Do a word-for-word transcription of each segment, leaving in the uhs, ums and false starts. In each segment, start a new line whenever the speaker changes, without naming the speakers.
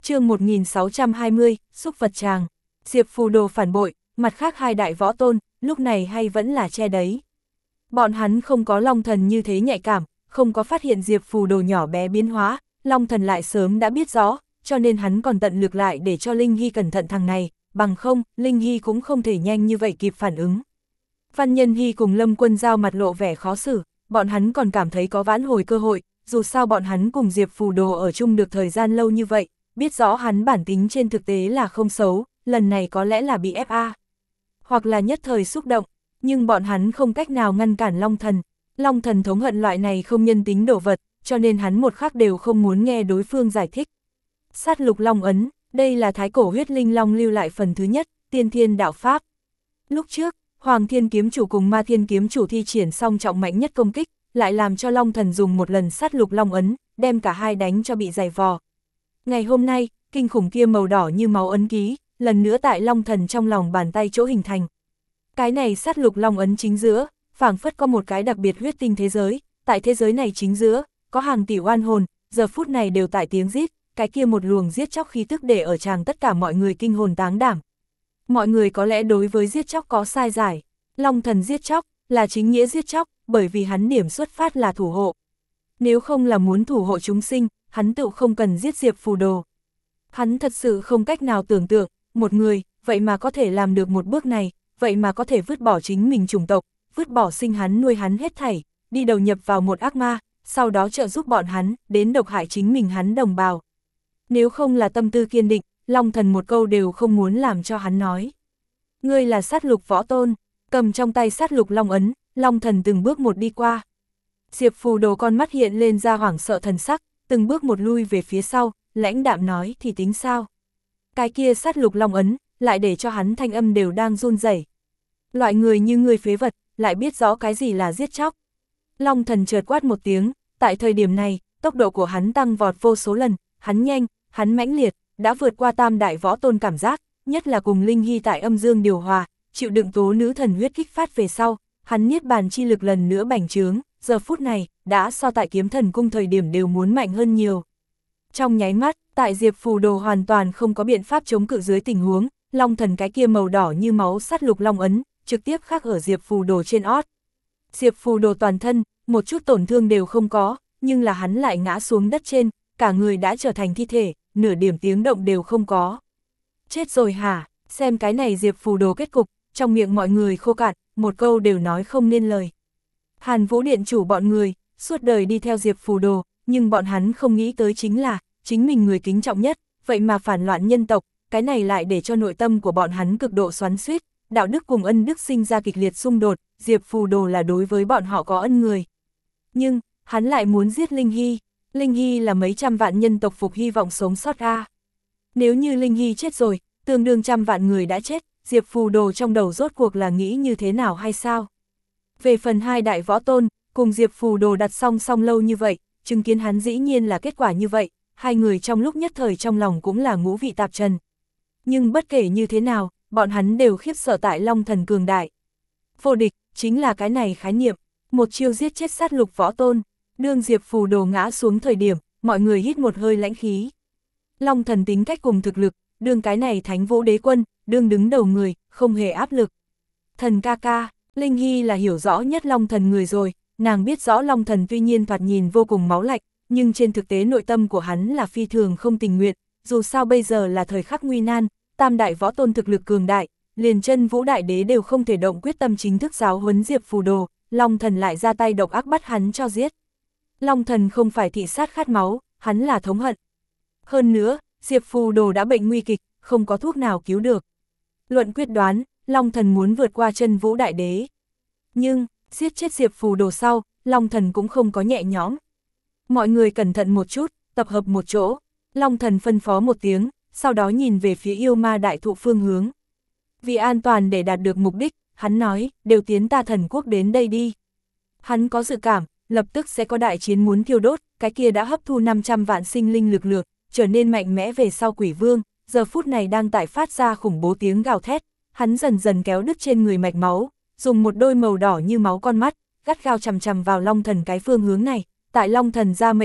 Chương một nghìn sáu trăm hai mươi, xúc vật tràng. Diệp Phù Đồ phản bội, mặt khác hai đại võ tôn, lúc này hay vẫn là che đấy. Bọn hắn không có Long Thần như thế nhạy cảm, không có phát hiện Diệp Phù Đồ nhỏ bé biến hóa, Long Thần lại sớm đã biết rõ, cho nên hắn còn tận lực lại để cho Linh Hy cẩn thận thằng này, bằng không, Linh Hy cũng không thể nhanh như vậy kịp phản ứng. Văn Nhân Hy cùng Lâm Quân Giao mặt lộ vẻ khó xử, bọn hắn còn cảm thấy có vãn hồi cơ hội, dù sao bọn hắn cùng Diệp Phù Đồ ở chung được thời gian lâu như vậy, biết rõ hắn bản tính trên thực tế là không xấu, lần này có lẽ là bị ép a. Hoặc là nhất thời xúc động, nhưng bọn hắn không cách nào ngăn cản Long Thần. Long Thần thống hận loại này không nhân tính đồ vật, cho nên hắn một khắc đều không muốn nghe đối phương giải thích. Sát lục Long ấn, đây là thái cổ huyết linh long lưu lại phần thứ nhất, tiên thiên đạo pháp. Lúc trước, Hoàng Thiên Kiếm Chủ cùng Ma Thiên Kiếm Chủ thi triển song trọng mạnh nhất công kích, lại làm cho Long Thần dùng một lần sát lục Long ấn, đem cả hai đánh cho bị dày vò. Ngày hôm nay, kinh khủng kia màu đỏ như máu ấn ký, lần nữa tại Long Thần trong lòng bàn tay chỗ hình thành. Cái này sát lục Long ấn chính giữa, phảng phất có một cái đặc biệt huyết tinh thế giới, tại thế giới này chính giữa, có hàng tỷ oan hồn, giờ phút này đều tại tiếng giết, cái kia một luồng giết chóc khí tức để ở tràng tất cả mọi người kinh hồn táng đảm. Mọi người có lẽ đối với giết chóc có sai giải, Long Thần giết chóc, là chính nghĩa giết chóc, bởi vì hắn điểm xuất phát là thủ hộ. Nếu không là muốn thủ hộ chúng sinh, hắn tự không cần giết Diệp Phù Đồ. Hắn thật sự không cách nào tưởng tượng, một người, vậy mà có thể làm được một bước này, vậy mà có thể vứt bỏ chính mình chủng tộc, vứt bỏ sinh hắn nuôi hắn hết thảy, đi đầu nhập vào một ác ma, sau đó trợ giúp bọn hắn, đến độc hại chính mình hắn đồng bào. Nếu không là tâm tư kiên định, Long Thần một câu đều không muốn làm cho hắn nói. Ngươi là sát lục võ tôn, cầm trong tay sát lục Long ấn, Long Thần từng bước một đi qua. Diệp Phù Đồ con mắt hiện lên ra hoảng sợ thần sắc, từng bước một lui về phía sau, lãnh đạm nói thì tính sao. Cái kia sát lục Long ấn, lại để cho hắn thanh âm đều đang run rẩy. Loại người như ngươi phế vật, lại biết rõ cái gì là giết chóc. Long Thần chợt quát một tiếng, tại thời điểm này, tốc độ của hắn tăng vọt vô số lần, hắn nhanh, hắn mãnh liệt, đã vượt qua tam đại võ tôn cảm giác, nhất là cùng Linh Hy tại âm dương điều hòa, chịu đựng tố nữ thần huyết kích phát về sau, hắn niết bàn chi lực lần nữa bành trướng, giờ phút này, đã so tại kiếm thần cung thời điểm đều muốn mạnh hơn nhiều. Trong nháy mắt, tại Diệp Phù Đồ hoàn toàn không có biện pháp chống cự dưới tình huống, Long Thần cái kia màu đỏ như máu sát lục Long ấn, trực tiếp khắc ở Diệp Phù Đồ trên ót. Diệp Phù Đồ toàn thân, một chút tổn thương đều không có, nhưng là hắn lại ngã xuống đất trên, cả người đã trở thành thi thể, nửa điểm tiếng động đều không có. Chết rồi hả? Xem cái này Diệp Phù Đồ kết cục, trong miệng mọi người khô cạn, một câu đều nói không nên lời. Hàn Vũ Điện chủ bọn người, suốt đời đi theo Diệp Phù Đồ, nhưng bọn hắn không nghĩ tới chính là, chính mình người kính trọng nhất, vậy mà phản loạn nhân tộc, cái này lại để cho nội tâm của bọn hắn cực độ xoắn xuýt, đạo đức cùng ân đức sinh ra kịch liệt xung đột, Diệp Phù Đồ là đối với bọn họ có ân người. Nhưng, hắn lại muốn giết Linh Hy, Linh Hy là mấy trăm vạn nhân tộc phục hy vọng sống sót a. Nếu như Linh Hy chết rồi, tương đương trăm vạn người đã chết, Diệp Phù Đồ trong đầu rốt cuộc là nghĩ như thế nào hay sao? Về phần hai đại võ tôn, cùng Diệp Phù Đồ đặt song song lâu như vậy, chứng kiến hắn dĩ nhiên là kết quả như vậy, hai người trong lúc nhất thời trong lòng cũng là ngũ vị tạp trần. Nhưng bất kể như thế nào, bọn hắn đều khiếp sợ tại Long Thần cường đại. Vô địch, chính là cái này khái niệm, một chiêu giết chết sát lục võ tôn, đương Diệp Phù Đồ ngã xuống thời điểm, mọi người hít một hơi lãnh khí. Long Thần tính cách cùng thực lực, đương cái này Thánh Vũ Đế Quân, đương đứng đầu người, không hề áp lực. Thần ca ca, Linh Hy là hiểu rõ nhất Long Thần người rồi, nàng biết rõ Long Thần tuy nhiên thoạt nhìn vô cùng máu lạnh, nhưng trên thực tế nội tâm của hắn là phi thường không tình nguyện, dù sao bây giờ là thời khắc nguy nan, tam đại võ tôn thực lực cường đại, liền chân Vũ Đại Đế đều không thể động quyết tâm chính thức giáo huấn Diệp Phù Đồ, Long Thần lại ra tay độc ác bắt hắn cho giết. Long Thần không phải thị sát khát máu, hắn là thống hận. Hơn nữa, Diệp Phù Đồ đã bệnh nguy kịch, không có thuốc nào cứu được. Luận quyết đoán, Long Thần muốn vượt qua chân Vũ Đại Đế. Nhưng, giết chết Diệp Phù Đồ sau, Long Thần cũng không có nhẹ nhõm. Mọi người cẩn thận một chút, tập hợp một chỗ. Long Thần phân phó một tiếng, sau đó nhìn về phía yêu ma đại thụ phương hướng. Vì an toàn để đạt được mục đích, hắn nói, đều tiến ta thần quốc đến đây đi. Hắn có dự cảm, lập tức sẽ có đại chiến muốn thiêu đốt, cái kia đã hấp thu năm trăm vạn sinh linh lực lượng, trở nên mạnh mẽ về sau quỷ vương, giờ phút này đang tại phát ra khủng bố tiếng gào thét, hắn dần dần kéo đứt trên người mạch máu, dùng một đôi màu đỏ như máu con mắt, gắt gao chằm chằm vào Long Thần cái phương hướng này, tại Long Thần ra mệnh lệnh,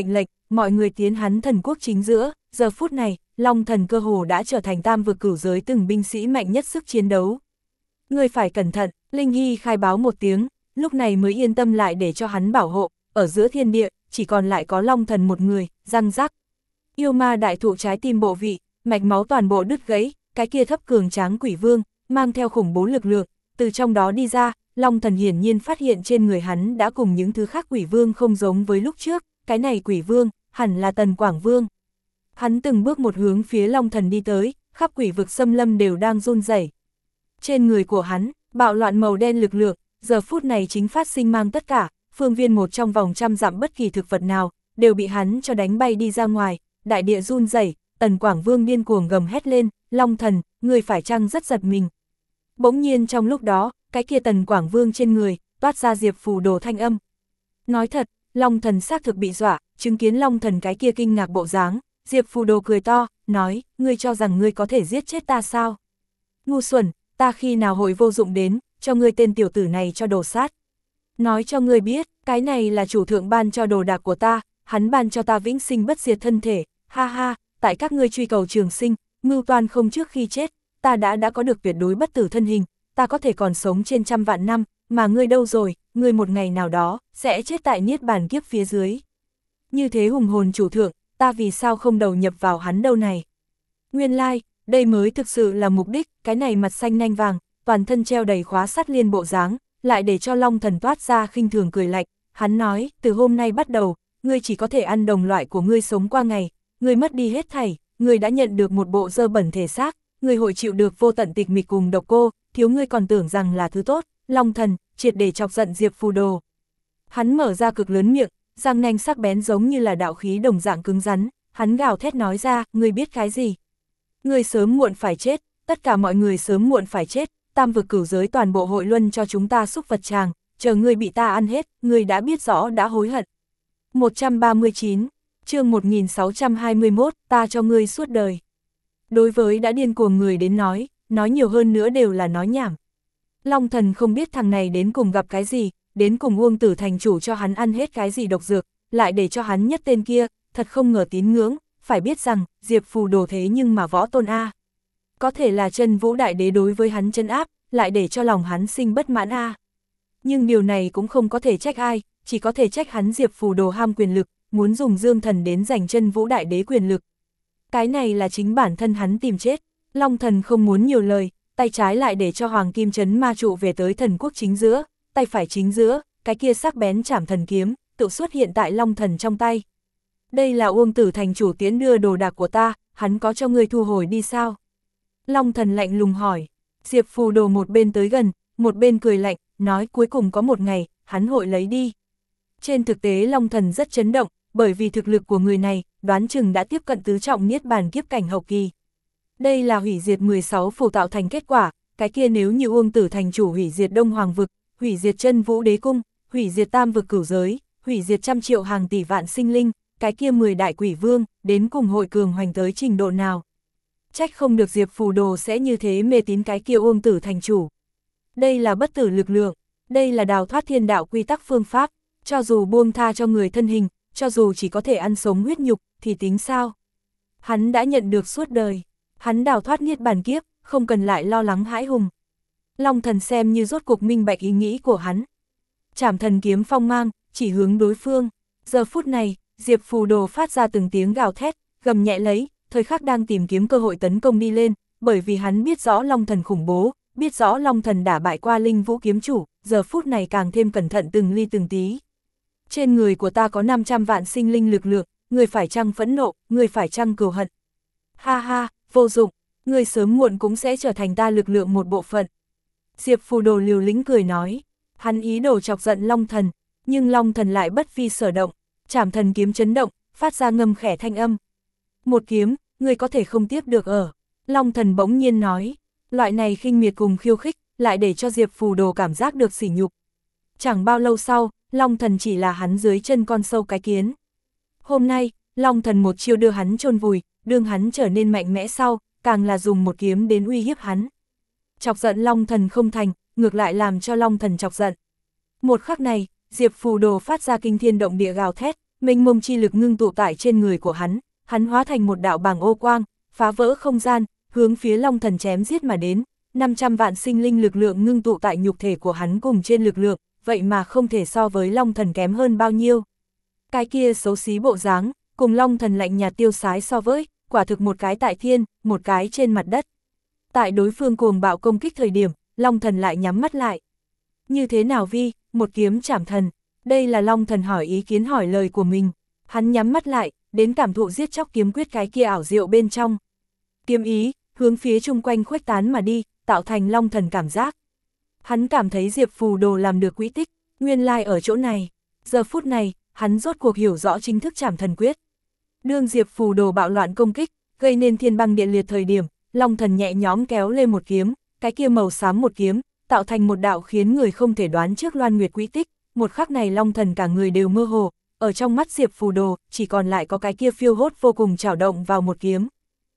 mọi người tiến hắn thần quốc chính giữa, giờ phút này, Long Thần cơ hồ đã trở thành tam vực cửu giới từng binh sĩ mạnh nhất sức chiến đấu. Ngươi phải cẩn thận, Linh Hy khai báo một tiếng, lúc này mới yên tâm lại để cho hắn bảo hộ, ở giữa thiên địa, chỉ còn lại có Long Thần một người, răng rắc. Yêu ma đại thụ trái tim bộ vị, mạch máu toàn bộ đứt gãy, cái kia thấp cường tráng quỷ vương, mang theo khủng bố lực lượng, từ trong đó đi ra, Long Thần hiển nhiên phát hiện trên người hắn đã cùng những thứ khác quỷ vương không giống với lúc trước, cái này quỷ vương, hẳn là Tần Quảng Vương. Hắn từng bước một hướng phía Long Thần đi tới, khắp quỷ vực xâm lâm đều đang run rẩy. Trên người của hắn, bạo loạn màu đen lực lượng, giờ phút này chính phát sinh mang tất cả, phương viên một trong vòng trăm dặm bất kỳ thực vật nào, đều bị hắn cho đánh bay đi ra ngoài, đại địa run rẩy. Tần Quảng Vương điên cuồng gầm hét lên, Long Thần, người phải chăng rất giật mình. Bỗng nhiên trong lúc đó, cái kia Tần Quảng Vương trên người, toát ra Diệp Phù Đồ thanh âm. Nói thật, Long Thần xác thực bị dọa, chứng kiến Long Thần cái kia kinh ngạc bộ dáng, Diệp Phù Đồ cười to, nói, ngươi cho rằng ngươi có thể giết chết ta sao? Ngu xuẩn, ta khi nào hội vô dụng đến, cho ngươi tên tiểu tử này cho đồ sát. Nói cho ngươi biết, cái này là chủ thượng ban cho đồ đạc của ta, hắn ban cho ta vĩnh sinh bất diệt thân thể, ha ha, tại các ngươi truy cầu trường sinh, mưu toan không trước khi chết, ta đã đã có được tuyệt đối bất tử thân hình, ta có thể còn sống trên trăm vạn năm, mà ngươi đâu rồi, ngươi một ngày nào đó, sẽ chết tại niết bàn kiếp phía dưới. Như thế hùng hồn chủ thượng, ta vì sao không đầu nhập vào hắn đâu này? Nguyên lai, like, đây mới thực sự là mục đích, cái này mặt xanh nanh vàng, toàn thân treo đầy khóa sắt liên bộ dáng, lại để cho Long Thần toát ra khinh thường cười lạnh, hắn nói, từ hôm nay bắt đầu, ngươi chỉ có thể ăn đồng loại của ngươi sống qua ngày, ngươi mất đi hết thảy, ngươi đã nhận được một bộ dơ bẩn thể xác, ngươi hội chịu được vô tận tịch mịch cùng độc cô, thiếu ngươi còn tưởng rằng là thứ tốt, Long Thần, triệt để chọc giận Diệp Phù Đồ. Hắn mở ra cực lớn miệng, răng nanh sắc bén giống như là đạo khí đồng dạng cứng rắn, hắn gào thét nói ra, ngươi biết cái gì? Ngươi sớm muộn phải chết, tất cả mọi người sớm muộn phải chết, tam vực cửu giới toàn bộ hội luân cho chúng ta xúc vật tràng, chờ ngươi bị ta ăn hết, ngươi đã biết rõ đã hối hận. một trăm ba mươi chín, chương một nghìn sáu trăm hai mươi mốt, ta cho ngươi suốt đời. Đối với đã điên cuồng người đến nói, nói nhiều hơn nữa đều là nói nhảm. Long Thần không biết thằng này đến cùng gặp cái gì, đến cùng Uông Tử thành chủ cho hắn ăn hết cái gì độc dược, lại để cho hắn nhất tên kia, thật không ngờ tín ngưỡng, phải biết rằng, Diệp Phù Đồ thế nhưng mà võ tôn A. Có thể là chân vũ đại đế đối với hắn chân áp, lại để cho lòng hắn sinh bất mãn A. Nhưng điều này cũng không có thể trách ai, chỉ có thể trách hắn Diệp Phù Đồ ham quyền lực, muốn dùng Dương Thần đến giành chân vũ đại đế quyền lực. Cái này là chính bản thân hắn tìm chết, Long Thần không muốn nhiều lời, tay trái lại để cho Hoàng Kim Trấn ma trụ về tới thần quốc chính giữa, tay phải chính giữa, cái kia sắc bén chảm thần kiếm, tự xuất hiện tại Long Thần trong tay. Đây là Uông Tử thành chủ tiến đưa đồ đạc của ta, hắn có cho ngươi thu hồi đi sao? Long Thần lạnh lùng hỏi, Diệp Phù Đồ một bên tới gần, một bên cười lạnh, nói cuối cùng có một ngày, hắn hội lấy đi. Trên thực tế Long Thần rất chấn động, bởi vì thực lực của người này, đoán chừng đã tiếp cận tứ trọng niết bàn kiếp cảnh hậu kỳ. Đây là hủy diệt mười sáu phủ tạo thành kết quả, cái kia nếu như Uông Tử thành chủ hủy diệt Đông Hoàng vực, hủy diệt chân vũ đế cung, hủy diệt tam vực cửu giới, hủy diệt trăm triệu hàng tỷ vạn sinh linh, cái kia mười đại quỷ vương, đến cùng hội cường hoành tới trình độ nào. Trách không được Diệp Phù Đồ sẽ như thế mê tín cái kia Uông Tử thành chủ. Đây là bất tử lực lượng, đây là đào thoát thiên đạo quy tắc phương pháp, cho dù buông tha cho người thân hình, cho dù chỉ có thể ăn sống huyết nhục, thì tính sao? Hắn đã nhận được suốt đời, hắn đào thoát niết bàn kiếp, không cần lại lo lắng hãi hùng. Long Thần xem như rốt cuộc minh bạch ý nghĩ của hắn. Trảm thần kiếm phong mang, chỉ hướng đối phương. Giờ phút này, Diệp Phù Đồ phát ra từng tiếng gào thét, gầm nhẹ lấy, thời khắc đang tìm kiếm cơ hội tấn công đi lên, bởi vì hắn biết rõ Long Thần khủng bố, biết rõ Long Thần đả bại qua Linh Vũ kiếm chủ, giờ phút này càng thêm cẩn thận từng ly từng tí. Trên người của ta có năm trăm vạn sinh linh lực lượng, người phải chăng phẫn nộ, người phải chăng cừu hận. Ha ha, vô dụng, người sớm muộn cũng sẽ trở thành ta lực lượng một bộ phận. Diệp Phù Đồ liều lĩnh cười nói, hắn ý đồ chọc giận Long Thần, nhưng Long Thần lại bất vi sở động, trảm thần kiếm chấn động, phát ra ngâm khẽ thanh âm. Một kiếm, người có thể không tiếp được ở. Long Thần bỗng nhiên nói, loại này khinh miệt cùng khiêu khích, lại để cho Diệp Phù Đồ cảm giác được sỉ nhục. Chẳng bao lâu sau, Long Thần chỉ là hắn dưới chân con sâu cái kiến. Hôm nay, Long Thần một chiêu đưa hắn chôn vùi, đương hắn trở nên mạnh mẽ sau, càng là dùng một kiếm đến uy hiếp hắn. Chọc giận Long Thần không thành, ngược lại làm cho Long Thần chọc giận. Một khắc này, Diệp Phù Đồ phát ra kinh thiên động địa gào thét, mênh mông chi lực ngưng tụ tại trên người của hắn, hắn hóa thành một đạo bàng ô quang, phá vỡ không gian, hướng phía Long Thần chém giết mà đến, năm trăm vạn sinh linh lực lượng ngưng tụ tại nhục thể của hắn cùng trên lực lượng, vậy mà không thể so với Long Thần kém hơn bao nhiêu. Cái kia xấu xí bộ dáng, cùng Long Thần lạnh nhạt tiêu sái so với, quả thực một cái tại thiên, một cái trên mặt đất. Tại đối phương cuồng bạo công kích thời điểm, Long Thần lại nhắm mắt lại. Như thế nào Vi, một kiếm chảm thần, đây là Long Thần hỏi ý kiến hỏi lời của mình. Hắn nhắm mắt lại, đến cảm thụ giết chóc kiếm quyết cái kia ảo diệu bên trong. Kiếm ý, hướng phía chung quanh khuếch tán mà đi, tạo thành Long Thần cảm giác. Hắn cảm thấy Diệp Phù Đồ làm được quỹ tích, nguyên lai ở chỗ này. Giờ phút này, hắn rốt cuộc hiểu rõ chính thức chảm thần quyết. Đương Diệp Phù Đồ bạo loạn công kích, gây nên thiên băng điện liệt thời điểm, Long Thần nhẹ nhõm kéo lên một kiếm, cái kia màu xám một kiếm, tạo thành một đạo khiến người không thể đoán trước loan nguyệt quỹ tích. Một khắc này Long Thần cả người đều mơ hồ, ở trong mắt Diệp Phù Đồ, chỉ còn lại có cái kia phiêu hốt vô cùng chảo động vào một kiếm.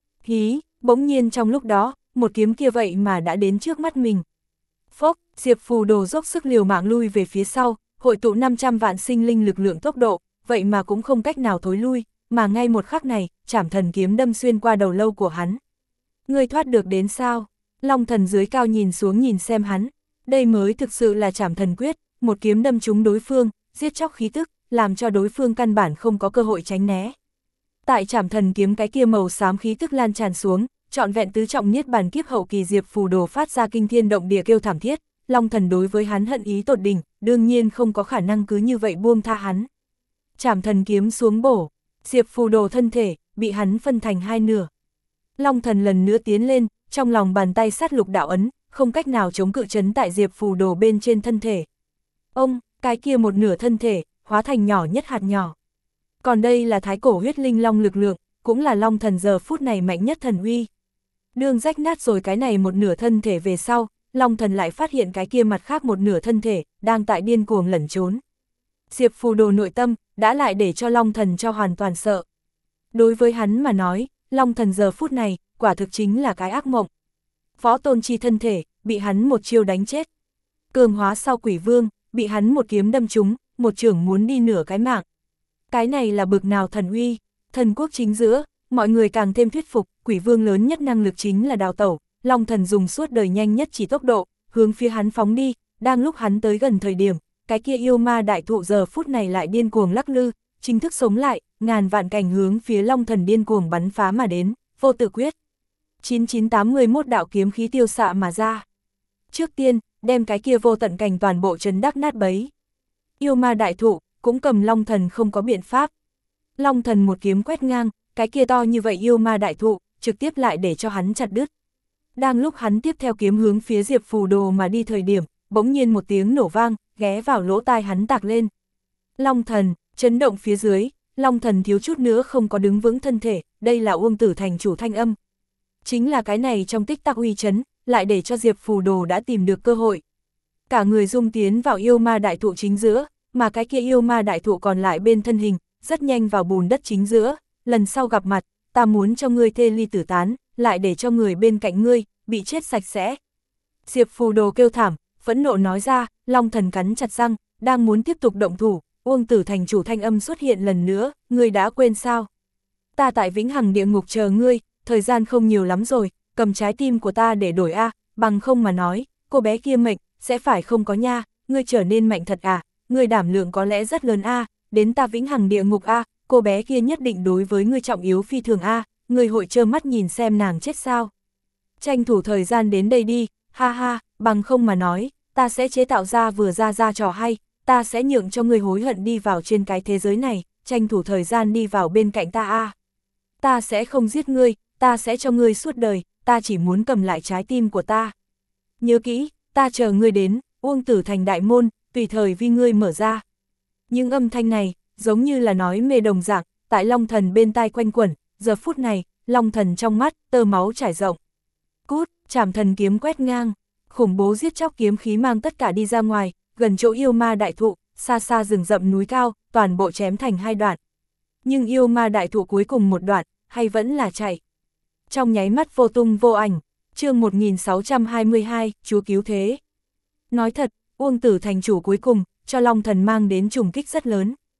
Hí, bỗng nhiên trong lúc đó, một kiếm kia vậy mà đã đến trước mắt mình. Phốc, Diệp Phù Đồ dốc sức liều mạng lui về phía sau, hội tụ năm trăm vạn sinh linh lực lượng tốc độ, vậy mà cũng không cách nào thối lui, mà ngay một khắc này, Trảm Thần kiếm đâm xuyên qua đầu lâu của hắn. Ngươi thoát được đến sao? Long Thần dưới cao nhìn xuống nhìn xem hắn, đây mới thực sự là Trảm Thần quyết, một kiếm đâm trúng đối phương, giết chóc khí tức, làm cho đối phương căn bản không có cơ hội tránh né. Tại Trảm Thần kiếm cái kia màu xám khí tức lan tràn xuống, trọn vẹn tứ trọng niết bàn kiếp hậu kỳ Diệp Phù Đồ phát ra kinh thiên động địa kêu thảm thiết, Long Thần đối với hắn hận ý tột đỉnh, đương nhiên không có khả năng cứ như vậy buông tha hắn. Trảm Thần kiếm xuống bổ, Diệp Phù Đồ thân thể bị hắn phân thành hai nửa. Long Thần lần nữa tiến lên, trong lòng bàn tay sát lục đạo ấn, không cách nào chống cự chấn tại Diệp Phù Đồ bên trên thân thể. Ông, cái kia một nửa thân thể, hóa thành nhỏ nhất hạt nhỏ. Còn đây là thái cổ huyết linh long lực lượng, cũng là Long Thần giờ phút này mạnh nhất thần uy. Đương rách nát rồi cái này một nửa thân thể về sau, Long Thần lại phát hiện cái kia mặt khác một nửa thân thể, đang tại điên cuồng lẩn trốn. Diệp Phù Đồ nội tâm, đã lại để cho Long Thần cho hoàn toàn sợ. Đối với hắn mà nói, Long Thần giờ phút này, quả thực chính là cái ác mộng. Võ tôn chi thân thể, bị hắn một chiêu đánh chết. Cường hóa sau quỷ vương, bị hắn một kiếm đâm trúng, một trưởng muốn đi nửa cái mạng. Cái này là bực nào thần uy, thần quốc chính giữa, mọi người càng thêm thuyết phục, quỷ vương lớn nhất năng lực chính là đào tẩu. Long Thần dùng suốt đời nhanh nhất chỉ tốc độ, hướng phía hắn phóng đi, đang lúc hắn tới gần thời điểm, cái kia yêu ma đại thụ giờ phút này lại điên cuồng lắc lư, chính thức sống lại, ngàn vạn cảnh hướng phía Long Thần điên cuồng bắn phá mà đến, vô tự quyết. chín chín tám mươi mốt đạo kiếm khí tiêu xạ mà ra. Trước tiên, đem cái kia vô tận cảnh toàn bộ chấn đắc nát bấy. Yêu ma đại thụ, cũng cầm Long Thần không có biện pháp. Long Thần một kiếm quét ngang, cái kia to như vậy yêu ma đại thụ, trực tiếp lại để cho hắn chặt đứt. Đang lúc hắn tiếp theo kiếm hướng phía Diệp Phù Đồ mà đi thời điểm, bỗng nhiên một tiếng nổ vang, ghé vào lỗ tai hắn tạc lên. Long Thần, chấn động phía dưới, Long Thần thiếu chút nữa không có đứng vững thân thể, đây là Uông Tử Thành chủ thanh âm. Chính là cái này trong tích tắc uy chấn, lại để cho Diệp Phù Đồ đã tìm được cơ hội. Cả người dung tiến vào yêu ma đại thụ chính giữa, mà cái kia yêu ma đại thụ còn lại bên thân hình, rất nhanh vào bùn đất chính giữa, lần sau gặp mặt, ta muốn cho ngươi thê ly tử tán, lại để cho người bên cạnh ngươi, bị chết sạch sẽ. Diệp Phù Đồ kêu thảm, phẫn nộ nói ra, Long Thần cắn chặt răng, đang muốn tiếp tục động thủ, Uông Tử Thành chủ thanh âm xuất hiện lần nữa, ngươi đã quên sao? Ta tại vĩnh hằng địa ngục chờ ngươi, thời gian không nhiều lắm rồi, cầm trái tim của ta để đổi a, bằng không mà nói, cô bé kia mệnh, sẽ phải không có nha, ngươi trở nên mạnh thật à, ngươi đảm lượng có lẽ rất lớn a, đến ta vĩnh hằng địa ngục a, cô bé kia nhất định đối với ngươi trọng yếu phi thường a, ngươi hội trơ mắt nhìn xem nàng chết sao? Tranh thủ thời gian đến đây đi, ha ha, bằng không mà nói, ta sẽ chế tạo ra vừa ra ra trò hay, ta sẽ nhượng cho ngươi hối hận đi vào trên cái thế giới này, tranh thủ thời gian đi vào bên cạnh ta a. Ta sẽ không giết ngươi, ta sẽ cho ngươi suốt đời, ta chỉ muốn cầm lại trái tim của ta. Nhớ kỹ, ta chờ ngươi đến, Uông Tử Thành đại môn, tùy thời vì ngươi mở ra. Những âm thanh này, giống như là nói mê đồng dạng, tại Long Thần bên tai quanh quẩn, giờ phút này, Long Thần trong mắt, tơ máu trải rộng. Cút, Trảm Thần kiếm quét ngang, khủng bố giết chóc kiếm khí mang tất cả đi ra ngoài, gần chỗ yêu ma đại thụ, xa xa rừng rậm núi cao, toàn bộ chém thành hai đoạn. Nhưng yêu ma đại thụ cuối cùng một đoạn, hay vẫn là chạy. Trong nháy mắt vô tung vô ảnh, chương một nghìn sáu trăm hai mươi hai, Chúa cứu thế. Nói thật, Uông Tử Thành chủ cuối cùng, cho Long Thần mang đến trùng kích rất lớn.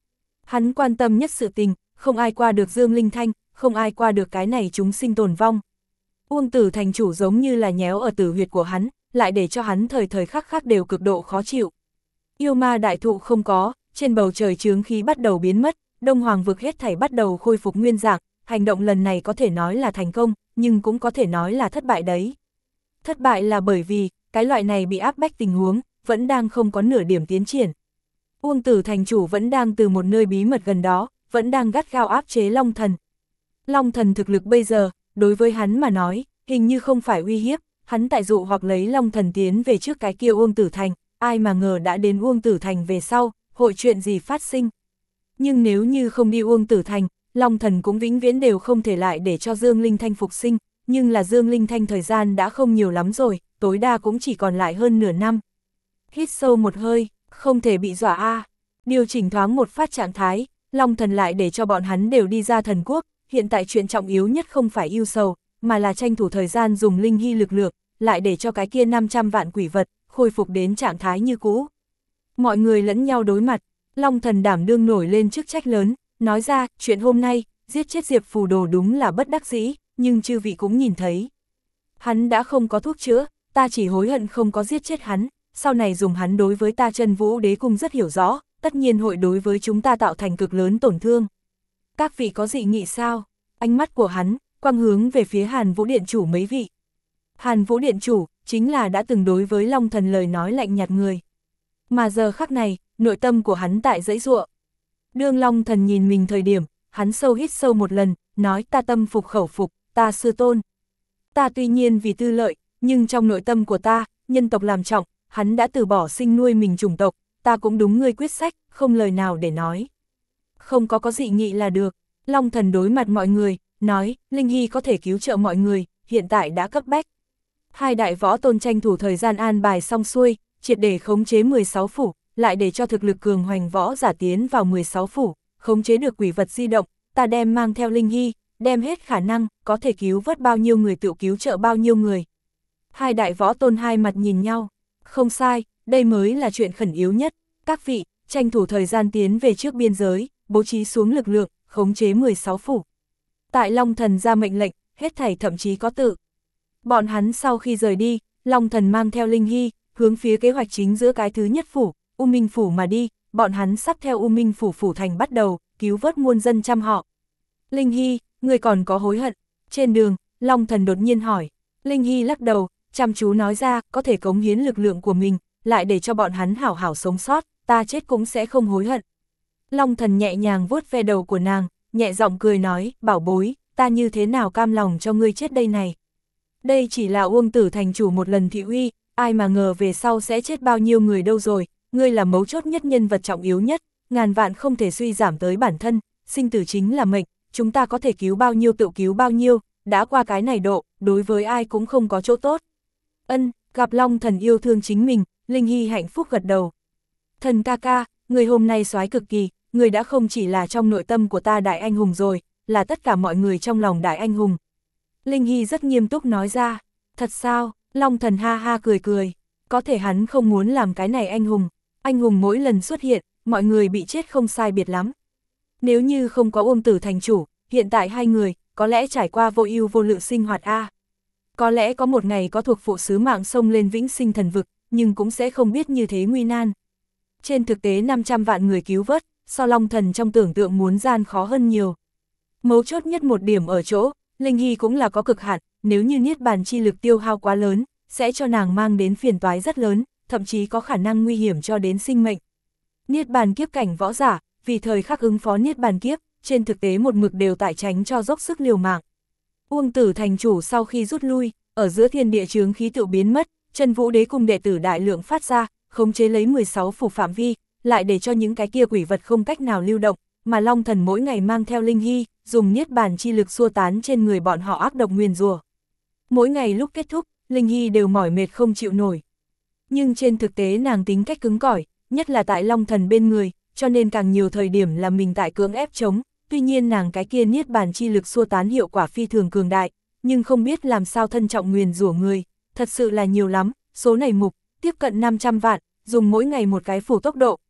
Hắn quan tâm nhất sự tình, không ai qua được Dương Linh Thanh, không ai qua được cái này chúng sinh tồn vong. Uông Tử thành chủ giống như là nhéo ở tử huyệt của hắn, lại để cho hắn thời thời khắc khắc đều cực độ khó chịu. Yêu ma đại thụ không có, trên bầu trời chướng khí bắt đầu biến mất, Đông Hoàng vực hết thảy bắt đầu khôi phục nguyên dạng, hành động lần này có thể nói là thành công, nhưng cũng có thể nói là thất bại đấy. Thất bại là bởi vì, cái loại này bị áp bách tình huống, vẫn đang không có nửa điểm tiến triển. Uông Tử thành chủ vẫn đang từ một nơi bí mật gần đó, vẫn đang gắt gao áp chế Long Thần. Long Thần thực lực bây giờ, đối với hắn mà nói, hình như không phải uy hiếp, hắn tại dụ hoặc lấy Long Thần tiến về trước cái kia Uông Tử thành, ai mà ngờ đã đến Uông Tử thành về sau, hội chuyện gì phát sinh. Nhưng nếu như không đi Uông Tử thành, Long Thần cũng vĩnh viễn đều không thể lại để cho Dương Linh Thanh phục sinh, nhưng là Dương Linh Thanh thời gian đã không nhiều lắm rồi, tối đa cũng chỉ còn lại hơn nửa năm. Hít sâu một hơi, không thể bị dọa a. Điều chỉnh thoáng một phát trạng thái, Long Thần lại để cho bọn hắn đều đi ra thần quốc, hiện tại chuyện trọng yếu nhất không phải ưu sầu, mà là tranh thủ thời gian dùng linh hy lực lượng, lại để cho cái kia năm trăm vạn quỷ vật, khôi phục đến trạng thái như cũ. Mọi người lẫn nhau đối mặt, Long Thần đảm đương nổi lên chức trách lớn, nói ra, chuyện hôm nay, giết chết Diệp Phù Đồ đúng là bất đắc dĩ, nhưng chư vị cũng nhìn thấy. Hắn đã không có thuốc chữa, ta chỉ hối hận không có giết chết hắn, sau này dùng hắn đối với ta Chân Vũ Đế Cung rất hiểu rõ, tất nhiên hội đối với chúng ta tạo thành cực lớn tổn thương. Các vị có dị nghị sao? Ánh mắt của hắn, quang hướng về phía Hàn Vũ Điện Chủ mấy vị. Hàn Vũ Điện Chủ, chính là đã từng đối với Long Thần lời nói lạnh nhạt người. Mà giờ khắc này, nội tâm của hắn tại giãy giụa. Đương Long Thần nhìn mình thời điểm, hắn sâu hít sâu một lần, nói ta tâm phục khẩu phục, ta sư tôn. Ta tuy nhiên vì tư lợi, nhưng trong nội tâm của ta, nhân tộc làm trọng, hắn đã từ bỏ sinh nuôi mình chủng tộc, ta cũng đúng ngươi quyết sách, không lời nào để nói. Không có có dị nghị là được, Long Thần đối mặt mọi người, nói, Linh Hy có thể cứu trợ mọi người, hiện tại đã cấp bách. Hai đại võ tôn tranh thủ thời gian an bài xong xuôi, triệt để khống chế mười sáu phủ, lại để cho thực lực cường hoành võ giả tiến vào mười sáu phủ, khống chế được quỷ vật di động, ta đem mang theo Linh Hy, đem hết khả năng, có thể cứu vớt bao nhiêu người tự cứu trợ bao nhiêu người. Hai đại võ tôn hai mặt nhìn nhau, không sai, đây mới là chuyện khẩn yếu nhất, các vị, tranh thủ thời gian tiến về trước biên giới, bố trí xuống lực lượng, khống chế mười sáu phủ. Tại Long Thần ra mệnh lệnh, hết thảy thậm chí có tự. Bọn hắn sau khi rời đi, Long Thần mang theo Linh Hy, hướng phía kế hoạch chính giữa cái thứ nhất phủ, U Minh Phủ mà đi, bọn hắn sắp theo U Minh Phủ Phủ Thành bắt đầu, cứu vớt muôn dân trăm họ. Linh Hy, người còn có hối hận? Trên đường, Long Thần đột nhiên hỏi. Linh Hy lắc đầu, chăm chú nói ra, có thể cống hiến lực lượng của mình, lại để cho bọn hắn hảo hảo sống sót, ta chết cũng sẽ không hối hận. Long Thần nhẹ nhàng vuốt ve đầu của nàng, nhẹ giọng cười nói, bảo bối, ta như thế nào cam lòng cho ngươi chết đây này. Đây chỉ là Uông Tử thành chủ một lần thị uy, ai mà ngờ về sau sẽ chết bao nhiêu người đâu rồi, ngươi là mấu chốt nhất nhân vật trọng yếu nhất, ngàn vạn không thể suy giảm tới bản thân, sinh tử chính là mệnh, chúng ta có thể cứu bao nhiêu tự cứu bao nhiêu, đã qua cái này độ, đối với ai cũng không có chỗ tốt. Ân, gặp Long Thần yêu thương chính mình, Linh Hy hạnh phúc gật đầu. Thần ca ca, người hôm nay soái cực kỳ, người đã không chỉ là trong nội tâm của ta đại anh hùng rồi, là tất cả mọi người trong lòng đại anh hùng. Linh Hy rất nghiêm túc nói ra, thật sao, Long Thần ha ha cười cười, có thể hắn không muốn làm cái này anh hùng, anh hùng mỗi lần xuất hiện, mọi người bị chết không sai biệt lắm. Nếu như không có Uông Tử thành chủ, hiện tại hai người, có lẽ trải qua vô ưu vô lự sinh hoạt a. Có lẽ có một ngày có thuộc phụ sứ mạng sông lên vĩnh sinh thần vực, nhưng cũng sẽ không biết như thế nguy nan. Trên thực tế năm trăm vạn người cứu vớt, so Long Thần trong tưởng tượng muốn gian khó hơn nhiều. Mấu chốt nhất một điểm ở chỗ, Linh Hy cũng là có cực hạn, nếu như niết bàn chi lực tiêu hao quá lớn, sẽ cho nàng mang đến phiền toái rất lớn, thậm chí có khả năng nguy hiểm cho đến sinh mệnh. Niết bàn kiếp cảnh võ giả, vì thời khắc ứng phó niết bàn kiếp, trên thực tế một mực đều tại tránh cho dốc sức liều mạng. Uông Tử thành chủ sau khi rút lui, ở giữa thiên địa chướng khí tự biến mất, Chân Vũ Đế Cung đệ tử đại lượng phát ra, khống chế lấy mười sáu phủ phạm vi, lại để cho những cái kia quỷ vật không cách nào lưu động, mà Long Thần mỗi ngày mang theo Linh Hy, dùng niết bàn chi lực xua tán trên người bọn họ ác độc nguyền rủa. Mỗi ngày lúc kết thúc, Linh Hy đều mỏi mệt không chịu nổi. Nhưng trên thực tế nàng tính cách cứng cỏi, nhất là tại Long Thần bên người, cho nên càng nhiều thời điểm là mình tại cưỡng ép chống, tuy nhiên nàng cái kia niết bàn chi lực xua tán hiệu quả phi thường cường đại, nhưng không biết làm sao thân trọng nguyền rủa người, thật sự là nhiều lắm, số này mục, tiếp cận năm trăm vạn, dùng mỗi ngày một cái phủ tốc độ,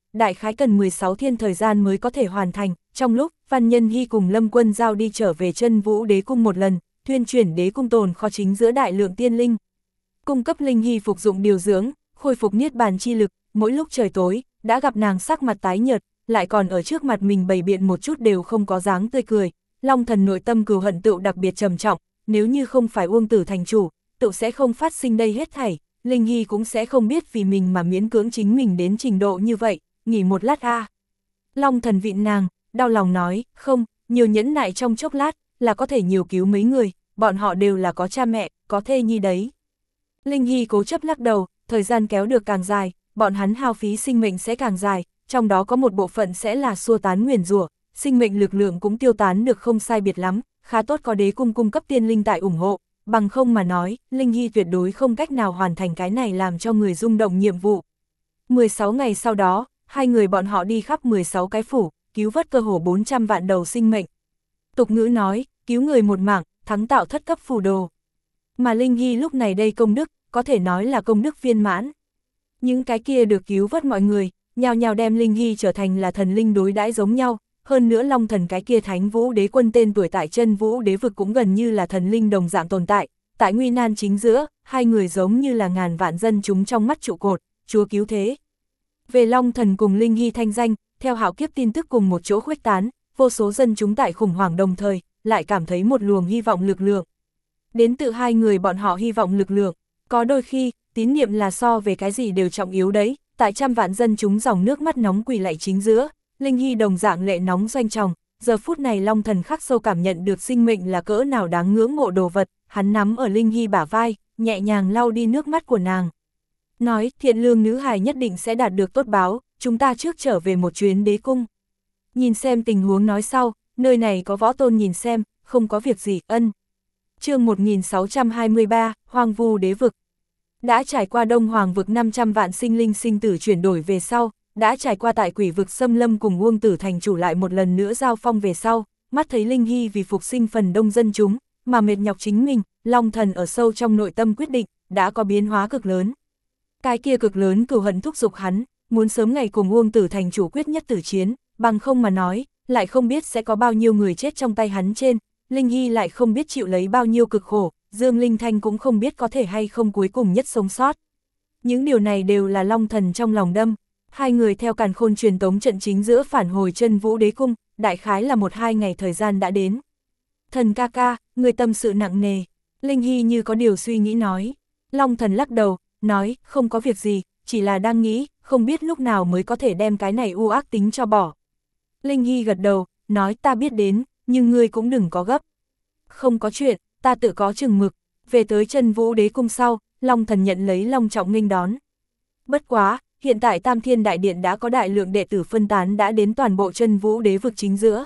đại khái cần mười sáu thiên thời gian mới có thể hoàn thành, trong lúc Văn Nhân Hy cùng Lâm Quân Giao đi trở về Chân Vũ Đế Cung một lần, thuyên chuyển đế cung tồn kho chính giữa đại lượng tiên linh. Cung cấp Linh Hy phục dụng điều dưỡng, khôi phục niết bàn chi lực, mỗi lúc trời tối, đã gặp nàng sắc mặt tái nhợt, lại còn ở trước mặt mình bày biện một chút đều không có dáng tươi cười, Long Thần nội tâm cừu hận tựu đặc biệt trầm trọng, nếu như không phải Uông Tử thành chủ, tựu sẽ không phát sinh đây hết thảy, Linh Hy cũng sẽ không biết vì mình mà miễn cưỡng chính mình đến trình độ như vậy, nghỉ một lát a. À. Long Thần vịn nàng, đau lòng nói, không, nhiều nhẫn nại trong chốc lát, là có thể nhiều cứu mấy người, bọn họ đều là có cha mẹ, có thê nhi đấy. Linh Hy cố chấp lắc đầu, thời gian kéo được càng dài, bọn hắn hao phí sinh mệnh sẽ càng dài, trong đó có một bộ phận sẽ là xua tán nguyền rủa, sinh mệnh lực lượng cũng tiêu tán được không sai biệt lắm, khá tốt có đế cung cung cấp tiên linh tại ủng hộ, bằng không mà nói, Linh Hy tuyệt đối không cách nào hoàn thành cái này làm cho người rung động nhiệm vụ. mười sáu ngày sau đó, hai người bọn họ đi khắp mười sáu cái phủ, cứu vớt cơ hồ bốn trăm vạn đầu sinh mệnh. Tục ngữ nói, cứu người một mạng, thắng tạo thất cấp phù đồ. Mà Linh Hy lúc này đây công đức, có thể nói là công đức viên mãn. Những cái kia được cứu vớt mọi người, nhào nhào đem Linh Hy trở thành là thần linh đối đãi giống nhau, hơn nữa Long Thần cái kia Thánh Vũ Đế Quân tên tuổi tại Chân Vũ Đế vực cũng gần như là thần linh đồng dạng tồn tại, tại nguy nan chính giữa, hai người giống như là ngàn vạn dân chúng trong mắt trụ cột, chúa cứu thế. Về Long Thần cùng Linh Hy thanh danh, theo hạo kiếp tin tức cùng một chỗ khuếch tán, vô số dân chúng tại khủng hoảng đồng thời, lại cảm thấy một luồng hy vọng lực lượng. Đến từ hai người bọn họ hy vọng lực lượng, có đôi khi, tín niệm là so về cái gì đều trọng yếu đấy, tại trăm vạn dân chúng dòng nước mắt nóng quỳ lạy chính giữa, Linh Hy đồng dạng lệ nóng doanh tròng, giờ phút này Long Thần khắc sâu cảm nhận được sinh mệnh là cỡ nào đáng ngưỡng mộ đồ vật, hắn nắm ở Linh Hy bả vai, nhẹ nhàng lau đi nước mắt của nàng. Nói, thiện lương nữ hài nhất định sẽ đạt được tốt báo, chúng ta trước trở về một chuyến đế cung. Nhìn xem tình huống nói sau, nơi này có võ tôn nhìn xem, không có việc gì, ân. Chương một nghìn sáu trăm hai mươi ba, Hoang Vu Đế Vực. Đã trải qua Đông Hoàng vực năm trăm vạn sinh linh sinh tử chuyển đổi về sau, đã trải qua tại Quỷ vực xâm lâm cùng Uông Tử thành chủ lại một lần nữa giao phong về sau, mắt thấy Linh Hy vì phục sinh phần đông dân chúng, mà mệt nhọc chính mình, Long Thần ở sâu trong nội tâm quyết định, đã có biến hóa cực lớn. Cái kia cực lớn cừu hận thúc giục hắn, muốn sớm ngày cùng Uông Tử thành chủ quyết nhất tử chiến, bằng không mà nói, lại không biết sẽ có bao nhiêu người chết trong tay hắn trên, Linh Hy lại không biết chịu lấy bao nhiêu cực khổ, Dương Linh Thanh cũng không biết có thể hay không cuối cùng nhất sống sót. Những điều này đều là Long Thần trong lòng đâm, hai người theo càn khôn truyền tống trận chính giữa phản hồi Chân Vũ Đế Cung, đại khái là một hai ngày thời gian đã đến. Thần ca ca, người tâm sự nặng nề, Linh Hy như có điều suy nghĩ nói. Long Thần lắc đầu, nói, không có việc gì, chỉ là đang nghĩ, không biết lúc nào mới có thể đem cái này u ác tính cho bỏ. Linh Hy gật đầu, nói ta biết đến, nhưng ngươi cũng đừng có gấp. Không có chuyện, ta tự có chừng mực. Về tới Chân Vũ Đế Cung sau, Long Thần nhận lấy long trọng nghênh đón. Bất quá, hiện tại Tam Thiên Đại Điện đã có đại lượng đệ tử phân tán đã đến toàn bộ Chân Vũ Đế vực chính giữa.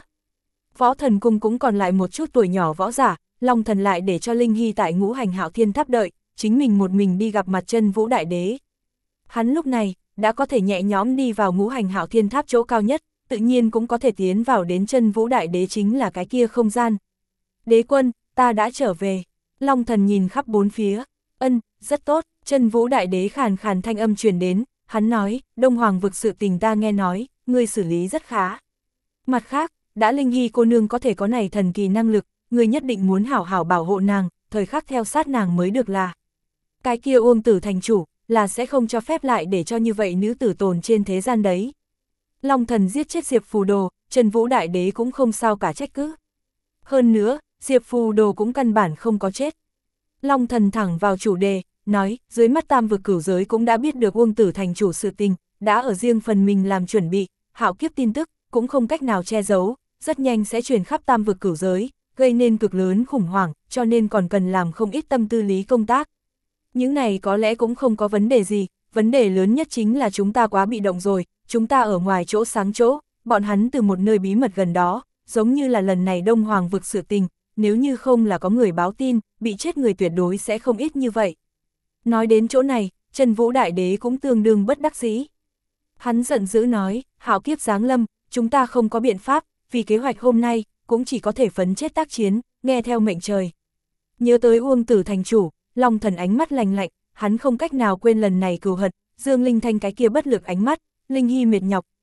Võ Thần Cung cũng còn lại một chút tuổi nhỏ võ giả, Long Thần lại để cho Linh Hy tại Ngũ Hành Hạo Thiên Tháp đợi, chính mình một mình đi gặp mặt Chân Vũ Đại Đế. Hắn lúc này, đã có thể nhẹ nhõm đi vào Ngũ Hành Hạo Thiên Tháp chỗ cao nhất, tự nhiên cũng có thể tiến vào đến Chân Vũ Đại Đế chính là cái kia không gian. Đế quân, ta đã trở về. Long Thần nhìn khắp bốn phía. Ân, rất tốt. Chân Vũ Đại Đế khàn khàn thanh âm truyền đến, hắn nói, Đông Hoàng vực sự tình ta nghe nói, ngươi xử lý rất khá. Mặt khác, đã Linh Hy cô nương có thể có này thần kỳ năng lực, ngươi nhất định muốn hảo hảo bảo hộ nàng, thời khắc theo sát nàng mới được là. Cái kia Uông Tử thành chủ, là sẽ không cho phép lại để cho như vậy nữ tử tồn trên thế gian đấy. Long Thần giết chết Diệp Phù Đồ, Chân Vũ Đại Đế cũng không sao cả trách cứ. Hơn nữa, Diệp Phù Đồ cũng căn bản không có chết. Long Thần thẳng vào chủ đề, nói, dưới mắt Tam vực cửu giới cũng đã biết được Uông Tử thành chủ sự tình, đã ở riêng phần mình làm chuẩn bị, hạo kiếp tin tức, cũng không cách nào che giấu, rất nhanh sẽ truyền khắp Tam vực cửu giới, gây nên cực lớn khủng hoảng, cho nên còn cần làm không ít tâm tư lý công tác. Những này có lẽ cũng không có vấn đề gì, vấn đề lớn nhất chính là chúng ta quá bị động rồi, chúng ta ở ngoài chỗ sáng chỗ, bọn hắn từ một nơi bí mật gần đó, giống như là lần này Đông Hoàng vực sự tình, nếu như không là có người báo tin, bị chết người tuyệt đối sẽ không ít như vậy. Nói đến chỗ này, Chân Vũ Đại Đế cũng tương đương bất đắc dĩ. Hắn giận dữ nói, hạo kiếp giáng lâm, chúng ta không có biện pháp, vì kế hoạch hôm nay, cũng chỉ có thể phấn chết tác chiến, nghe theo mệnh trời. Nhớ tới Uông Tử thành chủ, Long Thần ánh mắt lành lạnh, hắn không cách nào quên lần này cừu hận, Dương Linh Thanh cái kia bất lực ánh mắt, Linh Hy mệt nhọc,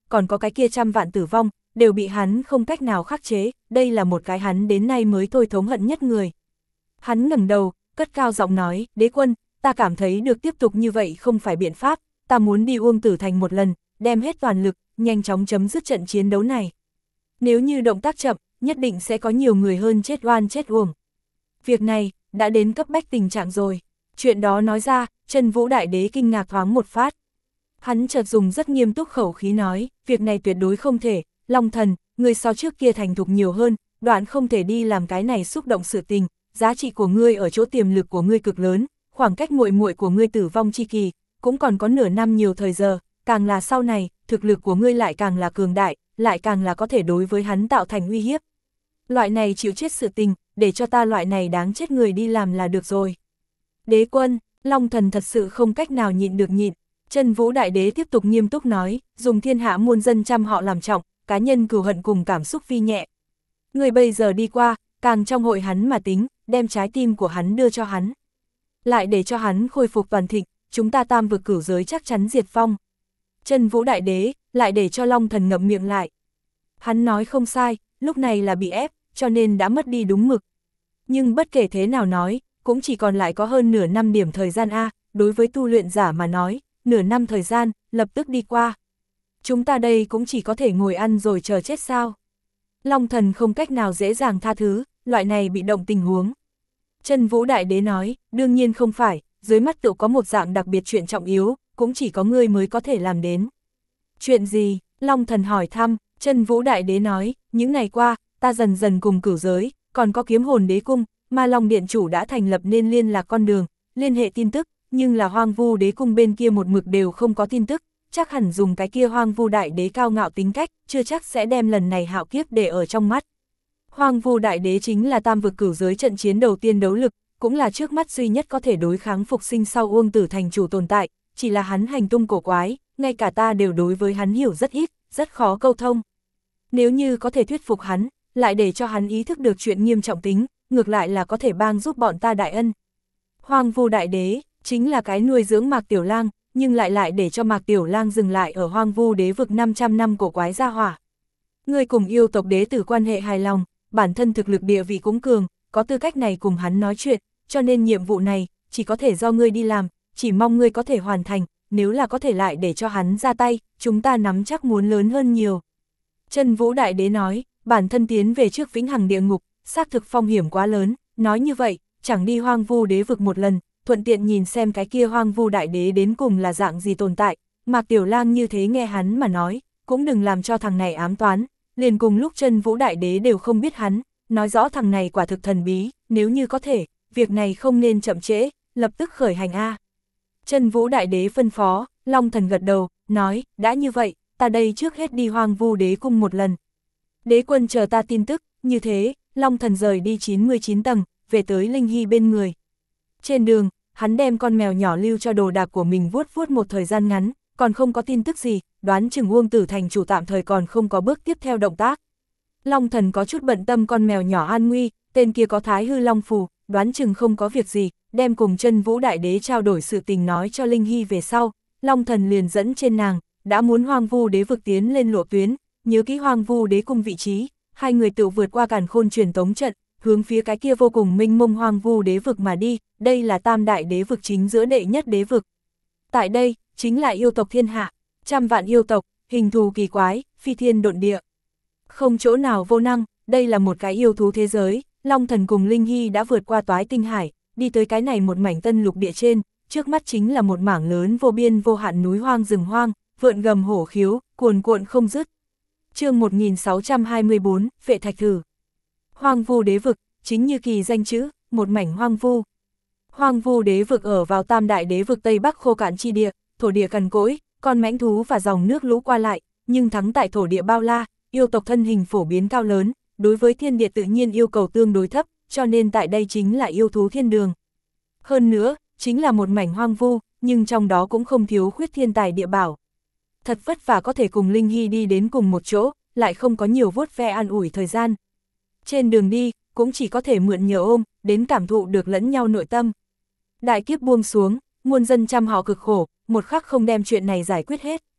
còn có cái kia trăm vạn tử vong, đều bị hắn không cách nào khắc chế, đây là một cái hắn đến nay mới thôi thống hận nhất người. Hắn ngẩng đầu, cất cao giọng nói, đế quân, ta cảm thấy được tiếp tục như vậy không phải biện pháp, ta muốn đi Uông Tử Thành một lần, đem hết toàn lực, nhanh chóng chấm dứt trận chiến đấu này. Nếu như động tác chậm, nhất định sẽ có nhiều người hơn chết oan chết uổng. Việc này, đã đến cấp bách tình trạng rồi. Chuyện đó nói ra, Chân Vũ Đại Đế kinh ngạc thoáng một phát. Hắn chợt dùng rất nghiêm túc khẩu khí nói, việc này tuyệt đối không thể, Long Thần, người so trước kia thành thục nhiều hơn, đoạn không thể đi làm cái này xúc động sự tình, giá trị của ngươi ở chỗ tiềm lực của ngươi cực lớn, khoảng cách muội muội của ngươi tử vong chi kỳ, cũng còn có nửa năm nhiều thời giờ, càng là sau này, thực lực của ngươi lại càng là cường đại, lại càng là có thể đối với hắn tạo thành uy hiếp. Loại này chịu chết sự tình, để cho ta loại này đáng chết người đi làm là được rồi. Đế quân, Long Thần thật sự không cách nào nhịn được nhịn. Chân Vũ Đại Đế tiếp tục nghiêm túc nói, dùng thiên hạ muôn dân trăm họ làm trọng, cá nhân cừu hận cùng cảm xúc vi nhẹ. Người bây giờ đi qua, càng trong hội hắn mà tính, đem trái tim của hắn đưa cho hắn. Lại để cho hắn khôi phục toàn thịnh, chúng ta tam vực cửu giới chắc chắn diệt vong. Chân Vũ Đại Đế, lại để cho Long Thần ngậm miệng lại. Hắn nói không sai, lúc này là bị ép, cho nên đã mất đi đúng mực. Nhưng bất kể thế nào nói, cũng chỉ còn lại có hơn nửa năm điểm thời gian A, đối với tu luyện giả mà nói, nửa năm thời gian, lập tức đi qua. Chúng ta đây cũng chỉ có thể ngồi ăn rồi chờ chết sao. Long Thần không cách nào dễ dàng tha thứ, loại này bị động tình huống. Chân Vũ Đại Đế nói, đương nhiên không phải, dưới mắt tự có một dạng đặc biệt chuyện trọng yếu, cũng chỉ có ngươi mới có thể làm đến. Chuyện gì? Long Thần hỏi thăm, Chân Vũ Đại Đế nói, những ngày qua, ta dần dần cùng cửu giới, còn có Kiếm Hồn Đế Cung, Ma Long Điện Chủ đã thành lập nên liên lạc con đường, liên hệ tin tức, nhưng là Hoang Vu Đế Cung bên kia một mực đều không có tin tức, chắc hẳn dùng cái kia Hoang Vu Đại Đế cao ngạo tính cách, chưa chắc sẽ đem lần này hạo kiếp để ở trong mắt. Hoang Vu Đại Đế chính là tam vực cửu giới trận chiến đầu tiên đấu lực, cũng là trước mắt duy nhất có thể đối kháng phục sinh sau Uông Tử Thành chủ tồn tại, chỉ là hắn hành tung cổ quái, ngay cả ta đều đối với hắn hiểu rất ít, rất khó câu thông. Nếu như có thể thuyết phục hắn, lại để cho hắn ý thức được chuyện nghiêm trọng tính, ngược lại là có thể bang giúp bọn ta đại ân. Hoang Vu Đại Đế, chính là cái nuôi dưỡng Mạc Tiểu Lang, nhưng lại lại để cho Mạc Tiểu Lang dừng lại ở Hoang Vu Đế vực năm trăm năm cổ quái gia hỏa. Người cùng yêu tộc đế tử quan hệ hài lòng, bản thân thực lực địa vị cũng cường, có tư cách này cùng hắn nói chuyện, cho nên nhiệm vụ này, chỉ có thể do ngươi đi làm, chỉ mong ngươi có thể hoàn thành, nếu là có thể lại để cho hắn ra tay, chúng ta nắm chắc muốn lớn hơn nhiều. Chân Vũ Đại Đế nói, bản thân tiến về trước vĩnh hằng địa ngục, xác thực phong hiểm quá lớn, nói như vậy, chẳng đi Hoang Vu Đế vực một lần, thuận tiện nhìn xem cái kia Hoang Vu Đại Đế đến cùng là dạng gì tồn tại. Mạc Tiểu Lang như thế nghe hắn mà nói, cũng đừng làm cho thằng này ám toán, liền cùng lúc Chân Vũ Đại Đế đều không biết hắn, nói rõ thằng này quả thực thần bí, nếu như có thể, việc này không nên chậm trễ, lập tức khởi hành A. Chân Vũ Đại Đế phân phó, Long Thần gật đầu, nói, đã như vậy, ta đây trước hết đi Hoang Vu Đế cung một lần. Đế quân chờ ta tin tức, như thế, Long Thần rời đi chín mươi chín tầng, về tới Linh Hy bên người. Trên đường, hắn đem con mèo nhỏ lưu cho đồ đạc của mình vuốt vuốt một thời gian ngắn, còn không có tin tức gì, đoán chừng Uông Tử Thành chủ tạm thời còn không có bước tiếp theo động tác. Long Thần có chút bận tâm con mèo nhỏ an nguy, tên kia có Thái Hư Long phù, đoán chừng không có việc gì, đem cùng Chân Vũ Đại Đế trao đổi sự tình nói cho Linh Hy về sau, Long Thần liền dẫn trên nàng, đã muốn Hoang Vu Đế vực tiến lên lộ tuyến, nhớ kỹ Hoang Vu Đế cung vị trí, hai người tự vượt qua càn khôn truyền tống trận, hướng phía cái kia vô cùng mênh mông Hoang Vu Đế vực mà đi, đây là tam đại đế vực chính giữa đệ nhất đế vực. Tại đây, chính là yêu tộc thiên hạ, trăm vạn yêu tộc, hình thù kỳ quái, phi thiên độn địa. Không chỗ nào vô năng, đây là một cái yêu thú thế giới, Long Thần cùng Linh Hy đã vượt qua toái tinh hải, đi tới cái này một mảnh tân lục địa trên, trước mắt chính là một mảng lớn vô biên vô hạn núi hoang rừng hoang, vượn gầm hổ khiếu, cuồn cuộn không dứt. Chương một nghìn sáu trăm hai mươi bốn, Phệ Thạch Thử. Hoang Vu Đế vực, chính như kỳ danh chữ, một mảnh hoang vu. Hoang Vu Đế vực ở vào tam đại đế vực Tây Bắc khô cạn chi địa, thổ địa cằn cỗi, con mãnh thú và dòng nước lũ qua lại, nhưng thắng tại thổ địa bao la, yêu tộc thân hình phổ biến cao lớn, đối với thiên địa tự nhiên yêu cầu tương đối thấp, cho nên tại đây chính là yêu thú thiên đường. Hơn nữa, chính là một mảnh hoang vu, nhưng trong đó cũng không thiếu khuyết thiên tài địa bảo. Thật vất vả có thể cùng Linh Hy đi đến cùng một chỗ, lại không có nhiều vuốt ve an ủi thời gian. Trên đường đi, cũng chỉ có thể mượn nhờ ôm, đến cảm thụ được lẫn nhau nội tâm. Đại kiếp buông xuống, muôn dân trăm họ cực khổ, một khắc không đem chuyện này giải quyết hết,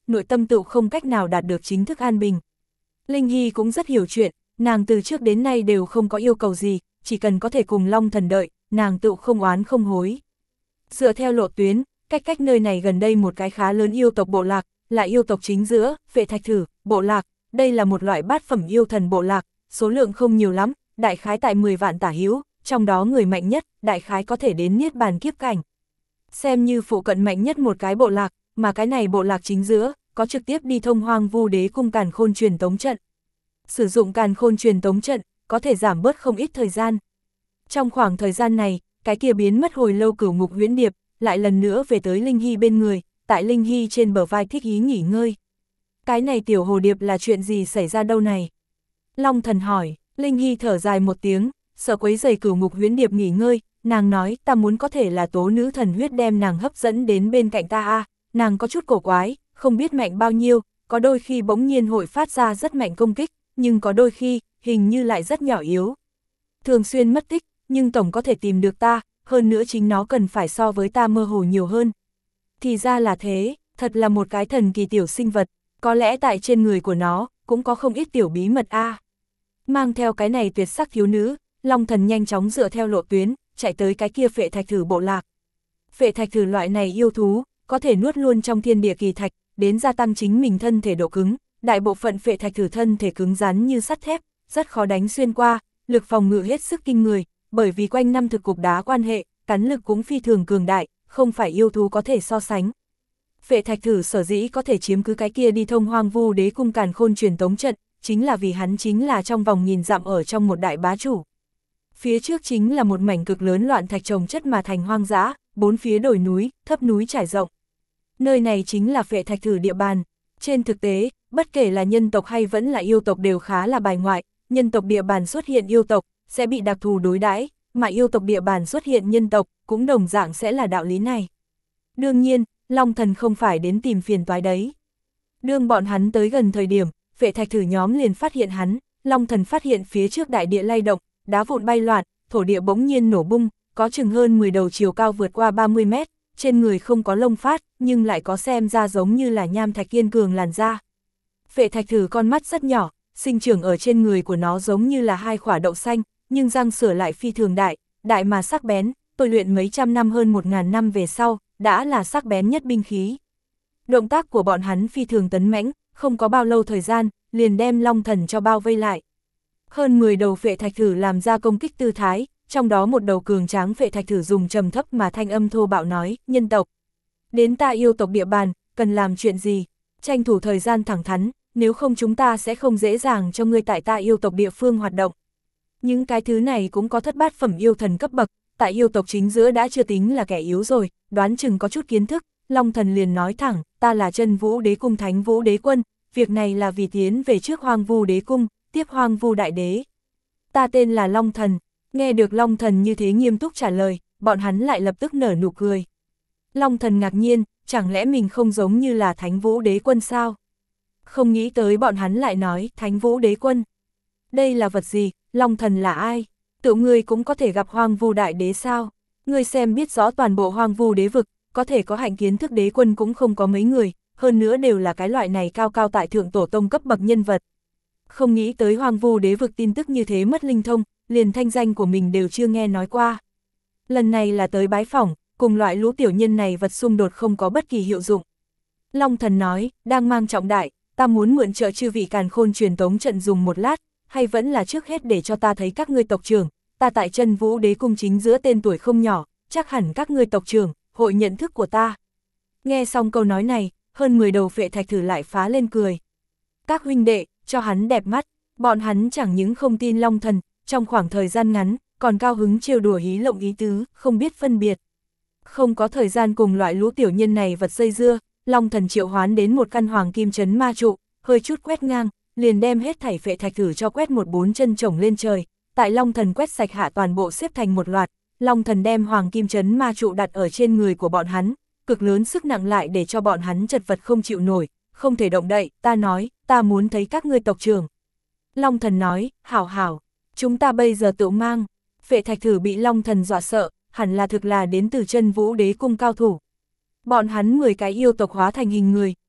nội tâm tự không cách nào đạt được chính thức an bình. Linh Hy cũng rất hiểu chuyện, nàng từ trước đến nay đều không có yêu cầu gì, chỉ cần có thể cùng Long Thần đợi, nàng tự không oán không hối. Dựa theo lộ tuyến, cách cách nơi này gần đây một cái khá lớn yêu tộc bộ lạc, là yêu tộc chính giữa, Phệ Thạch Thử, bộ lạc, đây là một loại bát phẩm yêu thần bộ lạc, số lượng không nhiều lắm, đại khái tại mười vạn tả hữu, trong đó người mạnh nhất, đại khái có thể đến niết bàn kiếp cảnh. Xem như phụ cận mạnh nhất một cái bộ lạc, mà cái này bộ lạc chính giữa, có trực tiếp đi thông Hoang Vu Đế cung Càn Khôn truyền tống trận. Sử dụng Càn Khôn truyền tống trận, có thể giảm bớt không ít thời gian. Trong khoảng thời gian này, cái kia biến mất hồi lâu Cửu Ngục Huyễn Điệp, lại lần nữa về tới Linh Hy bên người, tại Linh Hy trên bờ vai thích ý nghỉ ngơi. Cái này tiểu hồ điệp là chuyện gì xảy ra đâu này? Long Thần hỏi. Linh Hy thở dài một tiếng, sợ quấy rầy Cửu Ngục Huyễn Điệp nghỉ ngơi, nàng nói ta muốn có thể là tố nữ thần huyết đem nàng hấp dẫn đến bên cạnh ta a. Nàng có chút cổ quái, không biết mạnh bao nhiêu, có đôi khi bỗng nhiên hội phát ra rất mạnh công kích, nhưng có đôi khi, hình như lại rất nhỏ yếu. Thường xuyên mất tích, nhưng tổng có thể tìm được ta, hơn nữa chính nó cần phải so với ta mơ hồ nhiều hơn. Thì ra là thế, thật là một cái thần kỳ tiểu sinh vật, có lẽ tại trên người của nó, cũng có không ít tiểu bí mật a. Mang theo cái này tuyệt sắc thiếu nữ, Long Thần nhanh chóng dựa theo lộ tuyến, chạy tới cái kia Phệ Thạch Thử bộ lạc. Phệ Thạch Thử loại này yêu thú, có thể nuốt luôn trong thiên địa kỳ thạch, đến gia tăng chính mình thân thể độ cứng, đại bộ phận Phệ Thạch Thử thân thể cứng rắn như sắt thép, rất khó đánh xuyên qua, lực phòng ngự hết sức kinh người, bởi vì quanh năm thực cục đá quan hệ, cắn lực cũng phi thường cường đại, không phải yêu thú có thể so sánh. Phệ Thạch Thử sở dĩ có thể chiếm cứ cái kia đi thông Hoang Vu Đế cung Càn Khôn truyền tống trận, chính là vì hắn chính là trong vòng nghìn dặm ở trong một đại bá chủ. Phía trước chính là một mảnh cực lớn loạn thạch trồng chất mà thành hoang dã, bốn phía đồi núi, thấp núi trải rộng. Nơi này chính là Phệ Thạch Thử địa bàn. Trên thực tế, bất kể là nhân tộc hay vẫn là yêu tộc đều khá là bài ngoại, nhân tộc địa bàn xuất hiện yêu tộc, sẽ bị đặc thù đối đãi, mà yêu tộc địa bàn xuất hiện nhân tộc, cũng đồng dạng sẽ là đạo lý này. Đương nhiên, Long Thần không phải đến tìm phiền toái đấy. Đương bọn hắn tới gần thời điểm, Phệ Thạch Thử nhóm liền phát hiện hắn, Long Thần phát hiện phía trước đại địa lay động, đá vụn bay loạn, thổ địa bỗng nhiên nổ bung, có chừng hơn mười đầu chiều cao vượt qua ba mươi mét, trên người không có lông phát, nhưng lại có xem ra giống như là nham thạch kiên cường làn da. Phệ Thạch Thử con mắt rất nhỏ, sinh trưởng ở trên người của nó giống như là hai quả đậu xanh, nhưng răng sửa lại phi thường đại, đại mà sắc bén, tôi luyện mấy trăm năm hơn một ngàn năm về sau, đã là sắc bén nhất binh khí. Động tác của bọn hắn phi thường tấn mãnh, không có bao lâu thời gian, liền đem Long Thần cho bao vây lại. Hơn mười đầu Phệ Thạch Thử làm ra công kích tư thái, trong đó một đầu cường tráng Phệ Thạch Thử dùng trầm thấp mà thanh âm thô bạo nói, nhân tộc. Đến ta yêu tộc địa bàn, cần làm chuyện gì? Tranh thủ thời gian thẳng thắn, nếu không chúng ta sẽ không dễ dàng cho ngươi tại ta yêu tộc địa phương hoạt động. Những cái thứ này cũng có thất bát phẩm yêu thần cấp bậc, tại yêu tộc chính giữa đã chưa tính là kẻ yếu rồi, đoán chừng có chút kiến thức. Long Thần liền nói thẳng, ta là Chân Vũ Đế cung Thánh Vũ Đế quân, việc này là vì tiến về trước Hoang Vu Đế cung, tiếp Hoang Vu Đại Đế. Ta tên là Long Thần. Nghe được Long Thần như thế nghiêm túc trả lời, bọn hắn lại lập tức nở nụ cười. Long Thần ngạc nhiên, chẳng lẽ mình không giống như là Thánh Vũ Đế quân sao? Không nghĩ tới bọn hắn lại nói Thánh Vũ Đế quân. Đây là vật gì? Long Thần là ai? Tự ngươi cũng có thể gặp Hoang Vu Đại Đế sao? Ngươi xem biết rõ toàn bộ Hoang Vu Đế vực, có thể có hạnh kiến thức đế quân cũng không có mấy người, hơn nữa đều là cái loại này cao cao tại thượng tổ tông cấp bậc nhân vật. Không nghĩ tới Hoang Vu Đế vực tin tức như thế mất linh thông, liền thanh danh của mình đều chưa nghe nói qua. Lần này là tới bái phỏng, cùng loại lũ tiểu nhân này vật xung đột không có bất kỳ hiệu dụng. Long Thần nói, đang mang trọng đại, ta muốn mượn trợ chư vị Càn Khôn truyền tống trận dùng một lát, hay vẫn là trước hết để cho ta thấy các ngươi tộc trưởng, ta tại Chân Vũ Đế cung chính giữa tên tuổi không nhỏ, chắc hẳn các ngươi tộc trưởng, hội nhận thức của ta. Nghe xong câu nói này, hơn mười đầu Phệ Thạch Thử lại phá lên cười. Các huynh đệ, cho hắn đẹp mắt, bọn hắn chẳng những không tin Long Thần, trong khoảng thời gian ngắn, còn cao hứng trêu đùa hí lộng ý tứ, không biết phân biệt. Không có thời gian cùng loại lũ tiểu nhân này vật dây dưa, Long Thần triệu hoán đến một căn hoàng kim trấn ma trụ, hơi chút quét ngang, liền đem hết thảy Phệ Thạch Thử cho quét một bốn chân chổng lên trời. Tại Long Thần quét sạch hạ toàn bộ xếp thành một loạt, Long Thần đem hoàng kim trấn ma trụ đặt ở trên người của bọn hắn, cực lớn sức nặng lại để cho bọn hắn chật vật không chịu nổi, không thể động đậy. Ta nói, ta muốn thấy các ngươi tộc trưởng. Long Thần nói, hảo hảo, chúng ta bây giờ tự mang. Phệ Thạch Thử bị Long Thần dọa sợ, hẳn là thực là đến từ Chân Vũ Đế cung cao thủ. Bọn hắn mười cái yêu tộc hóa thành hình người,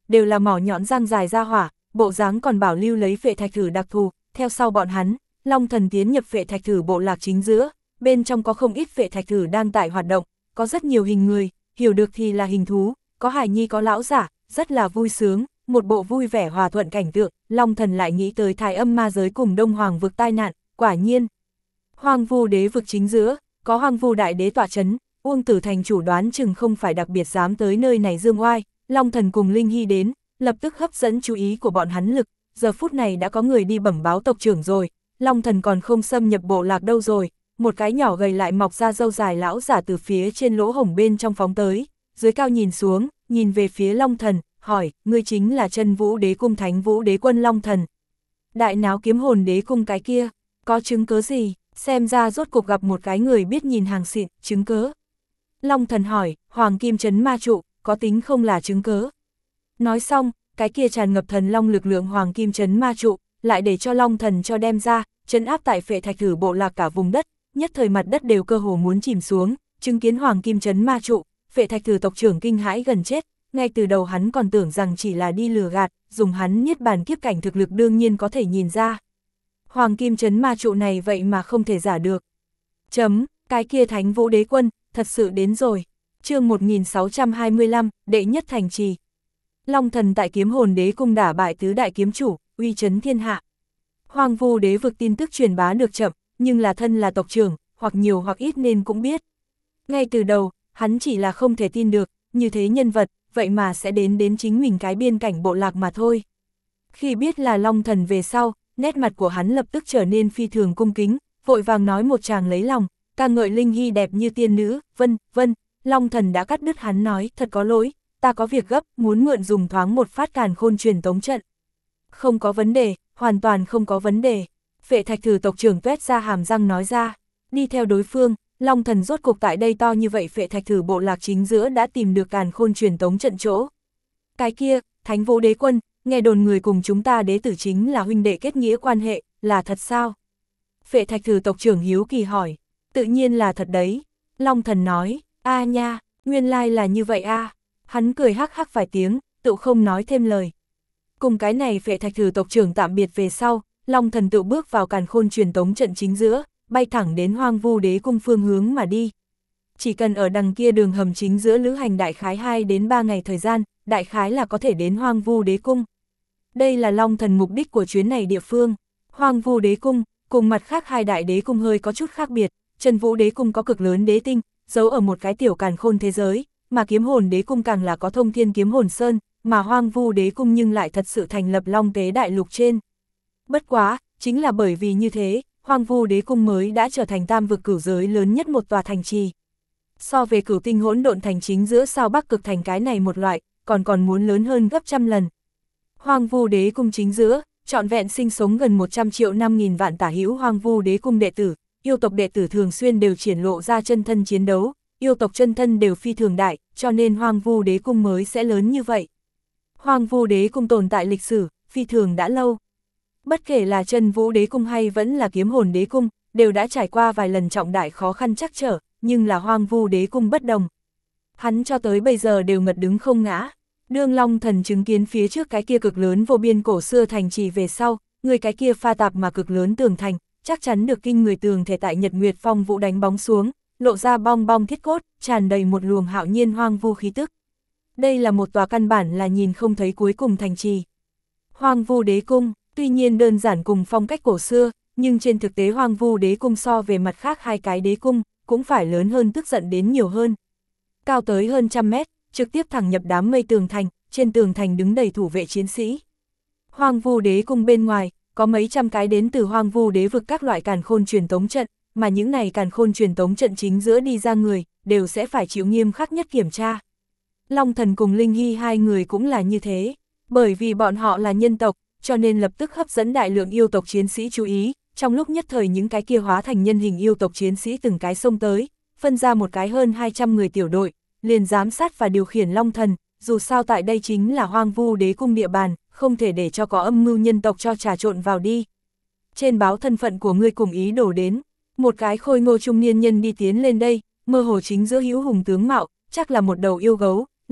đều là mỏ nhọn răng dài ra hỏa, bộ dáng còn bảo lưu lấy phệ thạch thử đặc thù, theo sau bọn hắn, Long Thần tiến nhập phệ thạch thử bộ lạc chính giữa, bên trong có không ít phệ thạch thử đang tại hoạt động, có rất nhiều hình người, hiểu được thì là hình thú, có hài nhi có lão giả, rất là vui sướng, một bộ vui vẻ hòa thuận cảnh tượng. Long Thần lại nghĩ tới Thái Âm ma giới cùng Đông Hoàng vực tai nạn, quả nhiên. Hoang vu đế vực chính giữa, có hoang vu đại đế tọa chấn, Uông Tử Thành chủ đoán chừng không phải đặc biệt dám tới nơi này dương oai, Long Thần cùng Linh Hy đến, lập tức hấp dẫn chú ý của bọn hắn lực, giờ phút này đã có người đi bẩm báo tộc trưởng rồi, Long Thần còn không xâm nhập bộ lạc đâu rồi, một cái nhỏ gầy lại mọc ra râu dài lão giả từ phía trên lỗ hổng bên trong phóng tới, dưới cao nhìn xuống, nhìn về phía Long Thần, hỏi, ngươi chính là Chân Vũ Đế Cung Thánh Vũ Đế Quân Long Thần. Đại náo Kiếm Hồn Đế Cung cái kia, có chứng cớ gì, xem ra rốt cuộc gặp một cái người biết nhìn hàng xịn, chứng cớ. Long Thần hỏi, Hoàng Kim Trấn Ma Trụ, có tính không là chứng cớ. Nói xong, cái kia tràn ngập thần long lực lượng Hoàng Kim Trấn Ma Trụ, lại để cho Long Thần cho đem ra, trấn áp tại phệ thạch thử bộ lạc cả vùng đất, nhất thời mặt đất đều cơ hồ muốn chìm xuống, chứng kiến Hoàng Kim Trấn Ma Trụ, phệ thạch thử tộc trưởng kinh hãi gần chết, ngay từ đầu hắn còn tưởng rằng chỉ là đi lừa gạt, dùng hắn niết bàn kiếp cảnh thực lực đương nhiên có thể nhìn ra. Hoàng Kim Trấn Ma Trụ này vậy mà không thể giả được. Chấm, cái kia Thánh Vũ Đế Quân, thật sự đến rồi. Chương một nghìn sáu trăm hai mươi lăm, đệ nhất thành trì. Long Thần tại Kiếm Hồn Đế Cung đả bại tứ đại kiếm chủ, uy chấn thiên hạ. Hoang vu đế vực tin tức truyền bá được chậm, nhưng là thân là tộc trưởng, hoặc nhiều hoặc ít nên cũng biết. Ngay từ đầu, hắn chỉ là không thể tin được, như thế nhân vật, vậy mà sẽ đến đến chính mình cái biên cảnh bộ lạc mà thôi. Khi biết là Long Thần về sau, nét mặt của hắn lập tức trở nên phi thường cung kính, vội vàng nói một tràng lấy lòng, ca ngợi Linh Hy đẹp như tiên nữ, vân, vân. Long Thần đã cắt đứt hắn nói, thật có lỗi, ta có việc gấp, muốn mượn dùng thoáng một phát Càn Khôn truyền tống trận. Không có vấn đề, hoàn toàn không có vấn đề. Phệ thạch thử tộc trưởng tuét ra hàm răng nói ra, đi theo đối phương, Long Thần rốt cục tại đây to như vậy phệ thạch thử bộ lạc chính giữa đã tìm được Càn Khôn truyền tống trận chỗ. Cái kia, Thánh Vũ Đế Quân, nghe đồn người cùng chúng ta đế tử chính là huynh đệ kết nghĩa quan hệ, là thật sao? Phệ thạch thử tộc trưởng hiếu kỳ hỏi, tự nhiên là thật đấy. Long Thần nói, a nha, nguyên lai là như vậy a. Hắn cười hắc hắc vài tiếng, tự không nói thêm lời. Cùng cái này phệ thạch thử tộc trưởng tạm biệt về sau, Long Thần tự bước vào Càn Khôn truyền tống trận chính giữa, bay thẳng đến Hoang Vu Đế Cung phương hướng mà đi. Chỉ cần ở đằng kia đường hầm chính giữa lữ hành đại khái hai đến ba ngày thời gian, đại khái là có thể đến Hoang Vu Đế Cung. Đây là Long Thần mục đích của chuyến này địa phương. Hoang Vu Đế Cung, cùng mặt khác hai đại đế cung hơi có chút khác biệt, Chân Vũ Đế Cung có cực lớn đế tinh, giấu ở một cái tiểu càn khôn thế giới, mà Kiếm Hồn Đế Cung càng là có thông thiên kiếm hồn sơn, mà Hoang Vu Đế Cung nhưng lại thật sự thành lập Long Tế đại lục trên. Bất quá, chính là bởi vì như thế, Hoang Vu Đế Cung mới đã trở thành tam vực cửu giới lớn nhất một tòa thành trì. So về Cửu Tinh Hỗn Độn thành chính giữa sao Bắc Cực thành cái này một loại, còn còn muốn lớn hơn gấp trăm lần. Hoang Vu Đế Cung chính giữa, trọn vẹn sinh sống gần một trăm triệu năm nghìn vạn tả hữu Hoang Vu Đế Cung đệ tử, yêu tộc đệ tử thường xuyên đều triển lộ ra chân thân chiến đấu, yêu tộc chân thân đều phi thường đại, cho nên Hoang Vu Đế Cung mới sẽ lớn như vậy. Hoang Vu Đế Cung tồn tại lịch sử, phi thường đã lâu. Bất kể là Chân Vũ Đế Cung hay vẫn là Kiếm Hồn Đế Cung, đều đã trải qua vài lần trọng đại khó khăn trắc trở, nhưng là Hoang Vu Đế Cung bất đồng. Hắn cho tới bây giờ đều ngật đứng không ngã. Đương Long Thần chứng kiến phía trước cái kia cực lớn vô biên cổ xưa thành trì về sau, người cái kia pha tạp mà cực lớn tường thành, chắc chắn được kinh người tường thể tại Nhật Nguyệt Phong Vũ đánh bóng xuống, lộ ra bong bong thiết cốt, tràn đầy một luồng hạo nhiên hoang vu khí tức. Đây là một tòa căn bản là nhìn không thấy cuối cùng thành trì. Hoang Vu Đế Cung, tuy nhiên đơn giản cùng phong cách cổ xưa, nhưng trên thực tế Hoang Vu Đế Cung so về mặt khác hai cái đế cung, cũng phải lớn hơn tức giận đến nhiều hơn. Cao tới hơn trăm mét, trực tiếp thẳng nhập đám mây tường thành, trên tường thành đứng đầy thủ vệ chiến sĩ. Hoang Vu Đế Cung bên ngoài, có mấy trăm cái đến từ Hoang Vu Đế vực các loại càn khôn truyền tống trận, mà những này càn khôn truyền tống trận chính giữa đi ra người, đều sẽ phải chịu nghiêm khắc nhất kiểm tra. Long Thần cùng Linh Hy hai người cũng là như thế, bởi vì bọn họ là nhân tộc, cho nên lập tức hấp dẫn đại lượng yêu tộc chiến sĩ chú ý, trong lúc nhất thời những cái kia hóa thành nhân hình yêu tộc chiến sĩ từng cái xông tới, phân ra một cái hơn hai trăm người tiểu đội, liền giám sát và điều khiển Long Thần, dù sao tại đây chính là Hoang Vu Đế Cung địa bàn, không thể để cho có âm mưu nhân tộc cho trà trộn vào đi. Trên báo thân phận của ngươi cùng ý đổ đến, một cái khôi ngô trung niên nhân đi tiến lên đây, mơ hồ chính giữa hữu hùng tướng mạo, chắc là một đầu yêu gấu,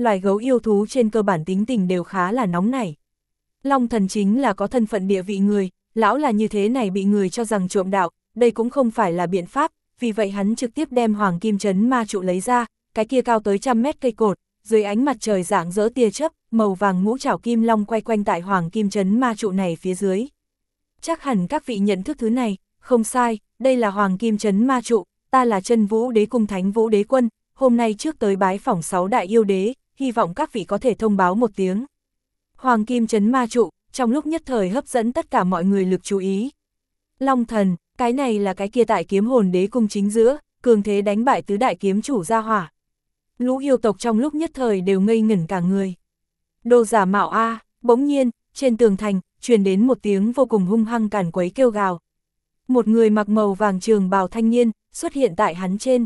loài gấu yêu thú trên cơ bản tính tình đều khá là nóng nảy. Long thần chính là có thân phận địa vị người, lão là như thế này bị người cho rằng trộm đạo, đây cũng không phải là biện pháp, vì vậy hắn trực tiếp đem hoàng kim trấn ma trụ lấy ra, cái kia cao tới trăm mét cây cột, dưới ánh mặt trời rạng rỡ tia chớp, màu vàng ngũ trảo kim long quay quanh tại hoàng kim trấn ma trụ này phía dưới. Chắc hẳn các vị nhận thức thứ này, không sai, đây là hoàng kim trấn ma trụ, ta là Chân Vũ Đế Cung Thánh Vũ Đế Quân, hôm nay trước tới bái phỏng sáu đại yêu đế, hy vọng các vị có thể thông báo một tiếng. Hoàng kim trấn ma trụ, trong lúc nhất thời hấp dẫn tất cả mọi người lực chú ý. Long thần, cái này là cái kia tại Kiếm Hồn Đế Cung chính giữa, cường thế đánh bại tứ đại kiếm chủ gia hỏa. Lũ yêu tộc trong lúc nhất thời đều ngây ngẩn cả người. Đồ giả mạo a, bỗng nhiên, trên tường thành, truyền đến một tiếng vô cùng hung hăng càn quấy kêu gào. Một người mặc màu vàng trường bào thanh niên, xuất hiện tại hắn trên.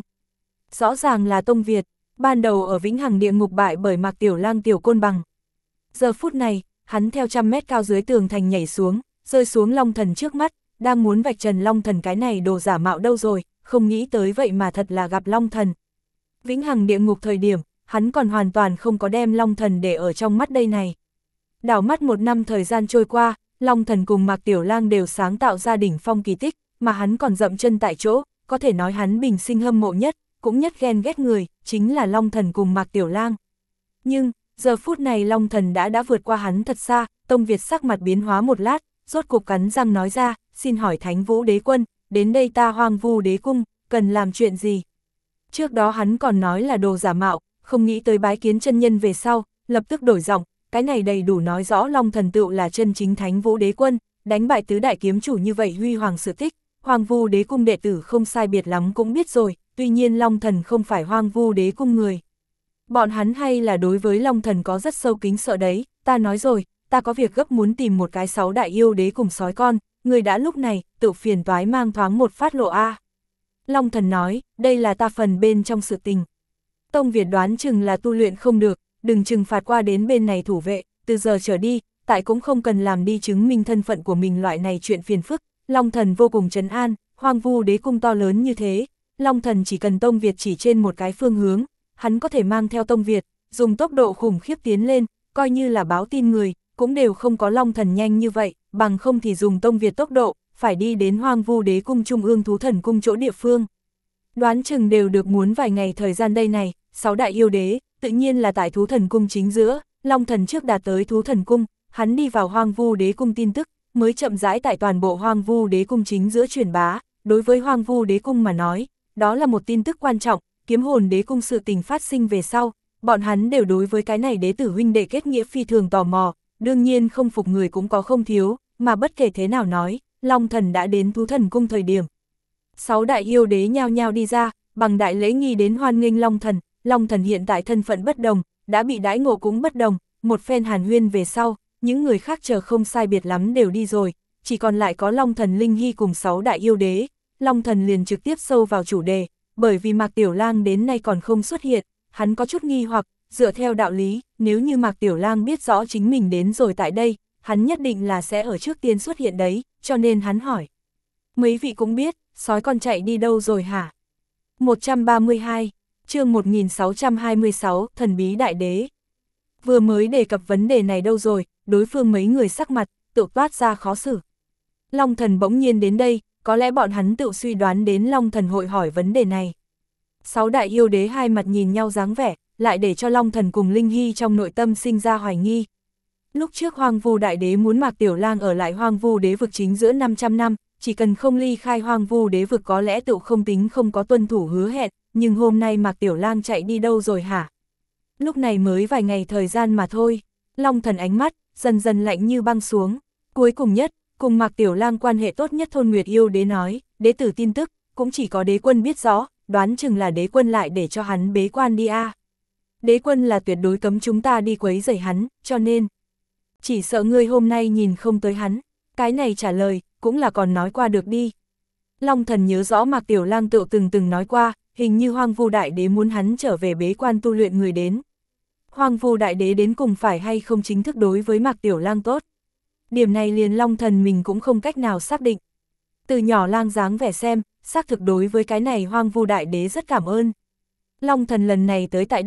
Rõ ràng là Tông Việt, ban đầu ở Vĩnh Hằng Địa Ngục bại bởi Mạc Tiểu Lang Tiểu Côn Bằng. Giờ phút này, hắn theo trăm mét cao dưới tường thành nhảy xuống, rơi xuống Long thần trước mắt, đang muốn vạch trần Long thần cái này đồ giả mạo đâu rồi, không nghĩ tới vậy mà thật là gặp Long thần. Vĩnh Hằng Địa Ngục thời điểm, hắn còn hoàn toàn không có đem Long thần để ở trong mắt đây này. Đảo mắt một năm thời gian trôi qua, Long thần cùng Mạc Tiểu Lang đều sáng tạo ra đỉnh phong kỳ tích, mà hắn còn dậm chân tại chỗ, có thể nói hắn bình sinh hâm mộ nhất, cũng nhất ghen ghét người, chính là Long thần cùng Mạc Tiểu Lang. Nhưng, giờ phút này Long thần đã đã vượt qua hắn thật xa, Tông Việt sắc mặt biến hóa một lát, rốt cục cắn răng nói ra, xin hỏi Thánh Vũ Đế Quân, đến đây ta Hoang Vu Đế Cung, cần làm chuyện gì? Trước đó hắn còn nói là đồ giả mạo, không nghĩ tới bái kiến chân nhân về sau, lập tức đổi giọng, cái này đầy đủ nói rõ Long thần tựu là chân chính Thánh Vũ Đế Quân, đánh bại tứ đại kiếm chủ như vậy huy hoàng sự tích, Hoang Vu Đế Cung đệ tử không sai biệt lắm cũng biết rồi, tuy nhiên Long thần không phải Hoang Vu Đế Cung người. Bọn hắn hay là đối với Long thần có rất sâu kính sợ đấy, ta nói rồi, ta có việc gấp muốn tìm một cái sáu đại yêu đế cùng sói con, người đã lúc này, tự phiền toái mang thoáng một phát lộ a. Long thần nói, đây là ta phần bên trong sự tình. Tông Việt đoán chừng là tu luyện không được, đừng trừng phạt qua đến bên này thủ vệ, từ giờ trở đi, tại cũng không cần làm đi chứng minh thân phận của mình loại này chuyện phiền phức. Long thần vô cùng trấn an, Hoang Vu Đế Cung to lớn như thế, Long thần chỉ cần Tông Việt chỉ trên một cái phương hướng, hắn có thể mang theo Tông Việt, dùng tốc độ khủng khiếp tiến lên, coi như là báo tin người, cũng đều không có Long thần nhanh như vậy, bằng không thì dùng Tông Việt tốc độ, phải đi đến Hoang Vu Đế Cung Trung ương Thú Thần Cung chỗ địa phương. Đoán chừng đều được muốn vài ngày thời gian đây này, sáu đại yêu đế, tự nhiên là tại Thú Thần Cung chính giữa, Long thần trước đạt tới Thú Thần Cung, hắn đi vào Hoang Vu Đế Cung tin tức, mới chậm rãi tại toàn bộ Hoang Vu Đế Cung chính giữa truyền bá, đối với Hoang Vu Đế Cung mà nói, đó là một tin tức quan trọng, Kiếm Hồn Đế Cung sự tình phát sinh về sau, bọn hắn đều đối với cái này đế tử huynh đệ kết nghĩa phi thường tò mò, đương nhiên không phục người cũng có không thiếu, mà bất kể thế nào nói, Long thần đã đến Thú Thần Cung thời điểm. Sáu đại yêu đế nhao nhao đi ra, bằng đại lễ nghi đến hoan nghênh Long thần, Long thần hiện tại thân phận bất đồng, đã bị đãi ngộ cũng bất đồng, một phen hàn huyên về sau, những người khác chờ không sai biệt lắm đều đi rồi, chỉ còn lại có Long thần Linh Hy cùng sáu đại yêu đế. Long thần liền trực tiếp sâu vào chủ đề, bởi vì Mạc Tiểu Lang đến nay còn không xuất hiện, hắn có chút nghi hoặc, dựa theo đạo lý, nếu như Mạc Tiểu Lang biết rõ chính mình đến rồi tại đây, hắn nhất định là sẽ ở trước tiên xuất hiện đấy, cho nên hắn hỏi. Mấy vị cũng biết, sói con chạy đi đâu rồi hả? một trăm ba mươi hai, chương một nghìn sáu trăm hai mươi sáu, thần bí đại đế. Vừa mới đề cập vấn đề này đâu rồi, đối phương mấy người sắc mặt, tự toát ra khó xử. Long thần bỗng nhiên đến đây, có lẽ bọn hắn tự suy đoán đến Long thần hội hỏi vấn đề này. Sáu đại yêu đế hai mặt nhìn nhau dáng vẻ, lại để cho Long thần cùng Linh Hy trong nội tâm sinh ra hoài nghi. Lúc trước Hoang Vu đại đế muốn Mạc Tiểu Lang ở lại Hoang Vu đế vực chính giữa năm trăm năm, chỉ cần không ly khai Hoang Vu đế vực có lẽ tự không tính không có tuân thủ hứa hẹn, nhưng hôm nay Mạc Tiểu Lang chạy đi đâu rồi hả? Lúc này mới vài ngày thời gian mà thôi. Long thần ánh mắt dần dần lạnh như băng xuống. Cuối cùng nhất, cùng Mạc Tiểu Lang quan hệ tốt nhất Thôn Nguyệt yêu đế nói, đế tử tin tức, cũng chỉ có đế quân biết rõ, đoán chừng là đế quân lại để cho hắn bế quan đi a. À. Đế quân là tuyệt đối cấm chúng ta đi quấy rầy hắn, cho nên, chỉ sợ ngươi hôm nay nhìn không tới hắn, cái này trả lời, cũng là còn nói qua được đi. Long thần nhớ rõ Mạc Tiểu Lang tự từng từng nói qua, hình như Hoang Vu đại đế muốn hắn trở về bế quan tu luyện người đến. Hoang Vu đại đế đến cùng phải hay không chính thức đối với Mạc Tiểu Lang tốt. Điểm này liền Long thần mình cũng không cách nào xác định. Từ nhỏ Lang dáng vẻ xem, xác thực đối với cái này Hoang Vu đại đế rất cảm ơn. Long thần lần này tới tại đây,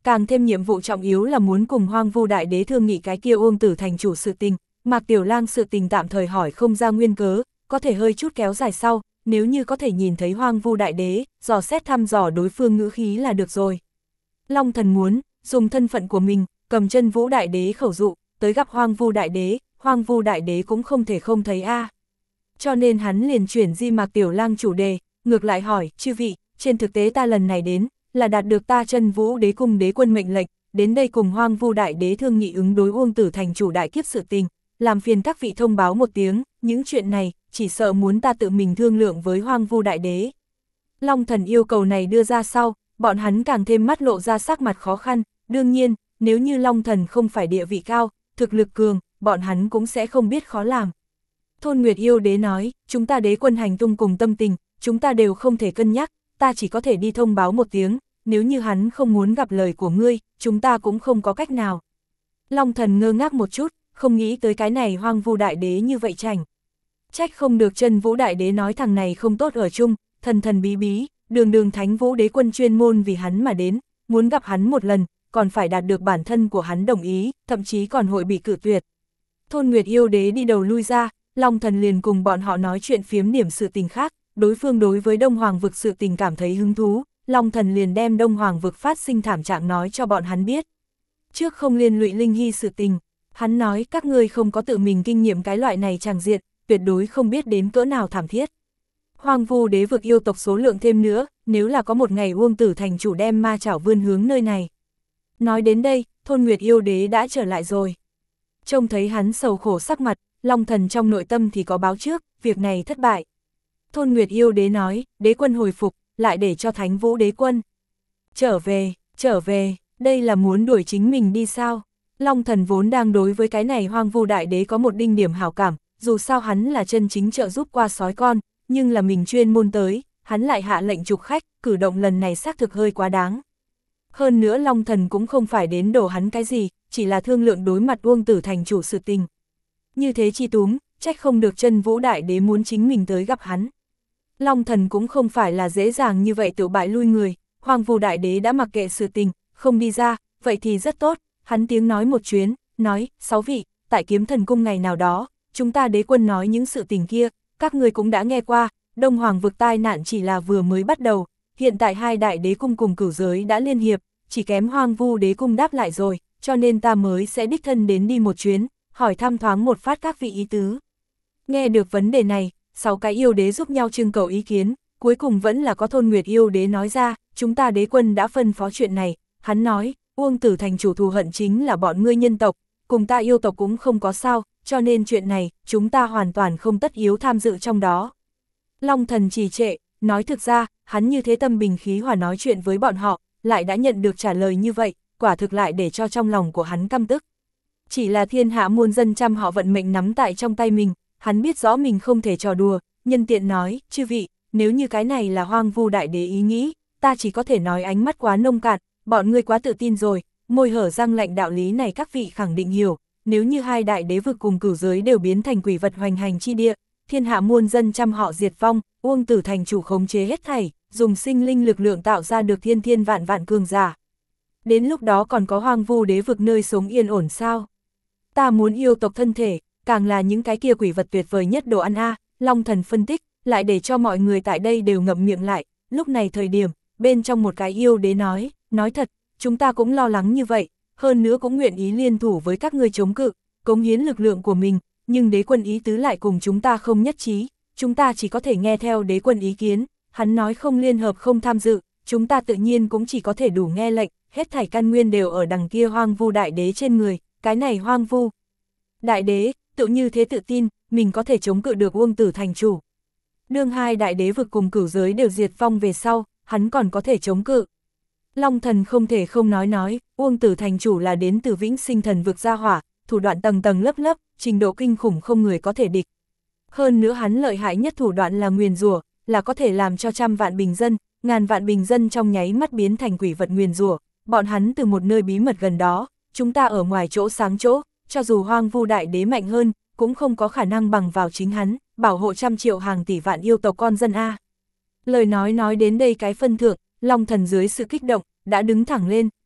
càng thêm nhiệm vụ trọng yếu là muốn cùng Hoang Vu Đại Đế thương nghị cái kia Uông Tử thành chủ sự tình. Mạc Tiểu Lang sự tình tạm thời hỏi không ra nguyên cớ, có thể hơi chút kéo dài sau, nếu như có thể nhìn thấy Hoang Vu Đại Đế, dò xét thăm dò đối phương ngữ khí là được rồi. Long Thần muốn dùng thân phận của mình, cầm Chân Vũ Đại Đế khẩu dụ, tới gặp Hoang Vu Đại Đế, Hoang Vu Đại Đế cũng không thể không thấy a. À. Cho nên hắn liền chuyển di Mạc Tiểu Lang chủ đề, ngược lại hỏi, chư vị, trên thực tế ta lần này đến, là đạt được ta Chân Vũ Đế cung đế quân mệnh lệnh, đến đây cùng Hoang Vu Đại Đế thương nghị ứng đối Uông Tử thành chủ đại kiếp sự tình, làm phiền các vị thông báo một tiếng, những chuyện này, chỉ sợ muốn ta tự mình thương lượng với Hoang Vu Đại Đế. Long Thần yêu cầu này đưa ra sau, bọn hắn càng thêm mắt lộ ra sắc mặt khó khăn, đương nhiên, nếu như Long Thần không phải địa vị cao, thực lực cường, bọn hắn cũng sẽ không biết khó làm. Thôn Nguyệt Yêu Đế nói, chúng ta đế quân hành tung cùng tâm tình, chúng ta đều không thể cân nhắc, ta chỉ có thể đi thông báo một tiếng, nếu như hắn không muốn gặp lời của ngươi, chúng ta cũng không có cách nào. Long Thần ngơ ngác một chút, không nghĩ tới cái này Hoang Vu Đại Đế như vậy chảnh. Trách không được Chân Vũ Đại Đế nói thằng này không tốt ở chung, thần thần bí bí, đường đường Thánh Vũ Đế quân chuyên môn vì hắn mà đến, muốn gặp hắn một lần, còn phải đạt được bản thân của hắn đồng ý, thậm chí còn hội bị cự tuyệt. Thôn Nguyệt Yêu Đế đi đầu lui ra, Long Thần liền cùng bọn họ nói chuyện phiếm điểm sự tình khác, đối phương đối với Đông Hoàng vực sự tình cảm thấy hứng thú, Long Thần liền đem Đông Hoàng vực phát sinh thảm trạng nói cho bọn hắn biết. Trước không liên lụy Linh Hy sự tình, hắn nói các ngươi không có tự mình kinh nghiệm cái loại này tràng diện, tuyệt đối không biết đến cỡ nào thảm thiết. Hoang Vu Đế vực yêu tộc số lượng thêm nữa, nếu là có một ngày Uông Tử thành chủ đem ma chảo vươn hướng nơi này. Nói đến đây, Thôn Nguyệt Yêu Đế đã trở lại rồi. Trông thấy hắn sầu khổ sắc mặt, Long Thần trong nội tâm thì có báo trước, việc này thất bại. Thôn Nguyệt Yêu Đế nói, đế quân hồi phục, lại để cho Thánh Vũ Đế quân trở về, trở về, đây là muốn đuổi chính mình đi sao? Long Thần vốn đang đối với cái này Hoang Vu Đại Đế có một đinh điểm hảo cảm, dù sao hắn là chân chính trợ giúp qua sói con, nhưng là mình chuyên môn tới, hắn lại hạ lệnh trục khách, cử động lần này xác thực hơi quá đáng. Hơn nữa Long Thần cũng không phải đến đổ hắn cái gì, chỉ là thương lượng đối mặt Uông Tử thành chủ sự tình. Như thế chi túm, trách không được Chân Vũ Đại Đế muốn chính mình tới gặp hắn. Long Thần cũng không phải là dễ dàng như vậy tự bại lui người, Hoang Vu Đại Đế đã mặc kệ sự tình, không đi ra, vậy thì rất tốt, hắn tiếng nói một chuyến, nói, sáu vị, tại Kiếm Thần Cung ngày nào đó, chúng ta đế quân nói những sự tình kia, các người cũng đã nghe qua, Đông Hoàng vực tai nạn chỉ là vừa mới bắt đầu, hiện tại hai đại đế cung cùng cửu giới đã liên hiệp, chỉ kém Hoang Vu Đế cung đáp lại rồi, cho nên ta mới sẽ đích thân đến đi một chuyến, hỏi thăm thoáng một phát các vị ý tứ. Nghe được vấn đề này, sáu cái yêu đế giúp nhau trưng cầu ý kiến, cuối cùng vẫn là có Thôn Nguyệt Yêu Đế nói ra, chúng ta đế quân đã phân phó chuyện này, hắn nói, Uông Tử thành chủ thù hận chính là bọn ngươi nhân tộc, cùng ta yêu tộc cũng không có sao, cho nên chuyện này, chúng ta hoàn toàn không tất yếu tham dự trong đó. Long Thần trì trệ, nói thực ra, hắn như thế tâm bình khí hòa nói chuyện với bọn họ, lại đã nhận được trả lời như vậy, quả thực lại để cho trong lòng của hắn căm tức. Chỉ là thiên hạ muôn dân trăm họ vận mệnh nắm tại trong tay mình, hắn biết rõ mình không thể trò đùa, nhân tiện nói, chư vị, nếu như cái này là Hoang Vu Đại Đế ý nghĩ, ta chỉ có thể nói ánh mắt quá nông cạn, bọn ngươi quá tự tin rồi, môi hở răng lạnh đạo lý này các vị khẳng định hiểu, nếu như hai đại đế vực cùng cửu giới đều biến thành quỷ vật hoành hành chi địa, thiên hạ muôn dân trăm họ diệt vong, Uông Tử thành chủ khống chế hết thảy, dùng sinh linh lực lượng tạo ra được thiên thiên vạn vạn cường giả. Đến lúc đó còn có Hoang Vu Đế vực nơi sống yên ổn sao? Ta muốn yêu tộc thân thể, càng là những cái kia quỷ vật tuyệt vời nhất đồ ăn a. À. Long Thần phân tích, lại để cho mọi người tại đây đều ngậm miệng lại, lúc này thời điểm, bên trong một cái yêu đế nói, nói thật, chúng ta cũng lo lắng như vậy, hơn nữa cũng nguyện ý liên thủ với các ngươi chống cự, cống hiến lực lượng của mình, nhưng đế quân ý tứ lại cùng chúng ta không nhất trí, chúng ta chỉ có thể nghe theo đế quân ý kiến, hắn nói không liên hợp không tham dự, chúng ta tự nhiên cũng chỉ có thể đủ nghe lệnh, hết thảy căn nguyên đều ở đằng kia Hoang Vu Đại Đế trên người, cái này Hoang Vu Đại Đế, tự như thế tự tin, mình có thể chống cự được Uông Tử thành chủ. Đương hai đại đế vực cùng cửu giới đều diệt vong về sau, hắn còn có thể chống cự. Long Thần không thể không nói nói, Uông Tử thành chủ là đến từ Vĩnh Sinh Thần vực gia hỏa, thủ đoạn tầng tầng lớp lớp, trình độ kinh khủng không người có thể địch. Hơn nữa hắn lợi hại nhất thủ đoạn là nguyền rủa, là có thể làm cho trăm vạn bình dân, ngàn vạn bình dân trong nháy mắt biến thành quỷ vật nguyền rủa. Bọn hắn từ một nơi bí mật gần đó, chúng ta ở ngoài chỗ sáng chỗ, cho dù Hoang Vu Đại Đế mạnh hơn, cũng không có khả năng bằng vào chính hắn, bảo hộ trăm triệu hàng tỷ vạn yêu tộc con dân A. Lời nói nói đến đây cái phân thượng, Long Thần dưới sự kích động, đã đứng thẳng lên,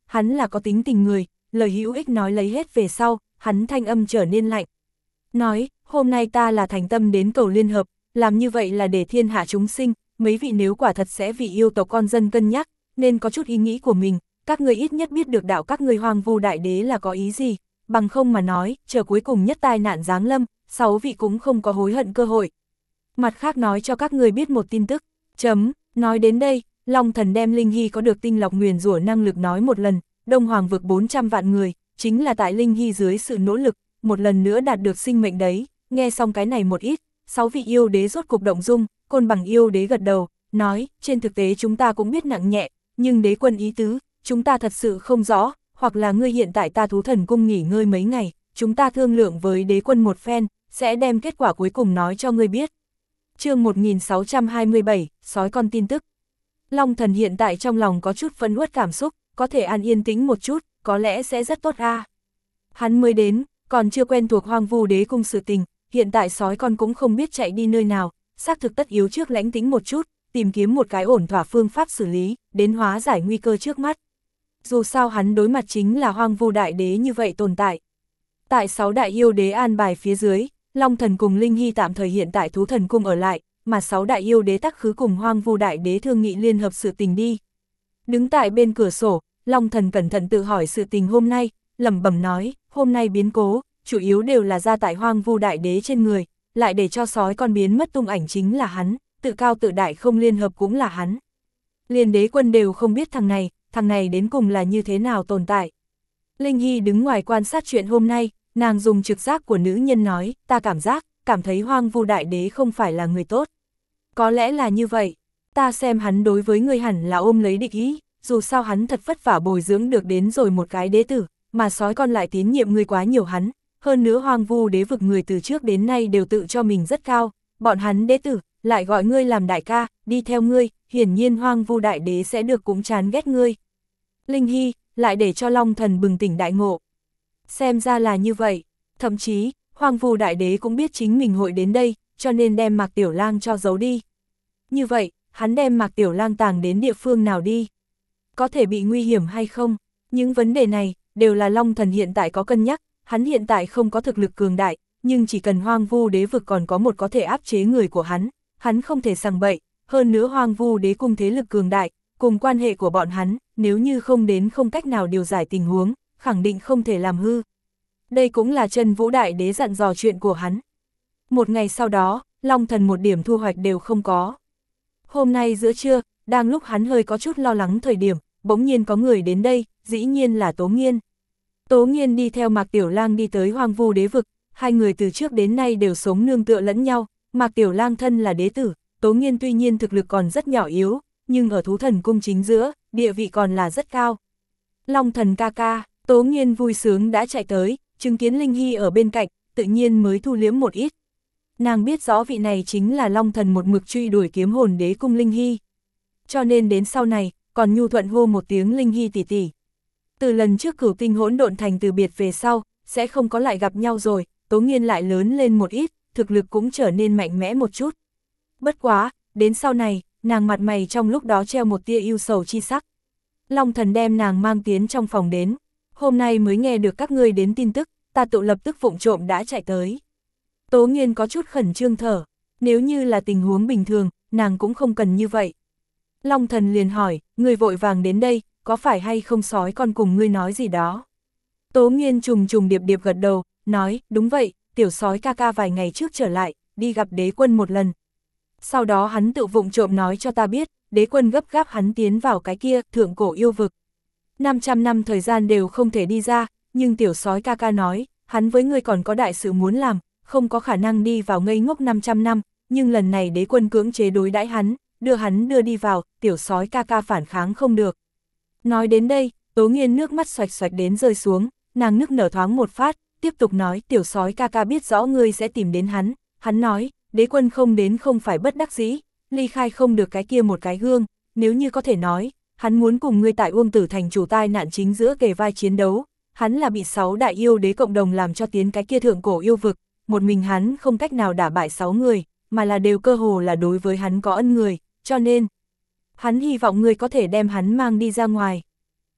hắn là có tính tình người, lời hữu ích nói lấy hết về sau, hắn thanh âm trở nên lạnh. Nói, hôm nay ta là thành tâm đến cầu liên hợp, làm như vậy là để thiên hạ chúng sinh, mấy vị nếu quả thật sẽ vì yêu tộc con dân cân nhắc, nên có chút ý nghĩ của mình, các người ít nhất biết được đạo các người Hoang Vu Đại Đế là có ý gì, bằng không mà nói, chờ cuối cùng nhất tai nạn giáng lâm, sáu vị cũng không có hối hận cơ hội. Mặt khác nói cho các người biết một tin tức, chấm, nói đến đây, Long Thần đem Linh Hy có được tinh lọc nguyền rủa năng lực nói một lần, Đông Hoàng vực bốn trăm vạn người, chính là tại Linh Hy dưới sự nỗ lực, một lần nữa đạt được sinh mệnh đấy, nghe xong cái này một ít, sáu vị yêu đế rốt cục động dung, Côn Bằng yêu đế gật đầu, nói, trên thực tế chúng ta cũng biết nặng nhẹ, nhưng đế quân ý tứ, chúng ta thật sự không rõ, hoặc là ngươi hiện tại ta Thú Thần Cung nghỉ ngơi mấy ngày, chúng ta thương lượng với đế quân một phen, sẽ đem kết quả cuối cùng nói cho ngươi biết. Chương một nghìn sáu trăm hai mươi bảy, sói con tin tức. Long Thần hiện tại trong lòng có chút phẫn uất cảm xúc, có thể an yên tĩnh một chút, có lẽ sẽ rất tốt a. À. Hắn mới đến, còn chưa quen thuộc Hoang Vu Đế cung sự tình, hiện tại sói con cũng không biết chạy đi nơi nào, xác thực tất yếu trước lãnh tĩnh một chút, tìm kiếm một cái ổn thỏa phương pháp xử lý, đến hóa giải nguy cơ trước mắt. Dù sao hắn đối mặt chính là Hoang Vu Đại Đế như vậy tồn tại. Tại sáu đại yêu đế an bài phía dưới, Long Thần cùng Linh Hy tạm thời hiện tại Thú Thần Cung ở lại, mà sáu đại yêu đế tắc khứ cùng Hoang Vu Đại Đế thương nghị liên hợp sự tình đi. Đứng tại bên cửa sổ, Long Thần cẩn thận tự hỏi sự tình hôm nay, lẩm bẩm nói, hôm nay biến cố, chủ yếu đều là ra tại Hoang Vu Đại Đế trên người, lại để cho sói con biến mất tung ảnh chính là hắn, tự cao tự đại không liên hợp cũng là hắn. Liên đế quân đều không biết thằng này, thằng này đến cùng là như thế nào tồn tại. Linh Hy đứng ngoài quan sát chuyện hôm nay, nàng dùng trực giác của nữ nhân nói, ta cảm giác, cảm thấy Hoang Vu Đại Đế không phải là người tốt. Có lẽ là như vậy, ta xem hắn đối với người hẳn là ôm lấy địch ý, dù sao hắn thật vất vả bồi dưỡng được đến rồi một cái đế tử, mà sói con lại tín nhiệm người quá nhiều hắn, hơn nữa Hoang Vu Đế vực người từ trước đến nay đều tự cho mình rất cao, bọn hắn đế tử, lại gọi ngươi làm đại ca, đi theo ngươi, hiển nhiên Hoang Vu Đại Đế sẽ được cũng chán ghét ngươi. Linh Hy, lại để cho Long Thần bừng tỉnh đại ngộ. Xem ra là như vậy, thậm chí, Hoang Vu Đại Đế cũng biết chính mình hội đến đây, cho nên đem Mạc Tiểu Lang cho giấu đi. Như vậy, hắn đem Mạc Tiểu Lang tàng đến địa phương nào đi? Có thể bị nguy hiểm hay không? Những vấn đề này, đều là Long Thần hiện tại có cân nhắc, hắn hiện tại không có thực lực cường đại, nhưng chỉ cần Hoang Vu Đế vực còn có một có thể áp chế người của hắn, hắn không thể sằng bậy, hơn nữa Hoang Vu Đế cung thế lực cường đại, cùng quan hệ của bọn hắn, nếu như không đến không cách nào điều giải tình huống, khẳng định không thể làm hư. Đây cũng là Chân Vũ Đại Đế dặn dò chuyện của hắn. Một ngày sau đó, Long Thần một điểm thu hoạch đều không có. Hôm nay giữa trưa, đang lúc hắn hơi có chút lo lắng thời điểm, bỗng nhiên có người đến đây, dĩ nhiên là Tố Nghiên. Tố Nghiên đi theo Mạc Tiểu Lang đi tới Hoang Vu Đế vực, hai người từ trước đến nay đều sống nương tựa lẫn nhau, Mạc Tiểu Lang thân là đế tử, Tố Nghiên tuy nhiên thực lực còn rất nhỏ yếu, nhưng ở Thú Thần Cung chính giữa, địa vị còn là rất cao. Long Thần ca ca, Tố Nghiên vui sướng đã chạy tới, chứng kiến Linh Hy ở bên cạnh, tự nhiên mới thu liếm một ít. Nàng biết rõ vị này chính là Long Thần một mực truy đuổi kiếm hồn đế cung Linh Hy. Cho nên đến sau này, còn nhu thuận hô một tiếng Linh Hy tỷ tỷ. Từ lần trước Cửu Tinh Hỗn Độn Thành từ biệt về sau, sẽ không có lại gặp nhau rồi, Tố Nghiên lại lớn lên một ít, thực lực cũng trở nên mạnh mẽ một chút. Bất quá, đến sau này, nàng mặt mày trong lúc đó treo một tia ưu sầu chi sắc. Long Thần đem nàng mang tiến trong phòng đến, hôm nay mới nghe được các ngươi đến tin tức, ta tự lập tức vụng trộm đã chạy tới. Tố Nghiên có chút khẩn trương thở, nếu như là tình huống bình thường, nàng cũng không cần như vậy. Long Thần liền hỏi, ngươi vội vàng đến đây, có phải hay không sói con cùng ngươi nói gì đó? Tố Nghiên trùng trùng điệp điệp gật đầu, nói, đúng vậy, tiểu sói ca ca vài ngày trước trở lại, đi gặp đế quân một lần. Sau đó hắn tự vụng trộm nói cho ta biết, đế quân gấp gáp hắn tiến vào cái kia, thượng cổ yêu vực. năm trăm năm thời gian đều không thể đi ra, nhưng tiểu sói ca ca nói, hắn với ngươi còn có đại sự muốn làm, không có khả năng đi vào ngây ngốc năm trăm năm, nhưng lần này đế quân cưỡng chế đối đãi hắn, đưa hắn đưa đi vào, tiểu sói ca ca phản kháng không được. Nói đến đây, Tố Nghiên nước mắt xoạch xoạch đến rơi xuống, nàng nức nở thoáng một phát, tiếp tục nói, tiểu sói ca ca biết rõ ngươi sẽ tìm đến hắn, hắn nói, đế quân không đến không phải bất đắc dĩ, ly khai không được cái kia một cái gương, nếu như có thể nói, hắn muốn cùng ngươi tại Uông Tử Thành chủ tai nạn chính giữa kề vai chiến đấu, hắn là bị sáu đại yêu đế cộng đồng làm cho tiến cái kia thượng cổ yêu vực, một mình hắn không cách nào đả bại sáu người, mà là đều cơ hồ là đối với hắn có ân người, cho nên, hắn hy vọng ngươi có thể đem hắn mang đi ra ngoài.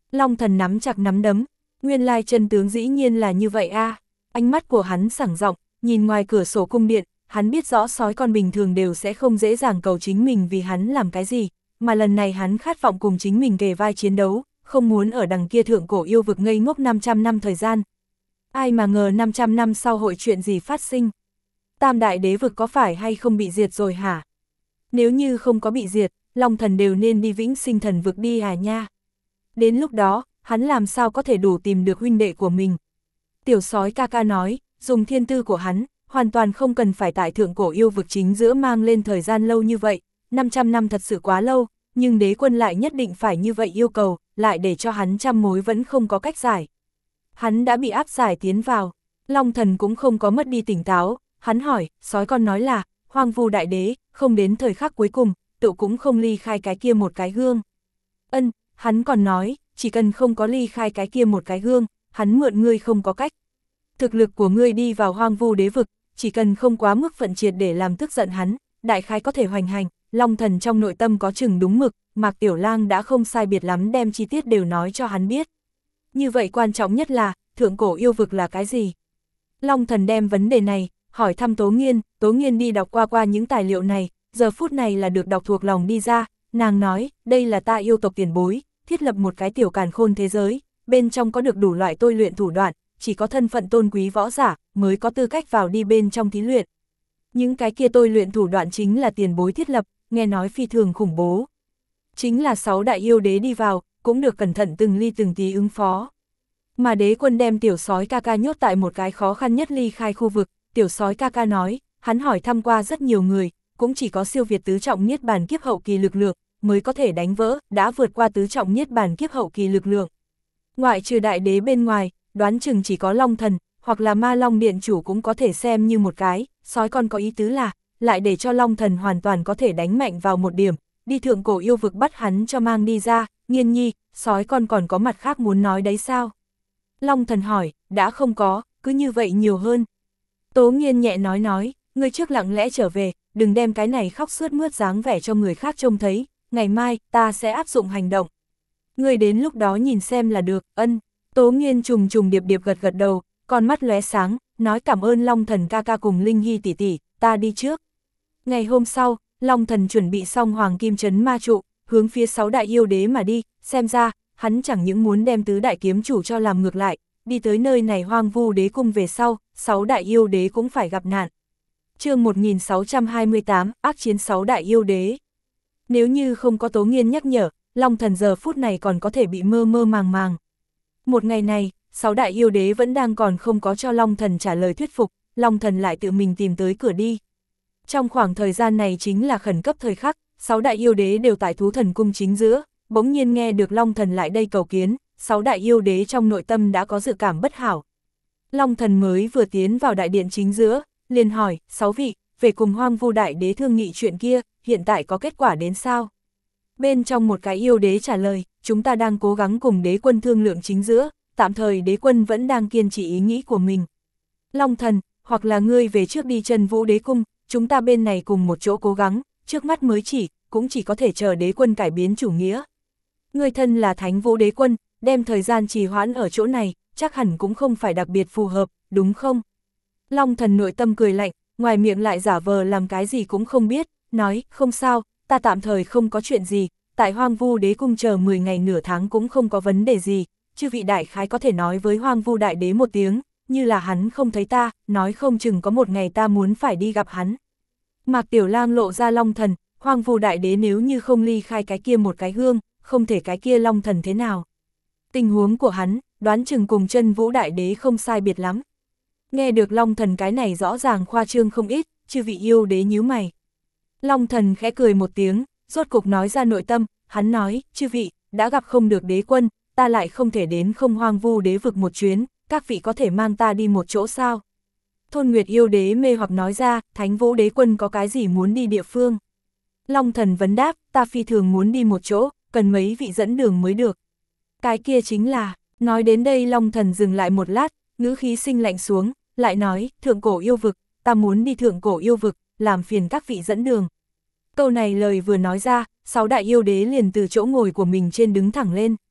Long Thần nắm chặt nắm đấm, nguyên lai chân tướng dĩ nhiên là như vậy a. Ánh mắt của hắn sảng rộng, nhìn ngoài cửa sổ cung điện, hắn biết rõ sói con bình thường đều sẽ không dễ dàng cầu chính mình vì hắn làm cái gì, mà lần này hắn khát vọng cùng chính mình kề vai chiến đấu, không muốn ở đằng kia thượng cổ yêu vực ngây ngốc năm trăm năm thời gian. Ai mà ngờ năm trăm năm sau hội chuyện gì phát sinh? Tam đại đế vực có phải hay không bị diệt rồi hả? Nếu như không có bị diệt, Long Thần đều nên đi Vĩnh Sinh Thần vực đi à nha. Đến lúc đó, hắn làm sao có thể đủ tìm được huynh đệ của mình? Tiểu sói ca ca nói, dùng thiên tư của hắn, hoàn toàn không cần phải tại thượng cổ yêu vực chính giữa mang lên thời gian lâu như vậy, năm trăm năm thật sự quá lâu, nhưng đế quân lại nhất định phải như vậy yêu cầu, lại để cho hắn trăm mối vẫn không có cách giải. Hắn đã bị áp giải tiến vào, Long Thần cũng không có mất đi tỉnh táo, hắn hỏi, sói con nói là, hoang vu đại đế, không đến thời khắc cuối cùng, tự cũng không ly khai cái kia một cái gương. Ân, hắn còn nói, chỉ cần không có ly khai cái kia một cái gương, hắn mượn ngươi không có cách. Thực lực của ngươi đi vào hoang vu đế vực, chỉ cần không quá mức phận triệt để làm tức giận hắn, đại khái có thể hoành hành. Long Thần trong nội tâm có chừng đúng mực, Mạc Tiểu Lang đã không sai biệt lắm đem chi tiết đều nói cho hắn biết. Như vậy quan trọng nhất là, thượng cổ yêu vực là cái gì? Long Thần đem vấn đề này, hỏi thăm Tố Nghiên, Tố Nghiên đi đọc qua qua những tài liệu này, giờ phút này là được đọc thuộc lòng đi ra, nàng nói, đây là ta yêu tộc tiền bối, thiết lập một cái tiểu càn khôn thế giới, bên trong có được đủ loại tôi luyện thủ đoạn, chỉ có thân phận tôn quý võ giả, mới có tư cách vào đi bên trong thí luyện. Những cái kia tôi luyện thủ đoạn chính là tiền bối thiết lập, nghe nói phi thường khủng bố. Chính là sáu đại yêu đế đi vào, cũng được cẩn thận từng ly từng tí ứng phó. Mà đế quân đem tiểu sói ca ca nhốt tại một cái khó khăn nhất ly khai khu vực, tiểu sói ca ca nói, hắn hỏi thăm qua rất nhiều người, cũng chỉ có siêu việt tứ trọng niết bàn kiếp hậu kỳ lực lượng, mới có thể đánh vỡ, đã vượt qua tứ trọng niết bàn kiếp hậu kỳ lực lượng. Ngoại trừ đại đế bên ngoài, đoán chừng chỉ có Long Thần, hoặc là Ma Long Điện chủ cũng có thể xem như một cái, sói con có ý tứ là, lại để cho Long Thần hoàn toàn có thể đánh mạnh vào một điểm, đi thượng cổ yêu vực bắt hắn cho mang đi ra. Nghiên nhi, sói con còn có mặt khác muốn nói đấy sao? Long Thần hỏi, đã không có, cứ như vậy nhiều hơn. Tố Nghiên nhẹ nói nói, ngươi trước lặng lẽ trở về, đừng đem cái này khóc sướt mướt dáng vẻ cho người khác trông thấy, ngày mai, ta sẽ áp dụng hành động. Ngươi đến lúc đó nhìn xem là được, ân. Tố Nghiên trùng trùng điệp điệp gật gật đầu, con mắt lóe sáng, nói cảm ơn Long Thần ca ca cùng Linh Hy tỷ tỷ, ta đi trước. Ngày hôm sau, Long Thần chuẩn bị xong hoàng kim trấn ma trụ, hướng phía sáu đại yêu đế mà đi, xem ra, hắn chẳng những muốn đem tứ đại kiếm chủ cho làm ngược lại, đi tới nơi này hoang vu đế cung về sau, sáu đại yêu đế cũng phải gặp nạn. Chương một nghìn sáu trăm hai mươi tám, ác chiến sáu đại yêu đế. Nếu như không có Tố Nghiên nhắc nhở, Long Thần giờ phút này còn có thể bị mơ mơ màng màng. Một ngày này, sáu đại yêu đế vẫn đang còn không có cho Long Thần trả lời thuyết phục, Long Thần lại tự mình tìm tới cửa đi. Trong khoảng thời gian này chính là khẩn cấp thời khắc, sáu đại yêu đế đều tại thú thần cung chính giữa, bỗng nhiên nghe được Long Thần lại đây cầu kiến, sáu đại yêu đế trong nội tâm đã có dự cảm bất hảo. Long Thần mới vừa tiến vào đại điện chính giữa, liền hỏi, sáu vị, về cùng hoang vu đại đế thương nghị chuyện kia, hiện tại có kết quả đến sao? Bên trong một cái yêu đế trả lời, chúng ta đang cố gắng cùng đế quân thương lượng chính giữa, tạm thời đế quân vẫn đang kiên trì ý nghĩ của mình. Long Thần, hoặc là ngươi về trước đi Chân Vũ đế cung, chúng ta bên này cùng một chỗ cố gắng, trước mắt mới chỉ, cũng chỉ có thể chờ đế quân cải biến chủ nghĩa. Ngươi thân là Thánh Vũ đế quân, đem thời gian trì hoãn ở chỗ này, chắc hẳn cũng không phải đặc biệt phù hợp, đúng không? Long Thần nội tâm cười lạnh, ngoài miệng lại giả vờ làm cái gì cũng không biết, nói, không sao, ta tạm thời không có chuyện gì, tại hoang vu đế cung chờ mười ngày nửa tháng cũng không có vấn đề gì, chư vị đại khái có thể nói với hoang vu đại đế một tiếng, như là hắn không thấy ta, nói không chừng có một ngày ta muốn phải đi gặp hắn. Mạc Tiểu Lang lộ ra Long Thần, hoang vu đại đế nếu như không ly khai cái kia một cái hương, không thể cái kia Long Thần thế nào. Tình huống của hắn, đoán chừng cùng Chân Vũ đại đế không sai biệt lắm. Nghe được Long Thần cái này rõ ràng khoa trương không ít, chư vị yêu đế nhíu mày. Long Thần khẽ cười một tiếng, rốt cục nói ra nội tâm, hắn nói, chư vị, đã gặp không được đế quân, ta lại không thể đến không hoang vu đế vực một chuyến, các vị có thể mang ta đi một chỗ sao? Thôn Nguyệt yêu đế mê hoặc nói ra, Thánh Vũ đế quân có cái gì muốn đi địa phương? Long Thần vấn đáp, ta phi thường muốn đi một chỗ, cần mấy vị dẫn đường mới được. Cái kia chính là, nói đến đây Long Thần dừng lại một lát, ngữ khí sinh lạnh xuống, lại nói, thượng cổ yêu vực, ta muốn đi thượng cổ yêu vực, làm phiền các vị dẫn đường. Câu này lời vừa nói ra, sáu đại yêu đế liền từ chỗ ngồi của mình trên đứng thẳng lên.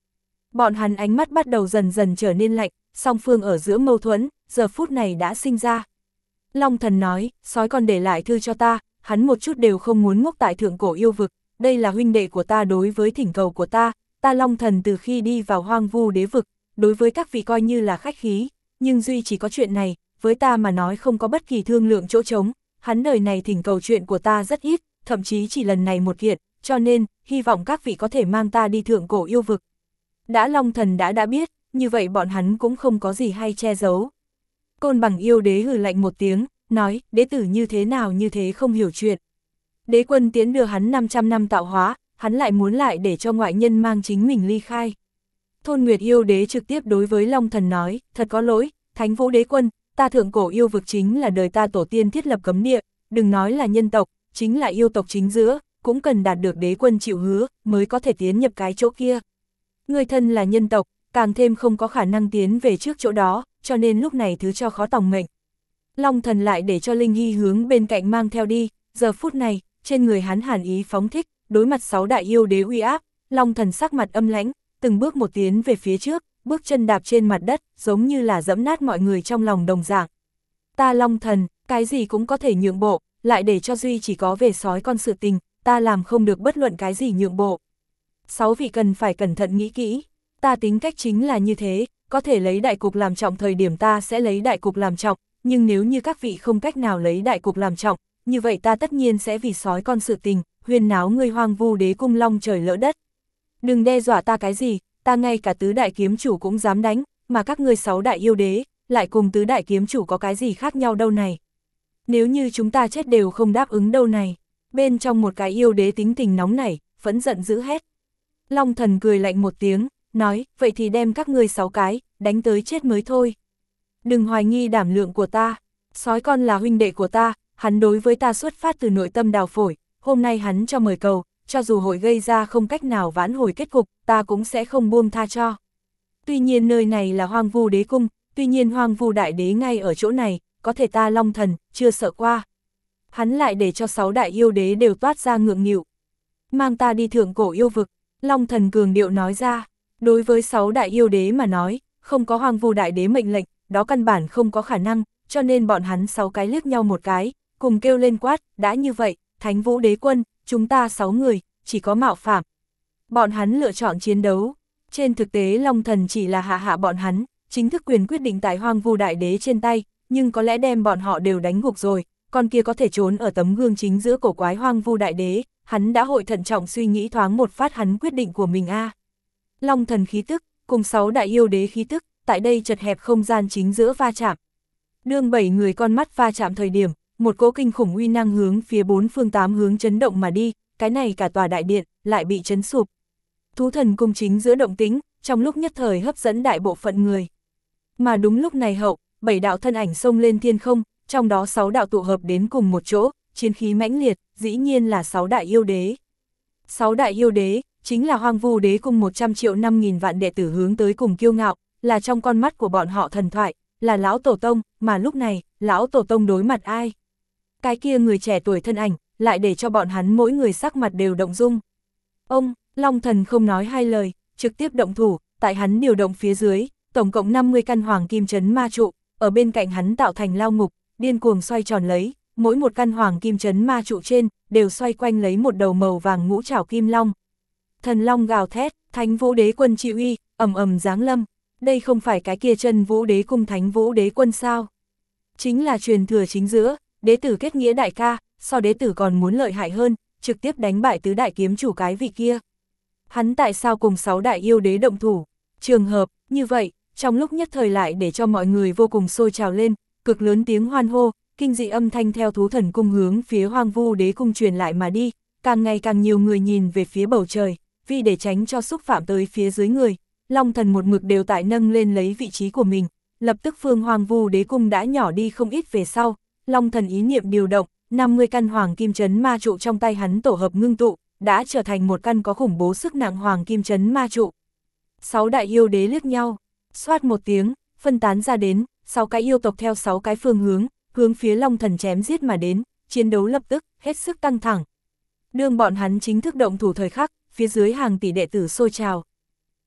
Bọn hắn ánh mắt bắt đầu dần dần trở nên lạnh, song phương ở giữa mâu thuẫn, giờ phút này đã sinh ra. Long Thần nói, sói con để lại thư cho ta, hắn một chút đều không muốn ngốc tại thượng cổ yêu vực, đây là huynh đệ của ta đối với thỉnh cầu của ta, ta Long Thần từ khi đi vào hoang vu đế vực, đối với các vị coi như là khách khí, nhưng duy chỉ có chuyện này, với ta mà nói không có bất kỳ thương lượng chỗ trống, hắn đời này thỉnh cầu chuyện của ta rất ít, thậm chí chỉ lần này một kiện, cho nên, hy vọng các vị có thể mang ta đi thượng cổ yêu vực. Đã Long Thần đã đã biết, như vậy bọn hắn cũng không có gì hay che giấu. Côn Bằng yêu đế hừ lạnh một tiếng, nói, đế tử như thế nào như thế không hiểu chuyện. Đế quân tiến đưa hắn năm trăm năm tạo hóa, hắn lại muốn lại để cho ngoại nhân mang chính mình ly khai. Thôn Nguyệt yêu đế trực tiếp đối với Long Thần nói, thật có lỗi, Thánh Vũ đế quân, ta thượng cổ yêu vực chính là đời ta tổ tiên thiết lập cấm địa, đừng nói là nhân tộc, chính là yêu tộc chính giữa, cũng cần đạt được đế quân chịu hứa, mới có thể tiến nhập cái chỗ kia. Người thân là nhân tộc, càng thêm không có khả năng tiến về trước chỗ đó, cho nên lúc này thứ cho khó tòng mệnh. Long Thần lại để cho Linh Hy hướng bên cạnh mang theo đi, giờ phút này, trên người hắn hàn ý phóng thích, đối mặt sáu đại yêu đế uy áp, Long Thần sắc mặt âm lãnh, từng bước một tiến về phía trước, bước chân đạp trên mặt đất, giống như là dẫm nát mọi người trong lòng đồng dạng. Ta Long Thần, cái gì cũng có thể nhượng bộ, lại để cho duy chỉ có về sói con sự tình, ta làm không được bất luận cái gì nhượng bộ. Sáu vị cần phải cẩn thận nghĩ kỹ, ta tính cách chính là như thế, có thể lấy đại cục làm trọng thời điểm ta sẽ lấy đại cục làm trọng, nhưng nếu như các vị không cách nào lấy đại cục làm trọng, như vậy ta tất nhiên sẽ vì sói con sự tình, huyên náo ngươi hoang vu đế cung long trời lỡ đất. Đừng đe dọa ta cái gì, ta ngay cả tứ đại kiếm chủ cũng dám đánh, mà các ngươi sáu đại yêu đế, lại cùng tứ đại kiếm chủ có cái gì khác nhau đâu này. Nếu như chúng ta chết đều không đáp ứng đâu này. Bên trong một cái yêu đế tính tình nóng nảy, vẫn giận dữ hét. Long Thần cười lạnh một tiếng, nói, vậy thì đem các ngươi sáu cái, đánh tới chết mới thôi. Đừng hoài nghi đảm lượng của ta, sói con là huynh đệ của ta, hắn đối với ta xuất phát từ nội tâm đào phổi, hôm nay hắn cho mời cầu, cho dù hội gây ra không cách nào vãn hồi kết cục, ta cũng sẽ không buông tha cho. Tuy nhiên nơi này là hoang vu đế cung, tuy nhiên hoang vu đại đế ngay ở chỗ này, có thể ta Long Thần, chưa sợ qua. Hắn lại để cho sáu đại yêu đế đều toát ra ngượng nghịu. Mang ta đi thượng cổ yêu vực, Long Thần cường điệu nói ra, đối với sáu đại yêu đế mà nói, không có hoang vu đại đế mệnh lệnh, đó căn bản không có khả năng, cho nên bọn hắn sáu cái liếc nhau một cái, cùng kêu lên quát, đã như vậy, Thánh Vũ đế quân, chúng ta sáu người, chỉ có mạo phạm. Bọn hắn lựa chọn chiến đấu, trên thực tế Long Thần chỉ là hạ hạ bọn hắn, chính thức quyền quyết định tại hoang vu đại đế trên tay, nhưng có lẽ đem bọn họ đều đánh gục rồi, con kia có thể trốn ở tấm gương chính giữa cổ quái hoang vu đại đế, hắn đã hội thận trọng suy nghĩ thoáng một phát hắn quyết định của mình a. À. Long Thần khí tức, cùng sáu đại yêu đế khí tức, tại đây chật hẹp không gian chính giữa va chạm. Đương bảy người con mắt va chạm thời điểm, một cỗ kinh khủng uy năng hướng phía bốn phương tám hướng chấn động mà đi, cái này cả tòa đại điện, lại bị chấn sụp. Thú thần cung chính giữa động tĩnh, trong lúc nhất thời hấp dẫn đại bộ phận người. Mà đúng lúc này hậu, bảy đạo thân ảnh xông lên thiên không, trong đó sáu đạo tụ hợp đến cùng một chỗ, chiến khí mãnh liệt, dĩ nhiên là sáu đại yêu đế. Sáu đại yêu đế, chính là hoang vu đế cùng một trăm triệu năm nghìn vạn đệ tử hướng tới cùng kiêu ngạo, là trong con mắt của bọn họ thần thoại, là lão tổ tông, mà lúc này, lão tổ tông đối mặt ai? Cái kia người trẻ tuổi thân ảnh, lại để cho bọn hắn mỗi người sắc mặt đều động dung. Ông, Long Thần không nói hai lời, trực tiếp động thủ, tại hắn điều động phía dưới, tổng cộng năm mươi căn hoàng kim chấn ma trụ, ở bên cạnh hắn tạo thành lao ngục, điên cuồng xoay tròn lấy, mỗi một căn hoàng kim chấn ma trụ trên, đều xoay quanh lấy một đầu màu vàng ngũ trảo kim long. Thần long gào thét, Thánh Vũ đế quân chịu uy, ầm ầm giáng lâm, đây không phải cái kia chân Vũ đế cung Thánh Vũ đế quân sao? Chính là truyền thừa chính giữa, đế tử kết nghĩa đại ca, so đế tử còn muốn lợi hại hơn, trực tiếp đánh bại tứ đại kiếm chủ cái vị kia. Hắn tại sao cùng sáu đại yêu đế động thủ? Trường hợp, như vậy, trong lúc nhất thời lại để cho mọi người vô cùng sôi trào lên, cực lớn tiếng hoan hô, kinh dị âm thanh theo thú thần cung hướng phía hoang vu đế cung truyền lại mà đi, càng ngày càng nhiều người nhìn về phía bầu trời, vì để tránh cho xúc phạm tới phía dưới người, Long Thần một mực đều tại nâng lên lấy vị trí của mình, lập tức phương hoang vu đế cung đã nhỏ đi không ít về sau, Long Thần ý niệm điều động, năm mươi căn hoàng kim chấn ma trụ trong tay hắn tổ hợp ngưng tụ, đã trở thành một căn có khủng bố sức nặng hoàng kim chấn ma trụ. Sáu đại yêu đế liếc nhau, xoát một tiếng, phân tán ra đến, sáu cái yêu tộc theo sáu cái phương hướng, hướng phía Long Thần chém giết mà đến, chiến đấu lập tức, hết sức căng thẳng. Đương bọn hắn chính thức động thủ thời khắc, phía dưới hàng tỷ đệ tử sôi trào.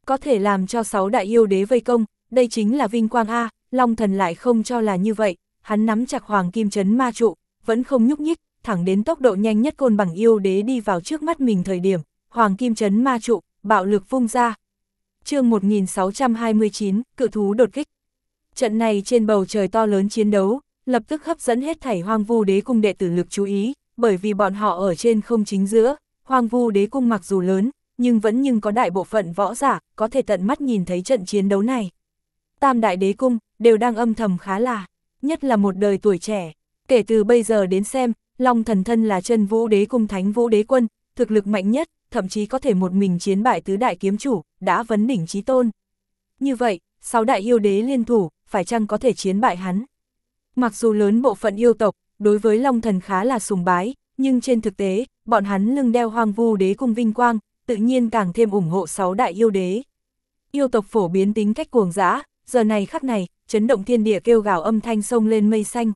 Có thể làm cho sáu đại yêu đế vây công, đây chính là vinh quang a, Long Thần lại không cho là như vậy, hắn nắm chặt hoàng kim chấn ma trụ, vẫn không nhúc nhích, thẳng đến tốc độ nhanh nhất Côn Bằng yêu đế đi vào trước mắt mình thời điểm, hoàng kim chấn ma trụ, bạo lực vung ra. Chương một nghìn sáu trăm hai mươi chín, cự thú đột kích. Trận này trên bầu trời to lớn chiến đấu, lập tức hấp dẫn hết thảy Hoang Vu Đế cung đệ tử lực chú ý, bởi vì bọn họ ở trên không chính giữa, Hoang Vu Đế cung mặc dù lớn, nhưng vẫn nhưng có đại bộ phận võ giả, có thể tận mắt nhìn thấy trận chiến đấu này. Tam đại đế cung, đều đang âm thầm khá là, nhất là một đời tuổi trẻ. Kể từ bây giờ đến xem, Long Thần thân là Chân Vũ Đế cung Thánh Vũ Đế quân, thực lực mạnh nhất, thậm chí có thể một mình chiến bại tứ đại kiếm chủ, đã vấn đỉnh chí tôn. Như vậy, sáu đại yêu đế liên thủ, phải chăng có thể chiến bại hắn? Mặc dù lớn bộ phận yêu tộc, đối với Long Thần khá là sùng bái, nhưng trên thực tế, bọn hắn lưng đeo Hoang Vu Đế cung vinh quang, tự nhiên càng thêm ủng hộ sáu đại yêu đế. Yêu tộc phổ biến tính cách cuồng dã, giờ này khắc này, chấn động thiên địa kêu gào âm thanh sông lên mây xanh.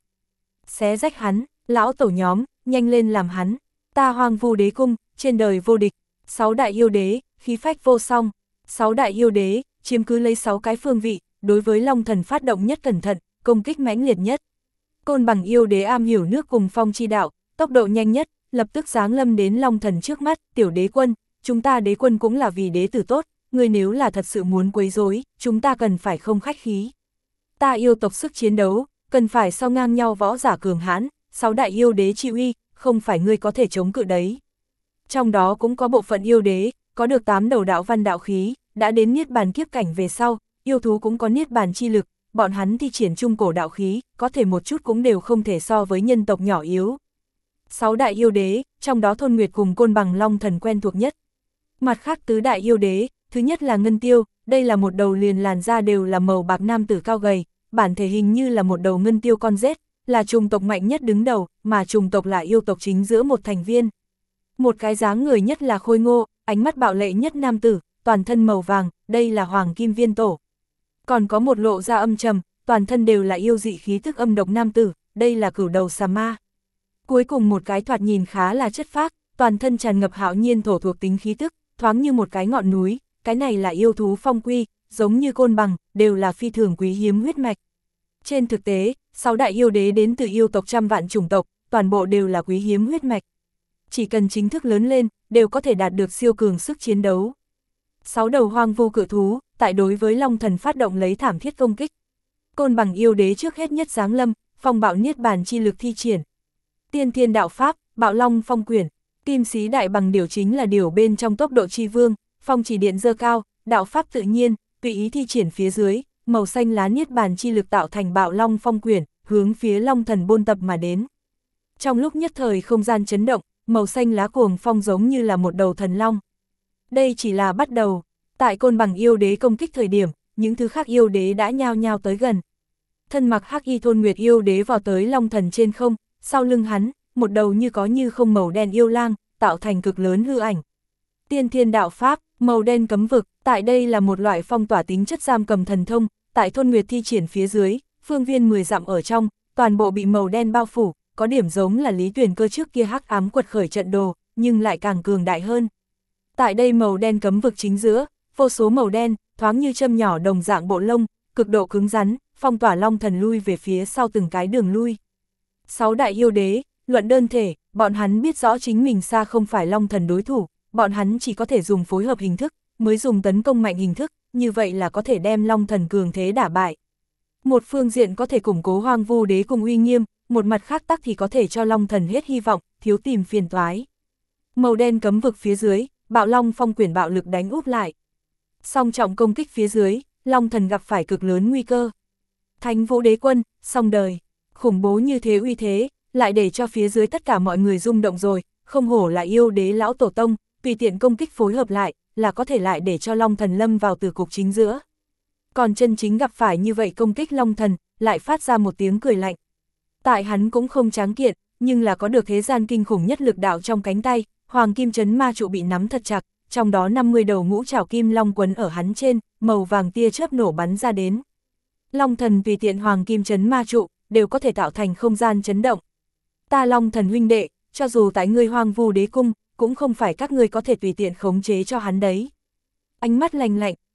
Xé rách hắn, lão tổ nhóm, nhanh lên làm hắn, ta Hoang Vu Đế cung, trên đời vô địch, sáu đại yêu đế, khí phách vô song, sáu đại yêu đế, chiếm cứ lấy sáu cái phương vị, đối với Long Thần phát động nhất cẩn thận, công kích mãnh liệt nhất. Côn Bằng yêu đế am hiểu nước cùng phong chi đạo, tốc độ nhanh nhất, lập tức giáng lâm đến Long Thần trước mắt, tiểu đế quân, chúng ta đế quân cũng là vì đế tử tốt, người nếu là thật sự muốn quấy rối, chúng ta cần phải không khách khí. Ta yêu tộc sức chiến đấu, cần phải so ngang nhau võ giả cường hãn, sáu đại yêu đế chịu uy, không phải ngươi có thể chống cự đấy. Trong đó cũng có bộ phận yêu đế, có được tám đầu đạo văn đạo khí, đã đến niết bàn kiếp cảnh về sau, yêu thú cũng có niết bàn chi lực, bọn hắn thi triển trung cổ đạo khí, có thể một chút cũng đều không thể so với nhân tộc nhỏ yếu. Sáu đại yêu đế, trong đó Thôn Nguyệt cùng Côn Bằng Long Thần quen thuộc nhất. Mặt khác tứ đại yêu đế, thứ nhất là Ngân Tiêu, đây là một đầu liền làn da đều là màu bạc nam tử cao gầy, bản thể hình như là một đầu ngân tiêu con rết, là chủng tộc mạnh nhất đứng đầu, mà chủng tộc là yêu tộc chính giữa một thành viên. Một cái dáng người nhất là khôi ngô, ánh mắt bạo lệ nhất nam tử, toàn thân màu vàng, đây là Hoàng Kim Viên Tổ. Còn có một lộ ra âm trầm, toàn thân đều là yêu dị khí thức âm độc nam tử, đây là Cửu Đầu Xà Ma. Cuối cùng một cái thoạt nhìn khá là chất phác, toàn thân tràn ngập hạo nhiên thổ thuộc tính khí tức, thoáng như một cái ngọn núi, cái này là yêu thú phong quy, giống như Côn Bằng, đều là phi thường quý hiếm huyết mạch. Trên thực tế, sáu đại yêu đế đến từ yêu tộc trăm vạn chủng tộc, toàn bộ đều là quý hiếm huyết mạch. Chỉ cần chính thức lớn lên, đều có thể đạt được siêu cường sức chiến đấu. Sáu đầu hoang vu cự thú, tại đối với Long Thần phát động lấy thảm thiết công kích. Côn Bằng yêu đế trước hết nhất giáng lâm, phong bạo niết bàn chi lực thi triển. Tiên thiên đạo pháp, bạo long phong quyển, kim sĩ đại bằng điểu chính là điểu bên trong tốc độ chi vương, phong chỉ điện dơ cao, đạo pháp tự nhiên, tùy ý thi triển phía dưới, màu xanh lá niết bàn chi lực tạo thành bạo long phong quyển, hướng phía Long Thần bôn tập mà đến. Trong lúc nhất thời không gian chấn động, màu xanh lá cuồng phong giống như là một đầu thần long. Đây chỉ là bắt đầu, tại Côn Bằng yêu đế công kích thời điểm, những thứ khác yêu đế đã nhao nhao tới gần. Thân mặc hắc y Thôn Nguyệt yêu đế vào tới Long Thần trên không, sau lưng hắn, một đầu như có như không màu đen yêu lang, tạo thành cực lớn hư ảnh. Tiên thiên đạo pháp, màu đen cấm vực, tại đây là một loại phong tỏa tính chất giam cầm thần thông, tại Thôn Nguyệt thi triển phía dưới, phương viên mười dặm ở trong, toàn bộ bị màu đen bao phủ, có điểm giống là Lý Tuyền Cơ trước kia hắc ám quật khởi trận đồ, nhưng lại càng cường đại hơn. Tại đây màu đen cấm vực chính giữa, vô số màu đen, thoáng như châm nhỏ đồng dạng bộ lông, cực độ cứng rắn, phong tỏa Long Thần lui về phía sau từng cái đường lui. Sáu đại yêu đế, luận đơn thể, bọn hắn biết rõ chính mình xa không phải Long Thần đối thủ, bọn hắn chỉ có thể dùng phối hợp hình thức, mới dùng tấn công mạnh hình thức, như vậy là có thể đem Long Thần cường thế đả bại. Một phương diện có thể củng cố Hoang Vu Đế cùng uy nghiêm, một mặt khác tắc thì có thể cho Long Thần hết hy vọng, thiếu tìm phiền toái. Màu đen cấm vực phía dưới, bạo long phong quyển bạo lực đánh úp lại. Song trọng công kích phía dưới, Long Thần gặp phải cực lớn nguy cơ. Thánh Vũ Đế quân, xong đời, khủng bố như thế uy thế, lại để cho phía dưới tất cả mọi người rung động rồi, không hổ là yêu đế lão tổ tông, tùy tiện công kích phối hợp lại, là có thể lại để cho Long Thần lâm vào từ cục chính giữa. Còn chân chính gặp phải như vậy công kích Long Thần, lại phát ra một tiếng cười lạnh. Tại hắn cũng không tráng kiện, nhưng là có được thế gian kinh khủng nhất lực đạo trong cánh tay, Hoàng Kim Chấn Ma Trụ bị nắm thật chặt, trong đó năm mươi đầu ngũ trảo kim long quấn ở hắn trên, màu vàng tia chớp nổ bắn ra đến. Long Thần tùy tiện Hoàng Kim Chấn Ma Trụ, đều có thể tạo thành không gian chấn động. Ta Long Thần huynh đệ, cho dù tại ngươi Hoang Vu Đế cung, cũng không phải các ngươi có thể tùy tiện khống chế cho hắn đấy. Ánh mắt lạnh lạnh,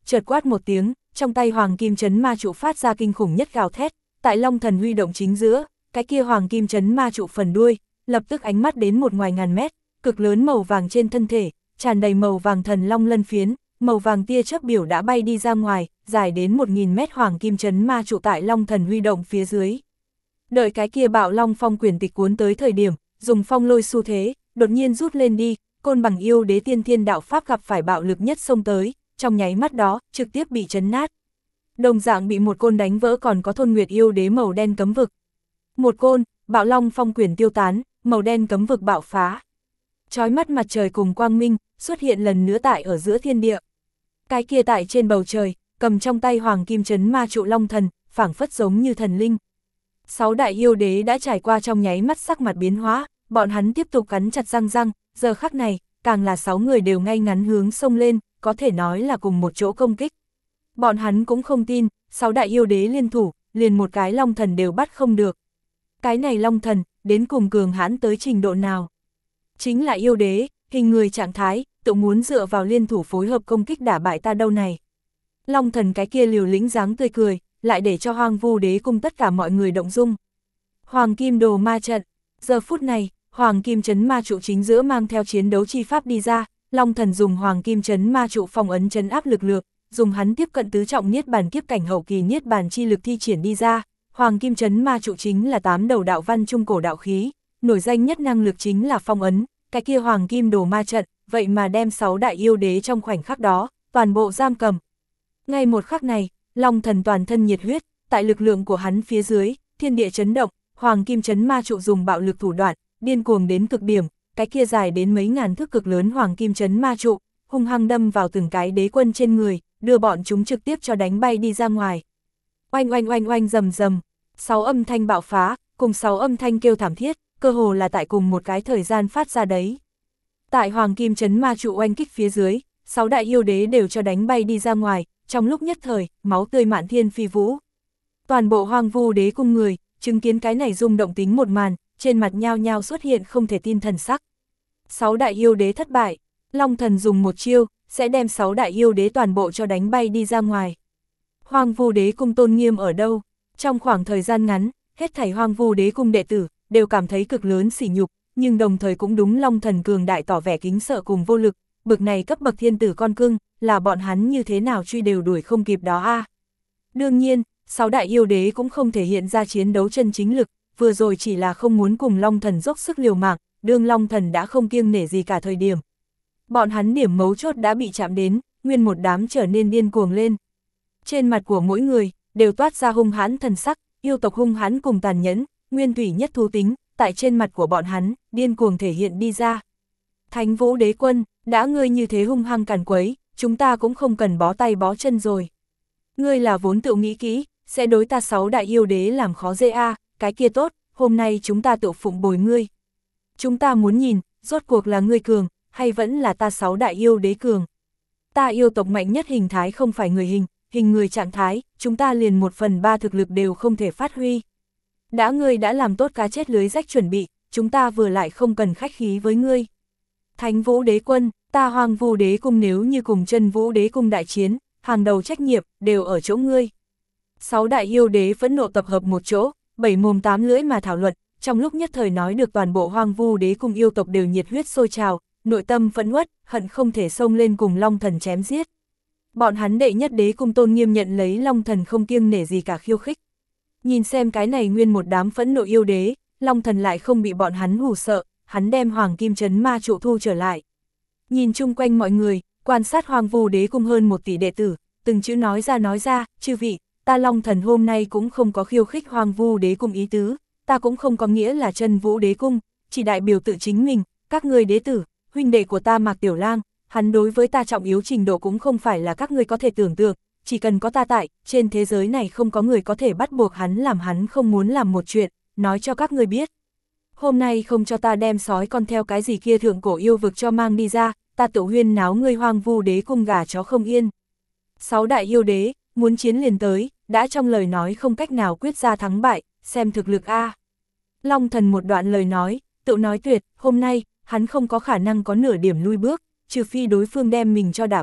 chợt quát một tiếng, trong tay hoàng kim chấn ma trụ phát ra kinh khủng nhất gào thét, tại long thần huy động chính giữa, cái kia hoàng kim chấn ma trụ phần đuôi, lập tức ánh mắt đến một ngoài ngàn mét, cực lớn màu vàng trên thân thể, tràn đầy màu vàng thần long lân phiến, màu vàng tia chớp biểu đã bay đi ra ngoài, dài đến một nghìn mét hoàng kim chấn ma trụ tại long thần huy động phía dưới. Đợi cái kia bạo long phong quyển tịch cuốn tới thời điểm, dùng phong lôi xu thế, đột nhiên rút lên đi, côn bằng yêu đế tiên thiên đạo pháp gặp phải bạo lực nhất xông tới, trong nháy mắt đó, trực tiếp bị chấn nát. Đồng dạng bị một côn đánh vỡ còn có thôn nguyệt yêu đế màu đen cấm vực. Một côn, bạo long phong quyển tiêu tán, màu đen cấm vực bạo phá. Chói mắt mặt trời cùng quang minh, xuất hiện lần nữa tại ở giữa thiên địa. Cái kia tại trên bầu trời, cầm trong tay hoàng kim chấn ma trụ long thần, phảng phất giống như thần linh. Sáu đại yêu đế đã trải qua trong nháy mắt sắc mặt biến hóa, bọn hắn tiếp tục cắn chặt răng răng, giờ khắc này, càng là sáu người đều ngay ngắn hướng sông lên, có thể nói là cùng một chỗ công kích. Bọn hắn cũng không tin, sáu đại yêu đế liên thủ, liền một cái long thần đều bắt không được. Cái này long thần, đến cùng cường hãn tới trình độ nào? Chính là yêu đế, hình người trạng thái, tự muốn dựa vào liên thủ phối hợp công kích đả bại ta đâu này. Long thần cái kia liều lĩnh dáng tươi cười, lại để cho Hoang Vu Đế cung tất cả mọi người động dung. Hoàng kim đồ ma trận, giờ phút này, hoàng kim chấn ma trụ chính giữa mang theo chiến đấu chi pháp đi ra, long thần dùng hoàng kim chấn ma trụ phong ấn chấn áp lực lượng, dùng hắn tiếp cận tứ trọng niết bàn kiếp cảnh hậu kỳ niết bàn chi lực thi triển đi ra. Hoàng kim chấn ma trụ chính là tám đầu đạo văn trung cổ đạo khí, nổi danh nhất năng lực chính là phong ấn, cái kia hoàng kim đồ ma trận, vậy mà đem sáu đại yêu đế trong khoảnh khắc đó, toàn bộ giam cầm. Ngay một khắc này, long thần toàn thân nhiệt huyết, tại lực lượng của hắn phía dưới, thiên địa chấn động, hoàng kim chấn ma trụ dùng bạo lực thủ đoạn, điên cuồng đến cực điểm, cái kia dài đến mấy ngàn thước cực lớn hoàng kim chấn ma trụ, hung hăng đâm vào từng cái đế quân trên người, đưa bọn chúng trực tiếp cho đánh bay đi ra ngoài. Oanh oanh oanh oanh rầm rầm, sáu âm thanh bạo phá, cùng sáu âm thanh kêu thảm thiết, cơ hồ là tại cùng một cái thời gian phát ra đấy. Tại hoàng kim chấn ma trụ oanh kích phía dưới, sáu đại yêu đế đều cho đánh bay đi ra ngoài, trong lúc nhất thời, máu tươi mạn thiên phi vũ. Toàn bộ Hoang Vu Đế cung người, chứng kiến cái này rung động tính một màn, trên mặt nhao nhao xuất hiện không thể tin thần sắc. Sáu đại yêu đế thất bại, long thần dùng một chiêu, sẽ đem sáu đại yêu đế toàn bộ cho đánh bay đi ra ngoài. Hoang Vu Đế cung tôn nghiêm ở đâu? Trong khoảng thời gian ngắn, hết thảy Hoang Vu Đế cung đệ tử, đều cảm thấy cực lớn sỉ nhục, nhưng đồng thời cũng đúng long thần cường đại tỏ vẻ kính sợ cùng vô lực, bực này cấp bậc thiên tử con cưng, là bọn hắn như thế nào truy đều đuổi không kịp đó a. À. Đương nhiên, sáu đại yêu đế cũng không thể hiện ra chiến đấu chân chính lực, vừa rồi chỉ là không muốn cùng long thần dốc sức liều mạng, đương long thần đã không kiêng nể gì cả thời điểm. Bọn hắn điểm mấu chốt đã bị chạm đến, nguyên một đám trở nên điên cuồng lên. Trên mặt của mỗi người, đều toát ra hung hãn thần sắc, yêu tộc hung hãn cùng tàn nhẫn, nguyên thủy nhất thú tính, tại trên mặt của bọn hắn, điên cuồng thể hiện đi ra. Thánh Vũ Đế quân, đã ngươi như thế hung hăng càn quấy, chúng ta cũng không cần bó tay bó chân rồi. Ngươi là vốn tự nghĩ kỹ, sẽ đối ta sáu đại yêu đế làm khó dễ a, à, cái kia tốt, hôm nay chúng ta tự phụng bồi ngươi. Chúng ta muốn nhìn, rốt cuộc là ngươi cường, hay vẫn là ta sáu đại yêu đế cường. Ta yêu tộc mạnh nhất hình thái không phải người hình, hình người trạng thái, chúng ta liền một phần ba thực lực đều không thể phát huy. Đã ngươi đã làm tốt cá chết lưới rách chuẩn bị, chúng ta vừa lại không cần khách khí với ngươi. Thánh Vũ Đế quân, ta Hoang Vu Đế cung nếu như cùng Chân Vũ Đế cung đại chiến, hàng đầu trách nhiệm đều ở chỗ ngươi. Sáu đại yêu đế phẫn nộ tập hợp một chỗ, bảy mồm tám lưỡi mà thảo luận, trong lúc nhất thời nói được toàn bộ Hoang Vu Đế cung yêu tộc đều nhiệt huyết sôi trào, nội tâm phẫn uất, hận không thể xông lên cùng long thần chém giết. Bọn hắn đệ nhất đế cung tôn nghiêm nhận lấy long thần không kiêng nể gì cả khiêu khích. Nhìn xem cái này nguyên một đám phẫn nộ yêu đế, long thần lại không bị bọn hắn hù sợ, hắn đem hoàng kim chấn ma trụ thu trở lại. Nhìn chung quanh mọi người, quan sát Hoang Vu Đế cung hơn một tỷ đệ tử, từng chữ nói ra nói ra, chư vị, ta long thần hôm nay cũng không có khiêu khích Hoang Vu Đế cung ý tứ, ta cũng không có nghĩa là Chân Vũ Đế cung, chỉ đại biểu tự chính mình, các ngươi đế tử, huynh đệ của ta Mạc Tiểu Lang, hắn đối với ta trọng yếu trình độ cũng không phải là các ngươi có thể tưởng tượng, chỉ cần có ta tại, trên thế giới này không có người có thể bắt buộc hắn làm hắn không muốn làm một chuyện, nói cho các ngươi biết. Hôm nay không cho ta đem sói con theo cái gì kia thượng cổ yêu vực cho mang đi ra, ta tự huyên náo ngươi Hoang Vu Đế cung gà chó không yên. Sáu đại yêu đế, muốn chiến liền tới, đã trong lời nói không cách nào quyết ra thắng bại, xem thực lực a. Long thần một đoạn lời nói, tự nói tuyệt, hôm nay, hắn không có khả năng có nửa điểm lui bước, trừ phi đối phương đem mình cho đả bại,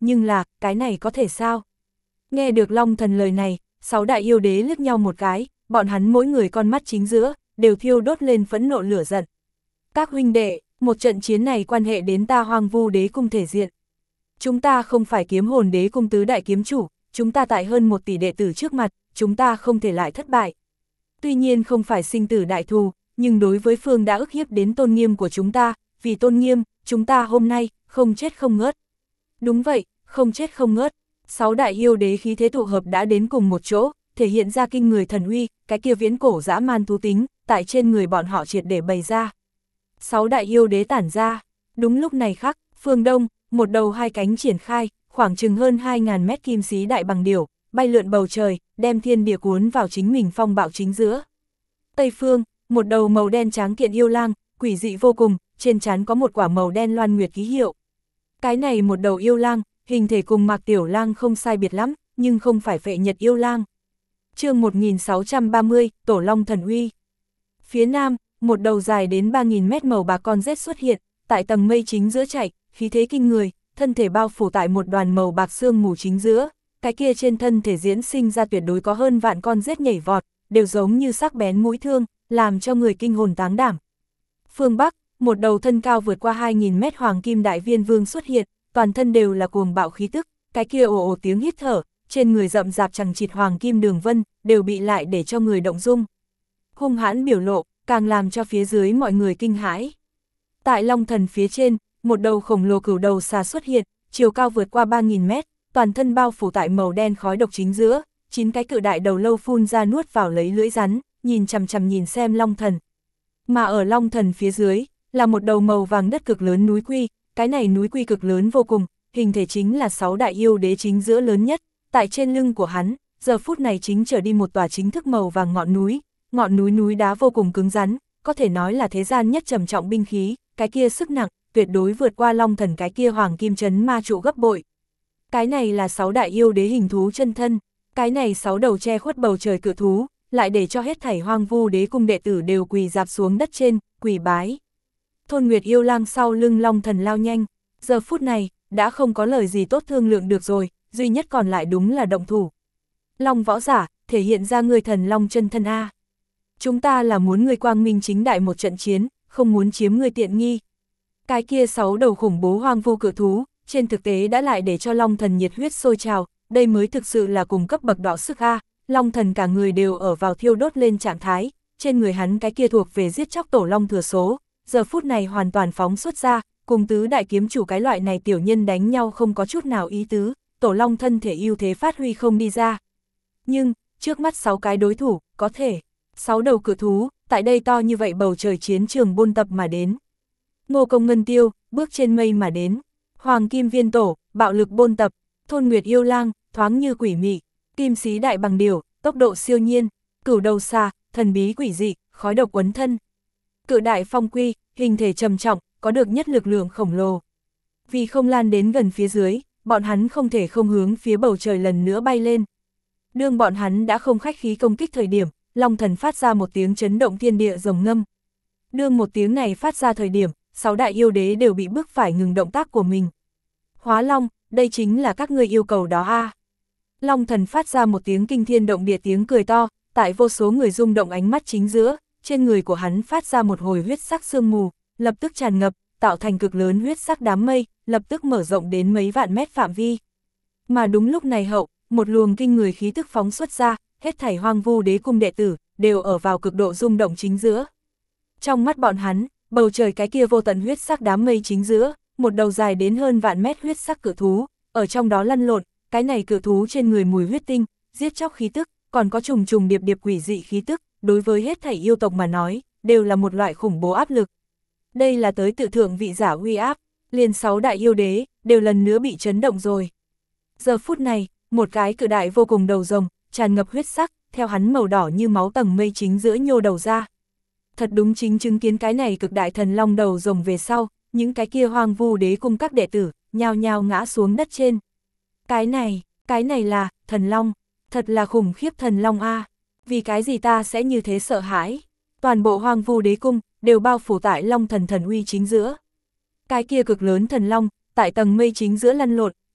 nhưng là, cái này có thể sao? Nghe được Long Thần lời này, sáu đại yêu đế liếc nhau một cái, bọn hắn mỗi người con mắt chính giữa, đều thiêu đốt lên phẫn nộ lửa giận. Các huynh đệ, một trận chiến này quan hệ đến ta Hoang Vu Đế Cung thể diện. Chúng ta không phải Kiếm Hồn Đế Cung tứ đại kiếm chủ, chúng ta tại hơn một tỷ đệ tử trước mặt, chúng ta không thể lại thất bại. Tuy nhiên không phải sinh tử đại thù, nhưng đối với phương đã ức hiếp đến tôn nghiêm của chúng ta, vì tôn nghiêm, chúng ta hôm nay, không chết không ngớt. Đúng vậy, không chết không ngớt. Sáu đại yêu đế khí thế tụ hợp đã đến cùng một chỗ, thể hiện ra kinh người thần uy, cái kia viễn cổ dã man thú tính, tại trên người bọn họ triệt để bày ra. Sáu đại yêu đế tản ra. Đúng lúc này khắc, phương đông, một đầu hai cánh triển khai, khoảng chừng hơn hai ngàn mét kim xí đại bằng điểu, bay lượn bầu trời, đem thiên địa cuốn vào chính mình phong bạo chính giữa. Tây phương, một đầu màu đen tráng kiện yêu lang, quỷ dị vô cùng, trên trán có một quả màu đen loan nguyệt ký hiệu. Cái này một đầu yêu lang, hình thể cùng Mạc Tiểu Lang không sai biệt lắm, nhưng không phải Phệ Nhật yêu lang. Chương một nghìn sáu trăm ba mươi, Tổ Long thần uy. Phía nam, một đầu dài đến ba nghìn mét màu bạc con rết xuất hiện, tại tầng mây chính giữa chạy, khí thế kinh người, thân thể bao phủ tại một đoàn màu bạc sương mù chính giữa, cái kia trên thân thể diễn sinh ra tuyệt đối có hơn vạn con rết nhảy vọt, đều giống như sắc bén mũi thương, làm cho người kinh hồn táng đảm. Phương Bắc, một đầu thân cao vượt qua hai nghìn mét hoàng kim đại viên vương xuất hiện, toàn thân đều là cuồng bạo khí tức, cái kia ồ ồ tiếng hít thở, trên người rậm rạp chằng chịt hoàng kim đường vân, đều bị lại để cho người động dung. Hung hãn biểu lộ, càng làm cho phía dưới mọi người kinh hãi. Tại Long Thần phía trên, một đầu khổng lồ cửu đầu xà xuất hiện, chiều cao vượt qua ba nghìn mét, toàn thân bao phủ tại màu đen khói độc chính giữa, chín cái cự đại đầu lâu phun ra nuốt vào lấy lưỡi rắn, nhìn chằm chằm nhìn xem Long Thần. Mà ở Long Thần phía dưới, là một đầu màu vàng đất cực lớn núi quy, cái này núi quy cực lớn vô cùng, hình thể chính là sáu đại yêu đế chính giữa lớn nhất, tại trên lưng của hắn, giờ phút này chính trở đi một tòa chính thức màu vàng ngọn núi, ngọn núi núi đá vô cùng cứng rắn, có thể nói là thế gian nhất trầm trọng binh khí, cái kia sức nặng, tuyệt đối vượt qua Long Thần cái kia hoàng kim chấn ma trụ gấp bội. Cái này là sáu đại yêu đế hình thú chân thân, cái này sáu đầu che khuất bầu trời cự thú, lại để cho hết thảy Hoang Vu Đế Cung đệ tử đều quỳ dạp xuống đất trên, quỳ bái. Thôn Nguyệt yêu lang sau lưng Long Thần lao nhanh, giờ phút này, đã không có lời gì tốt thương lượng được rồi, duy nhất còn lại đúng là động thủ. Long võ giả, thể hiện ra người thần Long chân thân A. Chúng ta là muốn người quang minh chính đại một trận chiến, không muốn chiếm người tiện nghi. Cái kia sáu đầu khủng bố hoang vu cự thú, trên thực tế đã lại để cho Long Thần nhiệt huyết sôi trào, đây mới thực sự là cùng cấp bậc đỏ sức A. Long Thần cả người đều ở vào thiêu đốt lên trạng thái, trên người hắn cái kia thuộc về giết chóc tổ long thừa số, giờ phút này hoàn toàn phóng xuất ra, cùng tứ đại kiếm chủ cái loại này tiểu nhân đánh nhau không có chút nào ý tứ, tổ long thân thể ưu thế phát huy không đi ra. Nhưng, trước mắt sáu cái đối thủ, có thể, sáu đầu cự thú, tại đây to như vậy bầu trời chiến trường buôn tập mà đến. Ngô Công Ngân Tiêu, bước trên mây mà đến, Hoàng Kim Viên Tổ, bạo lực buôn tập, Thôn Nguyệt yêu lang, thoáng như quỷ mị, Kim Xí Đại Bằng Điểu, tốc độ siêu nhiên, Cửu Đầu Xà, thần bí quỷ dị, khói độc quấn thân. Cự Đại Phong Quy, hình thể trầm trọng, có được nhất lực lượng khổng lồ. Vì không lan đến gần phía dưới, bọn hắn không thể không hướng phía bầu trời lần nữa bay lên. Đương bọn hắn đã không khách khí công kích thời điểm, Long Thần phát ra một tiếng chấn động thiên địa rồng ngâm. Đương một tiếng này phát ra thời điểm, sáu đại yêu đế đều bị bức phải ngừng động tác của mình. Hóa Long, đây chính là các ngươi yêu cầu đó a. À. Long Thần phát ra một tiếng kinh thiên động địa tiếng cười to, tại vô số người rung động ánh mắt chính giữa, trên người của hắn phát ra một hồi huyết sắc sương mù, lập tức tràn ngập, tạo thành cực lớn huyết sắc đám mây, lập tức mở rộng đến mấy vạn mét phạm vi. Mà đúng lúc này hậu, một luồng kinh người khí tức phóng xuất ra, hết thảy Hoang Vu Đế Cung đệ tử, đều ở vào cực độ rung động chính giữa. Trong mắt bọn hắn, bầu trời cái kia vô tận huyết sắc đám mây chính giữa, một đầu dài đến hơn vạn mét huyết sắc cự thú, ở trong đó lăn lộn, cái này cự thú trên người mùi huyết tinh, giết chóc khí tức, còn có trùng trùng điệp điệp quỷ dị khí tức, đối với hết thảy yêu tộc mà nói, đều là một loại khủng bố áp lực. Đây là tới tự thượng vị giả uy áp, liền sáu đại yêu đế, đều lần nữa bị chấn động rồi. Giờ phút này, một cái cự đại vô cùng đầu rồng, tràn ngập huyết sắc, theo hắn màu đỏ như máu tầng mây chính giữa nhô đầu ra. Thật đúng chính chứng kiến cái này cực đại thần long đầu rồng về sau, những cái kia Hoang Vu Đế Cung các đệ tử, nhao nhao ngã xuống đất trên. Cái này, cái này là, thần long, thật là khủng khiếp thần long a. Vì cái gì ta sẽ như thế sợ hãi? Toàn bộ Hoang Vu Đế Cung, đều bao phủ tại long thần thần uy chính giữa. Cái kia cực lớn thần long, tại tầng mây chính giữa lăn lộn,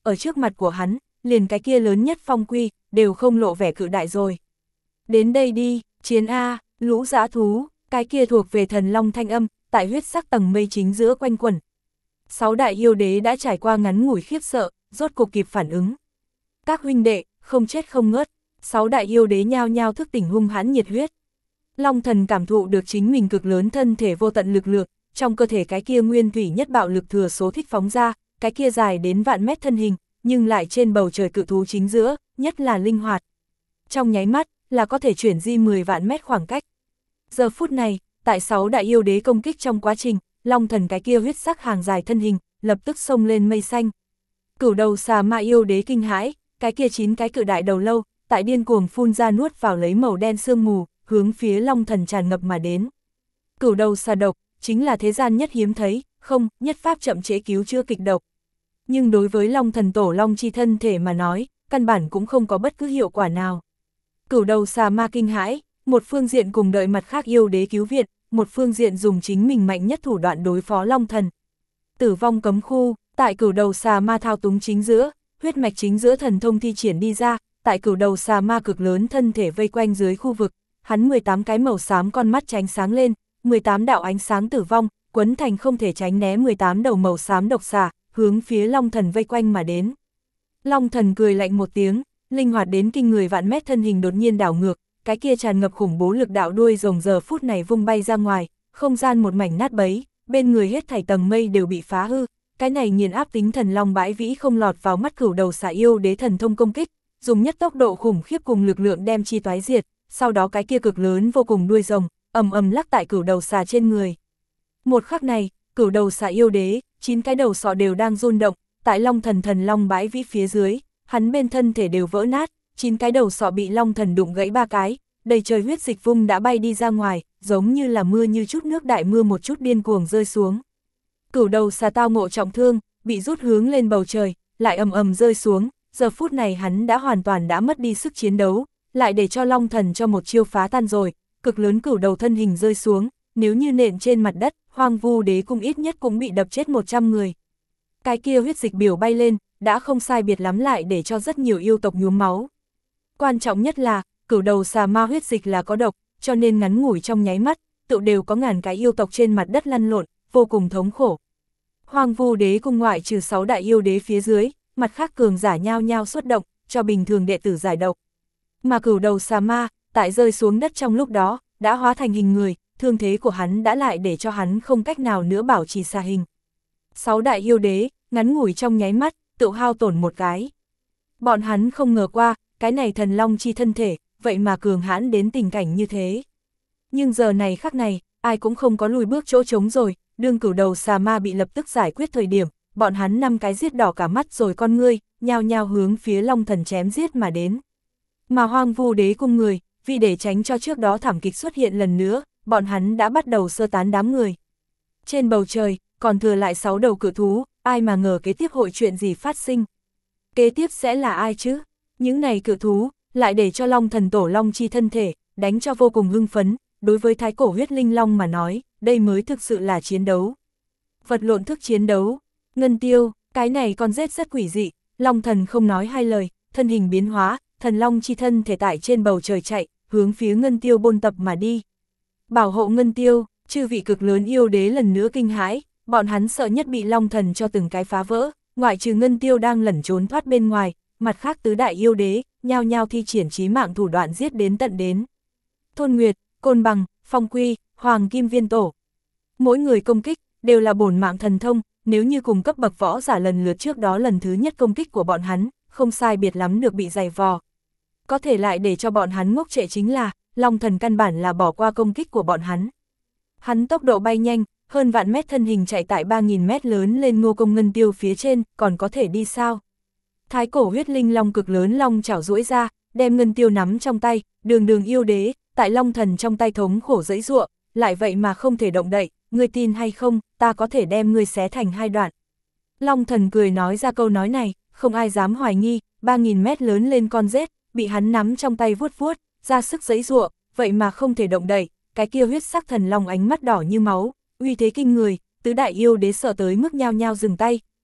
ở trước mặt của hắn, liền cái kia lớn nhất phong quy, đều không lộ vẻ cự đại rồi. Đến đây đi, chiến A, lũ dã thú, cái kia thuộc về thần long thanh âm, tại huyết sắc tầng mây chính giữa quanh quẩn. Sáu đại yêu đế đã trải qua ngắn ngủi khiếp sợ, rốt cục kịp phản ứng. Các huynh đệ, không chết không ngớt, sáu đại yêu đế nhao nhao thức tỉnh hung hãn nhiệt huyết. Long thần cảm thụ được chính mình cực lớn thân thể vô tận lực lượng, trong cơ thể cái kia nguyên thủy nhất bạo lực thừa số thích phóng ra, cái kia dài đến vạn mét thân hình, nhưng lại trên bầu trời cự thú chính giữa, nhất là linh hoạt. Trong nháy mắt, là có thể chuyển di mười vạn mét khoảng cách. Giờ phút này, tại sáu đại yêu đế công kích trong quá trình, long thần cái kia huyết sắc hàng dài thân hình, lập tức xông lên mây xanh. Cửu đầu xà ma yêu đế kinh hãi, cái kia chín cái cự đại đầu lâu, tại điên cuồng phun ra nuốt vào lấy màu đen sương mù, hướng phía long thần tràn ngập mà đến. Cửu đầu xà độc, chính là thế gian nhất hiếm thấy, không, nhất pháp chậm trễ cứu chữa kịch độc. Nhưng đối với long thần tổ long chi thân thể mà nói, căn bản cũng không có bất cứ hiệu quả nào. Cửu đầu xà ma kinh hãi, một phương diện cùng đợi mặt khác yêu đế cứu viện, một phương diện dùng chính mình mạnh nhất thủ đoạn đối phó long thần. Tử vong cấm khu, tại cửu đầu xà ma thao túng chính giữa, huyết mạch chính giữa thần thông thi triển đi ra, tại cửu đầu xà ma cực lớn thân thể vây quanh dưới khu vực, hắn mười tám cái màu xám con mắt tránh sáng lên, mười tám đạo ánh sáng tử vong, quấn thành không thể tránh né mười tám đầu màu xám độc xà, hướng phía long thần vây quanh mà đến. Long thần cười lạnh một tiếng, linh hoạt đến kinh người vạn mét thân hình đột nhiên đảo ngược, cái kia tràn ngập khủng bố lực đạo đuôi rồng giờ phút này vung bay ra ngoài, không gian một mảnh nát bấy, bên người hết thảy tầng mây đều bị phá hư, cái này nghiền áp tính thần long bãi vĩ không lọt vào mắt cửu đầu xà yêu đế thần thông công kích, dùng nhất tốc độ khủng khiếp cùng lực lượng đem chi toái diệt, sau đó cái kia cực lớn vô cùng đuôi rồng, ầm ầm lắc tại cửu đầu xà trên người. Một khắc này, cửu đầu xà yêu đế, chín cái đầu sọ đều đang run động, tại long thần thần long bãi vĩ phía dưới, hắn bên thân thể đều vỡ nát, chín cái đầu sọ bị long thần đụng gãy ba cái, đầy trời huyết dịch vung đã bay đi ra ngoài, giống như là mưa như chút nước đại mưa một chút điên cuồng rơi xuống. Cửu đầu xà tao ngộ trọng thương, bị rút hướng lên bầu trời, lại ầm ầm rơi xuống, giờ phút này hắn đã hoàn toàn đã mất đi sức chiến đấu, lại để cho long thần cho một chiêu phá tan rồi, cực lớn cửu đầu thân hình rơi xuống, nếu như nện trên mặt đất, Hoang Vu Đế cung ít nhất cũng bị đập chết một trăm người. Cái kia huyết dịch biểu bay lên, đã không sai biệt lắm lại để cho rất nhiều yêu tộc nhuốm máu. Quan trọng nhất là, cửu đầu xà ma huyết dịch là có độc, cho nên ngắn ngủi trong nháy mắt, tự đều có ngàn cái yêu tộc trên mặt đất lăn lộn, vô cùng thống khổ. Hoang Vu Đế cung ngoại trừ sáu đại yêu đế phía dưới, mặt khác cường giả nhao nhao xuất động, cho bình thường đệ tử giải độc. Mà cửu đầu xà ma, tại rơi xuống đất trong lúc đó, đã hóa thành hình người, thương thế của hắn đã lại để cho hắn không cách nào nữa bảo trì xà hình. Sáu đại yêu đế, ngắn ngủi trong nháy mắt, tự hao tổn một cái. Bọn hắn không ngờ qua, cái này thần long chi thân thể, vậy mà cường hãn đến tình cảnh như thế. Nhưng giờ này khắc này, ai cũng không có lùi bước chỗ trống rồi, đương cửu đầu xà ma bị lập tức giải quyết thời điểm, bọn hắn năm cái giết đỏ cả mắt rồi con ngươi, nhao nhao hướng phía long thần chém giết mà đến. Mà Hoang Vu Đế cung người, vì để tránh cho trước đó thảm kịch xuất hiện lần nữa, bọn hắn đã bắt đầu sơ tán đám người. Trên bầu trời, còn thừa lại sáu đầu cự thú, ai mà ngờ kế tiếp hội chuyện gì phát sinh. Kế tiếp sẽ là ai chứ? Những này cự thú, lại để cho long thần tổ long chi thân thể, đánh cho vô cùng hưng phấn, đối với thái cổ huyết linh long mà nói, đây mới thực sự là chiến đấu. Vật lộn thức chiến đấu, ngân tiêu, cái này con rết rất quỷ dị, long thần không nói hai lời, thân hình biến hóa, thần long chi thân thể tại trên bầu trời chạy, hướng phía ngân tiêu bôn tập mà đi. Bảo hộ ngân tiêu, chư vị cực lớn yêu đế lần nữa kinh hãi, bọn hắn sợ nhất bị long thần cho từng cái phá vỡ, ngoại trừ ngân tiêu đang lẩn trốn thoát bên ngoài, mặt khác tứ đại yêu đế, nhao nhao thi triển chí mạng thủ đoạn giết đến tận đến. Thôn Nguyệt, Côn Bằng, Phong Quy, Hoàng Kim Viên Tổ. Mỗi người công kích, đều là bổn mạng thần thông, nếu như cùng cấp bậc võ giả lần lượt trước đó lần thứ nhất công kích của bọn hắn, không sai biệt lắm được bị dày vò. Có thể lại để cho bọn hắn ngốc trệ chính là, long thần căn bản là bỏ qua công kích của bọn hắn. Hắn tốc độ bay nhanh, hơn vạn mét thân hình chạy tại ba nghìn mét lớn lên ngô công ngân tiêu phía trên, còn có thể đi sao? Thái cổ huyết linh long cực lớn long chảo duỗi ra, đem ngân tiêu nắm trong tay, đường đường yêu đế, tại long thần trong tay thống khổ dẫy giụa, lại vậy mà không thể động đậy, ngươi tin hay không, ta có thể đem ngươi xé thành hai đoạn. Long thần cười nói ra câu nói này, không ai dám hoài nghi, ba nghìn mét lớn lên con rết, bị hắn nắm trong tay vuốt vuốt, ra sức dẫy giụa, vậy mà không thể động đậy, cái kia huyết sắc thần long ánh mắt đỏ như máu, uy thế kinh người, tứ đại yêu đế sợ tới mức nhao nhao dừng tay,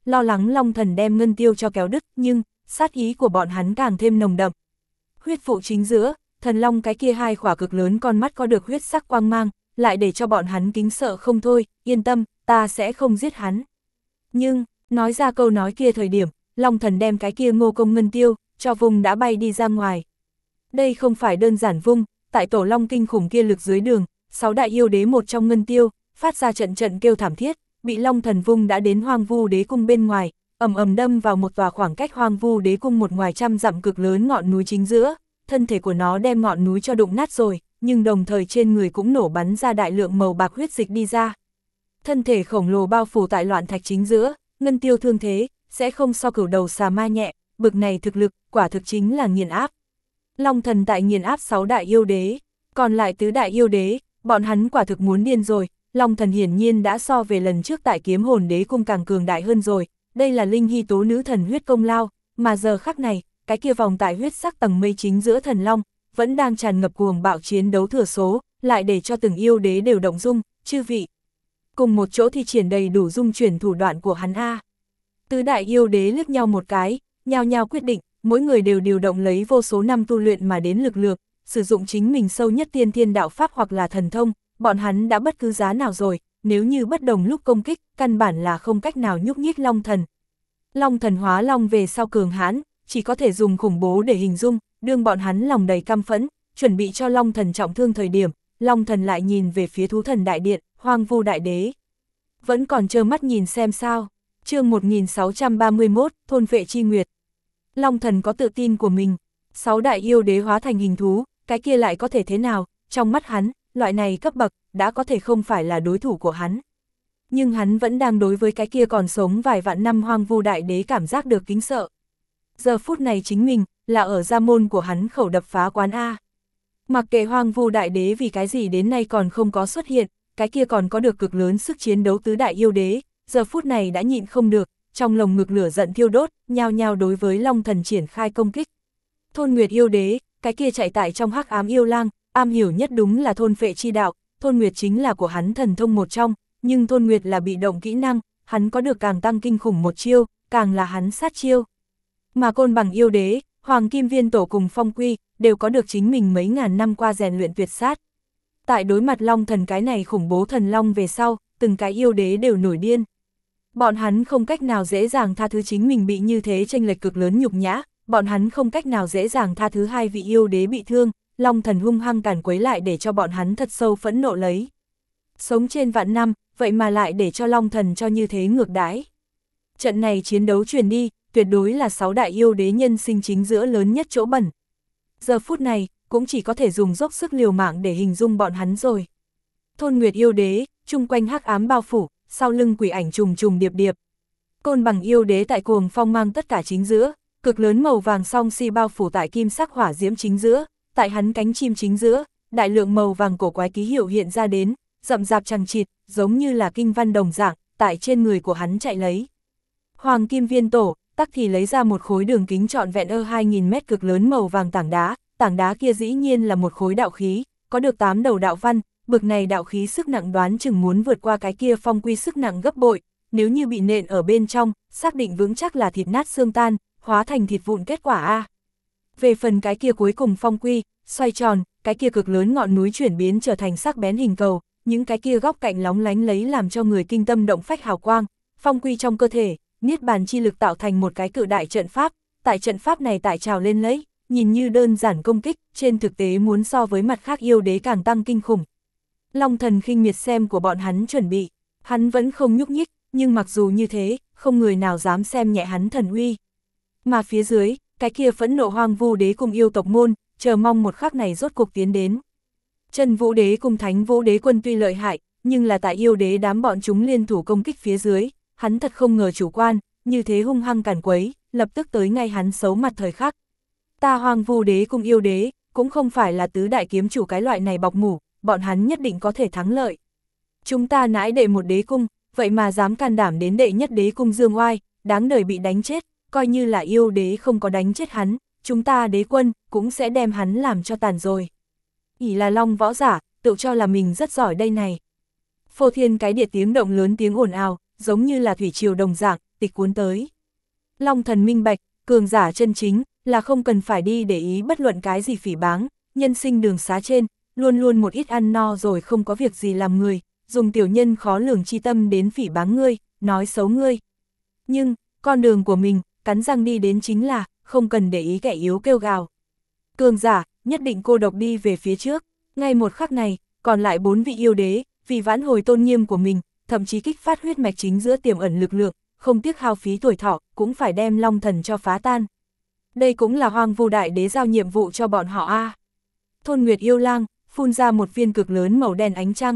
lo lắng Long Thần đem Ngân Tiêu cho kéo đứt, nhưng sát ý của bọn hắn càng thêm nồng đậm. Huyết phụ chính giữa, thần long cái kia hai khỏa cực lớn con mắt có được huyết sắc quang mang, lại để cho bọn hắn kính sợ không thôi, yên tâm, ta sẽ không giết hắn. Nhưng, nói ra câu nói kia thời điểm, Long Thần đem cái kia Ngô Công Ngân Tiêu, cho vùng đã bay đi ra ngoài. Đây không phải đơn giản vung, tại tổ long kinh khủng kia lực dưới đường, sáu đại yêu đế một trong Ngân Tiêu, phát ra trận trận kêu thảm thiết, bị Long Thần vung đã đến Hoang Vu Đế Cung bên ngoài, ầm ầm đâm vào một tòa khoảng cách Hoang Vu Đế Cung một ngoài trăm dặm cực lớn ngọn núi chính giữa, thân thể của nó đem ngọn núi cho đụng nát rồi, nhưng đồng thời trên người cũng nổ bắn ra đại lượng màu bạc huyết dịch đi ra. Thân thể khổng lồ bao phủ tại loạn thạch chính giữa, Ngân Tiêu thương thế, sẽ không so cửu đầu xà ma nhẹ, bực này thực lực, quả thực chính là nghiền áp. Long Thần tại nghiền áp sáu đại yêu đế, còn lại tứ đại yêu đế, bọn hắn quả thực muốn điên rồi, Long Thần hiển nhiên đã so về lần trước tại Kiếm Hồn Đế Cung càng cường đại hơn rồi, đây là Linh Hy Tố nữ thần huyết công lao, mà giờ khắc này, cái kia vòng tại huyết sắc tầng mây chính giữa thần long, vẫn đang tràn ngập cuồng bạo chiến đấu thừa số, lại để cho từng yêu đế đều động dung, chư vị. Cùng một chỗ thì triển đầy đủ dung chuyển thủ đoạn của hắn a. Tứ đại yêu đế liếc nhau một cái, nhao nhao quyết định, mỗi người đều điều động lấy vô số năm tu luyện mà đến lực lượng, sử dụng chính mình sâu nhất tiên thiên đạo pháp hoặc là thần thông, bọn hắn đã bất cứ giá nào rồi, nếu như bất đồng lúc công kích, căn bản là không cách nào nhúc nhích Long Thần. Long Thần hóa long về sau cường hãn, chỉ có thể dùng khủng bố để hình dung, đương bọn hắn lòng đầy căm phẫn, chuẩn bị cho Long Thần trọng thương thời điểm, Long Thần lại nhìn về phía Thú Thần Đại Điện, Hoang Vu Đại Đế. Vẫn còn trơ mắt nhìn xem sao. Chương một nghìn sáu trăm ba mươi mốt, Thôn Vệ Chi Nguyệt. Long Thần có tự tin của mình, sáu đại yêu đế hóa thành hình thú, cái kia lại có thể thế nào, trong mắt hắn, loại này cấp bậc, đã có thể không phải là đối thủ của hắn. Nhưng hắn vẫn đang đối với cái kia còn sống vài vạn năm Hoang Vu Đại Đế cảm giác được kính sợ. Giờ phút này chính mình, là ở gia môn của hắn khẩu đập phá quán A. Mặc kệ Hoang Vu Đại Đế vì cái gì đến nay còn không có xuất hiện, cái kia còn có được cực lớn sức chiến đấu tứ đại yêu đế, giờ phút này đã nhịn không được, trong lồng ngực lửa giận thiêu đốt, nhao nhao đối với Long Thần triển khai công kích. Thôn Nguyệt yêu đế, cái kia chạy tại trong hắc ám yêu lang, am hiểu nhất đúng là thôn phệ chi đạo, Thôn Nguyệt chính là của hắn thần thông một trong, nhưng Thôn Nguyệt là bị động kỹ năng, hắn có được càng tăng kinh khủng một chiêu, càng là hắn sát chiêu. Mà Côn Bằng yêu đế, Hoàng Kim Viên Tổ cùng Phong Quy, đều có được chính mình mấy ngàn năm qua rèn luyện tuyệt sát. Tại đối mặt Long Thần cái này khủng bố thần long về sau, từng cái yêu đế đều nổi điên. Bọn hắn không cách nào dễ dàng tha thứ chính mình bị như thế chênh lệch cực lớn nhục nhã, bọn hắn không cách nào dễ dàng tha thứ hai vị yêu đế bị thương, Long Thần hung hăng càn quấy lại để cho bọn hắn thật sâu phẫn nộ lấy. Sống trên vạn năm, vậy mà lại để cho Long Thần cho như thế ngược đãi. Trận này chiến đấu truyền đi, tuyệt đối là sáu đại yêu đế nhân sinh chính giữa lớn nhất chỗ bẩn. Giờ phút này, cũng chỉ có thể dùng dốc sức liều mạng để hình dung bọn hắn rồi. Thôn Nguyệt yêu đế, chung quanh hắc ám bao phủ, sau lưng quỷ ảnh trùng trùng điệp điệp. Côn Bằng yêu đế tại cuồng phong mang tất cả chính giữa, cực lớn màu vàng song si bao phủ tại kim sắc hỏa diễm chính giữa, tại hắn cánh chim chính giữa, đại lượng màu vàng cổ quái ký hiệu hiện ra đến, rậm rạp chằng chịt, giống như là kinh văn đồng dạng, tại trên người của hắn chạy lấy. Hoàng Kim Viên Tổ, tắc thì lấy ra một khối đường kính trọn vẹn ơ hai nghìn mét cực lớn màu vàng tảng đá, tảng đá kia dĩ nhiên là một khối đạo khí, có được tám đầu đạo văn, bực này đạo khí sức nặng đoán chừng muốn vượt qua cái kia Phong Quy sức nặng gấp bội, nếu như bị nện ở bên trong, xác định vững chắc là thịt nát xương tan, hóa thành thịt vụn kết quả a. Về phần cái kia cuối cùng Phong Quy, xoay tròn, cái kia cực lớn ngọn núi chuyển biến trở thành sắc bén hình cầu, những cái kia góc cạnh lóng lánh lấy làm cho người kinh tâm động phách hào quang, Phong Quy trong cơ thể, niết bàn chi lực tạo thành một cái cự đại trận pháp, tại trận pháp này tại trào lên lấy, nhìn như đơn giản công kích, trên thực tế muốn so với mặt khác yêu đế càng tăng kinh khủng. Long Thần khinh miệt xem của bọn hắn chuẩn bị, hắn vẫn không nhúc nhích, nhưng mặc dù như thế, không người nào dám xem nhẹ hắn thần uy. Mà phía dưới, cái kia phẫn nộ Hoang Vu đế cùng yêu tộc môn, chờ mong một khắc này rốt cuộc tiến đến. Chân Vũ đế cùng Thánh Vũ đế quân tuy lợi hại, nhưng là tại yêu đế đám bọn chúng liên thủ công kích phía dưới, hắn thật không ngờ chủ quan, như thế hung hăng càn quấy, lập tức tới ngay hắn xấu mặt thời khắc. Ta Hoang Vu đế cùng yêu đế, cũng không phải là tứ đại kiếm chủ cái loại này bọc mủ, bọn hắn nhất định có thể thắng lợi. Chúng ta nãi đệ một đế cung, vậy mà dám can đảm đến đệ nhất đế cung dương oai, đáng đời bị đánh chết, coi như là yêu đế không có đánh chết hắn, chúng ta đế quân, cũng sẽ đem hắn làm cho tàn rồi. Ỷ là long võ giả, tự cho là mình rất giỏi đây này. Phô thiên cái địa tiếng động lớn tiếng ồn ào, giống như là thủy triều đồng dạng, tịch cuốn tới. Long thần minh bạch, cường giả chân chính, là không cần phải đi để ý bất luận cái gì phỉ báng, nhân sinh đường xá trên, luôn luôn một ít ăn no rồi không có việc gì làm người, dùng tiểu nhân khó lường chi tâm đến phỉ báng ngươi, nói xấu ngươi. Nhưng, con đường của mình, cắn răng đi đến chính là, không cần để ý kẻ yếu kêu gào. Cường giả, nhất định cô độc đi về phía trước, ngay một khắc này, còn lại bốn vị yêu đế, vì vãn hồi tôn nghiêm của mình, thậm chí kích phát huyết mạch chính giữa tiềm ẩn lực lượng, không tiếc hao phí tuổi thọ, cũng phải đem long thần cho phá tan. Đây cũng là Hoang Vu Đại Đế giao nhiệm vụ cho bọn họ a. À. Thôn Nguyệt yêu lang, phun ra một viên cực lớn màu đen ánh trăng.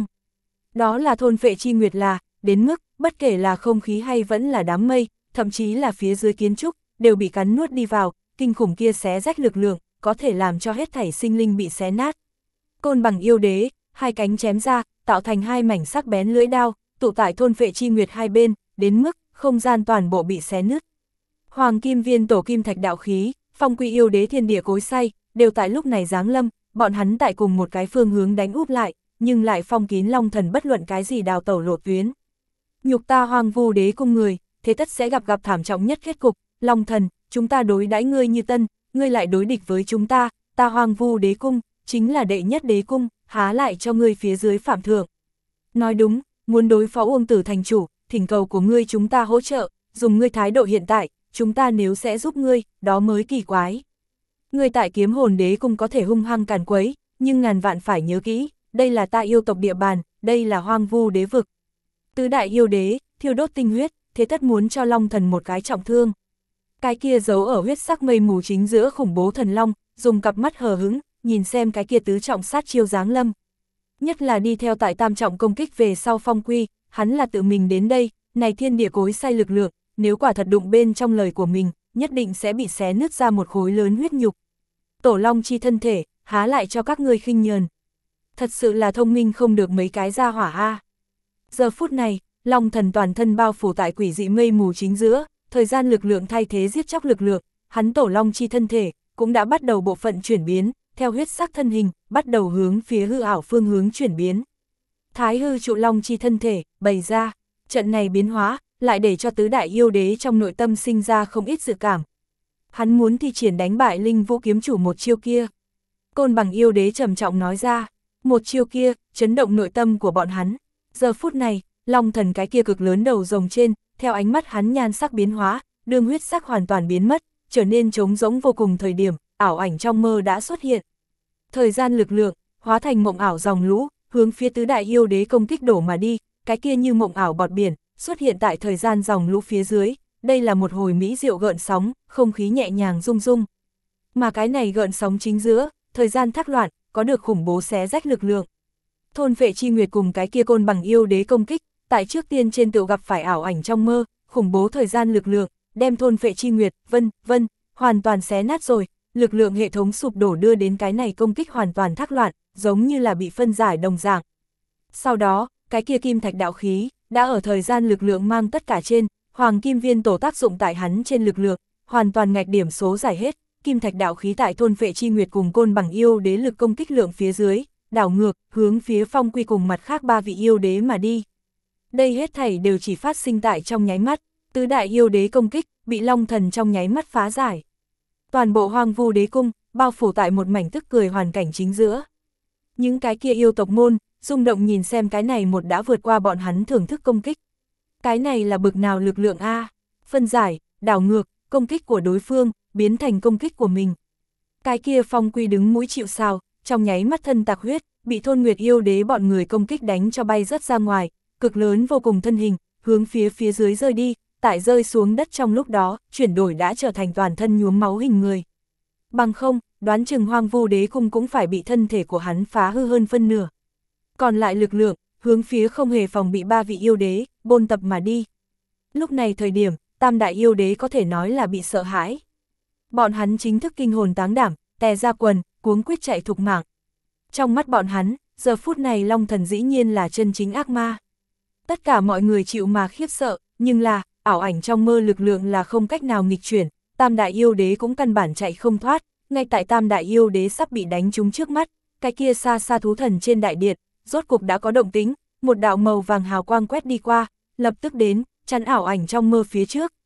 Đó là thôn phệ chi nguyệt là, đến mức, bất kể là không khí hay vẫn là đám mây, thậm chí là phía dưới kiến trúc, đều bị cắn nuốt đi vào, kinh khủng kia xé rách lực lượng, có thể làm cho hết thảy sinh linh bị xé nát. Côn bằng yêu đế, hai cánh chém ra, tạo thành hai mảnh sắc bén lưỡi đao, tụ tại thôn phệ chi nguyệt hai bên, đến mức, không gian toàn bộ bị xé nứt. Hoàng kim viên tổ kim thạch đạo khí, phong quy yêu đế thiên địa cối xay, đều tại lúc này giáng lâm, bọn hắn tại cùng một cái phương hướng đánh úp lại, nhưng lại phong kín long thần bất luận cái gì đào tẩu lộ tuyến. Nhục ta Hoang Vu đế cung người, thế tất sẽ gặp gặp thảm trọng nhất kết cục, long thần, chúng ta đối đãi ngươi như tân, ngươi lại đối địch với chúng ta, ta Hoang Vu đế cung, chính là đệ nhất đế cung, há lại cho ngươi phía dưới phạm thượng. Nói đúng, muốn đối phó Uông Tử thành chủ, thỉnh cầu của ngươi chúng ta hỗ trợ, dùng ngươi thái độ hiện tại, chúng ta nếu sẽ giúp ngươi, đó mới kỳ quái. Ngươi tại Kiếm Hồn đế cung có thể hung hăng càn quấy, nhưng ngàn vạn phải nhớ kỹ, đây là ta yêu tộc địa bàn, đây là Hoang Vu đế vực. Tứ đại yêu đế, thiêu đốt tinh huyết, thế tất muốn cho long thần một cái trọng thương. Cái kia giấu ở huyết sắc mây mù chính giữa khủng bố thần long, dùng cặp mắt hờ hững, nhìn xem cái kia tứ trọng sát chiêu giáng lâm. Nhất là đi theo tại tam trọng công kích về sau phong quy, hắn là tự mình đến đây, này thiên địa cối xay lực lượng, nếu quả thật đụng bên trong lời của mình, nhất định sẽ bị xé nứt ra một khối lớn huyết nhục. Tổ long chi thân thể, há lại cho các ngươi khinh nhờn. Thật sự là thông minh không được mấy cái ra hỏa a. Giờ phút này, long thần toàn thân bao phủ tại quỷ dị mây mù chính giữa, thời gian lực lượng thay thế giết chóc lực lượng, hắn tổ long chi thân thể, cũng đã bắt đầu bộ phận chuyển biến, theo huyết sắc thân hình, bắt đầu hướng phía hư ảo phương hướng chuyển biến. Thái hư trụ long chi thân thể, bày ra, trận này biến hóa, lại để cho tứ đại yêu đế trong nội tâm sinh ra không ít dự cảm. Hắn muốn thi triển đánh bại linh vũ kiếm chủ một chiêu kia. Côn bằng yêu đế trầm trọng nói ra, một chiêu kia, chấn động nội tâm của bọn hắn. Giờ phút này, long thần cái kia cực lớn đầu rồng trên, theo ánh mắt hắn nhan sắc biến hóa, đường huyết sắc hoàn toàn biến mất, trở nên trống rỗng vô cùng thời điểm, ảo ảnh trong mơ đã xuất hiện. Thời gian lực lượng, hóa thành mộng ảo dòng lũ, hướng phía tứ đại yêu đế công kích đổ mà đi, cái kia như mộng ảo bọt biển, xuất hiện tại thời gian dòng lũ phía dưới, đây là một hồi mỹ diệu gợn sóng, không khí nhẹ nhàng rung rung. Mà cái này gợn sóng chính giữa, thời gian thác loạn, có được khủng bố xé rách lực lượng. Thôn Phệ Chi Nguyệt cùng cái kia côn bằng yêu đế công kích, tại trước tiên trên tựu gặp phải ảo ảnh trong mơ, khủng bố thời gian lực lượng, đem Thôn Phệ Chi Nguyệt, vân, vân, hoàn toàn xé nát rồi, lực lượng hệ thống sụp đổ đưa đến cái này công kích hoàn toàn thác loạn, giống như là bị phân giải đồng dạng. Sau đó, cái kia kim thạch đạo khí, đã ở thời gian lực lượng mang tất cả trên, hoàng kim viên tổ tác dụng tại hắn trên lực lượng, hoàn toàn ngạch điểm số giải hết, kim thạch đạo khí tại Thôn Phệ Chi Nguyệt cùng côn bằng yêu đế lực công kích lượng phía dưới, đảo ngược, hướng phía phong quy cùng mặt khác ba vị yêu đế mà đi. Đây hết thảy đều chỉ phát sinh tại trong nháy mắt, tứ đại yêu đế công kích, bị long thần trong nháy mắt phá giải. Toàn bộ Hoang Vu đế cung, bao phủ tại một mảnh tức cười hoàn cảnh chính giữa. Những cái kia yêu tộc môn, rung động nhìn xem cái này một đã vượt qua bọn hắn thưởng thức công kích. Cái này là bực nào lực lượng a, phân giải, đảo ngược, công kích của đối phương, biến thành công kích của mình. Cái kia phong quy đứng mũi chịu sào, trong nháy mắt thân tạc huyết, bị Thôn Nguyệt yêu đế bọn người công kích đánh cho bay rất ra ngoài, cực lớn vô cùng thân hình, hướng phía phía dưới rơi đi, tại rơi xuống đất trong lúc đó, chuyển đổi đã trở thành toàn thân nhuốm máu hình người. Bằng không, đoán chừng Hoang Vu đế cung cũng phải bị thân thể của hắn phá hư hơn phân nửa. Còn lại lực lượng, hướng phía không hề phòng bị ba vị yêu đế, bôn tập mà đi. Lúc này thời điểm, tam đại yêu đế có thể nói là bị sợ hãi. Bọn hắn chính thức kinh hồn táng đảm, tè ra quần, cuống quýt chạy thục mạng. Trong mắt bọn hắn, giờ phút này long thần dĩ nhiên là chân chính ác ma. Tất cả mọi người chịu mà khiếp sợ, nhưng là, ảo ảnh trong mơ lực lượng là không cách nào nghịch chuyển, tam đại yêu đế cũng căn bản chạy không thoát, ngay tại tam đại yêu đế sắp bị đánh trúng trước mắt, cái kia xa xa thú thần trên đại điện, rốt cục đã có động tính, một đạo màu vàng hào quang quét đi qua, lập tức đến, chắn ảo ảnh trong mơ phía trước,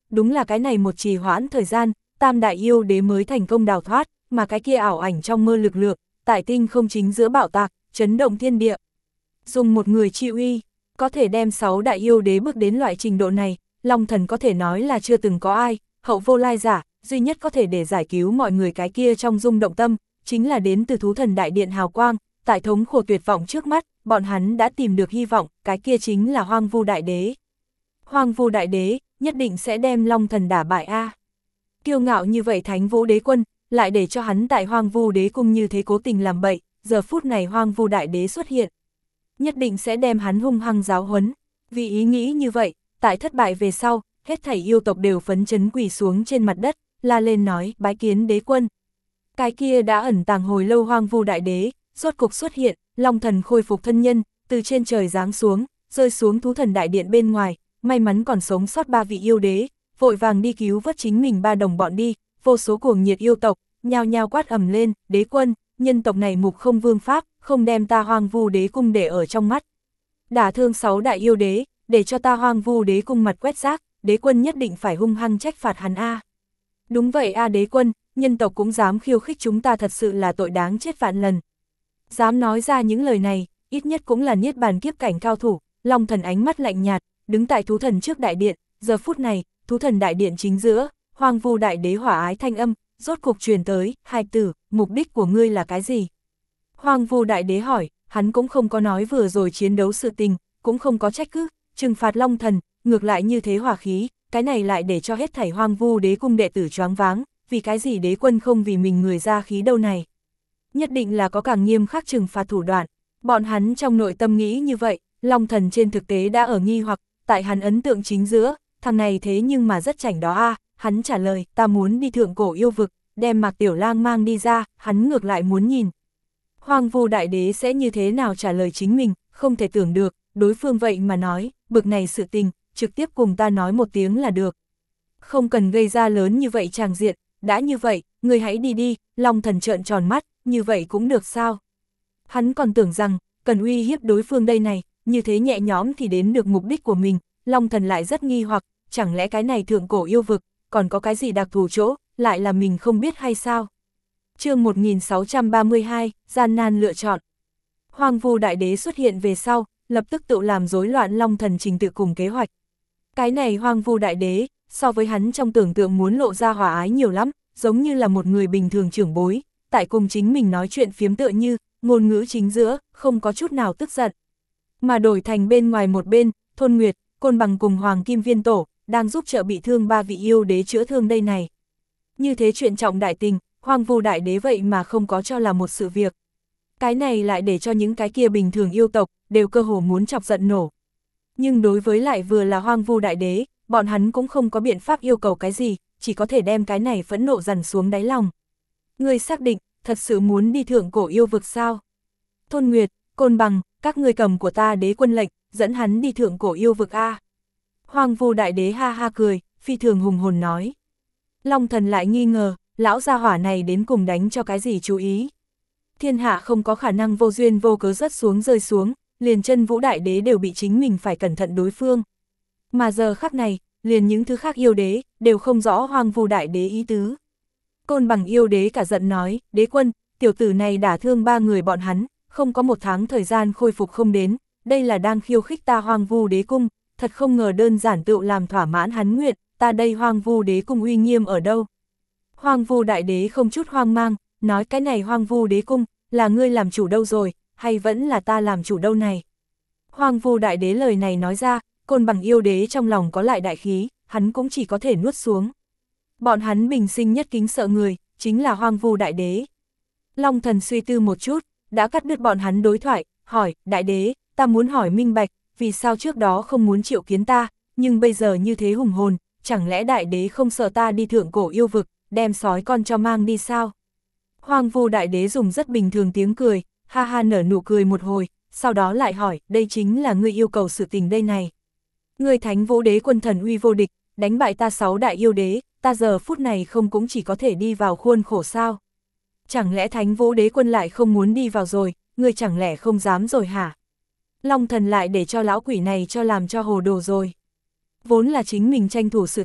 đúng là cái này một trì hoãn thời gian, tam đại yêu đế mới thành công đào thoát, mà cái kia ảo ảnh trong mơ lực lượng, tại tinh không chính giữa bạo tạc, chấn động thiên địa. Dùng một người chi uy, có thể đem sáu đại yêu đế bước đến loại trình độ này, Long Thần có thể nói là chưa từng có ai, hậu vô lai giả, duy nhất có thể để giải cứu mọi người cái kia trong rung động tâm, chính là đến từ thú thần đại điện hào quang, tại thống khổ tuyệt vọng trước mắt, bọn hắn đã tìm được hy vọng, cái kia chính là Hoang Vu Đại Đế. Hoang Vu Đại Đế, nhất định sẽ đem Long Thần đả bại a. Kiêu ngạo như vậy Thánh Vũ Đế Quân, lại để cho hắn tại Hoang Vu Đế Cung như thế cố tình làm bậy, giờ phút này Hoang Vu Đại Đế xuất hiện. Nhất định sẽ đem hắn hung hăng giáo huấn. Vì ý nghĩ như vậy, tại thất bại về sau, hết thảy yêu tộc đều phấn chấn quỳ xuống trên mặt đất, la lên nói, bái kiến đế quân. Cái kia đã ẩn tàng hồi lâu Hoang Vu Đại Đế, rốt cục xuất hiện, Long Thần khôi phục thân nhân, từ trên trời giáng xuống, rơi xuống thú thần đại điện bên ngoài, may mắn còn sống sót ba vị yêu đế, vội vàng đi cứu vớt chính mình ba đồng bọn đi, vô số cuồng nhiệt yêu tộc, nhao nhao quát ầm lên, đế quân, nhân tộc này mục không vương pháp, không đem ta Hoang Vu Đế Cung để ở trong mắt. Đả thương sáu đại yêu đế, để cho ta Hoang Vu Đế Cung mặt quét rác, đế quân nhất định phải hung hăng trách phạt hắn a. Đúng vậy a đế quân, nhân tộc cũng dám khiêu khích chúng ta, thật sự là tội đáng chết vạn lần. Dám nói ra những lời này, ít nhất cũng là niết bàn kiếp cảnh cao thủ, Long Thần ánh mắt lạnh nhạt, đứng tại thú thần trước đại điện, giờ phút này, thú thần đại điện chính giữa, Hoang Vu Đại Đế hỏa ái thanh âm, rốt cục truyền tới, hai tử, mục đích của ngươi là cái gì? Hoang Vu Đại Đế hỏi, hắn cũng không có nói vừa rồi chiến đấu sự tình, cũng không có trách cứ, trừng phạt Long Thần, ngược lại như thế hỏa khí, cái này lại để cho hết thảy Hoang Vu Đế Cung đệ tử choáng váng, vì cái gì đế quân không vì mình người ra khí đâu này? Nhất định là có càng nghiêm khắc trừng phạt thủ đoạn, bọn hắn trong nội tâm nghĩ như vậy, Long Thần trên thực tế đã ở nghi hoặc, tại hắn ấn tượng chính giữa, thằng này thế nhưng mà rất chảnh đó a, hắn trả lời, ta muốn đi thượng cổ yêu vực, đem Mạc Tiểu Lang mang đi ra, hắn ngược lại muốn nhìn. Hoang Vu Đại Đế sẽ như thế nào trả lời chính mình, không thể tưởng được, đối phương vậy mà nói, bực này sự tình, trực tiếp cùng ta nói một tiếng là được. Không cần gây ra lớn như vậy tràng diện, đã như vậy, người hãy đi đi, Long Thần trợn tròn mắt, như vậy cũng được sao? Hắn còn tưởng rằng, cần uy hiếp đối phương đây này, như thế nhẹ nhõm thì đến được mục đích của mình, Long Thần lại rất nghi hoặc, chẳng lẽ cái này thượng cổ yêu vực, còn có cái gì đặc thù chỗ, lại là mình không biết hay sao? Chương một nghìn sáu trăm ba mươi hai, gian nan lựa chọn. Hoang Vu Đại Đế xuất hiện về sau, lập tức tự làm rối loạn Long Thần trình tự cùng kế hoạch. Cái này Hoang Vu Đại Đế, so với hắn trong tưởng tượng muốn lộ ra hòa ái nhiều lắm, giống như là một người bình thường trưởng bối, tại cùng chính mình nói chuyện phiếm tựa như, ngôn ngữ chính giữa, không có chút nào tức giận. Mà đổi thành bên ngoài một bên, Thôn Nguyệt, Côn Bằng cùng Hoàng Kim Viên Tổ, đang giúp trợ bị thương ba vị yêu đế chữa thương đây này. Như thế chuyện trọng đại tình, Hoang Vu Đại Đế vậy mà không có cho là một sự việc. Cái này lại để cho những cái kia bình thường yêu tộc, đều cơ hồ muốn chọc giận nổ. Nhưng đối với lại vừa là Hoang Vu Đại Đế, bọn hắn cũng không có biện pháp yêu cầu cái gì, chỉ có thể đem cái này phẫn nộ dằn xuống đáy lòng. Ngươi xác định, thật sự muốn đi thượng cổ yêu vực sao? Thôn Nguyệt, Côn Bằng, các ngươi cầm của ta đế quân lệnh, dẫn hắn đi thượng cổ yêu vực a. Hoang Vu Đại Đế ha ha cười, phi thường hùng hồn nói. Long Thần lại nghi ngờ, lão gia hỏa này đến cùng đánh cho cái gì chú ý. Thiên hạ không có khả năng vô duyên vô cớ rớt xuống rơi xuống, liền chân Vũ Đại Đế đều bị chính mình phải cẩn thận đối phương. Mà giờ khắc này, liền những thứ khác yêu đế, đều không rõ Hoang Vu Đại Đế ý tứ. Côn Bằng yêu đế cả giận nói, đế quân, tiểu tử này đả thương ba người bọn hắn, không có một tháng thời gian khôi phục không đến, đây là đang khiêu khích ta Hoang Vu Đế Cung, thật không ngờ đơn giản tựu làm thỏa mãn hắn nguyện, ta đây Hoang Vu Đế Cung uy nghiêm ở đâu. Hoang Vu Đại Đế không chút hoang mang, nói cái này Hoang Vu Đế Cung, là ngươi làm chủ đâu rồi, hay vẫn là ta làm chủ đâu này. Hoang Vu Đại Đế lời này nói ra, Côn Bằng yêu đế trong lòng có lại đại khí, hắn cũng chỉ có thể nuốt xuống. Bọn hắn bình sinh nhất kính sợ người, chính là Hoang Vu Đại Đế. Long Thần suy tư một chút, đã cắt đứt bọn hắn đối thoại, hỏi, Đại Đế, ta muốn hỏi minh bạch, vì sao trước đó không muốn triệu kiến ta, nhưng bây giờ như thế hùng hồn, chẳng lẽ Đại Đế không sợ ta đi thượng cổ yêu vực, đem sói con cho mang đi sao? Hoang Vu Đại Đế dùng rất bình thường tiếng cười, ha ha nở nụ cười một hồi, sau đó lại hỏi, đây chính là ngươi yêu cầu sự tình đây này. Ngươi Thánh Vũ Đế Quân thần uy vô địch, đánh bại ta sáu đại yêu đế, ta giờ phút này không cũng chỉ có thể đi vào khuôn khổ sao? Chẳng lẽ Thánh Vũ Đế Quân lại không muốn đi vào rồi, ngươi chẳng lẽ không dám rồi hả? Long Thần lại để cho lão quỷ này cho làm cho hồ đồ rồi. Vốn là chính mình tranh thủ sự tình,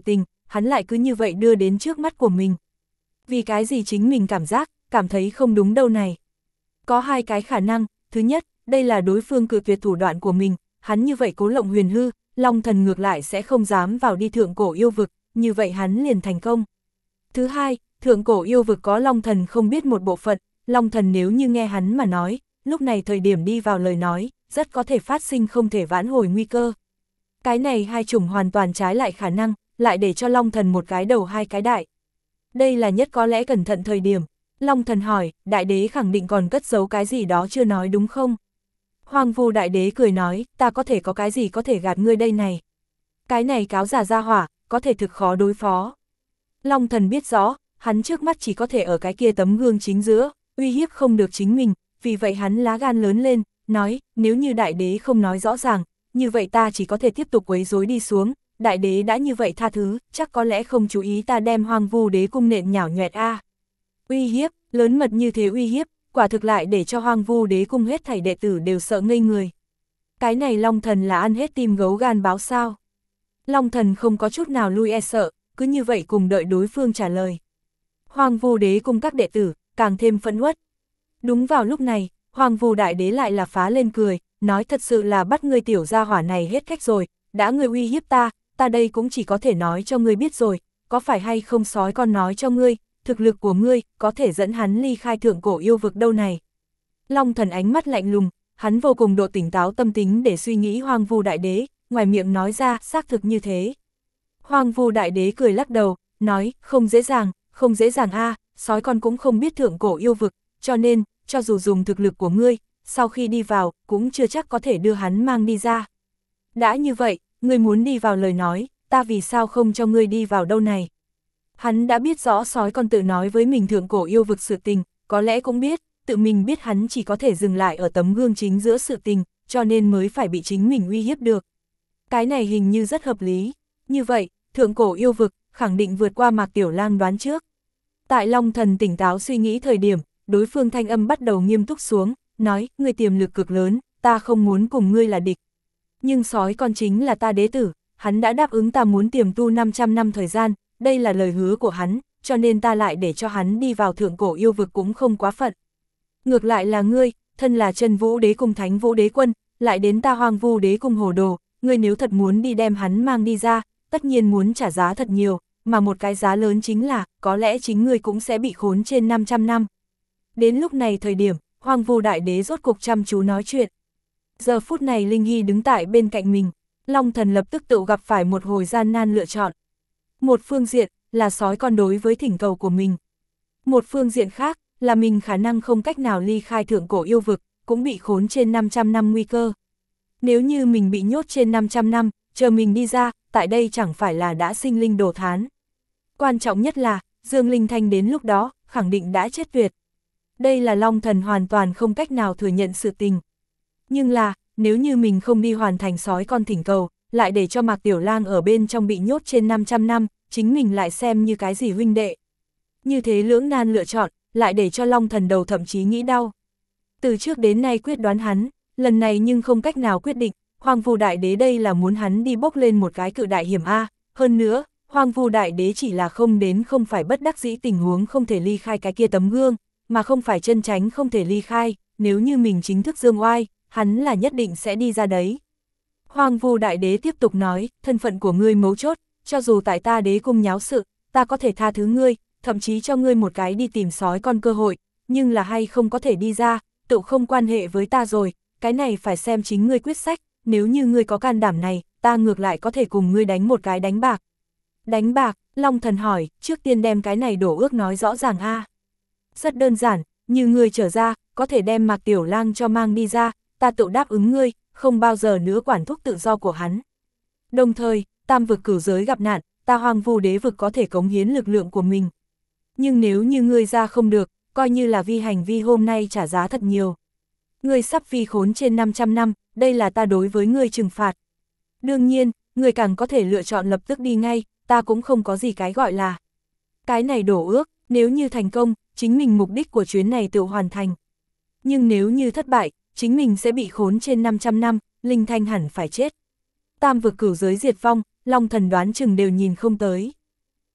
hắn lại cứ như vậy đưa đến trước mắt của mình. Vì cái gì chính mình cảm giác, cảm thấy không đúng đâu này. Có hai cái khả năng, thứ nhất, đây là đối phương cự tuyệt thủ đoạn của mình, hắn như vậy cố lộng huyền hư, Long Thần ngược lại sẽ không dám vào đi thượng cổ yêu vực, như vậy hắn liền thành công. Thứ hai, thượng cổ yêu vực có Long Thần không biết một bộ phận, Long Thần nếu như nghe hắn mà nói, lúc này thời điểm đi vào lời nói, rất có thể phát sinh không thể vãn hồi nguy cơ. Cái này hai chủng hoàn toàn trái lại khả năng, lại để cho Long Thần một cái đầu hai cái đại. Đây là nhất có lẽ cẩn thận thời điểm. Long Thần hỏi, đại đế khẳng định còn cất giấu cái gì đó chưa nói đúng không? Hoang Vu đại đế cười nói, ta có thể có cái gì có thể gạt ngươi đây này. Cái này cáo giả ra hỏa, có thể thực khó đối phó. Long Thần biết rõ, hắn trước mắt chỉ có thể ở cái kia tấm gương chính giữa, uy hiếp không được chính mình, vì vậy hắn lá gan lớn lên, nói, nếu như đại đế không nói rõ ràng, như vậy ta chỉ có thể tiếp tục quấy rối đi xuống, đại đế đã như vậy tha thứ, chắc có lẽ không chú ý ta đem Hoang Vu đế cung nện nhảo nhoẹt a. Uy hiếp, lớn mật như thế uy hiếp, quả thực lại để cho Hoang Vu đế cung hết thảy đệ tử đều sợ ngây người. Cái này Long Thần là ăn hết tim gấu gan báo sao? Long Thần không có chút nào lui e sợ, cứ như vậy cùng đợi đối phương trả lời. Hoang Vu đế cung các đệ tử, càng thêm phẫn uất. Đúng vào lúc này, Hoang Vu đại đế lại là phá lên cười, nói thật sự là bắt ngươi tiểu gia hỏa này hết cách rồi, đã ngươi uy hiếp ta, ta đây cũng chỉ có thể nói cho ngươi biết rồi, có phải hay không sói con nói cho ngươi, thực lực của ngươi có thể dẫn hắn ly khai thượng cổ yêu vực đâu này. Long Thần ánh mắt lạnh lùng, hắn vô cùng độ tỉnh táo tâm tính để suy nghĩ Hoang Vu đại đế, ngoài miệng nói ra xác thực như thế. Hoang Vu đại đế cười lắc đầu, nói, không dễ dàng, không dễ dàng a, sói con cũng không biết thượng cổ yêu vực, cho nên, cho dù dùng thực lực của ngươi, sau khi đi vào, cũng chưa chắc có thể đưa hắn mang đi ra. Đã như vậy, ngươi muốn đi vào lời nói, ta vì sao không cho ngươi đi vào đâu này. Hắn đã biết rõ sói con tự nói với mình thượng cổ yêu vực sự tình, có lẽ cũng biết, tự mình biết hắn chỉ có thể dừng lại ở tấm gương chính giữa sự tình, cho nên mới phải bị chính mình uy hiếp được. Cái này hình như rất hợp lý. Như vậy, thượng cổ yêu vực, khẳng định vượt qua Mạc Tiểu Lang đoán trước. Tại Long Thần tỉnh táo suy nghĩ thời điểm, đối phương thanh âm bắt đầu nghiêm túc xuống, nói, ngươi tiềm lực cực lớn, ta không muốn cùng ngươi là địch. Nhưng sói con chính là ta đế tử, hắn đã đáp ứng ta muốn tiềm tu năm trăm năm thời gian, đây là lời hứa của hắn, cho nên ta lại để cho hắn đi vào thượng cổ yêu vực cũng không quá phận. Ngược lại là ngươi, thân là Chân Vũ đế cung Thánh Vũ đế quân, lại đến ta Hoang Vu đế cung hồ đồ, ngươi nếu thật muốn đi đem hắn mang đi ra, tất nhiên muốn trả giá thật nhiều, mà một cái giá lớn chính là, có lẽ chính ngươi cũng sẽ bị khốn trên năm trăm năm. Đến lúc này thời điểm, Hoang Vu đại đế rốt cục chăm chú nói chuyện. Giờ phút này Linh Hy đứng tại bên cạnh mình, Long Thần lập tức tự gặp phải một hồi gian nan lựa chọn. Một phương diện, là sói con đối với thỉnh cầu của mình. Một phương diện khác, là mình khả năng không cách nào ly khai thượng cổ yêu vực, cũng bị khốn trên năm trăm năm nguy cơ. Nếu như mình bị nhốt trên năm trăm năm, chờ mình đi ra, tại đây chẳng phải là đã sinh linh đồ thán. Quan trọng nhất là, Dương Linh Thanh đến lúc đó, khẳng định đã chết tuyệt. Đây là Long Thần hoàn toàn không cách nào thừa nhận sự tình. Nhưng là, nếu như mình không đi hoàn thành sói con thỉnh cầu, lại để cho Mạc Tiểu Lang ở bên trong bị nhốt trên năm trăm năm, chính mình lại xem như cái gì huynh đệ. Như thế lưỡng nan lựa chọn, lại để cho Long Thần đầu thậm chí nghĩ đau. Từ trước đến nay quyết đoán hắn, lần này nhưng không cách nào quyết định, Hoang Vu đại đế đây là muốn hắn đi bốc lên một cái cự đại hiểm A, hơn nữa, Hoang Vu đại đế chỉ là không đến không phải bất đắc dĩ tình huống không thể ly khai cái kia tấm gương, mà không phải chân tránh không thể ly khai, nếu như mình chính thức dương oai, hắn là nhất định sẽ đi ra đấy. Hoang Vu đại đế tiếp tục nói, thân phận của ngươi mấu chốt, cho dù tại ta đế cung nháo sự, ta có thể tha thứ ngươi, thậm chí cho ngươi một cái đi tìm sói con cơ hội, nhưng là hay không có thể đi ra, tự không quan hệ với ta rồi, cái này phải xem chính ngươi quyết sách, nếu như ngươi có can đảm này, ta ngược lại có thể cùng ngươi đánh một cái đánh bạc. Đánh bạc, Long Thần hỏi, trước tiên đem cái này đổ ước nói rõ ràng a. Rất đơn giản, như ngươi trở ra, có thể đem Mạc Tiểu Lang cho mang đi ra, ta tự đáp ứng ngươi, không bao giờ nữa quản thúc tự do của hắn. Đồng thời, tam vực cửu giới gặp nạn, ta Hoang Vu đế vực có thể cống hiến lực lượng của mình. Nhưng nếu như ngươi ra không được, coi như là vi hành vi hôm nay trả giá thật nhiều. Ngươi sắp vi khốn trên năm trăm năm, đây là ta đối với ngươi trừng phạt. Đương nhiên, ngươi càng có thể lựa chọn lập tức đi ngay, ta cũng không có gì cái gọi là. Cái này đổ ước, nếu như thành công, chính mình mục đích của chuyến này tự hoàn thành. Nhưng nếu như thất bại, chính mình sẽ bị khốn trên năm trăm năm, Linh Thanh hẳn phải chết. Tam vực cửu giới diệt vong, Long Thần đoán chừng đều nhìn không tới.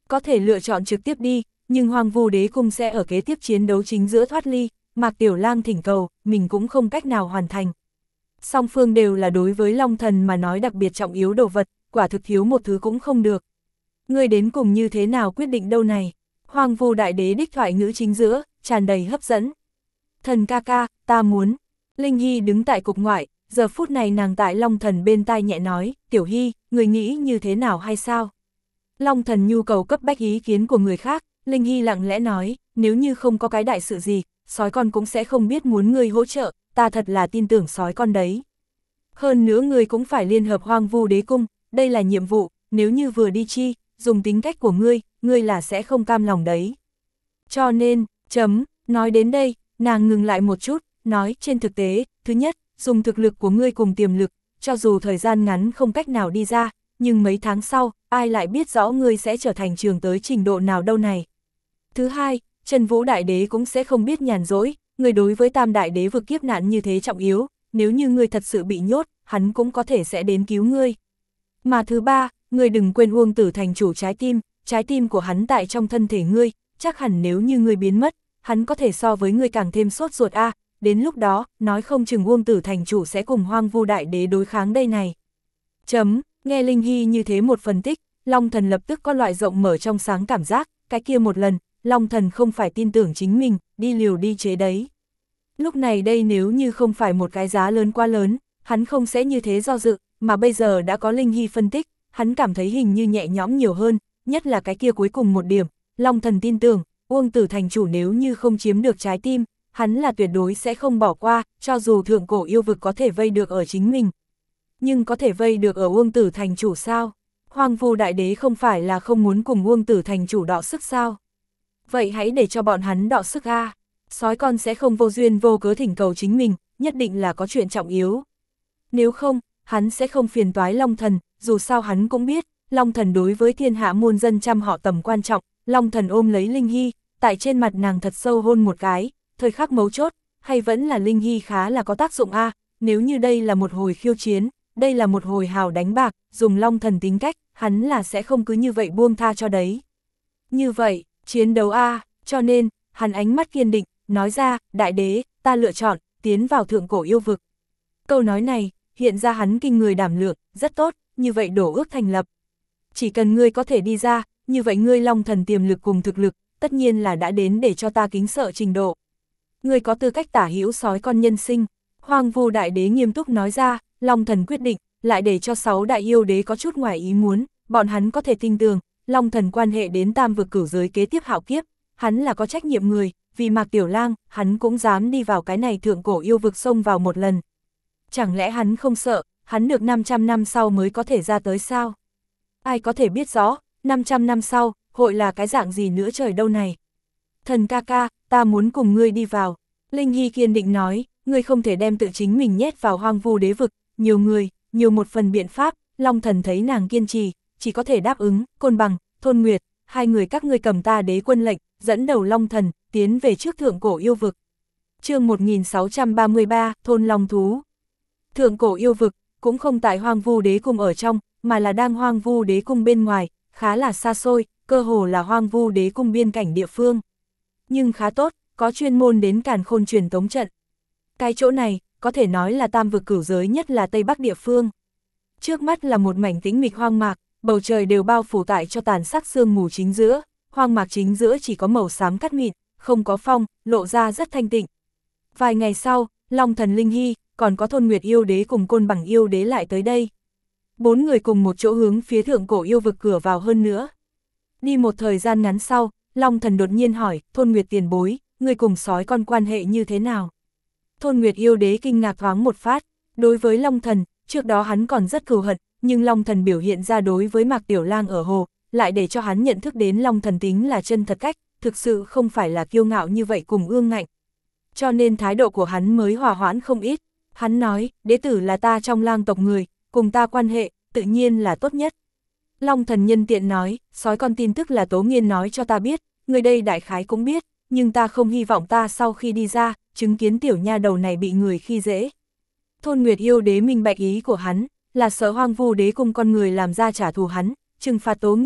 Có thể lựa chọn trực tiếp đi, nhưng Hoang Vu Đế Cung sẽ ở kế tiếp chiến đấu chính giữa thoát ly, Mạc Tiểu Lang thỉnh cầu, mình cũng không cách nào hoàn thành. Song phương đều là đối với Long Thần mà nói đặc biệt trọng yếu đồ vật, quả thực thiếu một thứ cũng không được. Ngươi đến cùng như thế nào quyết định đâu này? Hoang Vu Đại Đế đích thoại ngữ chính giữa, tràn đầy hấp dẫn. Thần ca ca, ta muốn. Linh Hy đứng tại cục ngoại, giờ phút này nàng tại Long Thần bên tai nhẹ nói, Tiểu Hy, người nghĩ như thế nào hay sao? Long Thần nhu cầu cấp bách ý kiến của người khác, Linh Hy lặng lẽ nói, nếu như không có cái đại sự gì, sói con cũng sẽ không biết muốn ngươi hỗ trợ, ta thật là tin tưởng sói con đấy. Hơn nữa ngươi cũng phải liên hợp Hoang Vu Đế Cung, đây là nhiệm vụ, nếu như vừa đi chi, dùng tính cách của ngươi, ngươi là sẽ không cam lòng đấy. Cho nên, chấm, nói đến đây, nàng ngừng lại một chút, nói trên thực tế, thứ nhất, dùng thực lực của ngươi cùng tiềm lực, cho dù thời gian ngắn không cách nào đi ra, nhưng mấy tháng sau, ai lại biết rõ ngươi sẽ trở thành trường tới trình độ nào đâu này. Thứ hai, Trần Vũ Đại Đế cũng sẽ không biết nhàn rỗi, ngươi đối với Tam Đại Đế vực kiếp nạn như thế trọng yếu, nếu như ngươi thật sự bị nhốt, hắn cũng có thể sẽ đến cứu ngươi. Mà thứ ba, ngươi đừng quên Uông Tử thành chủ trái tim, trái tim của hắn tại trong thân thể ngươi, chắc hẳn nếu như ngươi biến mất, hắn có thể so với ngươi càng thêm sốt ruột a, à, đến lúc đó, nói không chừng Uông Tử thành chủ sẽ cùng Hoang Vu Đại Đế đối kháng đây này. Chấm, nghe Linh Hy như thế một phân tích, Long Thần lập tức có loại rộng mở trong sáng cảm giác, cái kia một lần, Long Thần không phải tin tưởng chính mình, đi liều đi chế đấy. Lúc này đây nếu như không phải một cái giá lớn quá lớn, hắn không sẽ như thế do dự, mà bây giờ đã có Linh Hy phân tích, hắn cảm thấy hình như nhẹ nhõm nhiều hơn, nhất là cái kia cuối cùng một điểm, Long Thần tin tưởng, Uông Tử thành chủ nếu như không chiếm được trái tim, hắn là tuyệt đối sẽ không bỏ qua, cho dù thượng cổ yêu vực có thể vây được ở chính mình. Nhưng có thể vây được ở Uông Tử thành chủ sao? Hoang Vu Đại Đế không phải là không muốn cùng Uông Tử thành chủ đọ sức sao? Vậy hãy để cho bọn hắn đọ sức a. Sói con sẽ không vô duyên vô cớ thỉnh cầu chính mình, nhất định là có chuyện trọng yếu. Nếu không, hắn sẽ không phiền toái Long Thần, dù sao hắn cũng biết, Long Thần đối với thiên hạ muôn dân trăm họ tầm quan trọng, Long Thần ôm lấy Linh Hy, tại trên mặt nàng thật sâu hôn một cái, thời khắc mấu chốt, hay vẫn là Linh Hy khá là có tác dụng a, nếu như đây là một hồi khiêu chiến, đây là một hồi hào đánh bạc, dùng Long Thần tính cách, hắn là sẽ không cứ như vậy buông tha cho đấy. Như vậy, chiến đấu a, cho nên, hắn ánh mắt kiên định, nói ra, Đại Đế, ta lựa chọn, tiến vào thượng cổ yêu vực. Câu nói này, hiện ra hắn kinh người đảm lượng, rất tốt, như vậy đổ ước thành lập. Chỉ cần ngươi có thể đi ra, như vậy ngươi Long Thần tiềm lực cùng thực lực, tất nhiên là đã đến để cho ta kính sợ trình độ. Ngươi có tư cách tả hữu sói con nhân sinh. Hoang Vu Đại Đế nghiêm túc nói ra, Long Thần quyết định, lại để cho sáu đại yêu đế có chút ngoài ý muốn, bọn hắn có thể tin tưởng, Long Thần quan hệ đến tam vực cửu giới kế tiếp hạo kiếp, hắn là có trách nhiệm người, vì Mạc Tiểu Lang, hắn cũng dám đi vào cái này thượng cổ yêu vực xông vào một lần. Chẳng lẽ hắn không sợ, hắn được năm trăm năm sau mới có thể ra tới sao? Ai có thể biết rõ, năm trăm năm sau, hội là cái dạng gì nữa trời đâu này? Thần ca ca, ta muốn cùng ngươi đi vào. Linh Hy kiên định nói, ngươi không thể đem tự chính mình nhét vào Hoang Vu Đế vực, nhiều người, nhiều một phần biện pháp, Long Thần thấy nàng kiên trì, chỉ có thể đáp ứng, Côn Bằng, Thôn Nguyệt, hai người các ngươi cầm ta đế quân lệnh, dẫn đầu Long Thần, tiến về trước thượng cổ yêu vực. Chương một nghìn sáu trăm ba mươi ba, Thôn Long Thú. Thượng cổ yêu vực, cũng không tại Hoang Vu Đế Cung ở trong, mà là đang Hoang Vu Đế Cung bên ngoài, khá là xa xôi, cơ hồ là Hoang Vu Đế Cung biên cảnh địa phương. Nhưng khá tốt, có chuyên môn đến Càn Khôn truyền tống trận. Cái chỗ này, có thể nói là tam vực cửu giới nhất là Tây Bắc địa phương. Trước mắt là một mảnh tĩnh mịch hoang mạc, bầu trời đều bao phủ tại cho tàn sắc sương mù chính giữa, hoang mạc chính giữa chỉ có màu xám cắt mịn, không có phong, lộ ra rất thanh tịnh. Vài ngày sau, Long Thần Linh Hy, còn có Thôn Nguyệt yêu đế cùng Côn Bằng yêu đế lại tới đây. Bốn người cùng một chỗ hướng phía thượng cổ yêu vực cửa vào hơn nữa. Đi một thời gian ngắn sau, Long Thần đột nhiên hỏi, Thôn Nguyệt tiền bối, người cùng sói con quan hệ như thế nào? Thôn Nguyệt yêu đế kinh ngạc thoáng một phát, đối với Long Thần, trước đó hắn còn rất cừu hận, nhưng Long Thần biểu hiện ra đối với Mạc Tiểu Lang ở hồ, lại để cho hắn nhận thức đến Long Thần tính là chân thật cách, thực sự không phải là kiêu ngạo như vậy cùng ương ngạnh. Cho nên thái độ của hắn mới hòa hoãn không ít, hắn nói, đế tử là ta trong Lang tộc người, cùng ta quan hệ, tự nhiên là tốt nhất. Long Thần nhân tiện nói, sói con tin tức là Tố Nghiên nói cho ta biết, người đây đại khái cũng biết, nhưng ta không hy vọng ta sau khi đi ra, chứng kiến tiểu nha đầu này bị người khi dễ. Thôn Nguyệt yêu đế minh bạch ý của hắn, là sợ Hoang Vu Đế Cung con người làm ra trả thù hắn, trừng phạt Tố Nghiên,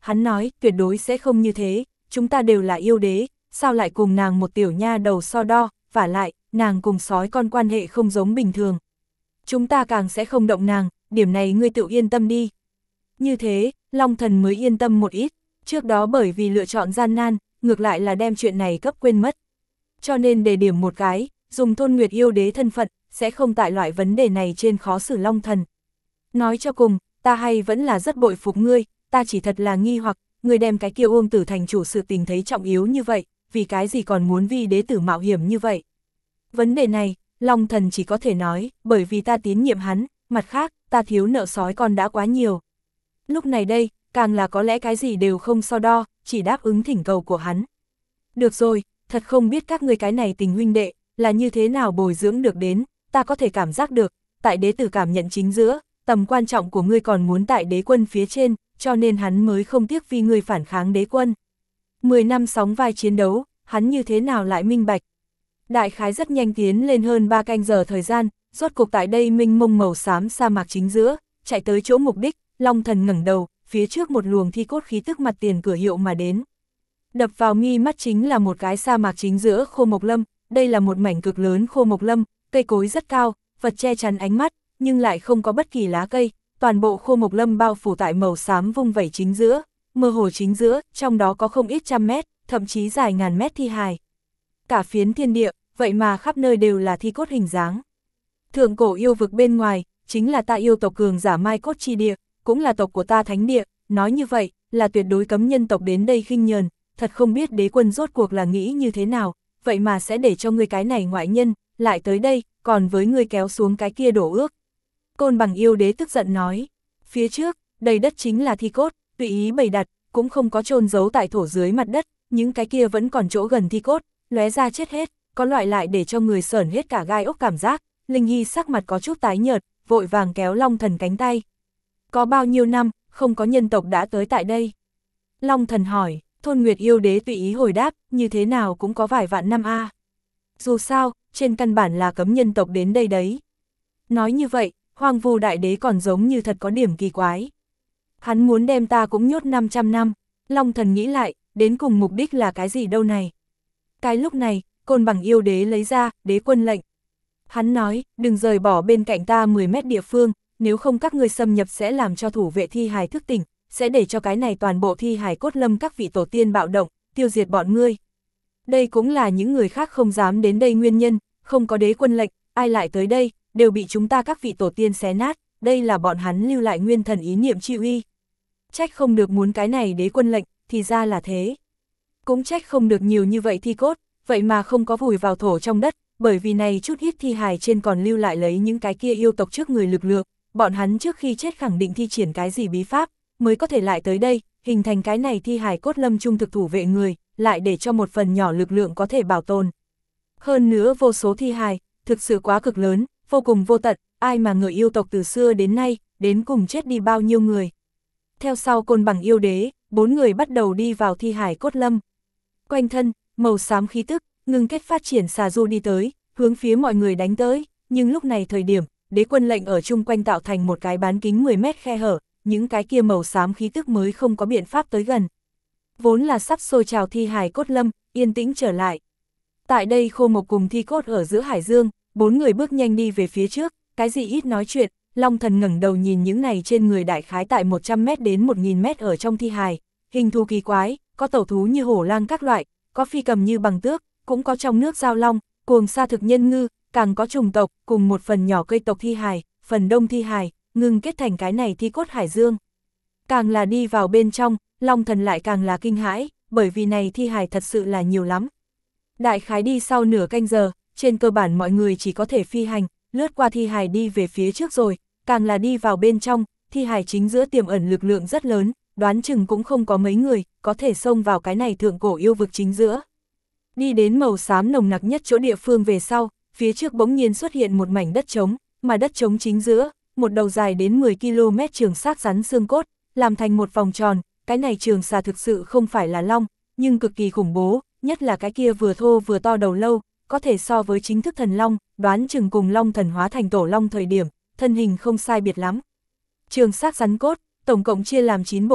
hắn nói, tuyệt đối sẽ không như thế, chúng ta đều là yêu đế, sao lại cùng nàng một tiểu nha đầu so đo, vả lại, nàng cùng sói con quan hệ không giống bình thường. Chúng ta càng sẽ không động nàng, điểm này ngươi tự yên tâm đi. Như thế, Long Thần mới yên tâm một ít, trước đó bởi vì lựa chọn gian nan, ngược lại là đem chuyện này cấp quên mất. Cho nên đề điểm một cái, dùng Thôn Nguyệt yêu đế thân phận, sẽ không tại loại vấn đề này trên khó xử Long Thần. Nói cho cùng, ta hay vẫn là rất bội phục ngươi, ta chỉ thật là nghi hoặc, ngươi đem cái kia Uông Tử thành chủ sự tình thấy trọng yếu như vậy, vì cái gì còn muốn vi đế tử mạo hiểm như vậy. Vấn đề này, Long Thần chỉ có thể nói, bởi vì ta tín nhiệm hắn, mặt khác, ta thiếu nợ sói con đã quá nhiều. Lúc này đây, càng là có lẽ cái gì đều không so đo, chỉ đáp ứng thỉnh cầu của hắn. Được rồi, thật không biết các ngươi cái này tình huynh đệ, là như thế nào bồi dưỡng được đến, ta có thể cảm giác được, tại đế tử cảm nhận chính giữa, tầm quan trọng của ngươi còn muốn tại đế quân phía trên, cho nên hắn mới không tiếc vì ngươi phản kháng đế quân. Mười năm sóng vai chiến đấu, hắn như thế nào lại minh bạch. Đại khái rất nhanh tiến lên hơn ba canh giờ thời gian, rốt cục tại đây minh mông màu xám sa mạc chính giữa, chạy tới chỗ mục đích, Long Thần ngẩng đầu, phía trước một luồng thi cốt khí tức mặt tiền cửa hiệu mà đến. Đập vào mi mắt chính là một cái sa mạc chính giữa khô mộc lâm, đây là một mảnh cực lớn khô mộc lâm, cây cối rất cao, vật che chắn ánh mắt, nhưng lại không có bất kỳ lá cây, toàn bộ khô mộc lâm bao phủ tại màu xám vung vẩy chính giữa, mơ hồ chính giữa, trong đó có không ít trăm mét, thậm chí dài ngàn mét thi hài. Cả phiến thiên địa, vậy mà khắp nơi đều là thi cốt hình dáng. Thượng cổ yêu vực bên ngoài, chính là ta yêu tộc cường giả mai cốt chi địa, cũng là tộc của ta thánh địa, nói như vậy, là tuyệt đối cấm nhân tộc đến đây khinh nhờn, thật không biết đế quân rốt cuộc là nghĩ như thế nào, vậy mà sẽ để cho ngươi cái này ngoại nhân, lại tới đây, còn với ngươi kéo xuống cái kia đổ ước. Côn Bằng yêu đế tức giận nói, phía trước, đầy đất chính là thi cốt, tùy ý bày đặt, cũng không có chôn giấu tại thổ dưới mặt đất, những cái kia vẫn còn chỗ gần thi cốt, lóe ra chết hết, có loại lại để cho người sởn hết cả gai ốc cảm giác. Linh Hy sắc mặt có chút tái nhợt, vội vàng kéo Long Thần cánh tay. Có bao nhiêu năm, không có nhân tộc đã tới tại đây? Long Thần hỏi, Thôn Nguyệt yêu đế tùy ý hồi đáp, như thế nào cũng có vài vạn năm a. À. Dù sao, trên căn bản là cấm nhân tộc đến đây đấy. Nói như vậy, Hoang Vu Đại Đế còn giống như thật có điểm kỳ quái. Hắn muốn đem ta cũng nhốt năm trăm năm, Long Thần nghĩ lại, đến cùng mục đích là cái gì đâu này? Cái lúc này, Côn Bằng yêu đế lấy ra, đế quân lệnh. Hắn nói, đừng rời bỏ bên cạnh ta mười mét địa phương, nếu không các ngươi xâm nhập sẽ làm cho thủ vệ thi hài thức tỉnh, sẽ để cho cái này toàn bộ thi hài cốt lâm các vị tổ tiên bạo động, tiêu diệt bọn ngươi. Đây cũng là những người khác không dám đến đây nguyên nhân, không có đế quân lệnh, ai lại tới đây, đều bị chúng ta các vị tổ tiên xé nát, đây là bọn hắn lưu lại nguyên thần ý niệm chi uy. Trách không được muốn cái này đế quân lệnh, thì ra là thế. Cũng trách không được nhiều như vậy thi cốt, vậy mà không có vùi vào thổ trong đất, bởi vì này chút ít thi hài trên còn lưu lại lấy những cái kia yêu tộc trước người lực lượng, bọn hắn trước khi chết khẳng định thi triển cái gì bí pháp, mới có thể lại tới đây, hình thành cái này thi hài cốt lâm trung thực thủ vệ người, lại để cho một phần nhỏ lực lượng có thể bảo tồn. Hơn nữa vô số thi hài, thực sự quá cực lớn, vô cùng vô tận, ai mà người yêu tộc từ xưa đến nay, đến cùng chết đi bao nhiêu người. Theo sau Côn Bằng yêu đế, bốn người bắt đầu đi vào thi hài cốt lâm. Quanh thân, màu xám khí tức, ngưng kết phát triển xà du đi tới, hướng phía mọi người đánh tới, nhưng lúc này thời điểm, đế quân lệnh ở chung quanh tạo thành một cái bán kính mười mét khe hở, những cái kia màu xám khí tức mới không có biện pháp tới gần. Vốn là sắp sôi trào thi hài cốt lâm, yên tĩnh trở lại. Tại đây khô mộc cùng thi cốt ở giữa hải dương, bốn người bước nhanh đi về phía trước, cái gì ít nói chuyện, Long Thần ngẩng đầu nhìn những này trên người đại khái tại một trăm mét đến một nghìn mét ở trong thi hài, hình thù kỳ quái, có tẩu thú như hổ lang các loại, có phi cầm như bằng tước, cũng có trong nước giao long, cuồng sa thực nhân ngư, càng có trùng tộc, cùng một phần nhỏ cây tộc thi hài, phần đông thi hài, ngừng kết thành cái này thi cốt hải dương. Càng là đi vào bên trong, Long Thần lại càng là kinh hãi, bởi vì này thi hài thật sự là nhiều lắm. Đại khái đi sau nửa canh giờ, trên cơ bản mọi người chỉ có thể phi hành, lướt qua thi hài đi về phía trước rồi, càng là đi vào bên trong, thi hài chính giữa tiềm ẩn lực lượng rất lớn, đoán chừng cũng không có mấy người, có thể xông vào cái này thượng cổ yêu vực chính giữa. Đi đến màu xám nồng nặc nhất chỗ địa phương về sau, phía trước bỗng nhiên xuất hiện một mảnh đất trống, mà đất trống chính giữa, một đầu dài đến mười ki lô mét trường xác rắn xương cốt, làm thành một vòng tròn, cái này trường xà thực sự không phải là long, nhưng cực kỳ khủng bố, nhất là cái kia vừa thô vừa to đầu lâu, có thể so với chính thức thần long, đoán chừng cùng long thần hóa thành tổ long thời điểm, thân hình không sai biệt lắm. Trường xác rắn cốt, tổng cộng chia làm chín bộ phận,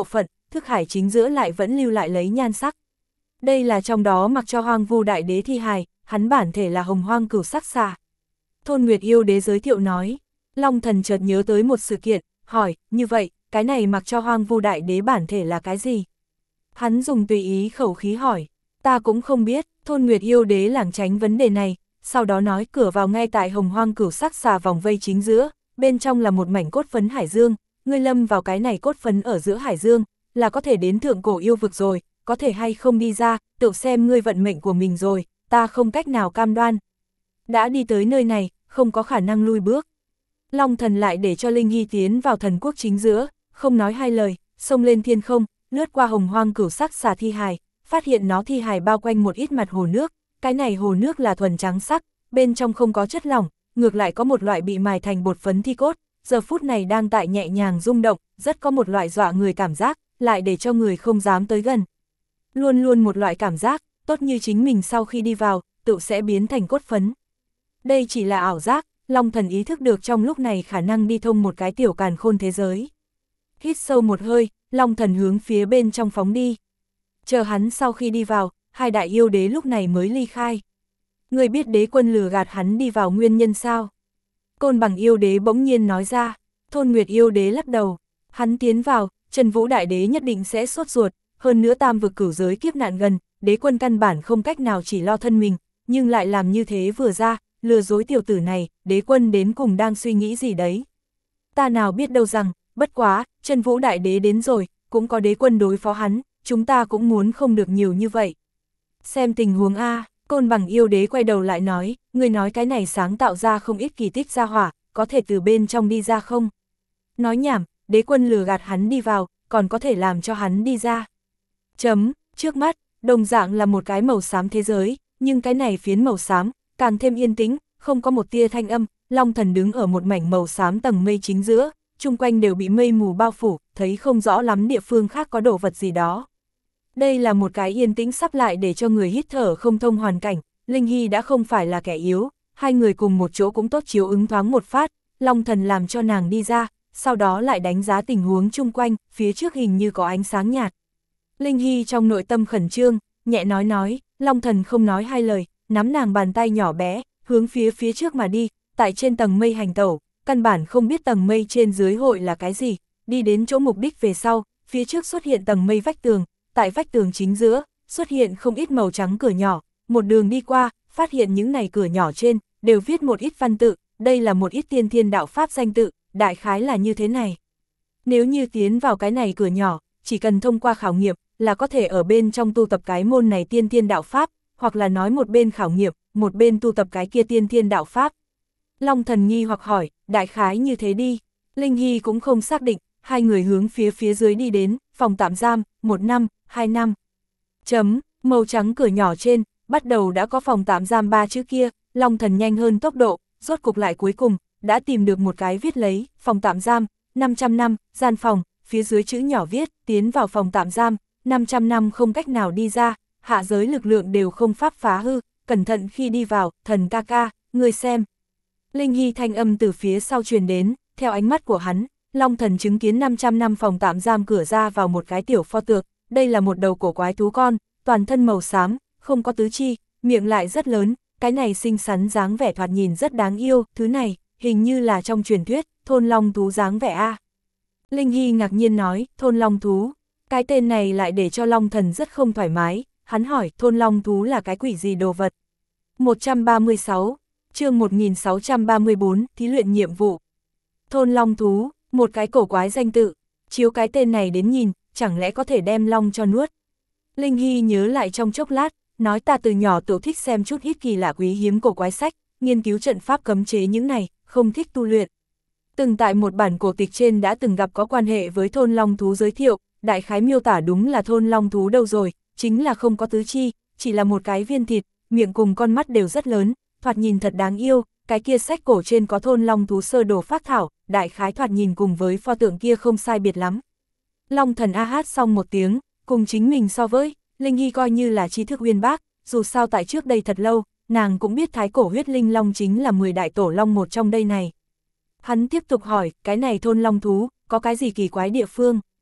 thức hải chính giữa lại vẫn lưu lại lấy nhan sắc. Đây là trong đó mặc cho Hoang Vu Đại Đế thi hài, hắn bản thể là hồng hoang cửu sắc xà. Thôn Nguyệt Yêu Đế giới thiệu nói, Long Thần chợt nhớ tới một sự kiện, hỏi, như vậy, cái này mặc cho Hoang Vu Đại Đế bản thể là cái gì? Hắn dùng tùy ý khẩu khí hỏi, ta cũng không biết. Thôn Nguyệt Yêu Đế lảng tránh vấn đề này, sau đó nói cửa vào ngay tại hồng hoang cửu sắc xà vòng vây chính giữa, bên trong là một mảnh cốt phấn hải dương, ngươi lâm vào cái này cốt phấn ở giữa hải dương, là có thể đến thượng cổ yêu vực rồi, có thể hay không đi ra, tự xem ngươi vận mệnh của mình rồi, ta không cách nào cam đoan. Đã đi tới nơi này, không có khả năng lui bước. Long Thần lại để cho Linh Hy tiến vào thần quốc chính giữa, không nói hai lời, xông lên thiên không, lướt qua hồng hoang cửu sắc xà thi hài, phát hiện nó thi hài bao quanh một ít mặt hồ nước, cái này hồ nước là thuần trắng sắc, bên trong không có chất lỏng, ngược lại có một loại bị mài thành bột phấn thi cốt, giờ phút này đang tại nhẹ nhàng rung động, rất có một loại dọa người cảm giác, lại để cho người không dám tới gần. Luôn luôn một loại cảm giác, tốt như chính mình sau khi đi vào, tự sẽ biến thành cốt phấn. Đây chỉ là ảo giác, Long Thần ý thức được trong lúc này khả năng đi thông một cái tiểu càn khôn thế giới. Hít sâu một hơi, Long Thần hướng phía bên trong phóng đi. Chờ hắn sau khi đi vào, hai đại yêu đế lúc này mới ly khai. Người biết đế quân lừa gạt hắn đi vào nguyên nhân sao? Côn Bằng yêu đế bỗng nhiên nói ra. Thôn Nguyệt yêu đế lắc đầu. Hắn tiến vào, Trần Vũ đại đế nhất định sẽ sốt ruột, hơn nữa tam vực cửu giới kiếp nạn gần, đế quân căn bản không cách nào chỉ lo thân mình, nhưng lại làm như thế vừa ra, lừa dối tiểu tử này, đế quân đến cùng đang suy nghĩ gì đấy. Ta nào biết đâu rằng, bất quá, Trần Vũ đại đế đến rồi, cũng có đế quân đối phó hắn, chúng ta cũng muốn không được nhiều như vậy. Xem tình huống A, Côn Bằng yêu đế quay đầu lại nói, người nói cái này sáng tạo ra không ít kỳ tích ra hỏa, có thể từ bên trong đi ra không? Nói nhảm, đế quân lừa gạt hắn đi vào, còn có thể làm cho hắn đi ra. Chấm, trước mắt, đồng dạng là một cái màu xám thế giới, nhưng cái này phiến màu xám, càng thêm yên tĩnh, không có một tia thanh âm, Long Thần đứng ở một mảnh màu xám tầng mây chính giữa, chung quanh đều bị mây mù bao phủ, thấy không rõ lắm địa phương khác có đồ vật gì đó. Đây là một cái yên tĩnh sắp lại để cho người hít thở không thông hoàn cảnh, Linh Hy đã không phải là kẻ yếu, hai người cùng một chỗ cũng tốt chiếu ứng thoáng một phát, Long Thần làm cho nàng đi ra, sau đó lại đánh giá tình huống chung quanh, phía trước hình như có ánh sáng nhạt. Linh Hy trong nội tâm khẩn trương, nhẹ nói nói, Long Thần không nói hai lời, nắm nàng bàn tay nhỏ bé, hướng phía phía trước mà đi, tại trên tầng mây hành tẩu, căn bản không biết tầng mây trên dưới hội là cái gì, đi đến chỗ mục đích về sau, phía trước xuất hiện tầng mây vách tường, tại vách tường chính giữa, xuất hiện không ít màu trắng cửa nhỏ, một đường đi qua, phát hiện những này cửa nhỏ trên, đều viết một ít văn tự, đây là một ít tiên thiên đạo pháp danh tự, đại khái là như thế này. Nếu như tiến vào cái này cửa nhỏ, chỉ cần thông qua khảo nghiệm, là có thể ở bên trong tu tập cái môn này tiên thiên đạo pháp, hoặc là nói một bên khảo nghiệm, một bên tu tập cái kia tiên thiên đạo pháp. Long Thần nghi hoặc hỏi, đại khái như thế đi. Linh Hy cũng không xác định, hai người hướng phía phía dưới đi đến, phòng tạm giam, một năm, hai năm. Chấm, màu trắng cửa nhỏ trên, bắt đầu đã có phòng tạm giam ba chữ kia, Long Thần nhanh hơn tốc độ, rốt cục lại cuối cùng, đã tìm được một cái viết lấy, phòng tạm giam, năm trăm năm, gian phòng, phía dưới chữ nhỏ viết, tiến vào phòng tạm giam, năm trăm năm không cách nào đi ra, hạ giới lực lượng đều không pháp phá hư, cẩn thận khi đi vào, thần ca ca, người xem. Linh Hy thanh âm từ phía sau truyền đến, theo ánh mắt của hắn, Long Thần chứng kiến năm trăm năm phòng tạm giam cửa ra vào một cái tiểu pho tượng, đây là một đầu cổ quái thú con, toàn thân màu xám, không có tứ chi, miệng lại rất lớn, cái này xinh xắn dáng vẻ thoạt nhìn rất đáng yêu, thứ này, hình như là trong truyền thuyết, thôn long thú dáng vẻ a. Linh Hy ngạc nhiên nói, thôn long thú, cái tên này lại để cho Long Thần rất không thoải mái, hắn hỏi, thôn long thú là cái quỷ gì đồ vật. một trăm ba mươi sáu, chương một nghìn sáu trăm ba mươi tư, thí luyện nhiệm vụ. Thôn long thú, một cái cổ quái danh tự, chiếu cái tên này đến nhìn, chẳng lẽ có thể đem long cho nuốt. Linh Hy nhớ lại trong chốc lát, nói ta từ nhỏ tự thích xem chút ít kỳ lạ quý hiếm cổ quái sách, nghiên cứu trận pháp cấm chế những này, không thích tu luyện. Từng tại một bản cổ tịch trên đã từng gặp có quan hệ với thôn long thú giới thiệu, đại khái miêu tả đúng là thôn long thú đâu rồi, chính là không có tứ chi, chỉ là một cái viên thịt, miệng cùng con mắt đều rất lớn, thoạt nhìn thật đáng yêu, cái kia sách cổ trên có thôn long thú sơ đồ phác thảo, đại khái thoạt nhìn cùng với pho tượng kia không sai biệt lắm. Long Thần a hát xong một tiếng, cùng chính mình so với, Linh Hy coi như là tri thức uyên bác, dù sao tại trước đây thật lâu, nàng cũng biết thái cổ huyết linh long chính là mười đại tổ long một trong đây này. Hắn tiếp tục hỏi, cái này thôn long thú, có cái gì kỳ quái địa phương?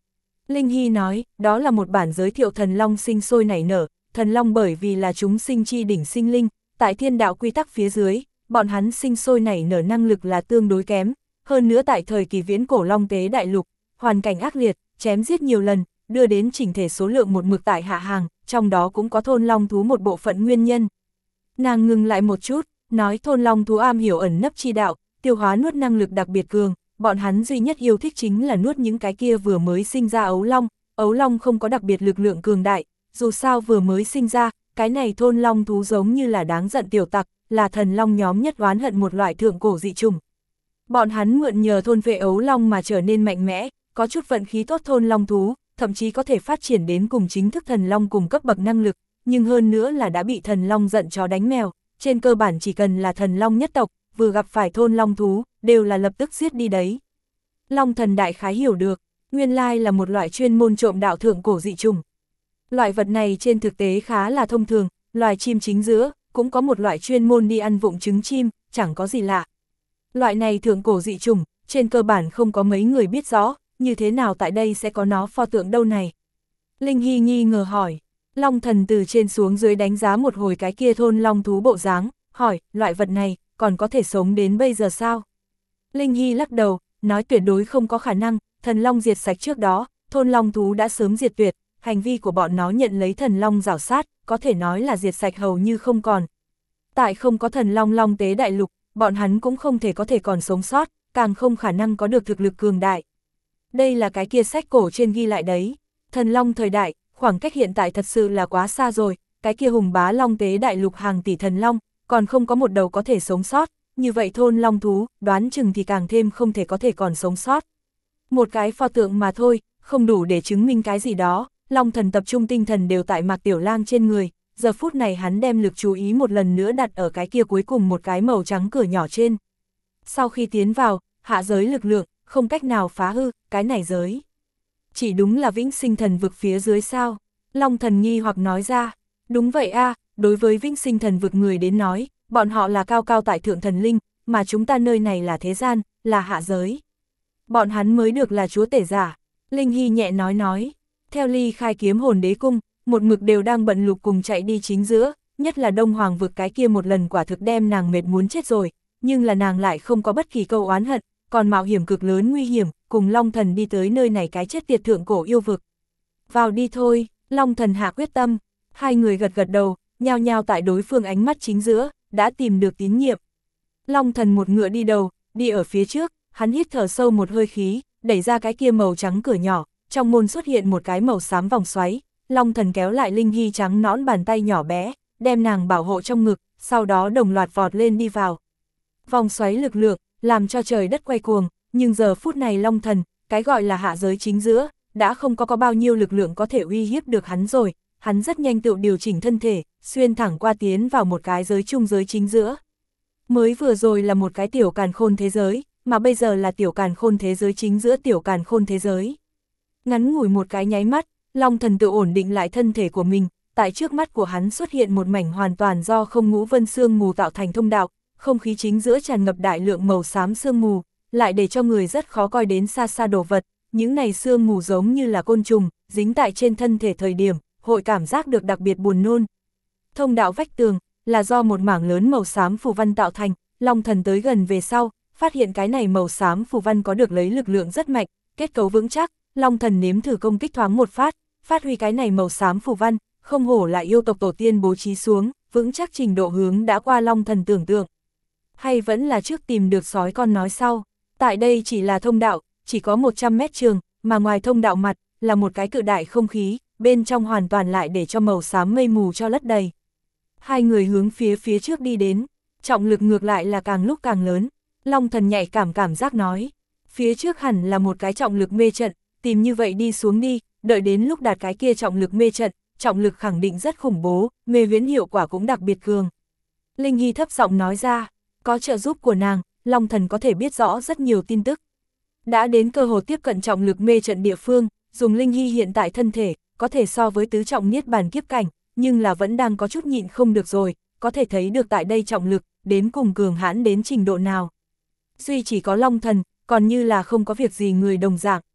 Linh Hy nói, đó là một bản giới thiệu thần long sinh sôi nảy nở, thần long bởi vì là chúng sinh chi đỉnh sinh linh, tại thiên đạo quy tắc phía dưới, bọn hắn sinh sôi nảy nở năng lực là tương đối kém, hơn nữa tại thời kỳ viễn cổ long tế đại lục, hoàn cảnh ác liệt, chém giết nhiều lần, đưa đến chỉnh thể số lượng một mực tại hạ hàng, trong đó cũng có thôn long thú một bộ phận nguyên nhân. Nàng ngừng lại một chút, nói thôn long thú am hiểu ẩn nấp chi đạo, tiêu hóa nuốt năng lực đặc biệt cường, bọn hắn duy nhất yêu thích chính là nuốt những cái kia vừa mới sinh ra ấu long, ấu long không có đặc biệt lực lượng cường đại, dù sao vừa mới sinh ra, cái này thôn long thú giống như là đáng giận tiểu tặc, là thần long nhóm nhất oán hận một loại thượng cổ dị trùng. Bọn hắn mượn nhờ thôn vệ ấu long mà trở nên mạnh mẽ, có chút vận khí tốt thôn long thú, thậm chí có thể phát triển đến cùng chính thức thần long cùng cấp bậc năng lực, nhưng hơn nữa là đã bị thần long giận chó đánh mèo, trên cơ bản chỉ cần là thần long nhất tộc, vừa gặp phải thôn long thú, đều là lập tức giết đi đấy. Long thần đại khái hiểu được, nguyên lai là một loại chuyên môn trộm đạo thượng cổ dị trùng. Loại vật này trên thực tế khá là thông thường, loài chim chính giữa, cũng có một loại chuyên môn đi ăn vụng trứng chim, chẳng có gì lạ. Loại này thượng cổ dị trùng, trên cơ bản không có mấy người biết rõ, như thế nào tại đây sẽ có nó pho tượng đâu này. Linh Hy nghi ngờ hỏi, Long thần từ trên xuống dưới đánh giá một hồi cái kia thôn long thú bộ dáng, hỏi, loại vật này, còn có thể sống đến bây giờ sao? Linh Hy lắc đầu, nói tuyệt đối không có khả năng, thần long diệt sạch trước đó, thôn long thú đã sớm diệt tuyệt, hành vi của bọn nó nhận lấy thần long rảo sát, có thể nói là diệt sạch hầu như không còn. Tại không có thần long long tế đại lục, bọn hắn cũng không thể có thể còn sống sót, càng không khả năng có được thực lực cường đại. Đây là cái kia sách cổ trên ghi lại đấy, thần long thời đại, khoảng cách hiện tại thật sự là quá xa rồi, cái kia hùng bá long tế đại lục hàng tỷ thần long, còn không có một đầu có thể sống sót, như vậy thôn long thú, đoán chừng thì càng thêm không thể có thể còn sống sót. Một cái pho tượng mà thôi, không đủ để chứng minh cái gì đó, long thần tập trung tinh thần đều tại Mạc Tiểu Lang trên người, giờ phút này hắn đem lực chú ý một lần nữa đặt ở cái kia cuối cùng một cái màu trắng cửa nhỏ trên. Sau khi tiến vào, hạ giới lực lượng, không cách nào phá hư, cái này giới. Chỉ đúng là vĩnh sinh thần vực phía dưới sao? Long thần nghi hoặc nói ra, đúng vậy a, đối với vĩnh sinh thần vực người đến nói, bọn họ là cao cao tại thượng thần linh, mà chúng ta nơi này là thế gian, là hạ giới. Bọn hắn mới được là chúa tể giả. Linh Hy nhẹ nói nói, theo ly khai kiếm hồn đế cung, một mực đều đang bận lục cùng chạy đi chính giữa, nhất là Đông Hoàng vực cái kia một lần quả thực đem nàng mệt muốn chết rồi, nhưng là nàng lại không có bất kỳ câu oán hận, còn mạo hiểm cực lớn nguy hiểm, cùng Long thần đi tới nơi này cái chết tiệt thượng cổ yêu vực. Vào đi thôi, Long thần hạ quyết tâm, hai người gật gật đầu, nhao nhao tại đối phương ánh mắt chính giữa, đã tìm được tín nhiệm. Long thần một ngựa đi đầu, đi ở phía trước, hắn hít thở sâu một hơi khí, đẩy ra cái kia màu trắng cửa nhỏ, trong môn xuất hiện một cái màu xám vòng xoáy, Long thần kéo lại Linh Hy trắng nõn bàn tay nhỏ bé, đem nàng bảo hộ trong ngực, sau đó đồng loạt vọt lên đi vào. Vòng xoáy lực lượng, làm cho trời đất quay cuồng, nhưng giờ phút này Long thần, cái gọi là hạ giới chính giữa, đã không có có bao nhiêu lực lượng có thể uy hiếp được hắn rồi, hắn rất nhanh tự điều chỉnh thân thể, xuyên thẳng qua tiến vào một cái giới trung giới chính giữa. Mới vừa rồi là một cái tiểu càn khôn thế giới, mà bây giờ là tiểu càn khôn thế giới chính giữa tiểu càn khôn thế giới. Ngắn ngủi một cái nháy mắt, Long thần tự ổn định lại thân thể của mình, tại trước mắt của hắn xuất hiện một mảnh hoàn toàn do không ngũ vân sương mù tạo thành thông đạo, không khí chính giữa tràn ngập đại lượng màu xám sương mù, lại để cho người rất khó coi đến xa xa đồ vật, những này sương mù giống như là côn trùng, dính tại trên thân thể thời điểm, hội cảm giác được đặc biệt buồn nôn. Thông đạo vách tường, là do một mảng lớn màu xám phù văn tạo thành, Long thần tới gần về sau, phát hiện cái này màu xám phù văn có được lấy lực lượng rất mạnh, kết cấu vững chắc, Long thần nếm thử công kích thoáng một phát, phát huy cái này màu xám phù văn, không hổ là yêu tộc tổ tiên bố trí xuống, vững chắc trình độ hướng đã qua Long thần tưởng tượng. Hay vẫn là trước tìm được sói con nói sau, tại đây chỉ là thông đạo, chỉ có một trăm mét trường, mà ngoài thông đạo mặt, là một cái cự đại không khí, bên trong hoàn toàn lại để cho màu xám mây mù cho lất đầy. Hai người hướng phía phía trước đi đến, trọng lực ngược lại là càng lúc càng lớn, Long thần nhạy cảm cảm giác nói, phía trước hẳn là một cái trọng lực mê trận, tìm như vậy đi xuống đi, đợi đến lúc đạt cái kia trọng lực mê trận, trọng lực khẳng định rất khủng bố, mê viễn hiệu quả cũng đặc biệt cường. Linh Hy thấp giọng nói ra, có trợ giúp của nàng, Long thần có thể biết rõ rất nhiều tin tức. Đã đến cơ hội tiếp cận trọng lực mê trận địa phương, dùng Linh Hy hiện tại thân thể, có thể so với tứ trọng niết bàn kiếp cảnh, nhưng là vẫn đang có chút nhịn không được rồi, có thể thấy được tại đây trọng lực, đến cùng cường hãn đến trình độ nào. Duy chỉ có Long thần, còn như là không có việc gì người đồng dạng.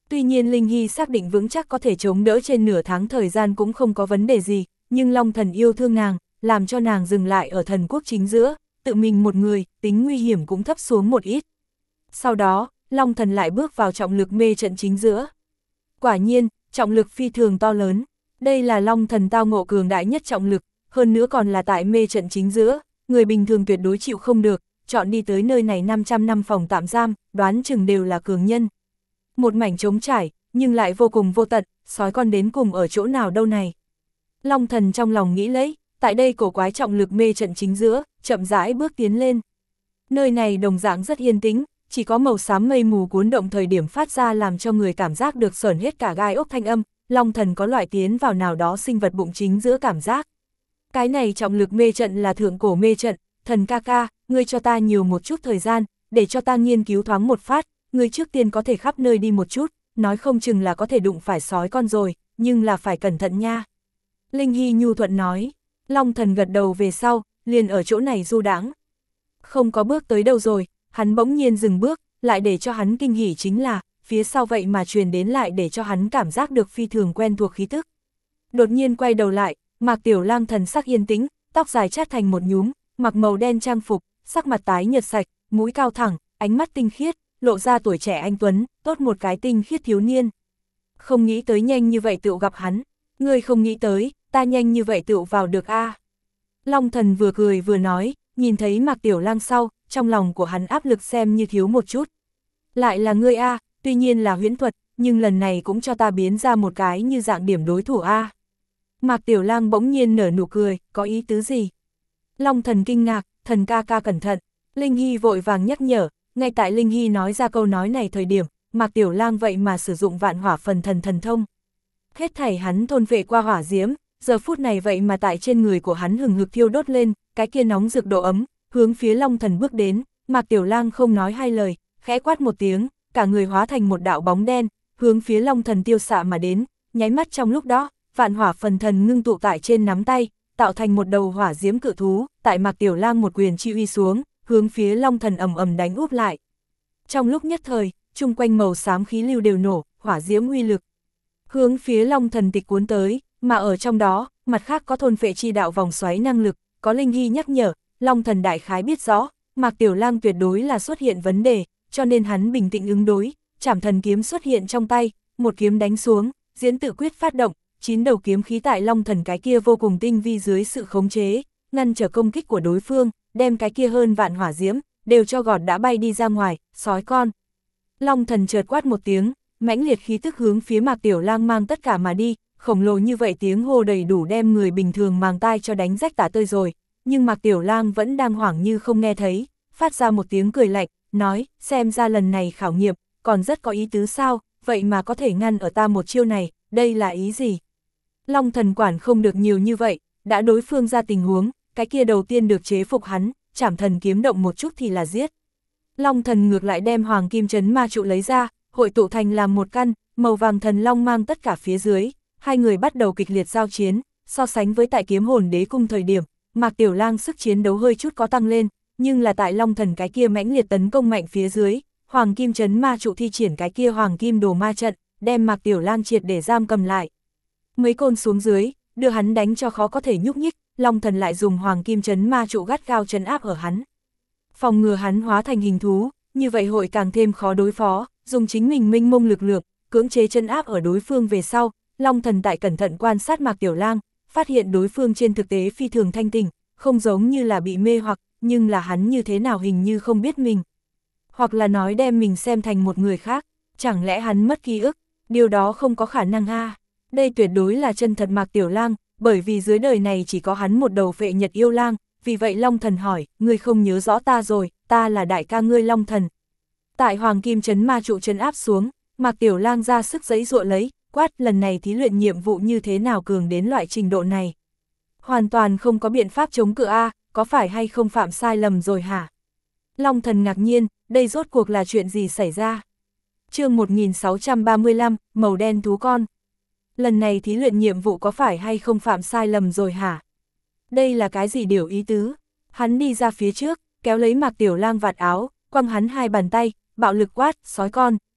Tuy nhiên Linh Hy xác định vững chắc có thể chống đỡ trên nửa tháng thời gian cũng không có vấn đề gì, nhưng Long Thần yêu thương nàng, làm cho nàng dừng lại ở thần quốc chính giữa, tự mình một người, tính nguy hiểm cũng thấp xuống một ít. Sau đó, Long Thần lại bước vào trọng lực mê trận chính giữa. Quả nhiên, trọng lực phi thường to lớn. Đây là Long Thần tao ngộ cường đại nhất trọng lực, hơn nữa còn là tại mê trận chính giữa, người bình thường tuyệt đối chịu không được, chọn đi tới nơi này năm trăm năm phòng tạm giam, đoán chừng đều là cường nhân. Một mảnh trống trải, nhưng lại vô cùng vô tận, sói con đến cùng ở chỗ nào đâu này. Long Thần trong lòng nghĩ lấy, tại đây cổ quái trọng lực mê trận chính giữa, chậm rãi bước tiến lên. Nơi này đồng dạng rất yên tĩnh, chỉ có màu xám mây mù cuốn động thời điểm phát ra làm cho người cảm giác được sởn hết cả gai ốc thanh âm, Long Thần có loại tiến vào nào đó sinh vật bụng chính giữa cảm giác. Cái này trọng lực mê trận là thượng cổ mê trận, thần ca ca, ngươi cho ta nhiều một chút thời gian, để cho ta nghiên cứu thoáng một phát, ngươi trước tiên có thể khắp nơi đi một chút, nói không chừng là có thể đụng phải sói con rồi, nhưng là phải cẩn thận nha. Linh Hy nhu thuận nói, Long Thần gật đầu về sau, liền ở chỗ này du đãng. Không có bước tới đâu rồi, hắn bỗng nhiên dừng bước, lại để cho hắn kinh hỉ chính là, phía sau vậy mà truyền đến lại để cho hắn cảm giác được phi thường quen thuộc khí tức. Đột nhiên quay đầu lại, Mạc Tiểu Lang thần sắc yên tĩnh, tóc dài chát thành một nhúm, mặc màu đen trang phục, sắc mặt tái nhợt sạch, mũi cao thẳng, ánh mắt tinh khiết, lộ ra tuổi trẻ anh tuấn, tốt một cái tinh khiết thiếu niên. Không nghĩ tới nhanh như vậy tựu gặp hắn, ngươi không nghĩ tới, ta nhanh như vậy tựu vào được a. À. Long Thần vừa cười vừa nói, nhìn thấy Mạc Tiểu Lang sau, trong lòng của hắn áp lực xem như thiếu một chút. Lại là ngươi a, à, tuy nhiên là huyễn thuật, nhưng lần này cũng cho ta biến ra một cái như dạng điểm đối thủ a. À. Mạc Tiểu Lang bỗng nhiên nở nụ cười, có ý tứ gì? Long Thần kinh ngạc, thần ca ca cẩn thận, Linh Hy vội vàng nhắc nhở, ngay tại Linh Hy nói ra câu nói này thời điểm, Mạc Tiểu Lang vậy mà sử dụng vạn hỏa phần thần thần thông. Hết thảy hắn thôn vệ qua hỏa diễm, giờ phút này vậy mà tại trên người của hắn hừng hực thiêu đốt lên, cái kia nóng rực độ ấm, hướng phía Long Thần bước đến, Mạc Tiểu Lang không nói hai lời, khẽ quát một tiếng, cả người hóa thành một đạo bóng đen, hướng phía Long Thần tiêu xạ mà đến, nháy mắt trong lúc đó, vạn hỏa phần thần ngưng tụ tại trên nắm tay, tạo thành một đầu hỏa diễm cự thú, tại Mạc Tiểu Lang một quyền chi uy xuống, hướng phía Long Thần ầm ầm đánh úp lại. Trong lúc nhất thời, chung quanh màu xám khí lưu đều nổ, hỏa diễm uy lực hướng phía Long Thần tịch cuốn tới, mà ở trong đó, mặt khác có thôn phệ chi đạo vòng xoáy năng lực, có Linh Hy nhắc nhở, Long Thần đại khái biết rõ, Mạc Tiểu Lang tuyệt đối là xuất hiện vấn đề, cho nên hắn bình tĩnh ứng đối, Trảm Thần kiếm xuất hiện trong tay, một kiếm đánh xuống, diễn tự quyết phát động, chín đầu kiếm khí tại Long Thần cái kia vô cùng tinh vi dưới sự khống chế, ngăn trở công kích của đối phương, đem cái kia hơn vạn hỏa diễm, đều cho gọt đã bay đi ra ngoài, sói con. Long Thần chợt quát một tiếng, mãnh liệt khí tức hướng phía Mạc Tiểu Lang mang tất cả mà đi, khổng lồ như vậy tiếng hô đầy đủ đem người bình thường màng tai cho đánh rách tả tơi rồi, nhưng Mạc Tiểu Lang vẫn đang hoảng như không nghe thấy, phát ra một tiếng cười lạnh, nói, xem ra lần này khảo nghiệm, còn rất có ý tứ sao, vậy mà có thể ngăn ở ta một chiêu này, đây là ý gì? Long Thần quản không được nhiều như vậy, đã đối phương ra tình huống, cái kia đầu tiên được chế phục hắn, Trảm Thần kiếm động một chút thì là giết. Long Thần ngược lại đem Hoàng Kim Trấn Ma trụ lấy ra, hội tụ thành làm một căn, màu vàng thần long mang tất cả phía dưới, hai người bắt đầu kịch liệt giao chiến, so sánh với tại Kiếm Hồn Đế cung thời điểm, Mạc Tiểu Lang sức chiến đấu hơi chút có tăng lên, nhưng là tại Long Thần cái kia mãnh liệt tấn công mạnh phía dưới, Hoàng Kim Trấn Ma trụ thi triển cái kia Hoàng Kim Đồ Ma trận, đem Mạc Tiểu Lang triệt để giam cầm lại. Mấy côn xuống dưới, đưa hắn đánh cho khó có thể nhúc nhích, Long Thần lại dùng Hoàng Kim Trấn Ma trụ gắt gao trấn áp ở hắn. Phòng ngừa hắn hóa thành hình thú, như vậy hội càng thêm khó đối phó, dùng chính mình minh mông lực lượng, cưỡng chế trấn áp ở đối phương về sau, Long Thần tại cẩn thận quan sát Mạc Tiểu Lang, phát hiện đối phương trên thực tế phi thường thanh tỉnh, không giống như là bị mê hoặc, nhưng là hắn như thế nào hình như không biết mình. Hoặc là nói đem mình xem thành một người khác, chẳng lẽ hắn mất ký ức, điều đó không có khả năng a. Đây tuyệt đối là chân thật Mạc Tiểu Lang, bởi vì dưới đời này chỉ có hắn một đầu phệ nhật yêu lang, vì vậy Long Thần hỏi, ngươi không nhớ rõ ta rồi, ta là đại ca ngươi Long Thần. Tại Hoàng Kim Trấn Ma trụ trấn áp xuống, Mạc Tiểu Lang ra sức giãy giụa lấy, quát lần này thí luyện nhiệm vụ như thế nào cường đến loại trình độ này. Hoàn toàn không có biện pháp chống cự a, có phải hay không phạm sai lầm rồi hả? Long Thần ngạc nhiên, đây rốt cuộc là chuyện gì xảy ra? Chương một nghìn sáu trăm ba mươi lăm, màu đen thú con. Lần này thí luyện nhiệm vụ có phải hay không phạm sai lầm rồi hả? Đây là cái gì điều ý tứ? Hắn đi ra phía trước, kéo lấy Mạc Tiểu Lang vạt áo, quăng hắn hai bàn tay, bạo lực quát, sói con,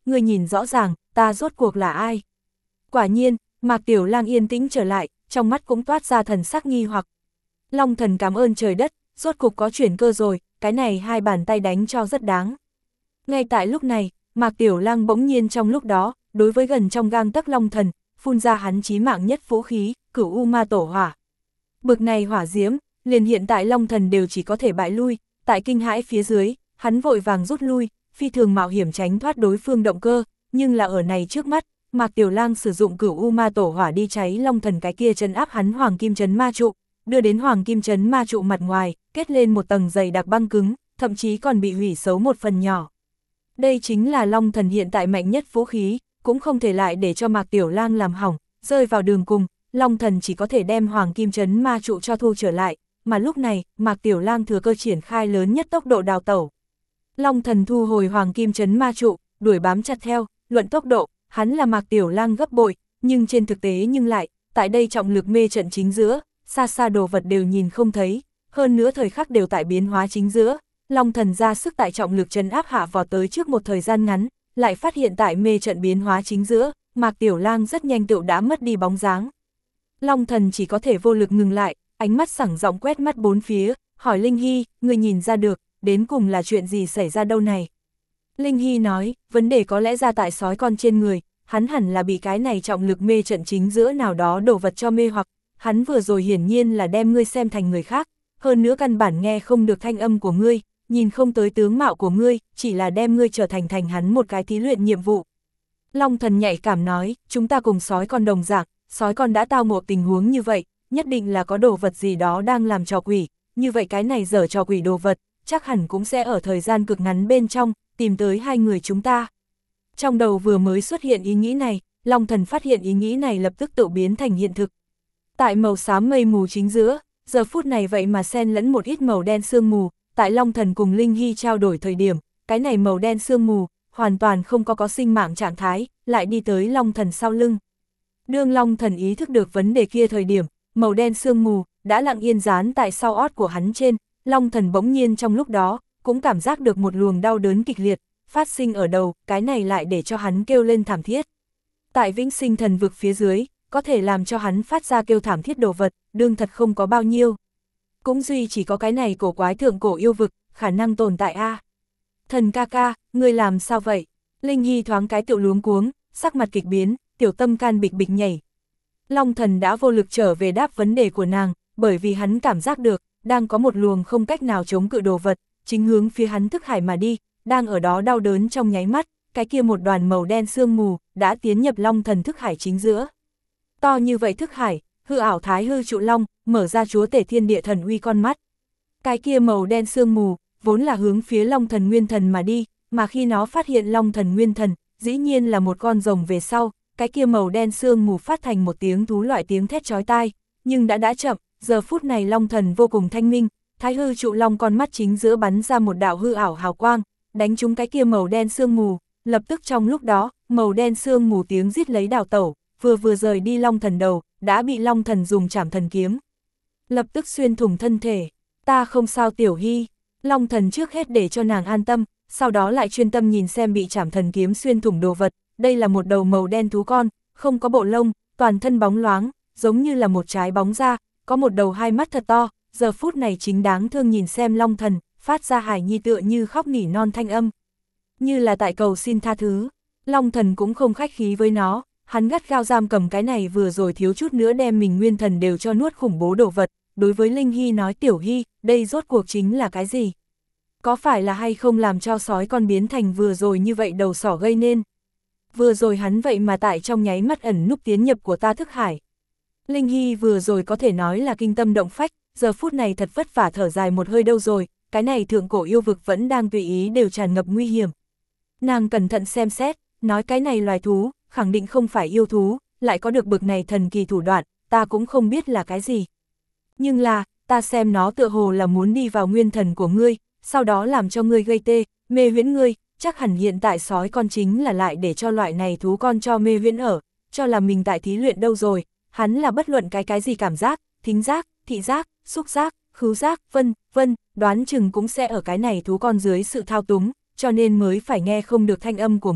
ngươi nhìn rõ ràng, ta rốt cuộc là ai. Quả nhiên, Mạc Tiểu Lang yên tĩnh trở lại, trong mắt cũng toát ra thần sắc nghi hoặc. Long thần cảm ơn trời đất, rốt cục có chuyển cơ rồi, cái này hai bàn tay đánh cho rất đáng. Ngay tại lúc này, Mạc Tiểu Lang bỗng nhiên trong lúc đó, đối với gần trong gang tấc Long thần, phun ra hắn chí mạng nhất vũ khí, Cửu U Ma Tổ Hỏa. Bực này hỏa diễm, liền hiện tại Long thần đều chỉ có thể bại lui, tại kinh hãi phía dưới, hắn vội vàng rút lui, phi thường mạo hiểm tránh thoát đối phương động cơ, nhưng là ở này trước mắt, Mạc Tiểu Lang sử dụng Cửu U Ma Tổ Hỏa đi cháy Long thần cái kia trấn áp hắn Hoàng Kim Trấn Ma Trụ, đưa đến Hoàng Kim Trấn Ma Trụ mặt ngoài, kết lên một tầng dày đặc băng cứng, thậm chí còn bị hủy xấu một phần nhỏ. Đây chính là Long thần hiện tại mạnh nhất vũ khí, cũng không thể lại để cho Mạc Tiểu Lang làm hỏng, rơi vào đường cùng, Long thần chỉ có thể đem Hoàng Kim Trấn Ma Trụ cho thu trở lại, mà lúc này, Mạc Tiểu Lang thừa cơ triển khai lớn nhất tốc độ đào tẩu. Long thần thu hồi Hoàng Kim Trấn Ma Trụ, đuổi bám chặt theo, luận tốc độ, hắn là Mạc Tiểu Lang gấp bội, nhưng trên thực tế nhưng lại, tại đây trọng lực mê trận chính giữa, xa xa đồ vật đều nhìn không thấy, hơn nữa thời khắc đều tại biến hóa chính giữa, Long thần ra sức tại trọng lực trấn áp hạ vọt tới trước một thời gian ngắn, lại phát hiện tại mê trận biến hóa chính giữa, Mạc Tiểu Lang rất nhanh tựu đã mất đi bóng dáng. Long thần chỉ có thể vô lực ngừng lại, ánh mắt sẳng giọng quét mắt bốn phía, hỏi Linh Hy, người nhìn ra được, đến cùng là chuyện gì xảy ra đâu này? Linh Hy nói, vấn đề có lẽ ra tại sói con trên người, hắn hẳn là bị cái này trọng lực mê trận chính giữa nào đó đổ vật cho mê hoặc, hắn vừa rồi hiển nhiên là đem ngươi xem thành người khác, hơn nữa căn bản nghe không được thanh âm của ngươi, nhìn không tới tướng mạo của ngươi, chỉ là đem ngươi trở thành thành hắn một cái thí luyện nhiệm vụ. Long thần nhạy cảm nói, chúng ta cùng sói con đồng dạng, sói con đã tao ngộ tình huống như vậy, nhất định là có đồ vật gì đó đang làm trò quỷ, như vậy cái này dở trò quỷ đồ vật, chắc hẳn cũng sẽ ở thời gian cực ngắn bên trong, tìm tới hai người chúng ta. Trong đầu vừa mới xuất hiện ý nghĩ này, Long thần phát hiện ý nghĩ này lập tức tự biến thành hiện thực. Tại màu xám mây mù chính giữa, giờ phút này vậy mà xen lẫn một ít màu đen sương mù, tại Long thần cùng Linh Hy trao đổi thời điểm, cái này màu đen sương mù, hoàn toàn không có có sinh mạng trạng thái, lại đi tới Long thần sau lưng. Đương Long thần ý thức được vấn đề kia thời điểm, màu đen sương mù, đã lặng yên dán tại sau ót của hắn trên, Long thần bỗng nhiên trong lúc đó, cũng cảm giác được một luồng đau đớn kịch liệt, phát sinh ở đầu, cái này lại để cho hắn kêu lên thảm thiết. Tại vĩnh sinh thần vực phía dưới, có thể làm cho hắn phát ra kêu thảm thiết đồ vật, đương thật không có bao nhiêu. Cũng duy chỉ có cái này cổ quái thượng cổ yêu vực, khả năng tồn tại a. Thần ca ca, ngươi làm sao vậy? Linh Hy thoáng cái tiểu luống cuống, sắc mặt kịch biến, tiểu tâm can bịch bịch nhảy. Long thần đã vô lực trở về đáp vấn đề của nàng, bởi vì hắn cảm giác được, đang có một luồng không cách nào chống cự đồ vật, chính hướng phía hắn thức hải mà đi, đang ở đó đau đớn trong nháy mắt, cái kia một đoàn màu đen sương mù, đã tiến nhập Long thần thức hải chính giữa. To như vậy thức hải, hư ảo thái hư trụ long, mở ra chúa tể thiên địa thần uy con mắt. Cái kia màu đen sương mù, vốn là hướng phía Long thần nguyên thần mà đi, mà khi nó phát hiện Long thần nguyên thần, dĩ nhiên là một con rồng về sau, cái kia màu đen sương mù phát thành một tiếng thú loại tiếng thét chói tai, nhưng đã đã chậm, giờ phút này Long thần vô cùng thanh minh, thái hư trụ long con mắt chính giữa bắn ra một đạo hư ảo hào quang, đánh trúng cái kia màu đen sương mù, lập tức trong lúc đó, màu đen sương mù tiếng rít lấy đào tẩu, vừa vừa rời đi Long thần đầu, đã bị Long thần dùng trảm thần kiếm lập tức xuyên thủng thân thể. Ta không sao Tiểu Hy. Long thần trước hết để cho nàng an tâm, sau đó lại chuyên tâm nhìn xem bị trảm thần kiếm xuyên thủng đồ vật, đây là một đầu màu đen thú con, không có bộ lông, toàn thân bóng loáng, giống như là một trái bóng da, có một đầu hai mắt thật to, giờ phút này chính đáng thương nhìn xem Long thần, phát ra hài nhi tựa như khóc nỉ non thanh âm. Như là tại cầu xin tha thứ, Long thần cũng không khách khí với nó, hắn gắt gao giam cầm cái này vừa rồi thiếu chút nữa đem mình nguyên thần đều cho nuốt khủng bố đồ vật, đối với Linh Hy nói Tiểu Hy, đây rốt cuộc chính là cái gì? Có phải là hay không làm cho sói con biến thành vừa rồi như vậy đầu sỏ gây nên? Vừa rồi hắn vậy mà tại trong nháy mắt ẩn núp tiến nhập của ta thức hải. Linh Hy vừa rồi có thể nói là kinh tâm động phách, giờ phút này thật vất vả thở dài một hơi đâu rồi, cái này thượng cổ yêu vực vẫn đang tùy ý đều tràn ngập nguy hiểm. Nàng cẩn thận xem xét, nói cái này loài thú, khẳng định không phải yêu thú, lại có được bực này thần kỳ thủ đoạn, ta cũng không biết là cái gì. Nhưng là, ta xem nó tựa hồ là muốn đi vào nguyên thần của ngươi, sau đó làm cho ngươi gây tê, mê huyễn ngươi, chắc hẳn hiện tại sói con chính là lại để cho loại này thú con cho mê huyễn ở, cho là mình tại thí luyện đâu rồi, hắn là bất luận cái cái gì cảm giác, thính giác, thị giác, xúc giác, khứu giác, vân, vân, đoán chừng cũng sẽ ở cái này thú con dưới sự thao túng, cho nên mới phải nghe không được thanh âm của ngươi,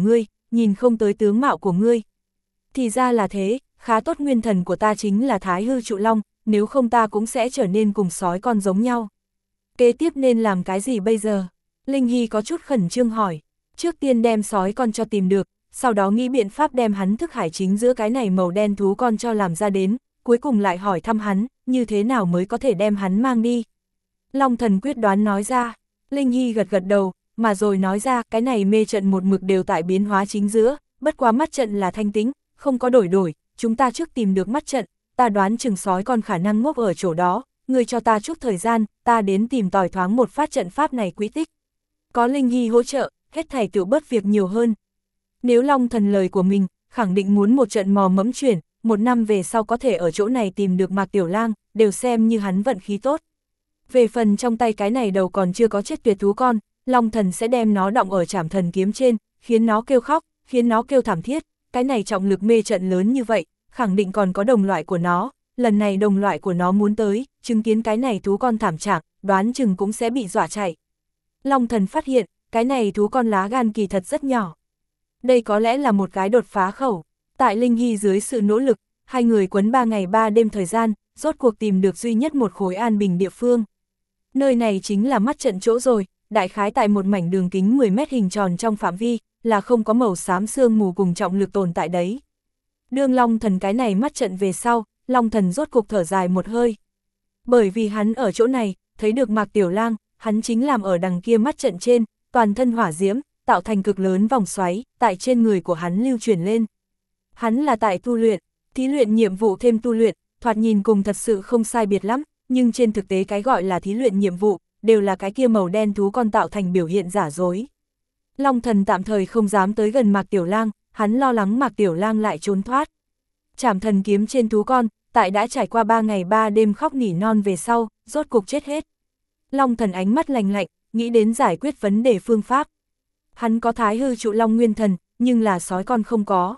nhìn không tới tướng mạo của ngươi. Thì ra là thế, khá tốt, nguyên thần của ta chính là Thái Hư Trụ Long, nếu không ta cũng sẽ trở nên cùng sói con giống nhau. Kế tiếp nên làm cái gì bây giờ? Linh Hy có chút khẩn trương hỏi. Trước tiên đem sói con cho tìm được, sau đó nghĩ biện pháp đem hắn thức hải chính giữa cái này màu đen thú con cho làm ra đến, cuối cùng lại hỏi thăm hắn, như thế nào mới có thể đem hắn mang đi. Long Thần quyết đoán nói ra. Linh Hy gật gật đầu, mà rồi nói ra, cái này mê trận một mực đều tại biến hóa chính giữa, bất quá mắt trận là thanh tĩnh, không có đổi đổi, chúng ta trước tìm được mắt trận, ta đoán chừng sói con khả năng ngốc ở chỗ đó, người cho ta chút thời gian, ta đến tìm tòi thoáng một phát trận pháp này quỹ tích. Có Linh Hy hỗ trợ, hết thảy tự bớt việc nhiều hơn. Nếu Long Thần lời của mình, khẳng định muốn một trận mò mẫm chuyển, một năm về sau có thể ở chỗ này tìm được Mạc Tiểu Lang, đều xem như hắn vận khí tốt. Về phần trong tay cái này đầu còn chưa có chết tuyệt thú con, Long Thần sẽ đem nó đọng ở Trảm Thần kiếm trên, khiến nó kêu khóc, khiến nó kêu thảm thiết, cái này trọng lực mê trận lớn như vậy, khẳng định còn có đồng loại của nó, lần này đồng loại của nó muốn tới, chứng kiến cái này thú con thảm trạng, đoán chừng cũng sẽ bị dọa chạy. Long Thần phát hiện, cái này thú con lá gan kỳ thật rất nhỏ. Đây có lẽ là một cái đột phá khẩu. Tại Linh Hy dưới sự nỗ lực, hai người quấn ba ngày ba đêm thời gian, rốt cuộc tìm được duy nhất một khối an bình địa phương. Nơi này chính là mắt trận chỗ rồi, đại khái tại một mảnh đường kính mười mét hình tròn trong phạm vi, là không có màu xám sương mù cùng trọng lực tồn tại đấy. Đương Long Thần cái này mắt trận về sau, Long Thần rốt cuộc thở dài một hơi. Bởi vì hắn ở chỗ này, thấy được Mạc Tiểu Lang, hắn chính làm ở đằng kia mắt trận trên, toàn thân hỏa diễm, tạo thành cực lớn vòng xoáy, tại trên người của hắn lưu chuyển lên. Hắn là tại tu luyện, thí luyện nhiệm vụ thêm tu luyện, thoạt nhìn cùng thật sự không sai biệt lắm, nhưng trên thực tế cái gọi là thí luyện nhiệm vụ, đều là cái kia màu đen thú con tạo thành biểu hiện giả dối. Long Thần tạm thời không dám tới gần Mạc Tiểu Lang, hắn lo lắng Mạc Tiểu Lang lại trốn thoát. Trảm Thần kiếm trên thú con, tại đã trải qua ba ngày ba đêm khóc nỉ non về sau, rốt cục chết hết. Long Thần ánh mắt lạnh lạnh, nghĩ đến giải quyết vấn đề phương pháp. Hắn có Thái Hư Trụ Long nguyên thần, nhưng là sói con không có.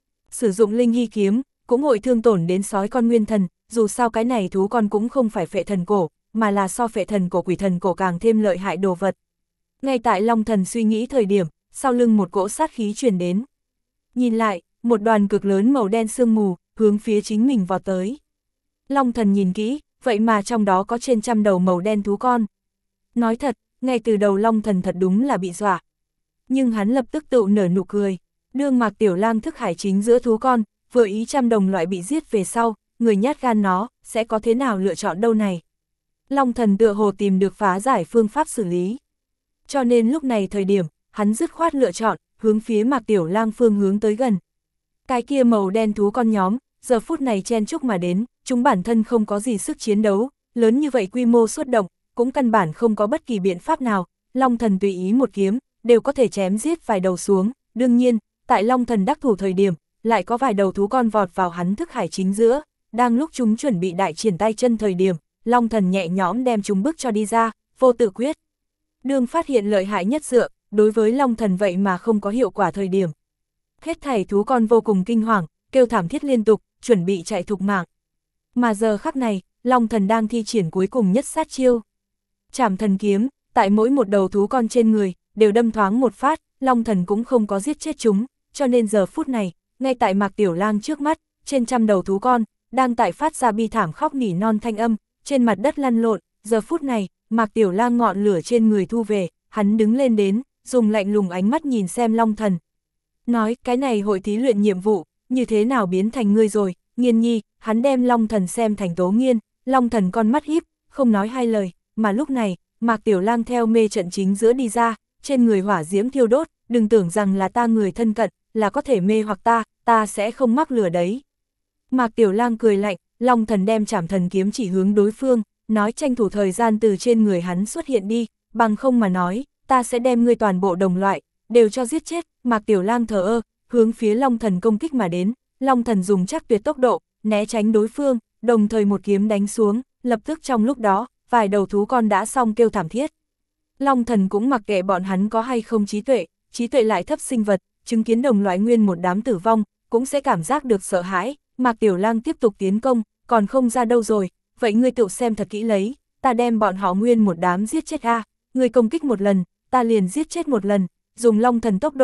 Sử dụng Linh Hy kiếm, cũng hội thương tổn đến sói con nguyên thần, dù sao cái này thú con cũng không phải phệ thần cổ, mà là so phệ thần cổ quỷ thần cổ càng thêm lợi hại đồ vật. Ngay tại Long Thần suy nghĩ thời điểm, sau lưng một cỗ sát khí truyền đến. Nhìn lại, một đoàn cực lớn màu đen sương mù, hướng phía chính mình vào tới. Long Thần nhìn kỹ, vậy mà trong đó có trên trăm đầu màu đen thú con. Nói thật, ngay từ đầu Long Thần thật đúng là bị dọa. Nhưng hắn lập tức tự nở nụ cười. Đương Mạc Tiểu Lang thức hải chính giữa thú con, vừa ý trăm đồng loại bị giết về sau, người nhát gan nó, sẽ có thế nào lựa chọn đâu này. Long Thần tựa hồ tìm được phá giải phương pháp xử lý. Cho nên lúc này thời điểm, hắn dứt khoát lựa chọn, hướng phía Mạc Tiểu Lang phương hướng tới gần. Cái kia màu đen thú con nhóm, giờ phút này chen chúc mà đến, chúng bản thân không có gì sức chiến đấu, lớn như vậy quy mô xuất động, cũng căn bản không có bất kỳ biện pháp nào, Long Thần tùy ý một kiếm, đều có thể chém giết vài đầu xuống, đương nhiên, tại Long Thần đắc thủ thời điểm, lại có vài đầu thú con vọt vào hắn thức hải chính giữa, đang lúc chúng chuẩn bị đại triển tay chân thời điểm, Long Thần nhẹ nhõm đem chúng bước cho đi ra, vô tự quyết. Đương phát hiện lợi hại nhất dựa, đối với Long Thần vậy mà không có hiệu quả thời điểm. Hết thảy thú con vô cùng kinh hoàng, kêu thảm thiết liên tục, chuẩn bị chạy thục mạng. Mà giờ khắc này, Long Thần đang thi triển cuối cùng nhất sát chiêu. Trảm Thần kiếm, tại mỗi một đầu thú con trên người, đều đâm thoáng một phát, Long Thần cũng không có giết chết chúng, cho nên giờ phút này, ngay tại Mạc Tiểu Lang trước mắt, trên trăm đầu thú con, đang tại phát ra bi thảm khóc nỉ non thanh âm, trên mặt đất lăn lộn, giờ phút này, Mạc Tiểu Lang ngọn lửa trên người thu về, hắn đứng lên đến, dùng lạnh lùng ánh mắt nhìn xem Long Thần. Nói, cái này hội thí luyện nhiệm vụ, như thế nào biến thành ngươi rồi, Nghiên nhi, hắn đem Long Thần xem thành Tố Nghiên, Long Thần con mắt híp, không nói hai lời, mà lúc này, Mạc Tiểu Lang theo mê trận chính giữa đi ra, trên người hỏa diễm thiêu đốt, đừng tưởng rằng là ta người thân cận, là có thể mê hoặc ta, ta sẽ không mắc lừa đấy. Mạc Tiểu Lang cười lạnh, Long Thần đem Trảm Thần kiếm chỉ hướng đối phương, nói tranh thủ thời gian từ trên người hắn xuất hiện đi, bằng không mà nói, ta sẽ đem ngươi toàn bộ đồng loại, đều cho giết chết. Mạc Tiểu Lang thờ ơ, hướng phía Long Thần công kích mà đến, Long Thần dùng chắc tuyệt tốc độ, né tránh đối phương, đồng thời một kiếm đánh xuống, lập tức trong lúc đó, vài đầu thú con đã xong kêu thảm thiết. Long Thần cũng mặc kệ bọn hắn có hay không trí tuệ, trí tuệ lại thấp sinh vật, chứng kiến đồng loại nguyên một đám tử vong, cũng sẽ cảm giác được sợ hãi. Mạc Tiểu Lang tiếp tục tiến công, còn không ra đâu rồi, vậy ngươi tự xem thật kỹ lấy, ta đem bọn họ nguyên một đám giết chết a, ngươi công kích một lần, ta liền giết chết một lần, dùng Long Thần tốc độ,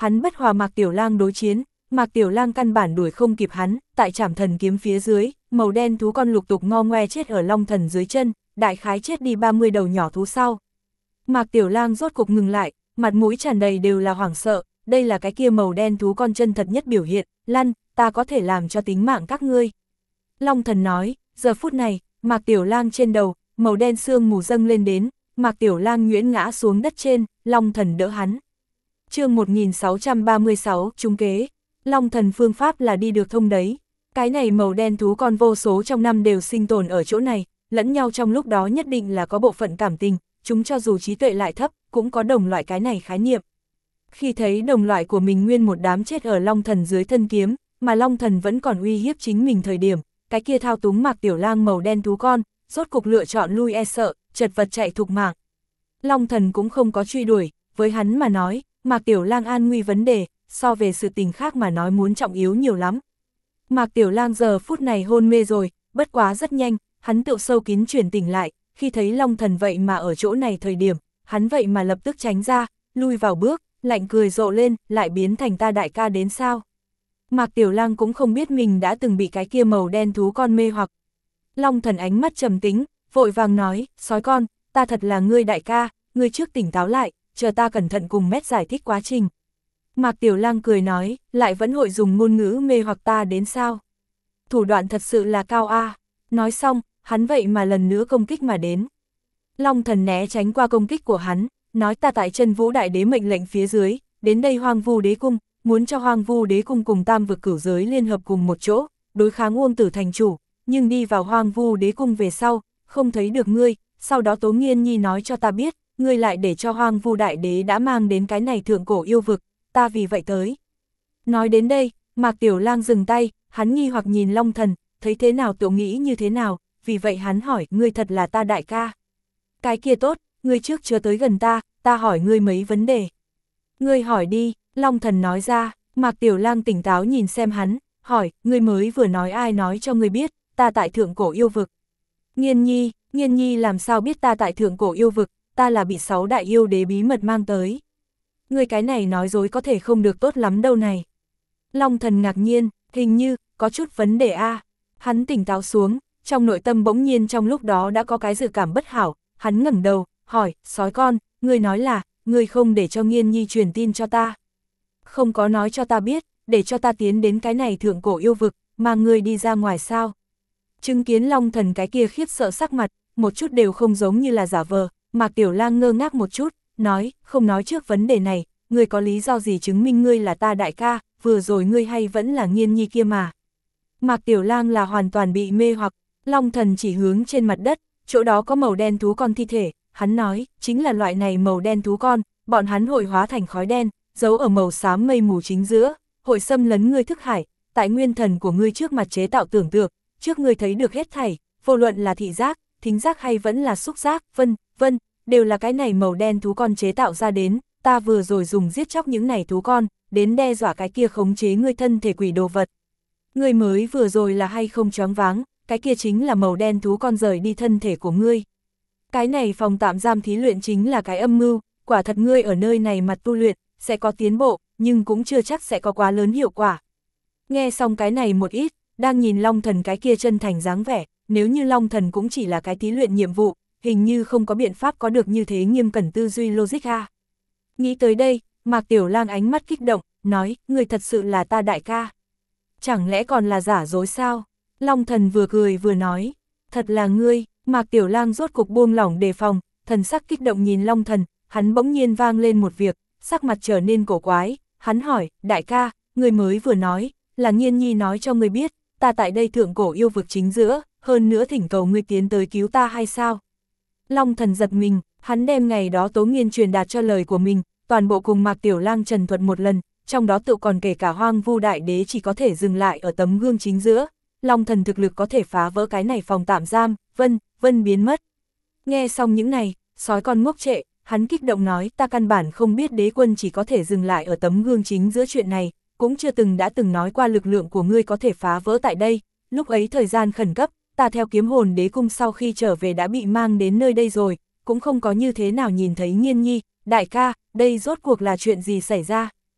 hắn bất hòa Mạc Tiểu Lang đối chiến, Mạc Tiểu Lang căn bản đuổi không kịp hắn, tại Trảm Thần kiếm phía dưới, màu đen thú con lục tục ngo ngoe chết ở Long Thần dưới chân, đại khái chết đi ba mươi đầu nhỏ thú sau. Mạc Tiểu Lang rốt cục ngừng lại, mặt mũi tràn đầy đều là hoảng sợ, đây là cái kia màu đen thú con chân thật nhất biểu hiện, lăn, ta có thể làm cho tính mạng các ngươi. Long Thần nói, giờ phút này, Mạc Tiểu Lang trên đầu, màu đen sương mù dâng lên đến, Mạc Tiểu Lang nhuyễn ngã xuống đất trên, Long Thần đỡ hắn. Chương một nghìn sáu trăm ba mươi sáu, trúng kế. Long Thần phương pháp là đi được thông đấy. Cái này màu đen thú con vô số trong năm đều sinh tồn ở chỗ này, lẫn nhau trong lúc đó nhất định là có bộ phận cảm tình, chúng cho dù trí tuệ lại thấp, cũng có đồng loại cái này khái niệm. Khi thấy đồng loại của mình nguyên một đám chết ở Long Thần dưới thân kiếm, mà Long Thần vẫn còn uy hiếp chính mình thời điểm, cái kia thao túng Mạc Tiểu Lang màu đen thú con, rốt cục lựa chọn lui e sợ, chật vật chạy thục mạng. Long Thần cũng không có truy đuổi, với hắn mà nói, Mạc Tiểu Lang an nguy vấn đề, so về sự tình khác mà nói muốn trọng yếu nhiều lắm. Mạc Tiểu Lang giờ phút này hôn mê rồi, bất quá rất nhanh, hắn tự sâu kín chuyển tỉnh lại, khi thấy Long Thần vậy mà ở chỗ này thời điểm, hắn vậy mà lập tức tránh ra, lui vào bước, lạnh cười rộ lên, lại biến thành ta đại ca đến sao. Mạc Tiểu Lang cũng không biết mình đã từng bị cái kia màu đen thú con mê hoặc. Long Thần ánh mắt trầm tính, vội vàng nói, sói con, ta thật là ngươi đại ca, ngươi trước tỉnh táo lại, chờ ta cẩn thận cùng mét giải thích quá trình. Mạc Tiểu Lang cười nói, lại vẫn hội dùng ngôn ngữ mê hoặc ta đến sao. Thủ đoạn thật sự là cao a. Nói xong, hắn vậy mà lần nữa công kích mà đến. Long Thần né tránh qua công kích của hắn, nói ta tại Chân Vũ Đại Đế mệnh lệnh phía dưới, đến đây Hoang Vu Đế Cung, muốn cho Hoang Vu Đế Cung cùng Tam Vực Cửu Giới liên hợp cùng một chỗ, đối kháng Uông Tử thành chủ, nhưng đi vào Hoang Vu Đế Cung về sau, không thấy được ngươi, sau đó Tố Nghiên Nhi nói cho ta biết, ngươi lại để cho Hoang Vu Đại Đế đã mang đến cái này thượng cổ yêu vực, ta vì vậy tới. Nói đến đây, Mạc Tiểu Lang dừng tay, hắn nghi hoặc nhìn Long Thần, thấy thế nào tự nghĩ như thế nào, vì vậy hắn hỏi, ngươi thật là ta đại ca. Cái kia tốt, ngươi trước chưa tới gần ta, ta hỏi ngươi mấy vấn đề. Ngươi hỏi đi, Long Thần nói ra. Mạc Tiểu Lang tỉnh táo nhìn xem hắn, hỏi, ngươi mới vừa nói ai nói cho ngươi biết, ta tại thượng cổ yêu vực. Nghiên Nhi, Nghiên Nhi làm sao biết ta tại thượng cổ yêu vực, ta là bị sáu đại yêu đế bí mật mang tới. Ngươi cái này nói dối có thể không được tốt lắm đâu này. Long Thần ngạc nhiên, hình như, có chút vấn đề a. Hắn tỉnh táo xuống, trong nội tâm bỗng nhiên trong lúc đó đã có cái dự cảm bất hảo, hắn ngẩng đầu, hỏi, sói con, ngươi nói là, ngươi không để cho Nghiên Nhi truyền tin cho ta. Không có nói cho ta biết, để cho ta tiến đến cái này thượng cổ yêu vực, mà ngươi đi ra ngoài sao. Chứng kiến Long Thần cái kia khiếp sợ sắc mặt, một chút đều không giống như là giả vờ, Mạc Tiểu Lang ngơ ngác một chút, nói, không nói trước vấn đề này, ngươi có lý do gì chứng minh ngươi là ta đại ca, vừa rồi ngươi hay vẫn là Nghiên Nhi kia mà. Mạc Tiểu Lang là hoàn toàn bị mê hoặc, Long Thần chỉ hướng trên mặt đất, chỗ đó có màu đen thú con thi thể, hắn nói, chính là loại này màu đen thú con, bọn hắn hội hóa thành khói đen, giấu ở màu xám mây mù chính giữa, hội xâm lấn ngươi thức hải, tại nguyên thần của ngươi trước mặt chế tạo tưởng tượng, trước ngươi thấy được hết thảy, vô luận là thị giác, thính giác hay vẫn là xúc giác, vân vân, đều là cái này màu đen thú con chế tạo ra đến, ta vừa rồi dùng giết chóc những này thú con, đến đe dọa cái kia khống chế ngươi thân thể quỷ đồ vật. Ngươi mới vừa rồi là hay không choáng váng, cái kia chính là màu đen thú con rời đi thân thể của ngươi. Cái này phòng tạm giam thí luyện chính là cái âm mưu, quả thật ngươi ở nơi này mặt tu luyện, sẽ có tiến bộ, nhưng cũng chưa chắc sẽ có quá lớn hiệu quả. Nghe xong cái này một ít, đang nhìn Long Thần cái kia chân thành dáng vẻ, nếu như Long Thần cũng chỉ là cái thí luyện nhiệm vụ, hình như không có biện pháp có được như thế nghiêm cẩn tư duy logic ha. Nghĩ tới đây, Mạc Tiểu Lang ánh mắt kích động, nói, người thật sự là ta đại ca. Chẳng lẽ còn là giả dối sao? Long Thần vừa cười vừa nói, thật là ngươi. Mạc Tiểu Lang rốt cục buông lỏng đề phòng, thần sắc kích động nhìn Long Thần, hắn bỗng nhiên vang lên một việc, sắc mặt trở nên cổ quái, hắn hỏi, đại ca, người mới vừa nói, là Nghiên Nhi nói cho người biết, ta tại đây thượng cổ yêu vực chính giữa, hơn nữa thỉnh cầu ngươi tiến tới cứu ta hay sao? Long Thần giật mình, hắn đem ngày đó Tố Nghiên truyền đạt cho lời của mình, toàn bộ cùng Mạc Tiểu Lang trần thuật một lần, trong đó tự còn kể cả Hoang Vu Đại Đế chỉ có thể dừng lại ở tấm gương chính giữa, Long Thần thực lực có thể phá vỡ cái này phòng tạm giam, vân, vân biến mất. Nghe xong những này, sói con ngốc trệ, hắn kích động nói, ta căn bản không biết đế quân chỉ có thể dừng lại ở tấm gương chính giữa chuyện này, cũng chưa từng đã từng nói qua lực lượng của ngươi có thể phá vỡ tại đây, lúc ấy thời gian khẩn cấp, ta theo kiếm hồn đế cung sau khi trở về đã bị mang đến nơi đây rồi, cũng không có như thế nào nhìn thấy Nghiên Nhi, đại ca, đây rốt cuộc là chuyện gì xảy ra.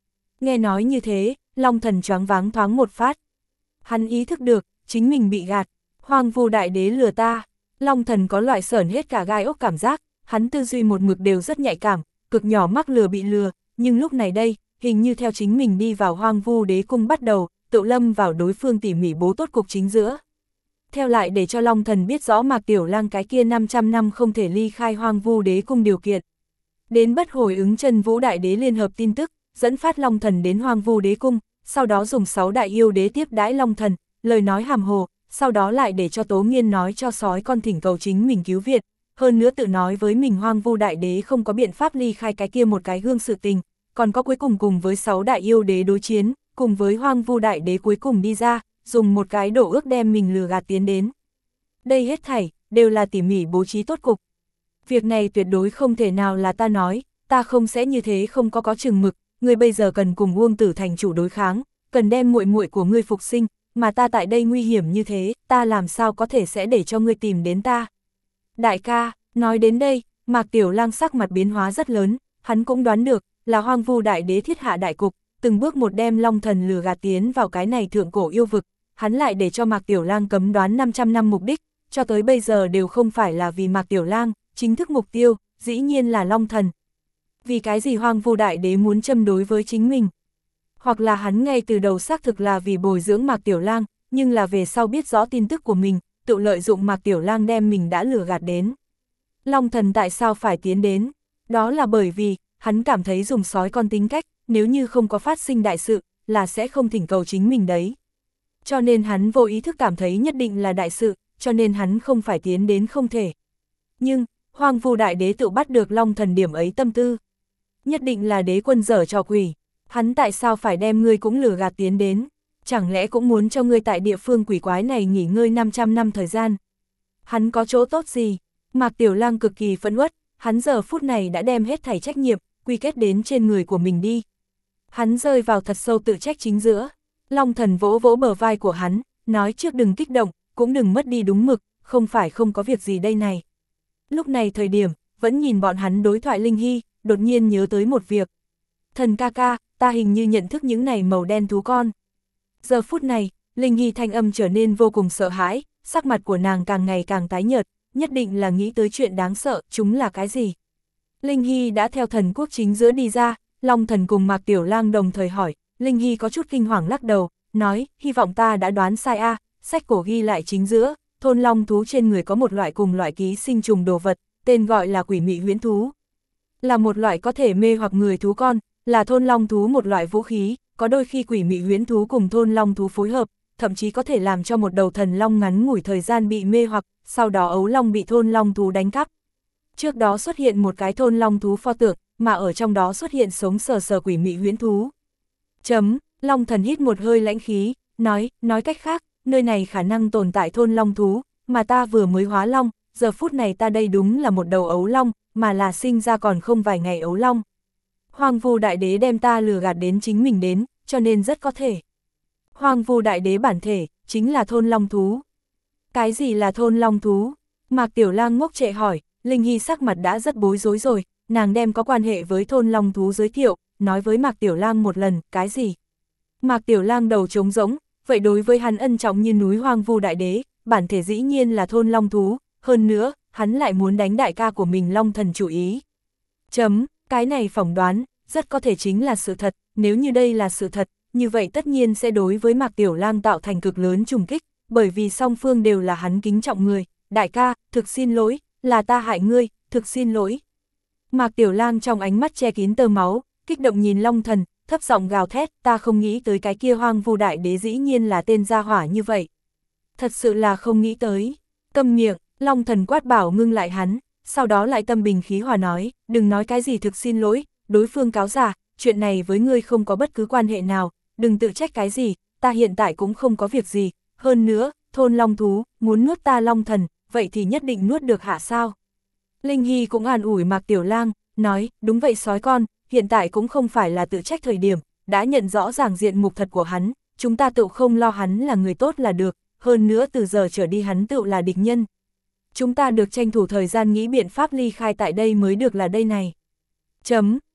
Nghe nói như thế, Long Thần choáng váng thoáng một phát. Hắn ý thức được, chính mình bị gạt, Hoang Vu Đại Đế lừa ta. Long Thần có loại sởn hết cả gai ốc cảm giác, hắn tư duy một mực đều rất nhạy cảm, cực nhỏ mắc lừa bị lừa, nhưng lúc này đây, hình như theo chính mình đi vào Hoang Vu Đế cung bắt đầu, tự lâm vào đối phương tỉ mỉ bố tốt cục chính giữa. Theo lại để cho Long Thần biết rõ Mạc Tiểu Lang cái kia năm trăm năm không thể ly khai Hoang Vu Đế cung điều kiện. Đến bất hồi ứng Chân Vũ Đại Đế liên hợp tin tức, dẫn phát Long Thần đến Hoang Vu Đế cung, sau đó dùng sáu đại yêu đế tiếp đãi Long Thần, lời nói hàm hồ, sau đó lại để cho Tố Nghiên nói cho sói con thỉnh cầu chính mình cứu viện, hơn nữa tự nói với mình Hoang Vu Đại Đế không có biện pháp ly khai cái kia một cái gương sự tình, còn có cuối cùng cùng với sáu đại yêu đế đối chiến, cùng với Hoang Vu Đại Đế cuối cùng đi ra, dùng một cái đổ ước đem mình lừa gạt tiến đến. Đây hết thảy, đều là tỉ mỉ bố trí tốt cục. Việc này tuyệt đối không thể nào là ta nói, ta không sẽ như thế không có có chừng mực, ngươi bây giờ cần cùng Uông Tử thành chủ đối kháng, cần đem muội muội của ngươi phục sinh, mà ta tại đây nguy hiểm như thế, ta làm sao có thể sẽ để cho ngươi tìm đến ta. Đại ca, nói đến đây, Mạc Tiểu Lang sắc mặt biến hóa rất lớn, hắn cũng đoán được, là Hoang Vu Đại Đế thiết hạ đại cục, từng bước một đem Long Thần lừa gạt tiến vào cái này thượng cổ yêu vực, hắn lại để cho Mạc Tiểu Lang cấm đoán năm trăm năm mục đích, cho tới bây giờ đều không phải là vì Mạc Tiểu Lang, chính thức mục tiêu, dĩ nhiên là Long Thần. Vì cái gì Hoang Vu Đại Đế muốn châm đối với chính mình? Hoặc là hắn ngay từ đầu xác thực là vì bồi dưỡng Mạc Tiểu Lang, nhưng là về sau biết rõ tin tức của mình, tự lợi dụng Mạc Tiểu Lang đem mình đã lừa gạt đến. Long Thần tại sao phải tiến đến? Đó là bởi vì, hắn cảm thấy dùng sói con tính cách, nếu như không có phát sinh đại sự, là sẽ không thỉnh cầu chính mình đấy. Cho nên hắn vô ý thức cảm thấy nhất định là đại sự, cho nên hắn không phải tiến đến không thể. Nhưng, Hoang Vu Đại Đế tự bắt được Long Thần điểm ấy tâm tư. Nhất định là đế quân dở trò quỷ, hắn tại sao phải đem ngươi cũng lừa gạt tiến đến, chẳng lẽ cũng muốn cho ngươi tại địa phương quỷ quái này nghỉ ngơi năm trăm năm thời gian. Hắn có chỗ tốt gì? Mạc Tiểu Lang cực kỳ phẫn uất, hắn giờ phút này đã đem hết thảy trách nhiệm, quy kết đến trên người của mình đi. Hắn rơi vào thật sâu tự trách chính giữa, Long Thần vỗ vỗ bờ vai của hắn, nói trước đừng kích động, cũng đừng mất đi đúng mực, không phải không có việc gì đây này. Lúc này thời điểm, vẫn nhìn bọn hắn đối thoại Linh Hy, đột nhiên nhớ tới một việc. Thần ca ca, ta hình như nhận thức những này màu đen thú con. Giờ phút này, Linh Hy thanh âm trở nên vô cùng sợ hãi, sắc mặt của nàng càng ngày càng tái nhợt, nhất định là nghĩ tới chuyện đáng sợ, chúng là cái gì? Linh Hy đã theo thần quốc chính giữa đi ra, Long Thần cùng Mạc Tiểu Lang đồng thời hỏi, Linh Hy có chút kinh hoàng lắc đầu, nói, hy vọng ta đã đoán sai a, à, sách cổ ghi lại chính giữa, thôn long thú trên người có một loại cùng loại ký sinh trùng đồ vật, tên gọi là quỷ mị huyễn thú. Là một loại có thể mê hoặc người thú con, là thôn long thú một loại vũ khí, có đôi khi quỷ mị huyễn thú cùng thôn long thú phối hợp, thậm chí có thể làm cho một đầu thần long ngắn ngủi thời gian bị mê hoặc, sau đó ấu long bị thôn long thú đánh cắp. Trước đó xuất hiện một cái thôn long thú pho tượng, mà ở trong đó xuất hiện sống sờ sờ quỷ mị huyễn thú. Chấm, Long Thần hít một hơi lãnh khí, nói, nói cách khác, nơi này khả năng tồn tại thôn long thú, mà ta vừa mới hóa long, giờ phút này ta đây đúng là một đầu ấu long, mà là sinh ra còn không vài ngày ấu long. Hoang Vu Đại Đế đem ta lừa gạt đến chính mình đến, cho nên rất có thể. Hoang Vu Đại Đế bản thể, chính là thôn long thú. Cái gì là thôn long thú? Mạc Tiểu Lang ngốc trệ hỏi, Linh Hy sắc mặt đã rất bối rối rồi, nàng đem có quan hệ với thôn long thú giới thiệu, nói với Mạc Tiểu Lang một lần, cái gì? Mạc Tiểu Lang đầu trống rỗng, vậy đối với hắn ân trọng như núi Hoang Vu Đại Đế, bản thể dĩ nhiên là thôn long thú, hơn nữa, hắn lại muốn đánh đại ca của mình Long Thần chủ ý. Chấm, cái này phỏng đoán, rất có thể chính là sự thật, nếu như đây là sự thật, như vậy tất nhiên sẽ đối với Mạc Tiểu Lang tạo thành cực lớn trùng kích, bởi vì song phương đều là hắn kính trọng người, đại ca, thực xin lỗi, là ta hại ngươi, thực xin lỗi. Mạc Tiểu Lang trong ánh mắt che kín tơ máu, kích động nhìn Long Thần, thấp giọng gào thét, ta không nghĩ tới cái kia Hoang Vu Đại Đế dĩ nhiên là tên gia hỏa như vậy. Thật sự là không nghĩ tới. Câm miệng, Long Thần quát bảo ngưng lại hắn, sau đó lại tâm bình khí hòa nói, đừng nói cái gì thực xin lỗi, đối phương cáo giả, chuyện này với ngươi không có bất cứ quan hệ nào, đừng tự trách cái gì, ta hiện tại cũng không có việc gì, hơn nữa, thôn long thú, muốn nuốt ta Long Thần, vậy thì nhất định nuốt được hả sao? Linh Hy cũng an ủi Mạc Tiểu Lang, nói, đúng vậy sói con, hiện tại cũng không phải là tự trách thời điểm, đã nhận rõ ràng diện mục thật của hắn, chúng ta tự không lo hắn là người tốt là được, hơn nữa từ giờ trở đi hắn tự là địch nhân. Chúng ta được tranh thủ thời gian nghĩ biện pháp ly khai tại đây mới được là đây này. Chấm,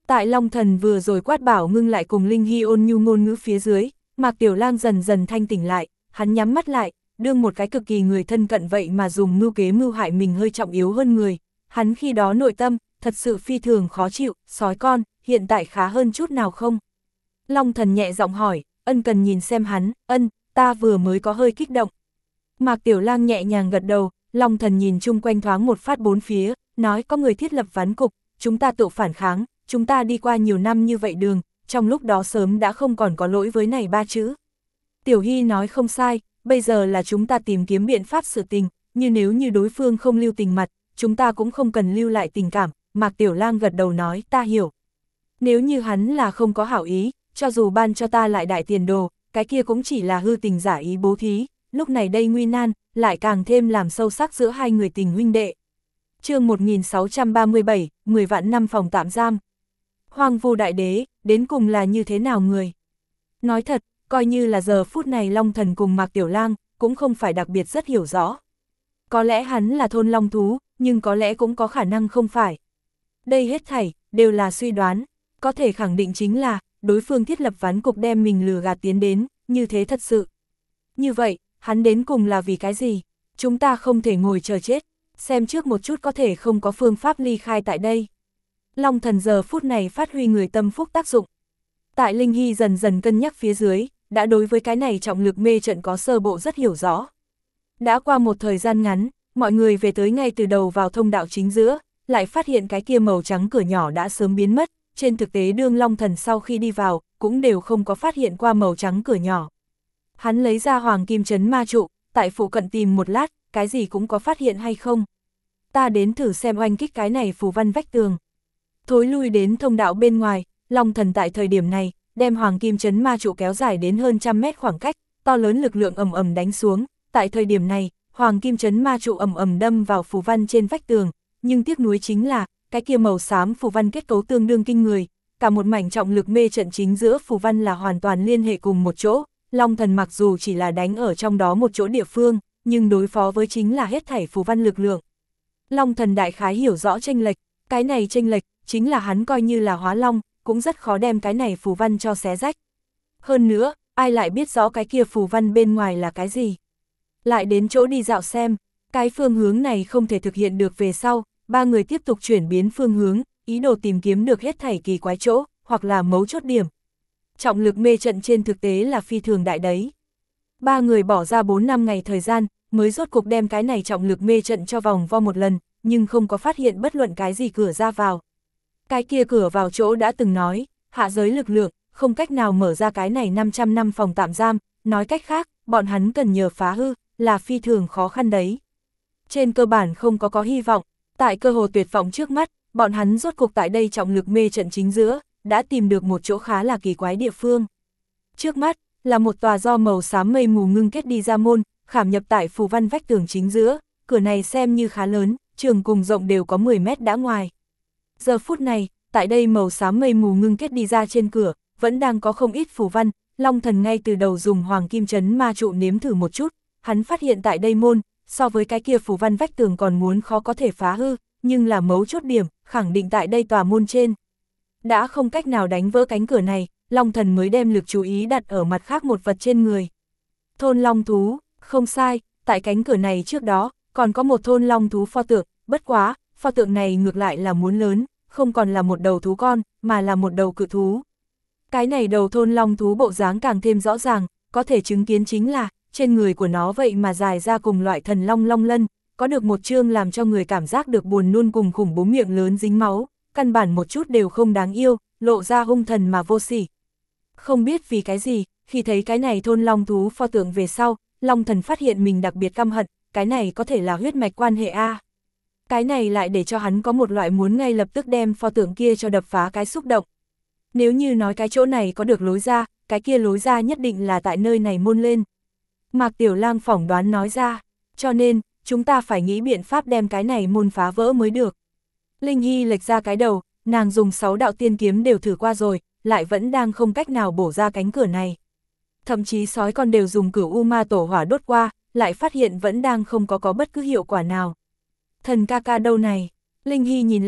Tại Long Thần vừa rồi quát bảo ngưng lại cùng Linh Hy ôn nhu ngôn ngữ phía dưới, Mạc Tiểu Lang dần dần thanh tỉnh lại, hắn nhắm mắt lại, đương một cái cực kỳ người thân cận vậy mà dùng mưu kế mưu hại mình hơi trọng yếu hơn người. Hắn khi đó nội tâm, thật sự phi thường khó chịu, sói con, hiện tại khá hơn chút nào không? Long Thần nhẹ giọng hỏi, ân cần nhìn xem hắn, ân, ta vừa mới có hơi kích động. Mạc Tiểu Lang nhẹ nhàng gật đầu, Long Thần nhìn chung quanh thoáng một phát bốn phía, nói có người thiết lập ván cục, chúng ta tự phản kháng, chúng ta đi qua nhiều năm như vậy đường, trong lúc đó sớm đã không còn có lỗi với này ba chữ. Tiểu Hy nói không sai, bây giờ là chúng ta tìm kiếm biện pháp sự tình, như nếu như đối phương không lưu tình mặt, chúng ta cũng không cần lưu lại tình cảm. Mạc Tiểu Lang gật đầu nói, ta hiểu. Nếu như hắn là không có hảo ý, cho dù ban cho ta lại đại tiền đồ, cái kia cũng chỉ là hư tình giả ý bố thí, lúc này đây nguy nan, lại càng thêm làm sâu sắc giữa hai người tình huynh đệ. Chương một nghìn sáu trăm ba mươi bảy, mười vạn năm phòng tạm giam. Hoang Vu Đại Đế, đến cùng là như thế nào người? Nói thật, coi như là giờ phút này Long Thần cùng Mạc Tiểu Lang, cũng không phải đặc biệt rất hiểu rõ. Có lẽ hắn là thôn long thú, nhưng có lẽ cũng có khả năng không phải. Đây hết thảy, đều là suy đoán, có thể khẳng định chính là, đối phương thiết lập ván cục đem mình lừa gạt tiến đến, như thế thật sự. Như vậy, hắn đến cùng là vì cái gì? Chúng ta không thể ngồi chờ chết, xem trước một chút có thể không có phương pháp ly khai tại đây. Long Thần giờ phút này phát huy người tâm phúc tác dụng. Tại Linh Hy dần dần cân nhắc phía dưới, đã đối với cái này trọng lực mê trận có sơ bộ rất hiểu rõ. Đã qua một thời gian ngắn, mọi người về tới ngay từ đầu vào thông đạo chính giữa, lại phát hiện cái kia màu trắng cửa nhỏ đã sớm biến mất, trên thực tế đương Long Thần sau khi đi vào, cũng đều không có phát hiện qua màu trắng cửa nhỏ. Hắn lấy ra hoàng kim chấn ma trụ, tại phụ cận tìm một lát, cái gì cũng có phát hiện hay không. Ta đến thử xem oanh kích cái này phù văn vách tường. Thối lui đến thông đạo bên ngoài, Long Thần tại thời điểm này, đem hoàng kim chấn ma trụ kéo dài đến hơn trăm mét khoảng cách, to lớn lực lượng ầm ầm đánh xuống. Tại thời điểm này, hoàng kim chấn ma trụ ầm ầm đâm vào phù văn trên vách tường, nhưng tiếc nuối chính là, cái kia màu xám phù văn kết cấu tương đương kinh người, cả một mảnh trọng lực mê trận chính giữa phù văn là hoàn toàn liên hệ cùng một chỗ. Long Thần mặc dù chỉ là đánh ở trong đó một chỗ địa phương, nhưng đối phó với chính là hết thảy phù văn lực lượng. Long Thần đại khái hiểu rõ chênh lệch, cái này chênh lệch chính là hắn coi như là hóa long, cũng rất khó đem cái này phù văn cho xé rách. Hơn nữa, ai lại biết rõ cái kia phù văn bên ngoài là cái gì? Lại đến chỗ đi dạo xem, cái phương hướng này không thể thực hiện được về sau, ba người tiếp tục chuyển biến phương hướng, ý đồ tìm kiếm được hết thảy kỳ quái chỗ, hoặc là mấu chốt điểm. Trọng lực mê trận trên thực tế là phi thường đại đấy. Ba người bỏ ra bốn năm ngày thời gian, mới rốt cục đem cái này trọng lực mê trận cho vòng vo một lần, nhưng không có phát hiện bất luận cái gì cửa ra vào. Cái kia cửa vào chỗ đã từng nói, hạ giới lực lượng, không cách nào mở ra cái này năm trăm năm phòng tạm giam, nói cách khác, bọn hắn cần nhờ phá hư, là phi thường khó khăn đấy. Trên cơ bản không có có hy vọng, tại cơ hồ tuyệt vọng trước mắt, bọn hắn rốt cục tại đây trọng lực mê trận chính giữa, đã tìm được một chỗ khá là kỳ quái địa phương. Trước mắt, là một tòa do màu xám mây mù ngưng kết đi ra môn, khảm nhập tại phù văn vách tường chính giữa, cửa này xem như khá lớn, trường cùng rộng đều có mười mét đã ngoài. Giờ phút này, tại đây màu xám mây mù ngưng kết đi ra trên cửa, vẫn đang có không ít phù văn. Long Thần ngay từ đầu dùng hoàng kim chấn ma trụ nếm thử một chút, hắn phát hiện tại đây môn, so với cái kia phù văn vách tường còn muốn khó có thể phá hư, nhưng là mấu chốt điểm, khẳng định tại đây tòa môn trên. Đã không cách nào đánh vỡ cánh cửa này, Long Thần mới đem lực chú ý đặt ở mặt khác một vật trên người. Thôn long thú, không sai, tại cánh cửa này trước đó, còn có một thôn long thú pho tượng, bất quá, pho tượng này ngược lại là muốn lớn, không còn là một đầu thú con, mà là một đầu cự thú. Cái này đầu thôn long thú bộ dáng càng thêm rõ ràng, có thể chứng kiến chính là, trên người của nó vậy mà dài ra cùng loại thần long long lân, có được một chương làm cho người cảm giác được buồn nôn cùng khủng bố miệng lớn dính máu, căn bản một chút đều không đáng yêu, lộ ra hung thần mà vô sỉ. Không biết vì cái gì, khi thấy cái này thôn long thú pho tượng về sau, Long Thần phát hiện mình đặc biệt căm hận, cái này có thể là huyết mạch quan hệ A. Cái này lại để cho hắn có một loại muốn ngay lập tức đem pho tượng kia cho đập phá cái xúc động. Nếu như nói cái chỗ này có được lối ra, cái kia lối ra nhất định là tại nơi này môn lên. Mạc Tiểu Lang phỏng đoán nói ra, cho nên, chúng ta phải nghĩ biện pháp đem cái này môn phá vỡ mới được. Linh Hy lệch ra cái đầu, nàng dùng sáu đạo tiên kiếm đều thử qua rồi, lại vẫn đang không cách nào bổ ra cánh cửa này. Thậm chí sói con đều dùng cửu u ma tổ hỏa đốt qua, lại phát hiện vẫn đang không có có bất cứ hiệu quả nào. Thần ca ca đâu này? Linh Hy nhìn lại,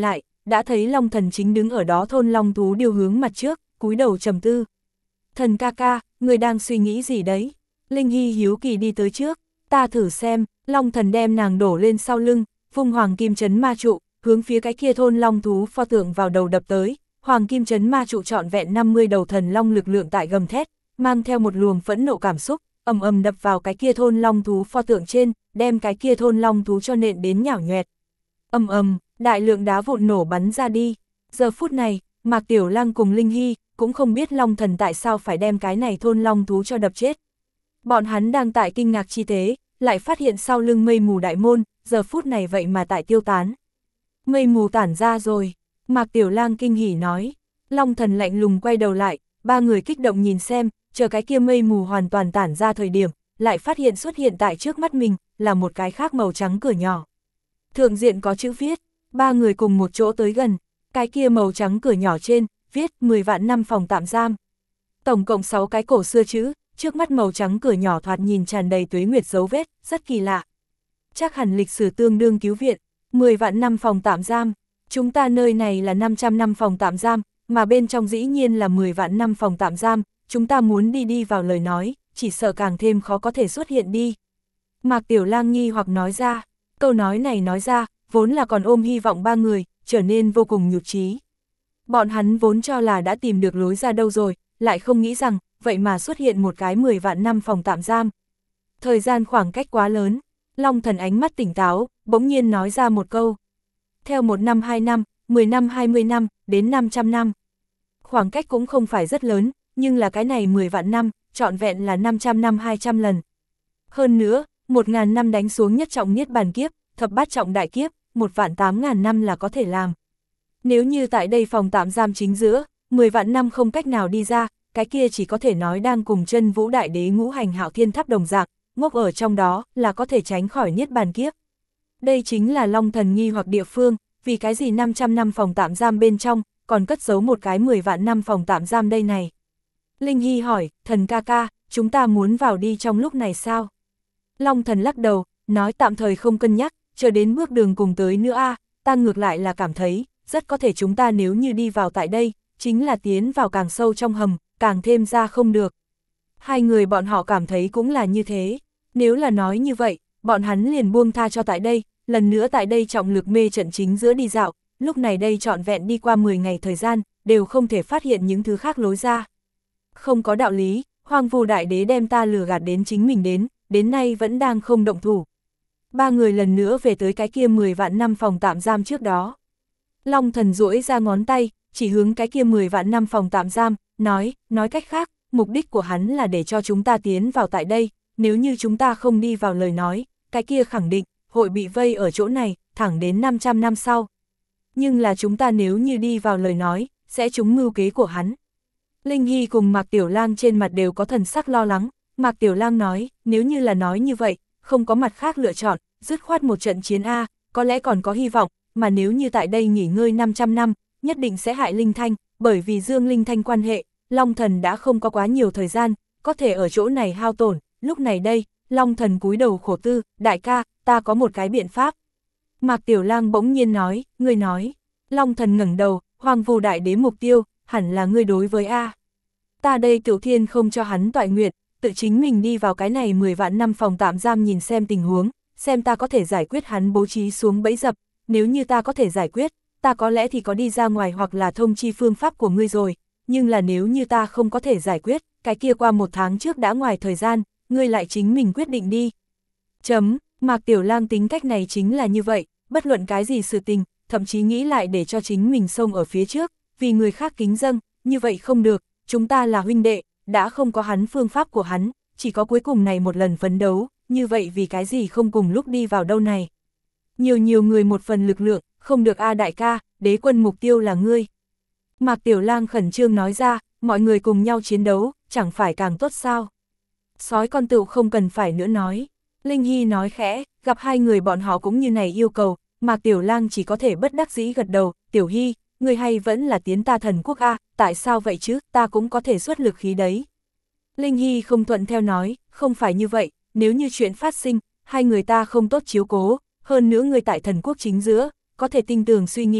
đã thấy Long Thần chính đứng ở đó thôn long thú điều hướng mặt trước, cúi đầu trầm tư. Thần ca ca, người đang suy nghĩ gì đấy? Linh Hy hiếu kỳ đi tới trước, ta thử xem. Long Thần đem nàng đổ lên sau lưng, vung hoàng kim chấn ma trụ, hướng phía cái kia thôn long thú pho tượng vào đầu đập tới. Hoàng kim chấn ma trụ trọn vẹn năm mươi đầu thần long lực lượng tại gầm thét, mang theo một luồng phẫn nộ cảm xúc, ầm ầm đập vào cái kia thôn long thú pho tượng trên, đem cái kia thôn long thú cho nện đến nhão nhoẹt. Ầm ầm, đại lượng đá vụn nổ bắn ra đi. Giờ phút này, Mạc Tiểu Lang cùng Linh Hy cũng không biết Long Thần tại sao phải đem cái này thôn long thú cho đập chết. Bọn hắn đang tại kinh ngạc chi tế, lại phát hiện sau lưng mây mù đại môn, giờ phút này vậy mà tại tiêu tán. Mây mù tản ra rồi, Mạc Tiểu Lang kinh hỉ nói. Long Thần lạnh lùng quay đầu lại, ba người kích động nhìn xem, chờ cái kia mây mù hoàn toàn tản ra thời điểm, lại phát hiện xuất hiện tại trước mắt mình, là một cái khác màu trắng cửa nhỏ. Thượng diện có chữ viết, ba người cùng một chỗ tới gần, cái kia màu trắng cửa nhỏ trên, viết mười vạn năm phòng tạm giam. Tổng cộng sáu cái cổ xưa chữ, trước mắt màu trắng cửa nhỏ thoạt nhìn tràn đầy tuế nguyệt dấu vết, rất kỳ lạ. Chắc hẳn lịch sử tương đương cứu viện, mười vạn năm phòng tạm giam, chúng ta nơi này là năm trăm năm phòng tạm giam, mà bên trong dĩ nhiên là mười vạn năm phòng tạm giam, chúng ta muốn đi đi vào lời nói, chỉ sợ càng thêm khó có thể xuất hiện đi. Mạc Tiểu Lang nghi hoặc nói ra, câu nói này nói ra, vốn là còn ôm hy vọng ba người, trở nên vô cùng nhụt chí. Bọn hắn vốn cho là đã tìm được lối ra đâu rồi, lại không nghĩ rằng, vậy mà xuất hiện một cái mười vạn năm phòng tạm giam. Thời gian khoảng cách quá lớn, Long Thần ánh mắt tỉnh táo, bỗng nhiên nói ra một câu. Theo một năm hai năm, mười năm hai mươi năm, đến năm trăm năm. Khoảng cách cũng không phải rất lớn, nhưng là cái này mười vạn năm, trọn vẹn là năm trăm năm hai trăm lần. Hơn nữa, một ngàn năm đánh xuống nhất trọng niết bàn kiếp, thập bát trọng đại kiếp, một vạn tám ngàn năm là có thể làm. Nếu như tại đây phòng tạm giam chính giữa, mười vạn năm không cách nào đi ra, cái kia chỉ có thể nói đang cùng chân vũ đại đế ngũ hành hạo thiên tháp đồng dạng, ngốc ở trong đó là có thể tránh khỏi niết bàn kiếp. Đây chính là Long Thần nghi hoặc địa phương, vì cái gì năm trăm năm phòng tạm giam bên trong, còn cất giấu một cái mười vạn năm phòng tạm giam đây này. Linh Hy hỏi, thần ca ca, chúng ta muốn vào đi trong lúc này sao? Long Thần lắc đầu, nói tạm thời không cân nhắc, chờ đến bước đường cùng tới nữa a, ta ngược lại là cảm thấy, rất có thể chúng ta nếu như đi vào tại đây, chính là tiến vào càng sâu trong hầm, càng thêm ra không được. Hai người bọn họ cảm thấy cũng là như thế, nếu là nói như vậy, bọn hắn liền buông tha cho tại đây, lần nữa tại đây trọng lực mê trận chính giữa đi dạo, lúc này đây trọn vẹn đi qua mười ngày thời gian, đều không thể phát hiện những thứ khác lối ra. Không có đạo lý, Hoang Vu Đại Đế đem ta lừa gạt đến chính mình đến, đến nay vẫn đang không động thủ. Ba người lần nữa về tới cái kia mười vạn năm phòng tạm giam trước đó. Long Thần duỗi ra ngón tay, chỉ hướng cái kia mười vạn năm phòng tạm giam, nói, nói cách khác, mục đích của hắn là để cho chúng ta tiến vào tại đây, nếu như chúng ta không đi vào lời nói, cái kia khẳng định, hội bị vây ở chỗ này, thẳng đến năm trăm năm sau. Nhưng là chúng ta nếu như đi vào lời nói, sẽ trúng mưu kế của hắn. Linh Hy cùng Mạc Tiểu Lang trên mặt đều có thần sắc lo lắng, Mạc Tiểu Lang nói, nếu như là nói như vậy, không có mặt khác lựa chọn, dứt khoát một trận chiến A, có lẽ còn có hy vọng, mà nếu như tại đây nghỉ ngơi năm trăm năm, nhất định sẽ hại Linh Thanh, bởi vì Dương Linh Thanh quan hệ, Long Thần đã không có quá nhiều thời gian, có thể ở chỗ này hao tổn, lúc này đây, Long Thần cúi đầu khổ tư, đại ca, ta có một cái biện pháp. Mạc Tiểu Lang bỗng nhiên nói, ngươi nói, Long Thần ngẩng đầu, Hoang Vu Đại Đế mục tiêu, hẳn là ngươi đối với A. Ta đây Tiểu Thiên không cho hắn toại nguyện, tự chính mình đi vào cái này mười vạn năm phòng tạm giam nhìn xem tình huống, xem ta có thể giải quyết hắn bố trí xuống bẫy dập, nếu như ta có thể giải quyết, ta có lẽ thì có đi ra ngoài hoặc là thông chi phương pháp của ngươi rồi, nhưng là nếu như ta không có thể giải quyết, cái kia qua một tháng trước đã ngoài thời gian, ngươi lại chính mình quyết định đi. Chấm, Mạc Tiểu Lang tính cách này chính là như vậy, bất luận cái gì sự tình, thậm chí nghĩ lại để cho chính mình xông ở phía trước, vì người khác kính dâng, như vậy không được, chúng ta là huynh đệ, đã không có hắn phương pháp của hắn, chỉ có cuối cùng này một lần phấn đấu, như vậy vì cái gì không cùng lúc đi vào đâu này. Nhiều nhiều người một phần lực lượng, không được a đại ca, đế quân mục tiêu là ngươi. Mạc Tiểu Lang khẩn trương nói ra, mọi người cùng nhau chiến đấu, chẳng phải càng tốt sao. Sói con tựu không cần phải nữa nói. Linh Hy nói khẽ, gặp hai người bọn họ cũng như này yêu cầu, Mạc Tiểu Lang chỉ có thể bất đắc dĩ gật đầu, Tiểu Hy, ngươi hay vẫn là tiến ta thần quốc a, tại sao vậy chứ, ta cũng có thể xuất lực khí đấy. Linh Hy không thuận theo nói, không phải như vậy, nếu như chuyện phát sinh, hai người ta không tốt chiếu cố, hơn nữa người tại thần quốc chính giữa, có thể tinh tường suy nghĩ,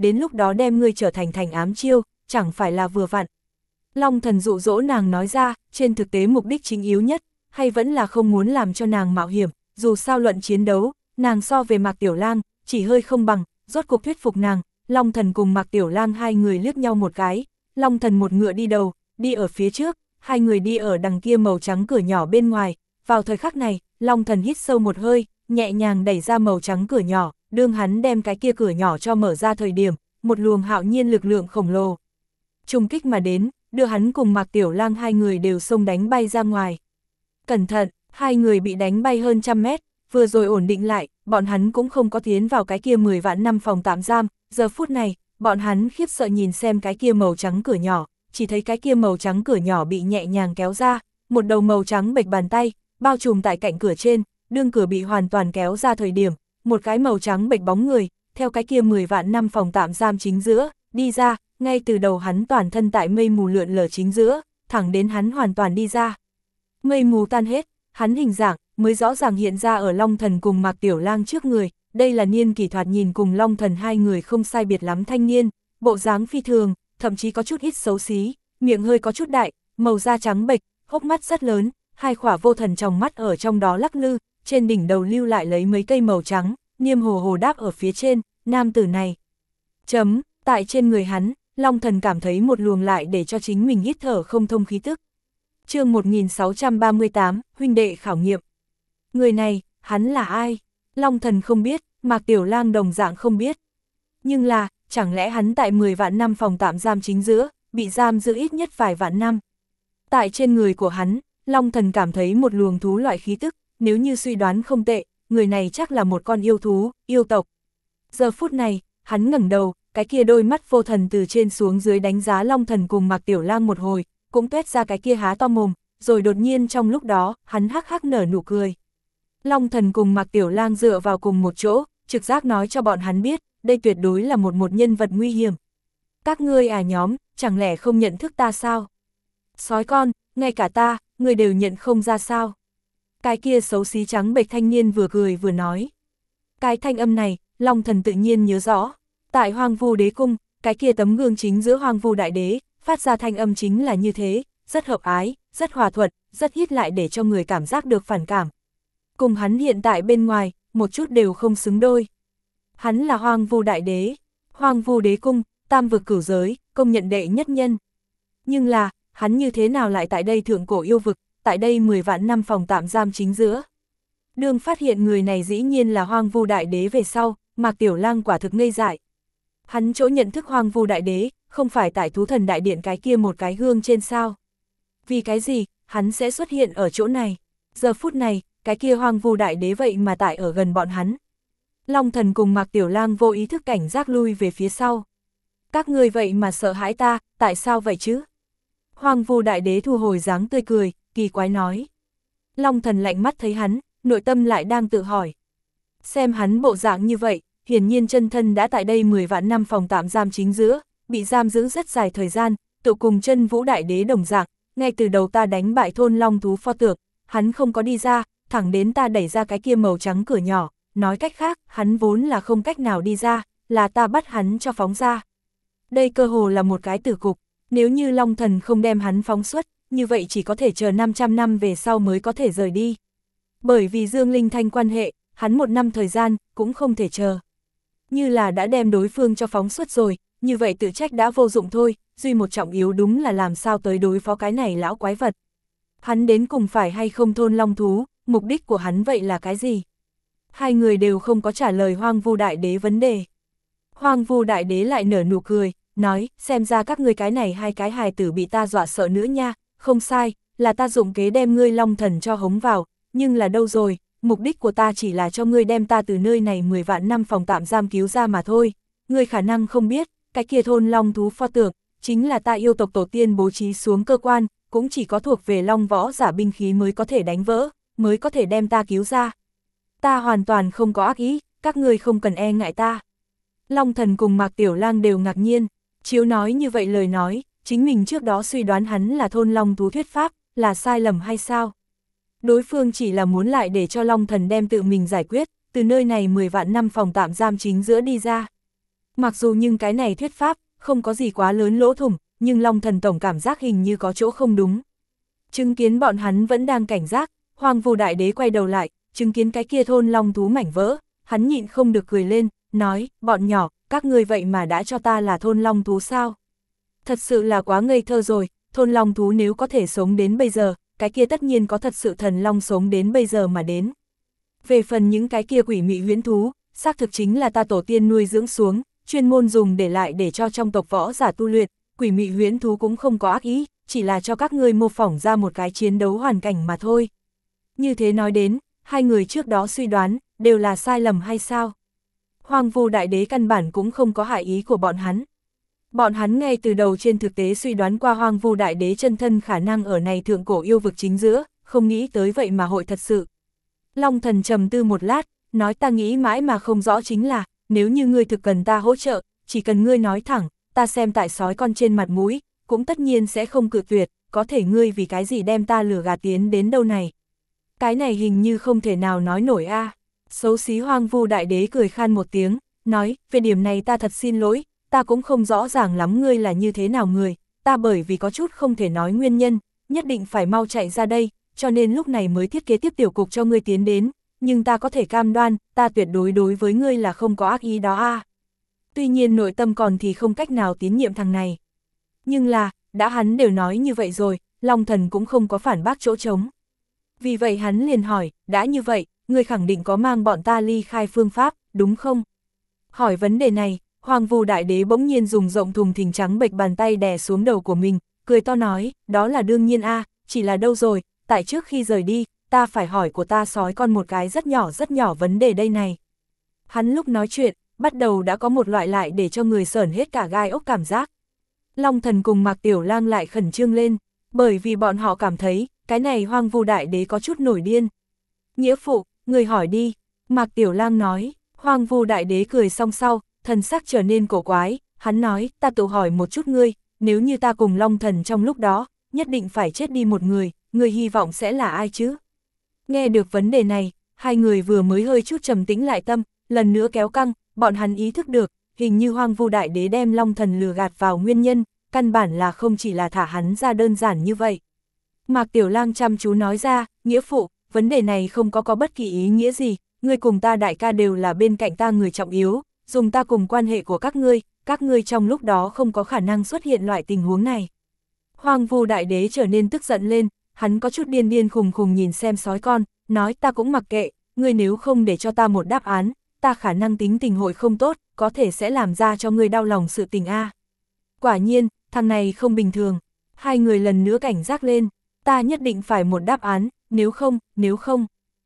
đến lúc đó đem ngươi trở thành thành ám chiêu, chẳng phải là vừa vặn. Long Thần dụ dỗ nàng nói ra, trên thực tế mục đích chính yếu nhất, hay vẫn là không muốn làm cho nàng mạo hiểm, dù sao luận chiến đấu, nàng so về Mạc Tiểu Lang, chỉ hơi không bằng, rốt cuộc thuyết phục nàng. Long Thần cùng Mạc Tiểu Lang hai người liếc nhau một cái, Long Thần một ngựa đi đầu, đi ở phía trước, hai người đi ở đằng kia màu trắng cửa nhỏ bên ngoài. Vào thời khắc này, Long Thần hít sâu một hơi, nhẹ nhàng đẩy ra màu trắng cửa nhỏ, đương hắn đem cái kia cửa nhỏ cho mở ra thời điểm, một luồng hạo nhiên lực lượng khổng lồ trùng kích mà đến, đưa hắn cùng Mạc Tiểu Lang hai người đều xông đánh bay ra ngoài. Cẩn thận, hai người bị đánh bay hơn trăm mét, vừa rồi ổn định lại, bọn hắn cũng không có tiến vào cái kia mười vạn năm phòng tạm giam. Giờ phút này, bọn hắn khiếp sợ nhìn xem cái kia màu trắng cửa nhỏ, chỉ thấy cái kia màu trắng cửa nhỏ bị nhẹ nhàng kéo ra, một đầu màu trắng bệch bàn tay, bao trùm tại cạnh cửa trên, đương cửa bị hoàn toàn kéo ra thời điểm, một cái màu trắng bệch bóng người, theo cái kia mười vạn năm phòng tạm giam chính giữa, đi ra, ngay từ đầu hắn toàn thân tại mây mù lượn lờ chính giữa, thẳng đến hắn hoàn toàn đi ra. Mây mù tan hết, hắn hình dạng mới rõ ràng hiện ra ở Long Thần cùng Mạc Tiểu Lang trước người. Đây là niên kỷ thoạt nhìn cùng Long Thần hai người không sai biệt lắm thanh niên, bộ dáng phi thường, thậm chí có chút ít xấu xí, miệng hơi có chút đại, màu da trắng bệch, hốc mắt rất lớn, hai khỏa vô thần trong mắt ở trong đó lắc lư, trên đỉnh đầu lưu lại lấy mấy cây màu trắng, niêm hồ hồ đáp ở phía trên. Nam tử này, chấm, tại trên người hắn, Long Thần cảm thấy một luồng lại để cho chính mình hít thở không thông khí tức. Chương một nghìn sáu trăm ba mươi tám, huynh đệ khảo nghiệm. Người này, hắn là ai? Long Thần không biết, Mạc Tiểu Lang đồng dạng không biết. Nhưng là, chẳng lẽ hắn tại mười vạn năm phòng tạm giam chính giữa, bị giam giữ ít nhất vài vạn năm. Tại trên người của hắn, Long Thần cảm thấy một luồng thú loại khí tức, nếu như suy đoán không tệ, người này chắc là một con yêu thú, yêu tộc. Giờ phút này, hắn ngẩng đầu, cái kia đôi mắt vô thần từ trên xuống dưới đánh giá Long Thần cùng Mạc Tiểu Lang một hồi, cũng tuét ra cái kia há to mồm, rồi đột nhiên trong lúc đó, hắn hắc hắc nở nụ cười. Long Thần cùng Mạc Tiểu Lang dựa vào cùng một chỗ, trực giác nói cho bọn hắn biết, đây tuyệt đối là một một nhân vật nguy hiểm. Các ngươi à nhóm, chẳng lẽ không nhận thức ta sao? Sói con, ngay cả ta, ngươi đều nhận không ra sao? Cái kia xấu xí trắng bệch thanh niên vừa cười vừa nói. Cái thanh âm này, Long Thần tự nhiên nhớ rõ. Tại Hoang Vu Đế Cung, cái kia tấm gương chính giữa Hoang Vu Đại Đế, phát ra thanh âm chính là như thế, rất hợp ái, rất hòa thuận, rất ít lại để cho người cảm giác được phản cảm. Cùng hắn hiện tại bên ngoài, một chút đều không xứng đôi. Hắn là Hoang Vu Đại Đế, Hoang Vu Đế Cung, tam vực cửu giới, công nhận đệ nhất nhân. Nhưng là, hắn như thế nào lại tại đây thượng cổ yêu vực, tại đây mười vạn năm phòng tạm giam chính giữa. Đương phát hiện người này dĩ nhiên là Hoang Vu Đại Đế về sau, Mạc Tiểu Lang quả thực ngây dại. Hắn chỗ nhận thức Hoang Vu Đại Đế, không phải tại Thú Thần Đại Điện cái kia một cái gương trên sao. Vì cái gì, hắn sẽ xuất hiện ở chỗ này. Giờ phút này, cái kia Hoang Vu Đại Đế vậy mà tại ở gần bọn hắn. Long Thần cùng Mạc Tiểu Lang vô ý thức cảnh giác lui về phía sau. Các ngươi vậy mà sợ hãi ta, tại sao vậy chứ? Hoang Vu Đại Đế thu hồi dáng tươi cười, kỳ quái nói. Long Thần lạnh mắt thấy hắn, nội tâm lại đang tự hỏi. Xem hắn bộ dạng như vậy, hiển nhiên chân thân đã tại đây mười vạn năm phòng tạm giam chính giữa, bị giam giữ rất dài thời gian, tự cùng chân Vũ Đại Đế đồng dạng, ngay từ đầu ta đánh bại thôn long thú pho tượng, hắn không có đi ra, thẳng đến ta đẩy ra cái kia màu trắng cửa nhỏ, nói cách khác, hắn vốn là không cách nào đi ra, là ta bắt hắn cho phóng ra. Đây cơ hồ là một cái tử cục, nếu như Long Thần không đem hắn phóng xuất, như vậy chỉ có thể chờ năm trăm năm về sau mới có thể rời đi. Bởi vì Dương Linh Thanh quan hệ, hắn một năm thời gian, cũng không thể chờ. Như là đã đem đối phương cho phóng xuất rồi, như vậy tự trách đã vô dụng thôi, duy một trọng yếu đúng là làm sao tới đối phó cái này lão quái vật. Hắn đến cùng phải hay không thôn long thú, mục đích của hắn vậy là cái gì? Hai người đều không có trả lời Hoang Vu Đại Đế vấn đề. Hoang Vu Đại Đế lại nở nụ cười, nói, xem ra các ngươi cái này hai cái hài tử bị ta dọa sợ nữa nha, không sai, là ta dụng kế đem ngươi Long Thần cho hống vào, nhưng là đâu rồi, mục đích của ta chỉ là cho ngươi đem ta từ nơi này mười vạn năm phòng tạm giam cứu ra mà thôi, ngươi khả năng không biết, cái kia thôn long thú pho tượng, chính là ta yêu tộc tổ tiên bố trí xuống cơ quan, cũng chỉ có thuộc về long võ giả binh khí mới có thể đánh vỡ, mới có thể đem ta cứu ra. Ta hoàn toàn không có ác ý, các ngươi không cần e ngại ta. Long Thần cùng Mạc Tiểu Lang đều ngạc nhiên, chiếu nói như vậy lời nói, chính mình trước đó suy đoán hắn là thôn long thú thuyết pháp, là sai lầm hay sao? Đối phương chỉ là muốn lại để cho Long Thần đem tự mình giải quyết, từ nơi này mười vạn năm phòng tạm giam chính giữa đi ra. Mặc dù nhưng cái này thuyết pháp, không có gì quá lớn lỗ thủng, nhưng Long Thần tổng cảm giác hình như có chỗ không đúng. Chứng kiến bọn hắn vẫn đang cảnh giác, Hoang Vu Đại Đế quay đầu lại, chứng kiến cái kia thôn long thú mảnh vỡ, hắn nhịn không được cười lên, nói, bọn nhỏ, các ngươi vậy mà đã cho ta là thôn long thú sao? Thật sự là quá ngây thơ rồi, thôn long thú nếu có thể sống đến bây giờ, cái kia tất nhiên có thật sự thần long sống đến bây giờ mà đến. Về phần những cái kia quỷ mị huyễn thú, xác thực chính là ta tổ tiên nuôi dưỡng xuống, chuyên môn dùng để lại để cho trong tộc võ giả tu luyện, quỷ mị huyễn thú cũng không có ác ý, chỉ là cho các ngươi mô phỏng ra một cái chiến đấu hoàn cảnh mà thôi. Như thế nói đến, hai người trước đó suy đoán, đều là sai lầm hay sao? Hoang Vu Đại Đế căn bản cũng không có hại ý của bọn hắn. Bọn hắn ngay từ đầu trên thực tế suy đoán qua Hoang Vu Đại Đế chân thân khả năng ở này thượng cổ yêu vực chính giữa, không nghĩ tới vậy mà hội thật sự. Long Thần trầm tư một lát, nói ta nghĩ mãi mà không rõ chính là, nếu như ngươi thực cần ta hỗ trợ, chỉ cần ngươi nói thẳng, ta xem tại sói con trên mặt mũi, cũng tất nhiên sẽ không cự tuyệt, có thể ngươi vì cái gì đem ta lừa gạt tiến đến đâu này. Cái này hình như không thể nào nói nổi a. À. Xấu xí Hoang Vu Đại Đế cười khan một tiếng, nói, về điểm này ta thật xin lỗi, ta cũng không rõ ràng lắm ngươi là như thế nào người, ta bởi vì có chút không thể nói nguyên nhân, nhất định phải mau chạy ra đây, cho nên lúc này mới thiết kế tiếp tiểu cục cho ngươi tiến đến, nhưng ta có thể cam đoan, ta tuyệt đối đối với ngươi là không có ác ý đó a. À. Tuy nhiên nội tâm còn thì không cách nào tín nhiệm thằng này. Nhưng là, đã hắn đều nói như vậy rồi, Long Thần cũng không có phản bác chỗ trống. Vì vậy hắn liền hỏi, đã như vậy, ngươi khẳng định có mang bọn ta ly khai phương pháp, đúng không? Hỏi vấn đề này, Hoang Vu Đại Đế bỗng nhiên dùng rộng thùng thình trắng bệch bàn tay đè xuống đầu của mình, cười to nói, đó là đương nhiên a, à, chỉ là đâu rồi, tại trước khi rời đi, ta phải hỏi của ta sói con một cái rất nhỏ rất nhỏ vấn đề đây này. Hắn lúc nói chuyện, bắt đầu đã có một loại lại để cho người sởn hết cả gai ốc cảm giác. Long Thần cùng Mạc Tiểu Lang lại khẩn trương lên, bởi vì bọn họ cảm thấy, cái này Hoang Vu Đại Đế có chút nổi điên. Nghĩa phụ, người hỏi đi, Mạc Tiểu Lang nói. Hoang Vu Đại Đế cười xong sau, thần sắc trở nên cổ quái, hắn nói, ta tự hỏi một chút ngươi, nếu như ta cùng Long Thần trong lúc đó, nhất định phải chết đi một người, người hy vọng sẽ là ai chứ? Nghe được vấn đề này, hai người vừa mới hơi chút trầm tĩnh lại tâm, lần nữa kéo căng, bọn hắn ý thức được, hình như Hoang Vu Đại Đế đem Long Thần lừa gạt vào nguyên nhân, căn bản là không chỉ là thả hắn ra đơn giản như vậy. Mạc Tiểu Lang chăm chú nói ra, nghĩa phụ, vấn đề này không có có bất kỳ ý nghĩa gì, ngươi cùng ta đại ca đều là bên cạnh ta người trọng yếu, dùng ta cùng quan hệ của các ngươi, các ngươi trong lúc đó không có khả năng xuất hiện loại tình huống này. Hoang Vu Đại Đế trở nên tức giận lên, hắn có chút điên điên khùng khùng nhìn xem sói con, nói ta cũng mặc kệ, ngươi nếu không để cho ta một đáp án, ta khả năng tính tình hội không tốt, có thể sẽ làm ra cho ngươi đau lòng sự tình a. Quả nhiên, thằng này không bình thường, hai người lần nữa cảnh giác lên, ta nhất định phải một đáp án, nếu không, nếu không.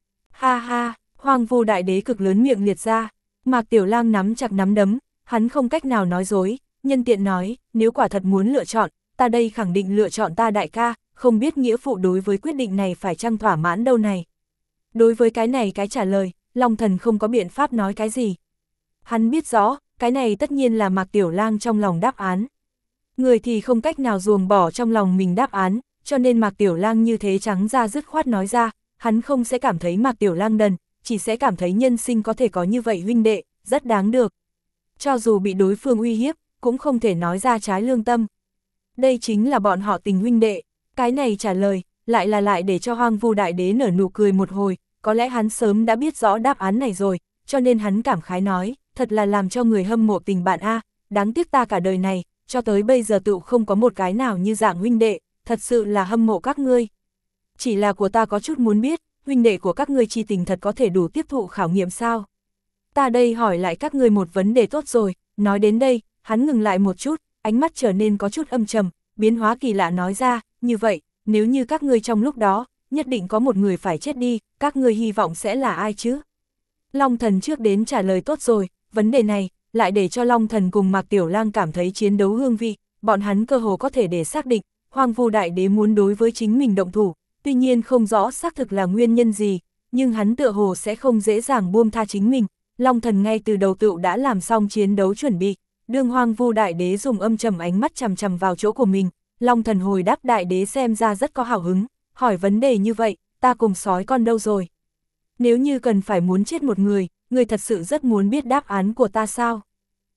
Ha ha, Hoang Vu Đại Đế cực lớn miệng liệt ra, Mạc Tiểu Lang nắm chặt nắm đấm, hắn không cách nào nói dối, nhân tiện nói, nếu quả thật muốn lựa chọn, ta đây khẳng định lựa chọn ta đại ca, không biết nghĩa phụ đối với quyết định này phải chăng thỏa mãn đâu này. Đối với cái này cái trả lời, Long Thần không có biện pháp nói cái gì. Hắn biết rõ, cái này tất nhiên là Mạc Tiểu Lang trong lòng đáp án. Người thì không cách nào ruồng bỏ trong lòng mình đáp án, cho nên Mạc Tiểu Lang như thế trắng ra dứt khoát nói ra, hắn không sẽ cảm thấy Mạc Tiểu Lang đần, chỉ sẽ cảm thấy nhân sinh có thể có như vậy huynh đệ, rất đáng được. Cho dù bị đối phương uy hiếp, cũng không thể nói ra trái lương tâm. Đây chính là bọn họ tình huynh đệ, cái này trả lời, lại là lại để cho Hoang Vu Đại Đế nở nụ cười một hồi, có lẽ hắn sớm đã biết rõ đáp án này rồi, cho nên hắn cảm khái nói, thật là làm cho người hâm mộ tình bạn a, đáng tiếc ta cả đời này, cho tới bây giờ tự không có một cái nào như dạng huynh đệ, thật sự là hâm mộ các ngươi. Chỉ là của ta có chút muốn biết, huynh đệ của các ngươi chi tình thật có thể đủ tiếp thụ khảo nghiệm sao? Ta đây hỏi lại các ngươi một vấn đề tốt rồi, nói đến đây, hắn ngừng lại một chút, ánh mắt trở nên có chút âm trầm, biến hóa kỳ lạ nói ra, như vậy, nếu như các ngươi trong lúc đó, nhất định có một người phải chết đi, các ngươi hy vọng sẽ là ai chứ? Long Thần trước đến trả lời tốt rồi, vấn đề này, lại để cho Long Thần cùng Mạc Tiểu Lang cảm thấy chiến đấu hương vị, bọn hắn cơ hồ có thể để xác định, Hoang Vu Đại Đế muốn đối với chính mình động thủ, tuy nhiên không rõ xác thực là nguyên nhân gì, nhưng hắn tựa hồ sẽ không dễ dàng buông tha chính mình. Long Thần ngay từ đầu tựu đã làm xong chiến đấu chuẩn bị, đương Hoang Vu Đại Đế dùng âm trầm ánh mắt chằm chằm vào chỗ của mình, Long Thần hồi đáp Đại Đế xem ra rất có hào hứng, hỏi vấn đề như vậy, ta cùng sói con đâu rồi? Nếu như cần phải muốn chết một người, người thật sự rất muốn biết đáp án của ta sao?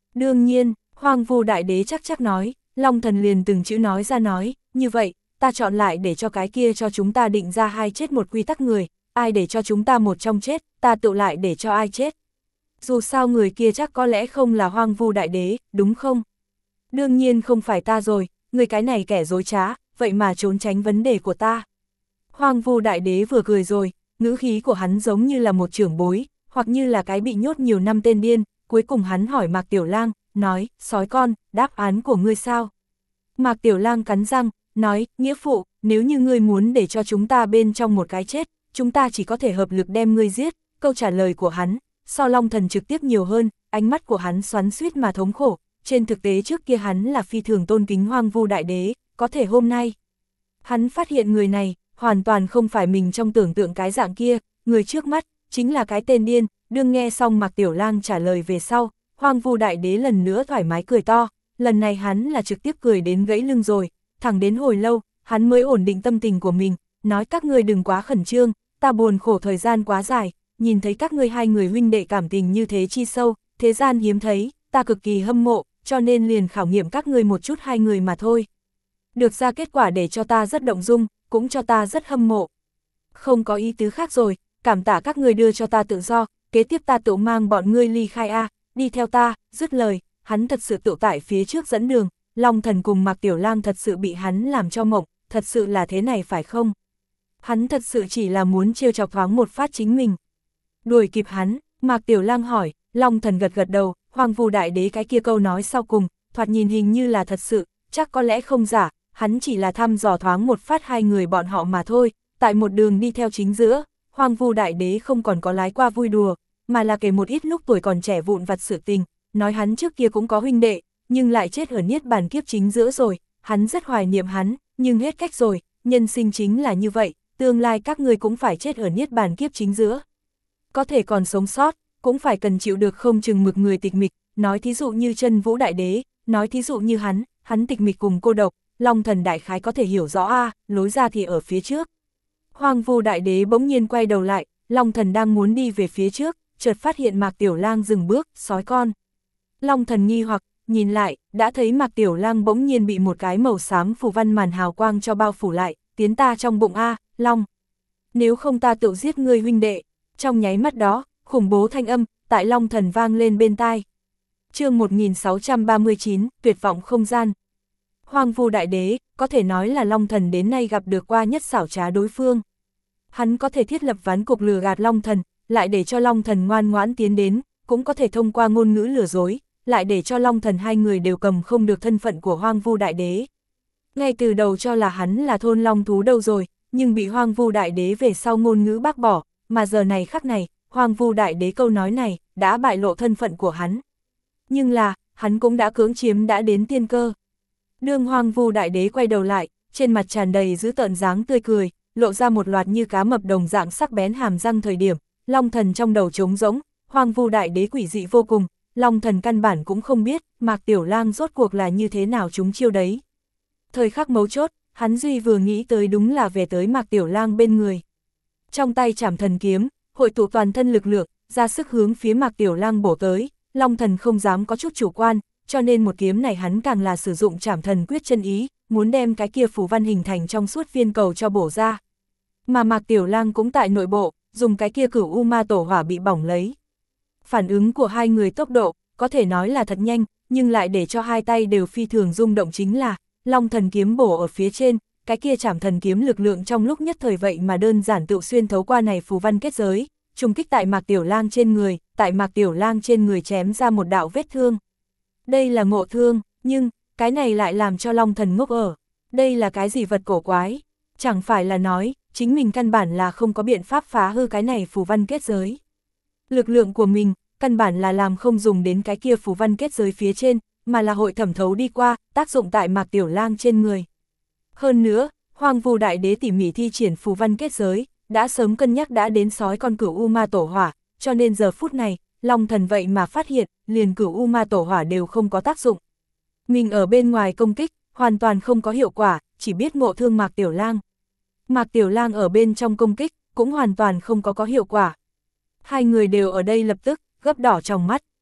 Đương nhiên, Hoang Vu Đại Đế chắc chắc nói, Long Thần liền từng chữ nói ra nói, như vậy, ta chọn lại để cho cái kia cho chúng ta định ra hai chết một quy tắc người, ai để cho chúng ta một trong chết, ta tự lại để cho ai chết. Dù sao người kia chắc có lẽ không là Hoang Vu Đại Đế, đúng không? Đương nhiên không phải ta rồi, người cái này kẻ dối trá, vậy mà trốn tránh vấn đề của ta. Hoang Vu Đại Đế vừa cười rồi, ngữ khí của hắn giống như là một trưởng bối, hoặc như là cái bị nhốt nhiều năm tên điên, cuối cùng hắn hỏi Mạc Tiểu Lang, nói, sói con, đáp án của ngươi sao? Mạc Tiểu Lang cắn răng, nói, nghĩa phụ, nếu như ngươi muốn để cho chúng ta bên trong một cái chết, chúng ta chỉ có thể hợp lực đem ngươi giết. Câu trả lời của hắn, so Long Thần trực tiếp nhiều hơn, ánh mắt của hắn xoắn xuýt mà thống khổ, trên thực tế trước kia hắn là phi thường tôn kính Hoang Vu Đại Đế, có thể hôm nay. Hắn phát hiện người này, hoàn toàn không phải mình trong tưởng tượng cái dạng kia, người trước mắt, chính là cái tên điên. Đương nghe xong Mạc Tiểu Lang trả lời về sau, Hoang Vu Đại Đế lần nữa thoải mái cười to, lần này hắn là trực tiếp cười đến gãy lưng rồi, thẳng đến hồi lâu, hắn mới ổn định tâm tình của mình, nói các ngươi đừng quá khẩn trương, ta buồn khổ thời gian quá dài, nhìn thấy các ngươi hai người huynh đệ cảm tình như thế chi sâu, thế gian hiếm thấy, ta cực kỳ hâm mộ, cho nên liền khảo nghiệm các ngươi một chút hai người mà thôi. Được ra kết quả để cho ta rất động dung, cũng cho ta rất hâm mộ. Không có ý tứ khác rồi, cảm tạ các ngươi đưa cho ta tự do, kế tiếp ta tự mang bọn ngươi ly khai a, đi theo ta. Dứt lời, hắn thật sự tự tại phía trước dẫn đường, Long Thần cùng Mạc Tiểu Lang thật sự bị hắn làm cho mộng, thật sự là thế này phải không? Hắn thật sự chỉ là muốn trêu chọc thoáng một phát chính mình. Đuổi kịp hắn, Mạc Tiểu Lang hỏi, Long Thần gật gật đầu, Hoang Vu Đại Đế cái kia câu nói sau cùng, thoạt nhìn hình như là thật sự, chắc có lẽ không giả, hắn chỉ là thăm dò thoáng một phát hai người bọn họ mà thôi. Tại một đường đi theo chính giữa, Hoang Vu Đại Đế không còn có lái qua vui đùa, mà là kể một ít lúc tuổi còn trẻ vụn vặt sự tình, nói hắn trước kia cũng có huynh đệ, nhưng lại chết ở niết bàn kiếp chính giữa rồi, hắn rất hoài niệm hắn, nhưng hết cách rồi, nhân sinh chính là như vậy, tương lai các ngươi cũng phải chết ở niết bàn kiếp chính giữa. Có thể còn sống sót, cũng phải cần chịu được không chừng mực người tịch mịch, nói thí dụ như Chân Vũ Đại Đế, nói thí dụ như hắn, hắn tịch mịch cùng cô độc, Long Thần đại khái có thể hiểu rõ a, à, lối ra thì ở phía trước. Hoang Vu Đại Đế bỗng nhiên quay đầu lại, Long Thần đang muốn đi về phía trước, chợt phát hiện Mạc Tiểu Lang dừng bước, sói con. Long Thần nghi hoặc, nhìn lại, đã thấy Mạc Tiểu Lang bỗng nhiên bị một cái màu xám phù văn màn hào quang cho bao phủ lại, tiến ta trong bụng a, Long. Nếu không ta tự giết ngươi huynh đệ. Trong nháy mắt đó, khủng bố thanh âm, tại Long Thần vang lên bên tai. Chương một nghìn sáu trăm ba mươi chín, tuyệt vọng không gian. Hoang Vu Đại Đế, có thể nói là Long Thần đến nay gặp được qua nhất xảo trá đối phương. Hắn có thể thiết lập ván cục lừa gạt Long Thần, lại để cho Long Thần ngoan ngoãn tiến đến, cũng có thể thông qua ngôn ngữ lừa dối, lại để cho Long Thần hai người đều cầm không được thân phận của Hoang Vu Đại Đế. Ngay từ đầu cho là hắn là thôn long thú đâu rồi, nhưng bị Hoang Vu Đại Đế về sau ngôn ngữ bác bỏ, mà giờ này khắc này, Hoang Vu Đại Đế câu nói này, đã bại lộ thân phận của hắn. Nhưng là, hắn cũng đã cưỡng chiếm đã đến tiên cơ. Đương Hoang Vu Đại Đế quay đầu lại, trên mặt tràn đầy dữ tợn dáng tươi cười, lộ ra một loạt như cá mập đồng dạng sắc bén hàm răng thời điểm, Long Thần trong đầu trống rỗng, Hoang Vu Đại Đế quỷ dị vô cùng, Long Thần căn bản cũng không biết, Mạc Tiểu Lang rốt cuộc là như thế nào chúng chiêu đấy. Thời khắc mấu chốt, hắn duy vừa nghĩ tới đúng là về tới Mạc Tiểu Lang bên người. Trong tay Trảm Thần kiếm, hội tụ toàn thân lực lượng, ra sức hướng phía Mạc Tiểu Lang bổ tới, Long Thần không dám có chút chủ quan, cho nên một kiếm này hắn càng là sử dụng Trảm Thần quyết chân ý, muốn đem cái kia phù văn hình thành trong suốt viên cầu cho bổ ra. Mà Mạc Tiểu Lang cũng tại nội bộ, dùng cái kia Cửu U Ma Tổ Hỏa bị bỏng lấy. Phản ứng của hai người tốc độ, có thể nói là thật nhanh, nhưng lại để cho hai tay đều phi thường rung động chính là, Long Thần kiếm bổ ở phía trên, cái kia Trảm Thần kiếm lực lượng trong lúc nhất thời vậy mà đơn giản tự xuyên thấu qua này phù văn kết giới, trùng kích tại Mạc Tiểu Lang trên người, tại Mạc Tiểu Lang trên người chém ra một đạo vết thương. Đây là ngộ thương, nhưng, cái này lại làm cho Long Thần ngốc ở. Đây là cái gì vật cổ quái? Chẳng phải là nói, chính mình căn bản là không có biện pháp phá hư cái này phù văn kết giới. Lực lượng của mình, căn bản là làm không dùng đến cái kia phù văn kết giới phía trên, mà là hội thẩm thấu đi qua, tác dụng tại Mạc Tiểu Lang trên người. Hơn nữa, Hoang Vu Đại Đế tỉ mỉ thi triển phù văn kết giới, đã sớm cân nhắc đã đến sói con Cửu U Ma Tổ Hỏa, cho nên giờ phút này, Long Thần vậy mà phát hiện, liền Cửu U Ma Tổ Hỏa đều không có tác dụng. Mình ở bên ngoài công kích, hoàn toàn không có hiệu quả, chỉ biết ngộ thương Mạc Tiểu Lang. Mạc Tiểu Lang ở bên trong công kích, cũng hoàn toàn không có có hiệu quả. Hai người đều ở đây lập tức, gấp đỏ trong mắt.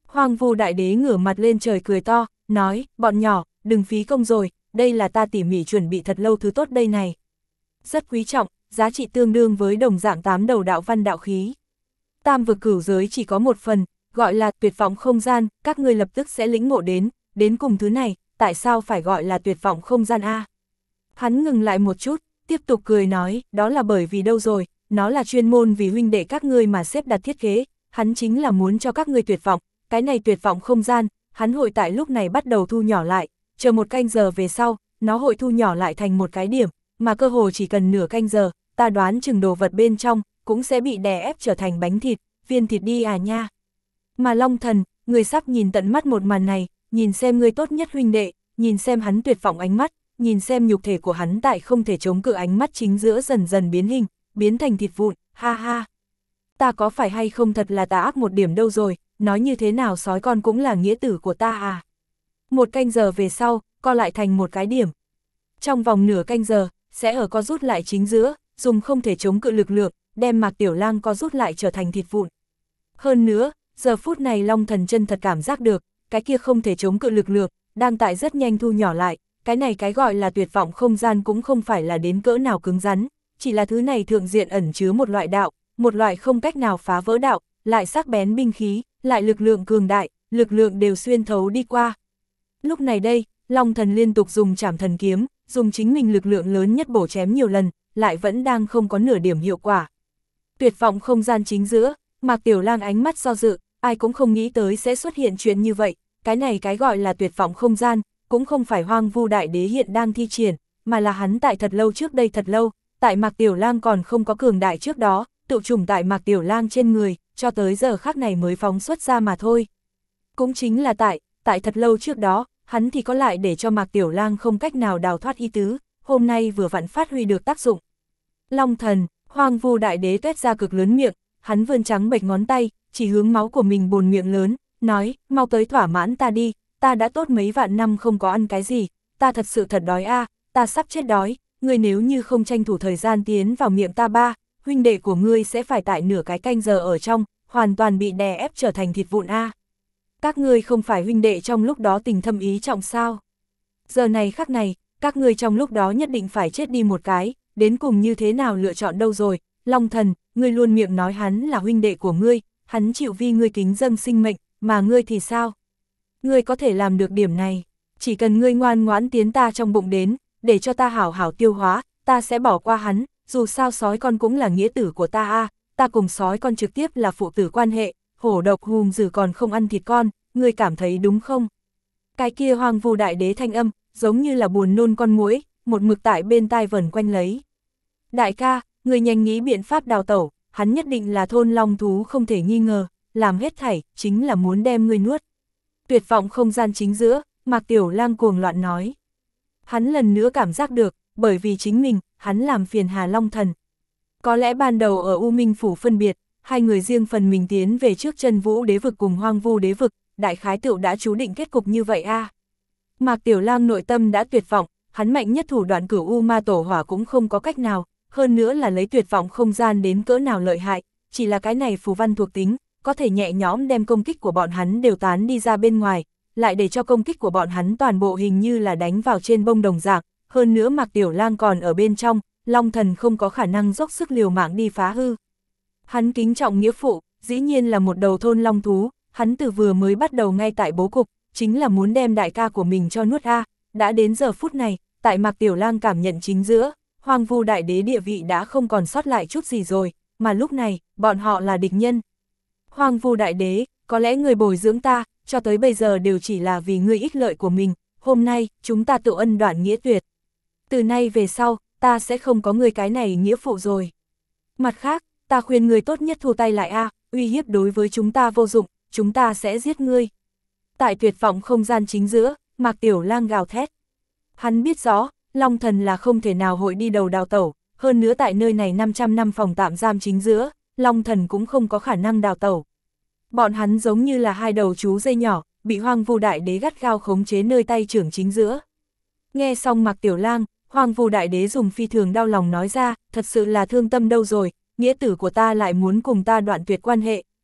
Hoang Vu Đại Đế ngửa mặt lên trời cười to, nói, bọn nhỏ, đừng phí công rồi, đây là ta tỉ mỉ chuẩn bị thật lâu thứ tốt đây này. Rất quý trọng, giá trị tương đương với đồng dạng tám đầu đạo văn đạo khí. Tam vực cửu giới chỉ có một phần, gọi là tuyệt vọng không gian, các ngươi lập tức sẽ lĩnh ngộ đến, đến cùng thứ này, tại sao phải gọi là tuyệt vọng không gian a? Hắn ngừng lại một chút, tiếp tục cười nói, đó là bởi vì đâu rồi, nó là chuyên môn vì huynh đệ các ngươi mà xếp đặt thiết kế, hắn chính là muốn cho các ngươi tuyệt vọng, cái này tuyệt vọng không gian, hắn hội tại lúc này bắt đầu thu nhỏ lại, chờ một canh giờ về sau, nó hội thu nhỏ lại thành một cái điểm, mà cơ hồ chỉ cần nửa canh giờ, ta đoán chừng đồ vật bên trong, cũng sẽ bị đè ép trở thành bánh thịt, viên thịt đi à nha. Mà Long Thần, người sắp nhìn tận mắt một màn này, nhìn xem người tốt nhất huynh đệ, nhìn xem hắn tuyệt vọng ánh mắt, nhìn xem nhục thể của hắn tại không thể chống cự ánh mắt chính giữa dần dần biến hình, biến thành thịt vụn, ha ha. Ta có phải hay không thật là tà ác một điểm đâu rồi, nói như thế nào sói con cũng là nghĩa tử của ta à. Một canh giờ về sau, co lại thành một cái điểm. Trong vòng nửa canh giờ, sẽ ở co rút lại chính giữa, dùng không thể chống cự lực lượng, đem Mạc Tiểu Lang co rút lại trở thành thịt vụn. Hơn nữa, giờ phút này Long Thần chân thật cảm giác được, cái kia không thể chống cự lực lượng, đang tại rất nhanh thu nhỏ lại, cái này cái gọi là tuyệt vọng không gian cũng không phải là đến cỡ nào cứng rắn, chỉ là thứ này thượng diện ẩn chứa một loại đạo, một loại không cách nào phá vỡ đạo, lại sắc bén binh khí, lại lực lượng cường đại, lực lượng đều xuyên thấu đi qua. Lúc này đây, Long Thần liên tục dùng trảm thần kiếm, dùng chính mình lực lượng lớn nhất bổ chém nhiều lần, lại vẫn đang không có nửa điểm hiệu quả. Tuyệt vọng không gian chính giữa, Mạc Tiểu Lang ánh mắt do dự, ai cũng không nghĩ tới sẽ xuất hiện chuyện như vậy, cái này cái gọi là tuyệt vọng không gian, cũng không phải Hoang Vu Đại Đế hiện đang thi triển, mà là hắn tại thật lâu trước đây thật lâu, tại Mạc Tiểu Lang còn không có cường đại trước đó, tự trùng tại Mạc Tiểu Lang trên người, cho tới giờ khắc này mới phóng xuất ra mà thôi. Cũng chính là tại, tại thật lâu trước đó, hắn thì có lại để cho Mạc Tiểu Lang không cách nào đào thoát ý tứ, hôm nay vừa vặn phát huy được tác dụng. Long Thần, Hoang Vu Đại Đế tuét ra cực lớn miệng, hắn vươn trắng bệch ngón tay, chỉ hướng máu của mình bồn miệng lớn, nói, mau tới thỏa mãn ta đi, ta đã tốt mấy vạn năm không có ăn cái gì, ta thật sự thật đói a, à, ta sắp chết đói, ngươi nếu như không tranh thủ thời gian tiến vào miệng ta ba, huynh đệ của ngươi sẽ phải tại nửa cái canh giờ ở trong, hoàn toàn bị đè ép trở thành thịt vụn a. À. Các ngươi không phải huynh đệ trong lúc đó tình thâm ý trọng sao? Giờ này khắc này, các ngươi trong lúc đó nhất định phải chết đi một cái, đến cùng như thế nào lựa chọn đâu rồi, Long Thần, ngươi luôn miệng nói hắn là huynh đệ của ngươi, hắn chịu vì ngươi kính dâng sinh mệnh, mà ngươi thì sao? Ngươi có thể làm được điểm này, chỉ cần ngươi ngoan ngoãn tiến ta trong bụng đến, để cho ta hảo hảo tiêu hóa, ta sẽ bỏ qua hắn, dù sao sói con cũng là nghĩa tử của ta a, à, ta cùng sói con trực tiếp là phụ tử quan hệ, hổ độc hùm dữ còn không ăn thịt con, ngươi cảm thấy đúng không? Cái kia Hoang Vu Đại Đế thanh âm, giống như là buồn nôn con muỗi, một mực tại bên tai vẩn quanh lấy. Đại ca, người nhanh nghĩ biện pháp đào tẩu, hắn nhất định là thôn long thú không thể nghi ngờ, làm hết thảy, chính là muốn đem ngươi nuốt. Tuyệt vọng không gian chính giữa, Mạc Tiểu Lang cuồng loạn nói. Hắn lần nữa cảm giác được, bởi vì chính mình, hắn làm phiền Hà Long Thần. Có lẽ ban đầu ở U Minh Phủ phân biệt, hai người riêng phần mình tiến về trước Chân Vũ Đế vực cùng Hoang Vu Đế vực, đại khái tựu đã chú định kết cục như vậy a. À. Mạc Tiểu Lang nội tâm đã tuyệt vọng, hắn mạnh nhất thủ đoạn Cửu U Ma Tổ Hỏa cũng không có cách nào, hơn nữa là lấy tuyệt vọng không gian đến cỡ nào lợi hại, chỉ là cái này phù văn thuộc tính, có thể nhẹ nhõm đem công kích của bọn hắn đều tán đi ra bên ngoài, lại để cho công kích của bọn hắn toàn bộ hình như là đánh vào trên bông đồng dạng, hơn nữa Mạc Tiểu Lang còn ở bên trong, Long Thần không có khả năng dốc sức liều mạng đi phá hư. Hắn kính trọng nghĩa phụ, dĩ nhiên là một đầu thôn long thú, hắn từ vừa mới bắt đầu ngay tại bố cục, chính là muốn đem đại ca của mình cho nuốt a, đã đến giờ phút này, tại Mạc Tiểu Lang cảm nhận chính giữa, Hoang Vu Đại Đế địa vị đã không còn sót lại chút gì rồi, mà lúc này, bọn họ là địch nhân. Hoang Vu Đại Đế, có lẽ người bồi dưỡng ta, cho tới bây giờ đều chỉ là vì ngươi ích lợi của mình, hôm nay, chúng ta tự ân đoạn nghĩa tuyệt. Từ nay về sau, ta sẽ không có người cái này nghĩa phụ rồi. Mặt khác, ta khuyên người tốt nhất thu tay lại a, uy hiếp đối với chúng ta vô dụng, chúng ta sẽ giết ngươi. Tại tuyệt vọng không gian chính giữa, Mạc Tiểu Lang gào thét. Hắn biết rõ, Long Thần là không thể nào hội đi đầu đào tẩu, hơn nữa tại nơi này năm trăm năm phòng tạm giam chính giữa, Long Thần cũng không có khả năng đào tẩu. Bọn hắn giống như là hai đầu chú dây nhỏ, bị Hoang Vu Đại Đế gắt gao khống chế nơi tay trưởng chính giữa. Nghe xong Mạc Tiểu Lang, Hoang Vu Đại Đế dùng phi thường đau lòng nói ra, thật sự là thương tâm đâu rồi, nghĩa tử của ta lại muốn cùng ta đoạn tuyệt quan hệ,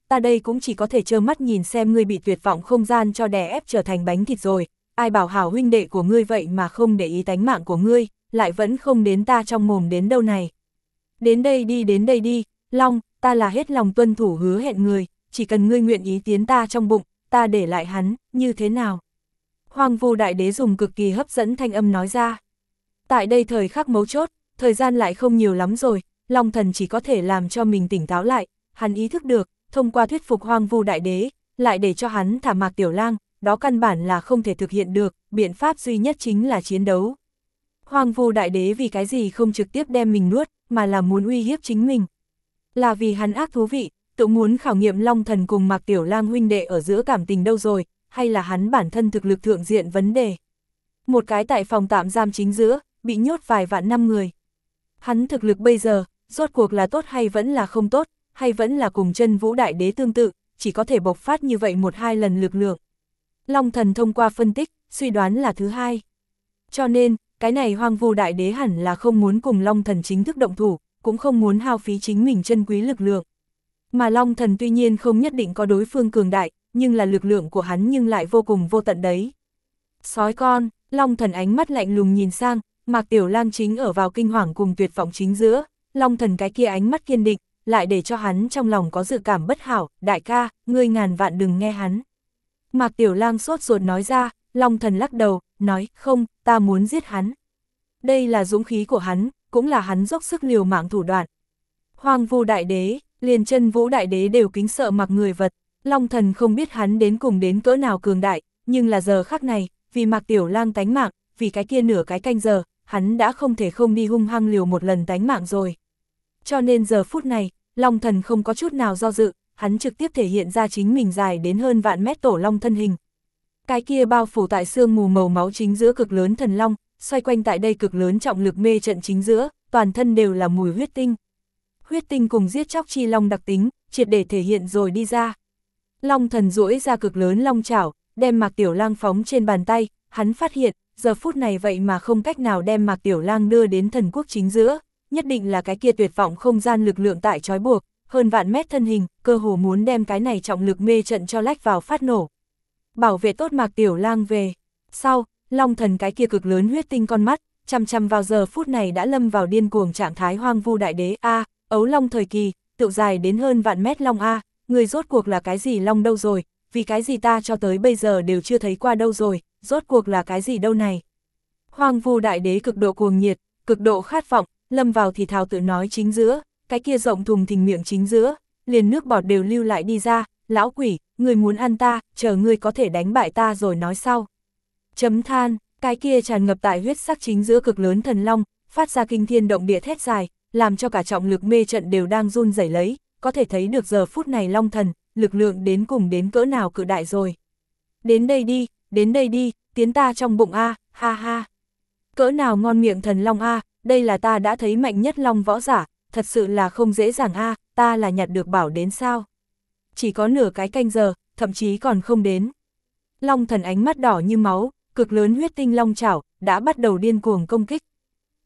ta đây cũng chỉ có thể trơ mắt nhìn xem ngươi bị tuyệt vọng không gian cho đè ép trở thành bánh thịt rồi, ai bảo hảo huynh đệ của ngươi vậy mà không để ý tánh mạng của ngươi, lại vẫn không đến ta trong mồm đến đâu này. Đến đây đi đến đây đi, Long, ta là hết lòng tuân thủ hứa hẹn người, chỉ cần ngươi nguyện ý tiến ta trong bụng, ta để lại hắn, như thế nào? Hoang Vu Đại Đế dùng cực kỳ hấp dẫn thanh âm nói ra. Tại đây thời khắc mấu chốt, thời gian lại không nhiều lắm rồi, Long Thần chỉ có thể làm cho mình tỉnh táo lại, hắn ý thức được, thông qua thuyết phục Hoang Vu Đại Đế, lại để cho hắn thả Mạc Tiểu Lang, đó căn bản là không thể thực hiện được, biện pháp duy nhất chính là chiến đấu. Hoang Vu Đại Đế vì cái gì không trực tiếp đem mình nuốt, mà là muốn uy hiếp chính mình. Là vì hắn ác thú vị, tự muốn khảo nghiệm Long Thần cùng Mạc Tiểu Lang huynh đệ ở giữa cảm tình đâu rồi, hay là hắn bản thân thực lực thượng diện vấn đề. Một cái tại phòng tạm giam chính giữa, bị nhốt vài vạn năm người. Hắn thực lực bây giờ, rốt cuộc là tốt hay vẫn là không tốt, hay vẫn là cùng Chân Vũ Đại Đế tương tự, chỉ có thể bộc phát như vậy một hai lần lực lượng. Long Thần thông qua phân tích, suy đoán là thứ hai. Cho nên, cái này Hoang Vu Đại Đế hẳn là không muốn cùng Long Thần chính thức động thủ, cũng không muốn hao phí chính mình chân quý lực lượng. Mà Long Thần tuy nhiên không nhất định có đối phương cường đại, nhưng là lực lượng của hắn nhưng lại vô cùng vô tận đấy. Sói con, Long Thần ánh mắt lạnh lùng nhìn sang, Mạc Tiểu Lang chính ở vào kinh hoàng cùng tuyệt vọng chính giữa, Long Thần cái kia ánh mắt kiên định, lại để cho hắn trong lòng có dự cảm bất hảo, đại ca, ngươi ngàn vạn đừng nghe hắn. Mạc Tiểu Lang sốt ruột nói ra, Long Thần lắc đầu, nói, không, ta muốn giết hắn. Đây là dũng khí của hắn, cũng là hắn dốc sức liều mạng thủ đoạn. Hoang Vu Đại Đế, liền Chân Vũ Đại Đế đều kính sợ mặc người vật, Long Thần không biết hắn đến cùng đến cỡ nào cường đại, nhưng là giờ khắc này, vì Mạc Tiểu Lang tánh mạng, vì cái kia nửa cái canh giờ, hắn đã không thể không đi hung hăng liều một lần tánh mạng rồi. Cho nên giờ phút này, Long Thần không có chút nào do dự, hắn trực tiếp thể hiện ra chính mình dài đến hơn vạn mét tổ long thân hình. Cái kia bao phủ tại sương mù màu máu chính giữa cực lớn thần long, xoay quanh tại đây cực lớn trọng lực mê trận chính giữa, toàn thân đều là mùi huyết tinh. Huyết tinh cùng giết chóc chi long đặc tính, triệt để thể hiện rồi đi ra. Long Thần duỗi ra cực lớn long chảo, đem Mạc Tiểu Lang phóng trên bàn tay, hắn phát hiện, giờ phút này vậy mà không cách nào đem Mạc Tiểu Lang đưa đến thần quốc chính giữa, nhất định là cái kia tuyệt vọng không gian lực lượng tại trói buộc, hơn vạn mét thân hình, cơ hồ muốn đem cái này trọng lực mê trận cho lách vào phát nổ. Bảo vệ tốt Mạc Tiểu Lang về. Sau, Long Thần cái kia cực lớn huyết tinh con mắt, chăm chăm vào giờ phút này đã lâm vào điên cuồng trạng thái Hoang Vu Đại Đế a, ấu long thời kỳ, tự dài đến hơn vạn mét long a, người rốt cuộc là cái gì long đâu rồi, vì cái gì ta cho tới bây giờ đều chưa thấy qua đâu rồi, rốt cuộc là cái gì đâu này. Hoang Vu Đại Đế cực độ cuồng nhiệt, cực độ khát vọng, lâm vào thì thào tự nói chính giữa, cái kia rộng thùng thình miệng chính giữa, liền nước bọt đều lưu lại đi ra, lão quỷ, người muốn ăn ta, chờ ngươi có thể đánh bại ta rồi nói sau. Chấm than, cái kia tràn ngập tại huyết sắc chính giữa cực lớn thần long, phát ra kinh thiên động địa thét dài, làm cho cả trọng lực mê trận đều đang run rẩy lấy, có thể thấy được giờ phút này Long Thần, lực lượng đến cùng đến cỡ nào cự đại rồi. Đến đây đi, đến đây đi, tiến ta trong bụng a, ha ha. Cỡ nào ngon miệng thần long a, đây là ta đã thấy mạnh nhất long võ giả, thật sự là không dễ dàng a, ta là nhặt được bảo đến sao. Chỉ có nửa cái canh giờ, thậm chí còn không đến. Long Thần ánh mắt đỏ như máu, cực lớn huyết tinh long chảo, đã bắt đầu điên cuồng công kích.